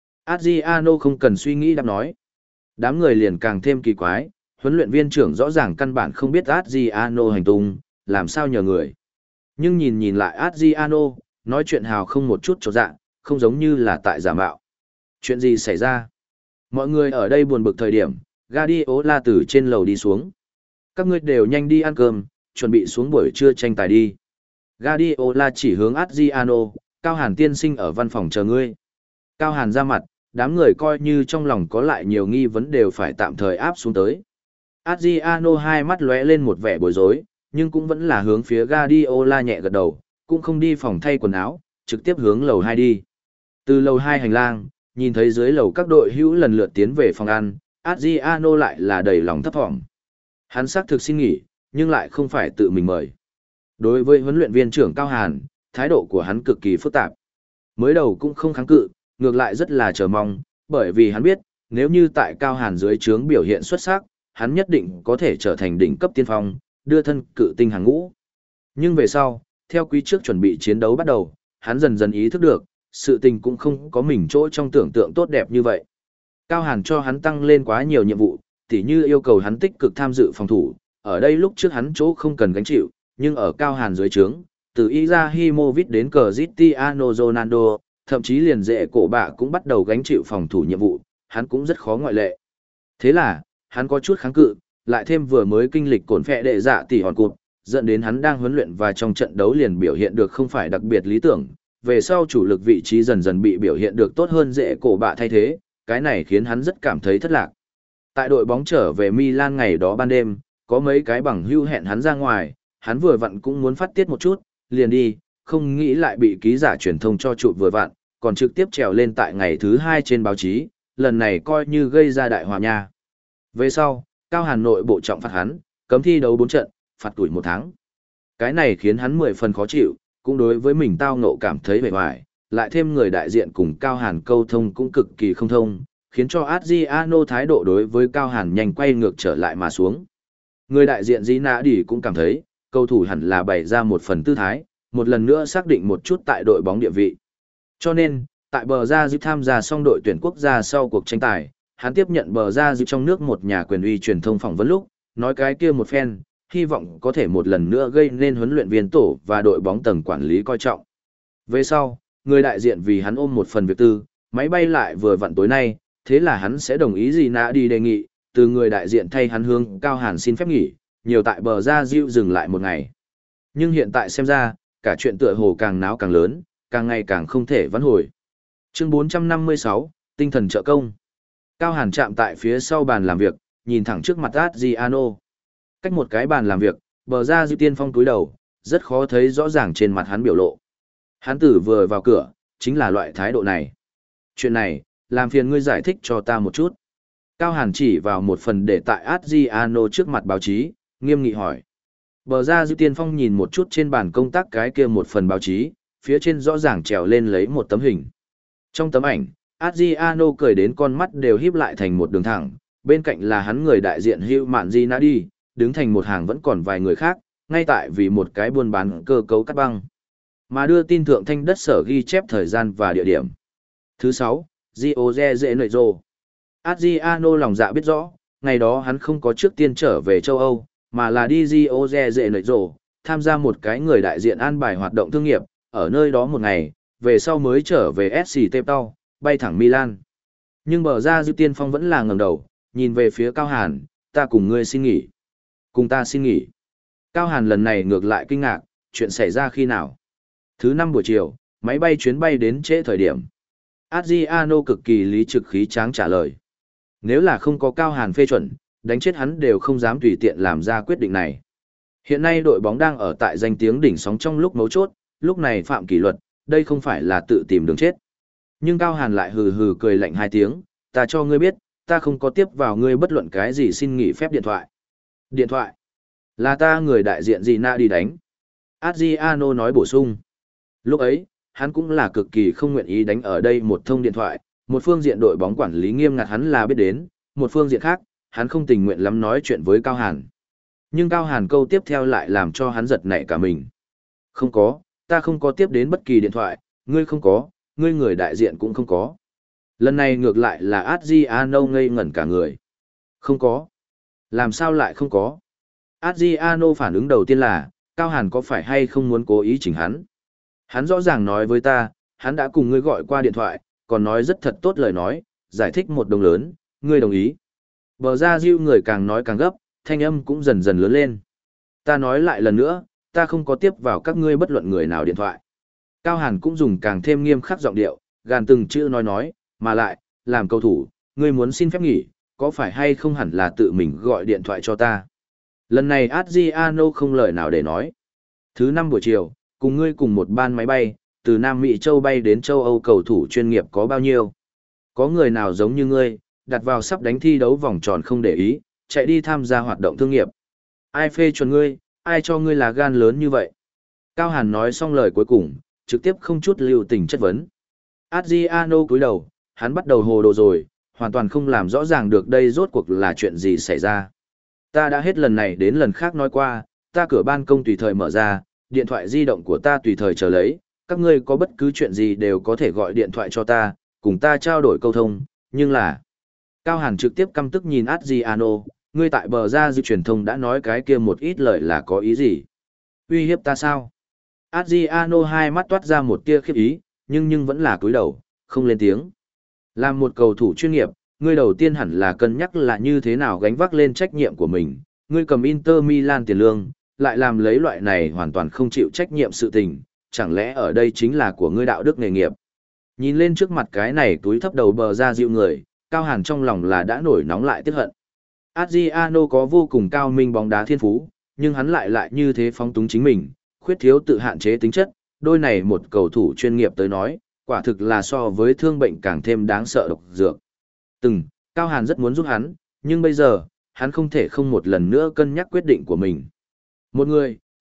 Adriano không cần suy nghĩ đáp nói. Đám người liền càng thêm kỳ quái, huấn luyện viên trưởng rõ ràng căn bản không biết Adriano hành tung, làm sao nhờ người. Nhưng nhìn nhìn lại Adriano, nói chuyện hào không một chút chột dạ, không giống như là tại giả mạo. Chuyện gì xảy ra? Mọi người ở đây buồn bực thời điểm, Guardiola từ trên lầu đi xuống. Các ngươi đều nhanh đi ăn cơm, chuẩn bị xuống buổi trưa tranh tài đi. Guardiola chỉ hướng Adriano, Cao Hàn tiên sinh ở văn phòng chờ ngươi. Cao Hàn ra mặt, đám người coi như trong lòng có lại nhiều nghi vấn đều phải tạm thời áp xuống tới. Adriano hai mắt lóe lên một vẻ bối rối, nhưng cũng vẫn là hướng phía Guardiola nhẹ gật đầu, cũng không đi phòng thay quần áo, trực tiếp hướng lầu hai đi. Từ lầu hai hành lang, nhìn thấy dưới lầu các đội hữu lần lượt tiến về phòng ăn, Adriano lại là đầy lòng thấp thỏm. Hắn xác thực xin nghỉ, nhưng lại không phải tự mình mời. Đối với huấn luyện viên trưởng Cao Hàn, thái độ của hắn cực kỳ phức tạp. Mới đầu cũng không kháng cự, ngược lại rất là chờ mong, bởi vì hắn biết, nếu như tại Cao Hàn dưới trướng biểu hiện xuất sắc, hắn nhất định có thể trở thành đỉnh cấp tiên phong, đưa thân cự tinh hàng ngũ. Nhưng về sau, theo quý trước chuẩn bị chiến đấu bắt đầu, hắn dần dần ý thức được, sự tình cũng không có mình chỗ trong tưởng tượng tốt đẹp như vậy. Cao Hàn cho hắn tăng lên quá nhiều nhiệm vụ, tỉ như yêu cầu hắn tích cực tham dự phòng thủ, ở đây lúc trước hắn chỗ không cần gánh chịu, nhưng ở Cao Hàn dưới trướng, từ Izahimovic đến Cristiano Ronaldo, thậm chí liền dễ cổ bạ cũng bắt đầu gánh chịu phòng thủ nhiệm vụ, hắn cũng rất khó ngoại lệ. Thế là, hắn có chút kháng cự, lại thêm vừa mới kinh lịch cổn phệ đệ dạ tỷ hòn cụt, dẫn đến hắn đang huấn luyện và trong trận đấu liền biểu hiện được không phải đặc biệt lý tưởng, về sau chủ lực vị trí dần dần bị biểu hiện được tốt hơn dễ cổ bạ thay thế, cái này khiến hắn rất cảm thấy thất lạc. Tại đội bóng trở về Milan ngày đó ban đêm, có mấy cái bằng hưu hẹn hắn ra ngoài, hắn vừa vặn cũng muốn phát tiết một chút, liền đi, không nghĩ lại bị ký giả truyền thông cho chụp vừa vặn, còn trực tiếp trèo lên tại ngày thứ hai trên báo chí, lần này coi như gây ra đại hòa nha. Về sau, Cao Hàn nội bộ trọng phạt hắn, cấm thi đấu bốn trận, phạt tuổi một tháng. Cái này khiến hắn mười phần khó chịu, cũng đối với mình tao ngộ cảm thấy bề hoài, lại thêm người đại diện cùng Cao Hàn câu thông cũng cực kỳ không thông, khiến cho Adriano thái độ đối với Cao Hàn nhanh quay ngược trở lại mà xuống. Người đại diện Di Nã Đi cũng cảm thấy, cầu thủ hẳn là bày ra một phần tư thái, một lần nữa xác định một chút tại đội bóng địa vị. Cho nên, tại bờ ra dịp tham gia xong đội tuyển quốc gia sau cuộc tranh tài, hắn tiếp nhận bờ ra dịp trong nước một nhà quyền uy truyền thông phỏng vấn lúc, nói cái kia một phen, hy vọng có thể một lần nữa gây nên huấn luyện viên tổ và đội bóng tầng quản lý coi trọng. Về sau, người đại diện vì hắn ôm một phần việc tư, máy bay lại vừa vặn tối nay, thế là hắn sẽ đồng ý gì nã đi đề nghị, từ người đại diện thay hắn hướng Cao Hàn xin phép nghỉ, nhiều tại bờ ra diệu dừng lại một ngày. Nhưng hiện tại xem ra, cả chuyện tựa hồ càng náo càng lớn, càng ngày càng không thể vãn hồi. Chương bốn trăm năm mươi sáu, tinh thần trợ công. Cao Hàn chạm tại phía sau bàn làm việc, nhìn thẳng trước mặt Adriano. Cách một cái bàn làm việc, bờ ra diệu tiên phong túi đầu, rất khó thấy rõ ràng trên mặt hắn biểu lộ. Hắn tử vừa vào cửa, chính là loại thái độ này. Chuyện này, làm phiền ngươi giải thích cho ta một chút. Cao Hàn chỉ vào một phần để tại Adriano trước mặt báo chí, nghiêm nghị hỏi. Bờ ra Dư Tiên Phong nhìn một chút trên bàn công tác cái kia một phần báo chí, phía trên rõ ràng trèo lên lấy một tấm hình. Trong tấm ảnh, Adriano cười đến con mắt đều híp lại thành một đường thẳng, bên cạnh là hắn người đại diện Hugh Manzinadi, đứng thành một hàng vẫn còn vài người khác, ngay tại vì một cái buôn bán cơ cấu cắt băng. Mà đưa tin thượng thanh đất sở ghi chép thời gian và địa điểm. Thứ sáu, Gioze dễ nội rồ. Adriano lòng dạ biết rõ, ngày đó hắn không có trước tiên trở về châu Âu, mà là đi Gioze dễ nội rồ, tham gia một cái người đại diện an bài hoạt động thương nghiệp, ở nơi đó một ngày, về sau mới trở về ét xê Cape Town, bay thẳng Milan. Nhưng bờ ra Dư Tiên Phong vẫn là ngẩng đầu, nhìn về phía Cao Hàn, ta cùng ngươi xin nghỉ. Cùng ta xin nghỉ. Cao Hàn lần này ngược lại kinh ngạc, chuyện xảy ra khi nào? Thứ năm buổi chiều, máy bay chuyến bay đến trễ thời điểm. Adriano cực kỳ lý trực khí tráng trả lời. Nếu là không có Cao Hàn phê chuẩn, đánh chết hắn đều không dám tùy tiện làm ra quyết định này. Hiện nay đội bóng đang ở tại danh tiếng đỉnh sóng trong lúc mấu chốt, lúc này phạm kỷ luật, đây không phải là tự tìm đường chết. Nhưng Cao Hàn lại hừ hừ cười lạnh hai tiếng, ta cho ngươi biết, ta không có tiếp vào ngươi bất luận cái gì xin nghỉ phép điện thoại. Điện thoại? Là ta người đại diện gì na đi đánh. Adriano nói bổ sung. Lúc ấy, hắn cũng là cực kỳ không nguyện ý đánh ở đây một thông điện thoại, một phương diện đội bóng quản lý nghiêm ngặt hắn là biết đến, một phương diện khác, hắn không tình nguyện lắm nói chuyện với Cao Hàn. Nhưng Cao Hàn câu tiếp theo lại làm cho hắn giật nảy cả mình. Không có, ta không có tiếp đến bất kỳ điện thoại, ngươi không có, ngươi người đại diện cũng không có. Lần này ngược lại là Adriano ngây ngẩn cả người. Không có. Làm sao lại không có? Adriano phản ứng đầu tiên là, Cao Hàn có phải hay không muốn cố ý chỉnh hắn? Hắn rõ ràng nói với ta, hắn đã cùng ngươi gọi qua điện thoại, còn nói rất thật tốt lời nói, giải thích một đồng lớn, ngươi đồng ý. Bờ ra Diêu người càng nói càng gấp, thanh âm cũng dần dần lớn lên. Ta nói lại lần nữa, ta không có tiếp vào các ngươi bất luận người nào điện thoại. Cao Hàn cũng dùng càng thêm nghiêm khắc giọng điệu, gàn từng chữ nói nói, mà lại, làm cầu thủ, ngươi muốn xin phép nghỉ, có phải hay không hẳn là tự mình gọi điện thoại cho ta. Lần này Adriano không lời nào để nói. Thứ năm buổi chiều, cùng ngươi cùng một ban máy bay, từ Nam Mỹ châu bay đến châu Âu cầu thủ chuyên nghiệp có bao nhiêu? Có người nào giống như ngươi, đặt vào sắp đánh thi đấu vòng tròn không để ý, chạy đi tham gia hoạt động thương nghiệp. Ai phê chuẩn ngươi, ai cho ngươi là gan lớn như vậy? Cao Hàn nói xong lời cuối cùng, trực tiếp không chút lưu tình chất vấn. Adriano cúi đầu, hắn bắt đầu hồ đồ rồi, hoàn toàn không làm rõ ràng được đây rốt cuộc là chuyện gì xảy ra. Ta đã hết lần này đến lần khác nói qua, ta cửa ban công tùy thời mở ra, điện thoại di động của ta tùy thời chờ lấy, các ngươi có bất cứ chuyện gì đều có thể gọi điện thoại cho ta, cùng ta trao đổi câu thông, nhưng là... Cao Hàn trực tiếp căm tức nhìn Adriano, ngươi tại bờ ra dư truyền thông đã nói cái kia một ít lời là có ý gì? Uy hiếp ta sao? Adriano hai mắt toát ra một tia khiếp ý, nhưng nhưng vẫn là cúi đầu, không lên tiếng. Làm một cầu thủ chuyên nghiệp, ngươi đầu tiên hẳn là cân nhắc là như thế nào gánh vác lên trách nhiệm của mình, ngươi cầm Inter Milan tiền lương, lại làm lấy loại này hoàn toàn không chịu trách nhiệm sự tình, chẳng lẽ ở đây chính là của ngươi đạo đức nghề nghiệp. Nhìn lên trước mặt cái này túi thấp đầu bờ ra dịu người, Cao Hàn trong lòng là đã nổi nóng lại tiếc hận. Adriano có vô cùng cao minh bóng đá thiên phú, nhưng hắn lại lại như thế phóng túng chính mình, khuyết thiếu tự hạn chế tính chất, đôi này một cầu thủ chuyên nghiệp tới nói, quả thực là so với thương bệnh càng thêm đáng sợ độc dược. Từng, Cao Hàn rất muốn giúp hắn, nhưng bây giờ, hắn không thể không một lần nữa cân nhắc quyết định của mình. Một người,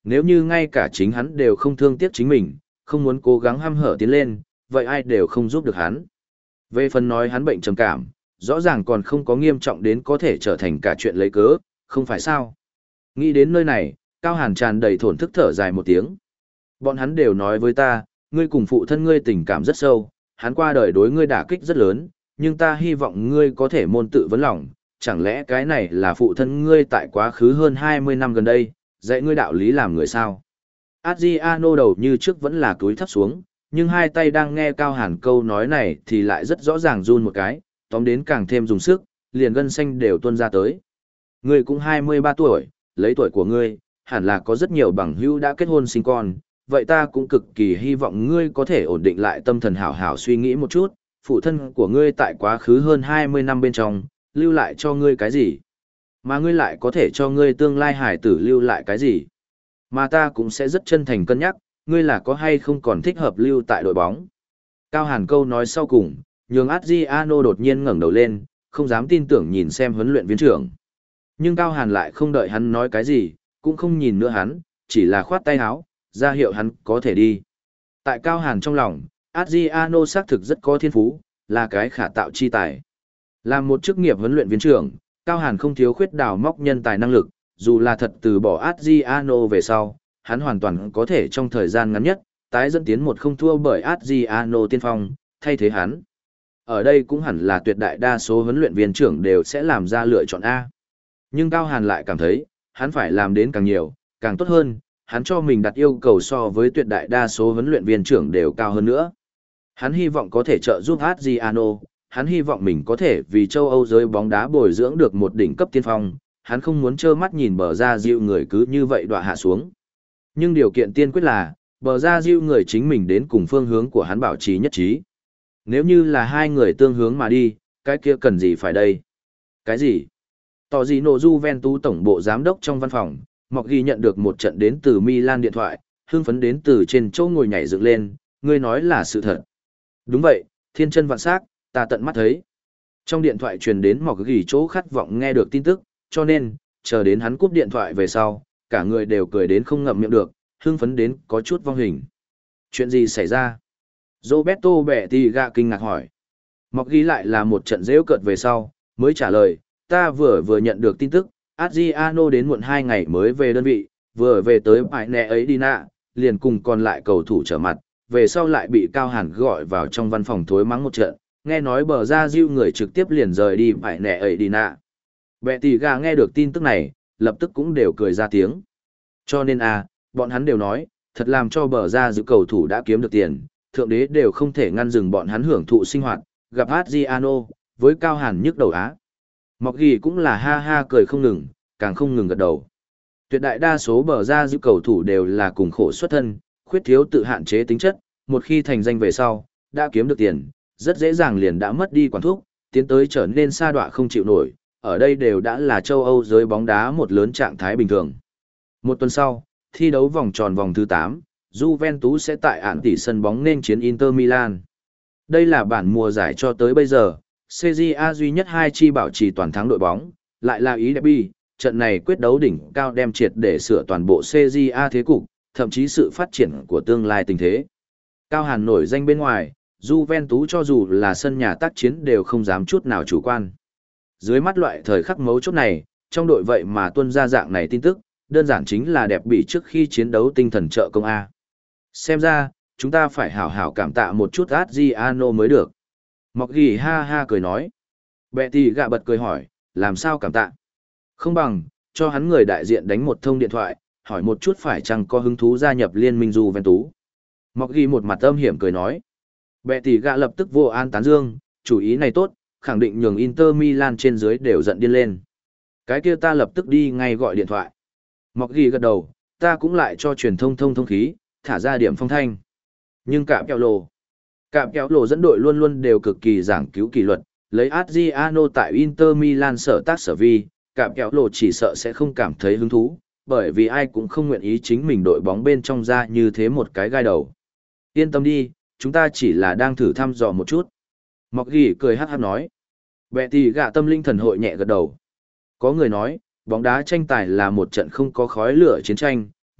Nếu như ngay cả chính hắn đều không thương tiếc chính mình, không muốn cố gắng hăm hở tiến lên, vậy ai đều không giúp được hắn. Về phần nói hắn bệnh trầm cảm, rõ ràng còn không có nghiêm trọng đến có thể trở thành cả chuyện lấy cớ, không phải sao. Nghĩ đến nơi này, Cao Hàn tràn đầy thổn thức thở dài một tiếng. Bọn hắn đều nói với ta, ngươi cùng phụ thân ngươi tình cảm rất sâu, hắn qua đời đối ngươi đả kích rất lớn, nhưng ta hy vọng ngươi có thể môn tự vấn lòng, chẳng lẽ cái này là phụ thân ngươi tại quá khứ hơn hai mươi năm gần đây, dạy ngươi đạo lý làm người sao? Adriano đầu như trước vẫn là cúi thấp xuống, nhưng hai tay đang nghe Cao Hàn câu nói này thì lại rất rõ ràng run một cái, tóm đến càng thêm dùng sức, liền gân xanh đều tuôn ra tới. Ngươi cũng hai mươi ba tuổi, lấy tuổi của ngươi, hẳn là có rất nhiều bằng hữu đã kết hôn sinh con, vậy ta cũng cực kỳ hy vọng ngươi có thể ổn định lại tâm thần hảo hảo suy nghĩ một chút, phụ thân của ngươi tại quá khứ hơn hai mươi năm bên trong, lưu lại cho ngươi cái gì? Mà ngươi lại có thể cho ngươi tương lai hải tử lưu lại cái gì? Mà ta cũng sẽ rất chân thành cân nhắc, ngươi là có hay không còn thích hợp lưu tại đội bóng. Cao Hàn câu nói sau cùng, nhường Adriano đột nhiên ngẩng đầu lên, không dám tin tưởng nhìn xem huấn luyện viên trưởng. Nhưng Cao Hàn lại không đợi hắn nói cái gì, cũng không nhìn nữa hắn, chỉ là khoát tay áo, ra hiệu hắn có thể đi. Tại Cao Hàn trong lòng, Adriano xác thực rất có thiên phú, là cái khả tạo chi tài. Làm một chức nghiệp huấn luyện viên trưởng, Cao Hàn không thiếu khuyết đào móc nhân tài năng lực, dù là thật từ bỏ Adriano về sau, hắn hoàn toàn có thể trong thời gian ngắn nhất, tái dẫn tiến một không thua bởi Adriano tiên phong, thay thế hắn. Ở đây cũng hẳn là tuyệt đại đa số huấn luyện viên trưởng đều sẽ làm ra lựa chọn A. Nhưng Cao Hàn lại cảm thấy, hắn phải làm đến càng nhiều, càng tốt hơn, hắn cho mình đặt yêu cầu so với tuyệt đại đa số huấn luyện viên trưởng đều cao hơn nữa. Hắn hy vọng có thể trợ giúp Adriano, hắn hy vọng mình có thể vì châu Âu giới bóng đá bồi dưỡng được một đỉnh cấp tiên phong, hắn không muốn trơ mắt nhìn bờ ra dịu người cứ như vậy đọa hạ xuống. Nhưng điều kiện tiên quyết là, bờ ra dịu người chính mình đến cùng phương hướng của hắn bảo trì nhất trí. Nếu như là hai người tương hướng mà đi, cái kia cần gì phải đây? Cái gì? Tỏ gì nổ Juventus tổng bộ giám đốc trong văn phòng, Mọc ghi nhận được một trận đến từ Milan điện thoại, hưng phấn đến từ trên chỗ ngồi nhảy dựng lên, ngươi nói là sự thật. Đúng vậy, thiên chân vạn sắc, ta tận mắt thấy. Trong điện thoại truyền đến Mọc ghi chỗ khát vọng nghe được tin tức, cho nên, chờ đến hắn cúp điện thoại về sau, cả người đều cười đến không ngậm miệng được, hưng phấn đến có chút vong hình. Chuyện gì xảy ra? Roberto Bettiga kinh ngạc hỏi. Mọc ghi lại là một trận rêu cợt về sau, mới trả lời, ta vừa vừa nhận được tin tức, Adriano đến muộn hai ngày mới về đơn vị, vừa về tới bãi nẹ ấy đi nạ, liền cùng còn lại cầu thủ trở mặt, về sau lại bị Cao Hàn gọi vào trong văn phòng thối mắng một trận, nghe nói bờ ra diêu người trực tiếp liền rời đi bãi nẹ ấy đi nạ. Bettiga nghe được tin tức này, lập tức cũng đều cười ra tiếng. Cho nên à, bọn hắn đều nói, thật làm cho bờ ra diêu cầu thủ đã kiếm được tiền, thượng đế đều không thể ngăn dừng bọn hắn hưởng thụ sinh hoạt, gặp Adriano, với Cao Hàn nhức đầu á. Mọc ghi cũng là ha ha cười không ngừng, càng không ngừng gật đầu. Tuyệt đại đa số bờ ra giữ cầu thủ đều là cùng khổ xuất thân, khuyết thiếu tự hạn chế tính chất, một khi thành danh về sau, đã kiếm được tiền, rất dễ dàng liền đã mất đi quản thúc, tiến tới trở nên sa đọa không chịu nổi, ở đây đều đã là châu Âu giới bóng đá một lớn trạng thái bình thường. Một tuần sau, thi đấu vòng tròn vòng thứ tám, Juventus sẽ tại ản tỷ sân bóng nên chiến Inter Milan. Đây là bản mùa giải cho tới bây giờ, xê giê a duy nhất hai chi bảo trì toàn thắng đội bóng, lại là ý derby, trận này quyết đấu đỉnh cao đem triệt để sửa toàn bộ xê giê a thế cục, thậm chí sự phát triển của tương lai tình thế. Cao Hàn nổi danh bên ngoài, Juventus cho dù là sân nhà tác chiến đều không dám chút nào chủ quan. Dưới mắt loại thời khắc mấu chốt này, trong đội vậy mà tuân ra dạng này tin tức, đơn giản chính là đẹp bị trước khi chiến đấu tinh thần trợ công A. Xem ra, chúng ta phải hảo hảo cảm tạ một chút Adriano mới được. Mọc ghi ha ha cười nói. Bẹ tì gạ bật cười hỏi, làm sao cảm tạ? Không bằng, cho hắn người đại diện đánh một thông điện thoại, hỏi một chút phải chăng có hứng thú gia nhập liên minh Juventus. Mọc ghi một mặt âm hiểm cười nói. Bẹ tì gạ lập tức vô an tán dương, chủ ý này tốt, khẳng định nhường Inter Milan trên dưới đều giận điên lên. Cái kia ta lập tức đi ngay gọi điện thoại. Mọc ghi gật đầu, ta cũng lại cho truyền thông thông thông khí, thả ra điểm phong thanh. Nhưng cạm kẹo lồ. Cạm kéo lộ dẫn đội luôn luôn đều cực kỳ giảng cứu kỷ luật, lấy Adriano tại Inter Milan sở tác sở vi, cạm kéo lộ chỉ sợ sẽ không cảm thấy hứng thú, bởi vì ai cũng không nguyện ý chính mình đội bóng bên trong ra như thế một cái gai đầu. Yên tâm đi, chúng ta chỉ là đang thử thăm dò một chút. Mọc ghi cười hát hát nói. Bẹ tì gạ tâm linh thần hội nhẹ gật đầu. Có người nói, bóng đá tranh tài là một trận không có khói lửa chiến tranh,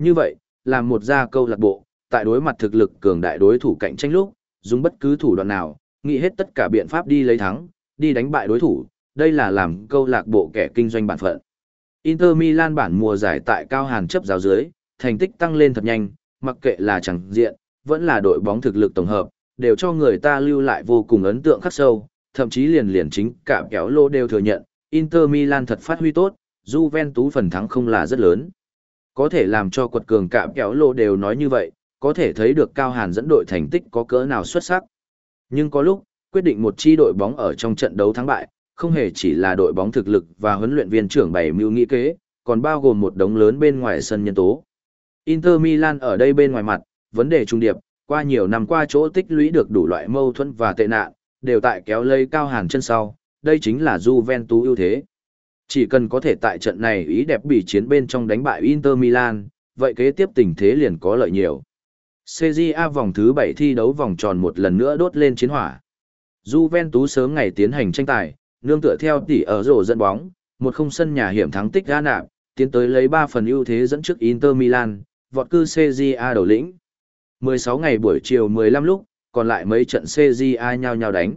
Như vậy, làm một gia câu lạc bộ, tại đối mặt thực lực cường đại đối thủ cạnh tranh lúc, dùng bất cứ thủ đoạn nào, nghĩ hết tất cả biện pháp đi lấy thắng, đi đánh bại đối thủ, đây là làm câu lạc bộ kẻ kinh doanh bản phận. Inter Milan bản mùa giải tại cao hàn chấp giáo dưới, thành tích tăng lên thật nhanh, mặc kệ là chẳng diện, vẫn là đội bóng thực lực tổng hợp, đều cho người ta lưu lại vô cùng ấn tượng khắc sâu, thậm chí liền liền chính cả kéo lô đều thừa nhận, Inter Milan thật phát huy tốt, Juventus phần thắng không là rất lớn. Có thể làm cho quật cường cạm kéo lô đều nói như vậy, có thể thấy được Cao Hàn dẫn đội thành tích có cỡ nào xuất sắc. Nhưng có lúc, quyết định một chi đội bóng ở trong trận đấu thắng bại, không hề chỉ là đội bóng thực lực và huấn luyện viên trưởng bày mưu nghĩ kế, còn bao gồm một đống lớn bên ngoài sân nhân tố. Inter Milan ở đây bên ngoài mặt, vấn đề trung điệp, qua nhiều năm qua chỗ tích lũy được đủ loại mâu thuẫn và tệ nạn, đều tại kéo lây Cao Hàn chân sau, đây chính là Juventus ưu thế. Chỉ cần có thể tại trận này ý đẹp bỉ chiến bên trong đánh bại Inter Milan, vậy kế tiếp tình thế liền có lợi nhiều. Serie A vòng thứ bảy thi đấu vòng tròn một lần nữa đốt lên chiến hỏa. Juventus sớm ngày tiến hành tranh tài, nương tựa theo tỷ ở rổ dẫn bóng, một không sân nhà hiểm thắng tích ga nạp, tiến tới lấy ba phần ưu thế dẫn trước Inter Milan, vọt cư Serie A đầu lĩnh. mười sáu ngày buổi chiều mười lăm lúc, còn lại mấy trận Serie A nhau nhau đánh.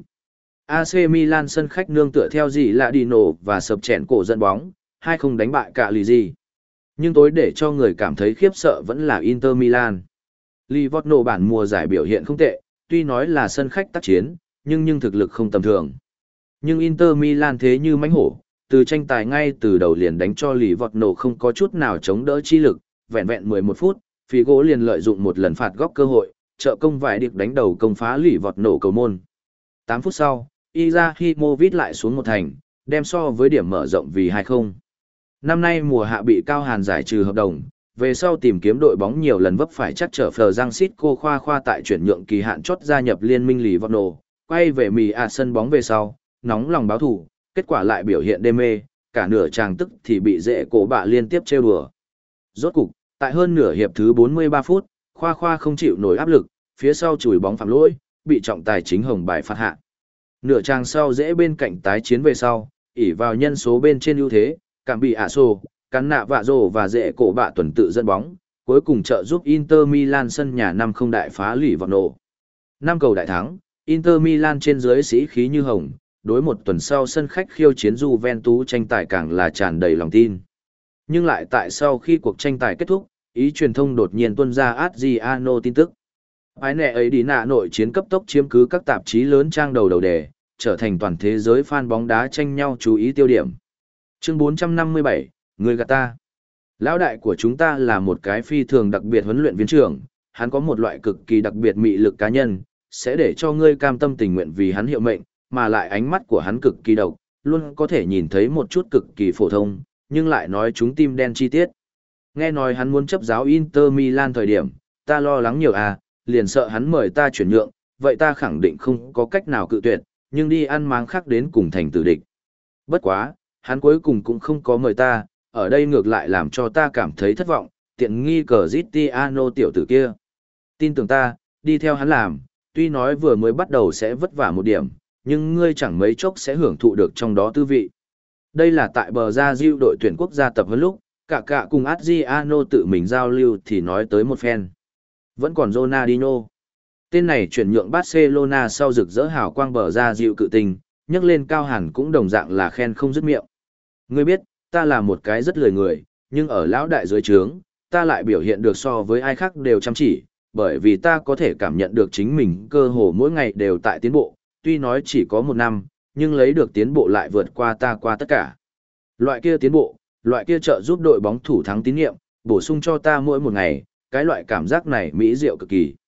a xê Milan sân khách nương tựa theo gì là Dino và sập chèn cổ dẫn bóng, hai không đánh bại cả lì gì. Nhưng tối để cho người cảm thấy khiếp sợ vẫn là Inter Milan. Livorno bản mùa giải biểu hiện không tệ, tuy nói là sân khách tác chiến, nhưng nhưng thực lực không tầm thường. Nhưng Inter Milan thế như mãnh hổ, từ tranh tài ngay từ đầu liền đánh cho Livorno không có chút nào chống đỡ chi lực, vẹn vẹn mười một phút, Figo liền lợi dụng một lần phạt góc cơ hội, trợ công vài điệp đánh đầu công phá Livorno cầu môn. tám phút sau, Izahimovic lại xuống một thành, đem so với điểm mở rộng vì hai không. Năm nay mùa hạ bị Cao Hàn giải trừ hợp đồng, về sau tìm kiếm đội bóng nhiều lần vấp phải chắc trở phờ Giang Sít cô khoa khoa tại chuyển nhượng kỳ hạn chót gia nhập liên minh Livorno, quay về mì à sân bóng về sau, nóng lòng báo thù, kết quả lại biểu hiện đê mê, cả nửa tràng tức thì bị dễ cổ bạ liên tiếp trêu đùa. Rốt cục, tại hơn nửa hiệp thứ bốn mươi ba phút, khoa khoa không chịu nổi áp lực, phía sau chùi bóng phạm lỗi, bị trọng tài chính hồng bài phạt hạ. Nửa trang sau dễ bên cạnh tái chiến về sau, ỷ vào nhân số bên trên ưu thế, cảm bị ả sô, cắn nạ vạ rồ và dễ cổ bạ tuần tự dẫn bóng, cuối cùng trợ giúp Inter Milan sân nhà năm không đại phá Livorno. năm cầu đại thắng, Inter Milan trên dưới sĩ khí như hồng, đối một tuần sau sân khách khiêu chiến Juventus tranh tài càng là tràn đầy lòng tin. Nhưng lại tại sau khi cuộc tranh tài kết thúc, ý truyền thông đột nhiên tuôn ra Adriano tin tức. Ái nẹ ấy đi nạ nội chiến cấp tốc chiếm cứ các tạp chí lớn trang đầu đầu đề, trở thành toàn thế giới fan bóng đá tranh nhau chú ý tiêu điểm. Chương bốn trăm năm mươi bảy, người gạt ta. Lão đại của chúng ta là một cái phi thường đặc biệt huấn luyện viên trưởng, hắn có một loại cực kỳ đặc biệt mị lực cá nhân, sẽ để cho ngươi cam tâm tình nguyện vì hắn hiệu mệnh, mà lại ánh mắt của hắn cực kỳ độc, luôn có thể nhìn thấy một chút cực kỳ phổ thông, nhưng lại nói chúng tim đen chi tiết. Nghe nói hắn muốn chấp giáo Inter Milan thời điểm, ta lo lắng nhiều à, liền sợ hắn mời ta chuyển nhượng, vậy ta khẳng định không có cách nào cự tuyệt, nhưng đi ăn máng khác đến cùng thành tử địch. Bất quá, hắn cuối cùng cũng không có mời ta, ở đây ngược lại làm cho ta cảm thấy thất vọng, tiện nghi cờ Cristiano tiểu tử kia. Tin tưởng ta, đi theo hắn làm, tuy nói vừa mới bắt đầu sẽ vất vả một điểm, nhưng ngươi chẳng mấy chốc sẽ hưởng thụ được trong đó tư vị. Đây là tại bờ ra diêu đội tuyển quốc gia tập huấn lúc, cả cả cùng Adriano tự mình giao lưu thì nói tới một phen. Vẫn còn Ronaldinho. Tên này chuyển nhượng Barcelona sau rực rỡ hào quang bờ ra diệu cự tình, nhắc lên Cao Hàn cũng đồng dạng là khen không dứt miệng. Ngươi biết, ta là một cái rất lười người, nhưng ở lão đại dưới trướng, ta lại biểu hiện được so với ai khác đều chăm chỉ, bởi vì ta có thể cảm nhận được chính mình cơ hồ mỗi ngày đều tại tiến bộ, tuy nói chỉ có một năm, nhưng lấy được tiến bộ lại vượt qua ta qua tất cả. Loại kia tiến bộ, loại kia trợ giúp đội bóng thủ thắng tín nhiệm, bổ sung cho ta mỗi một ngày, cái loại cảm giác này mỹ diệu cực kỳ.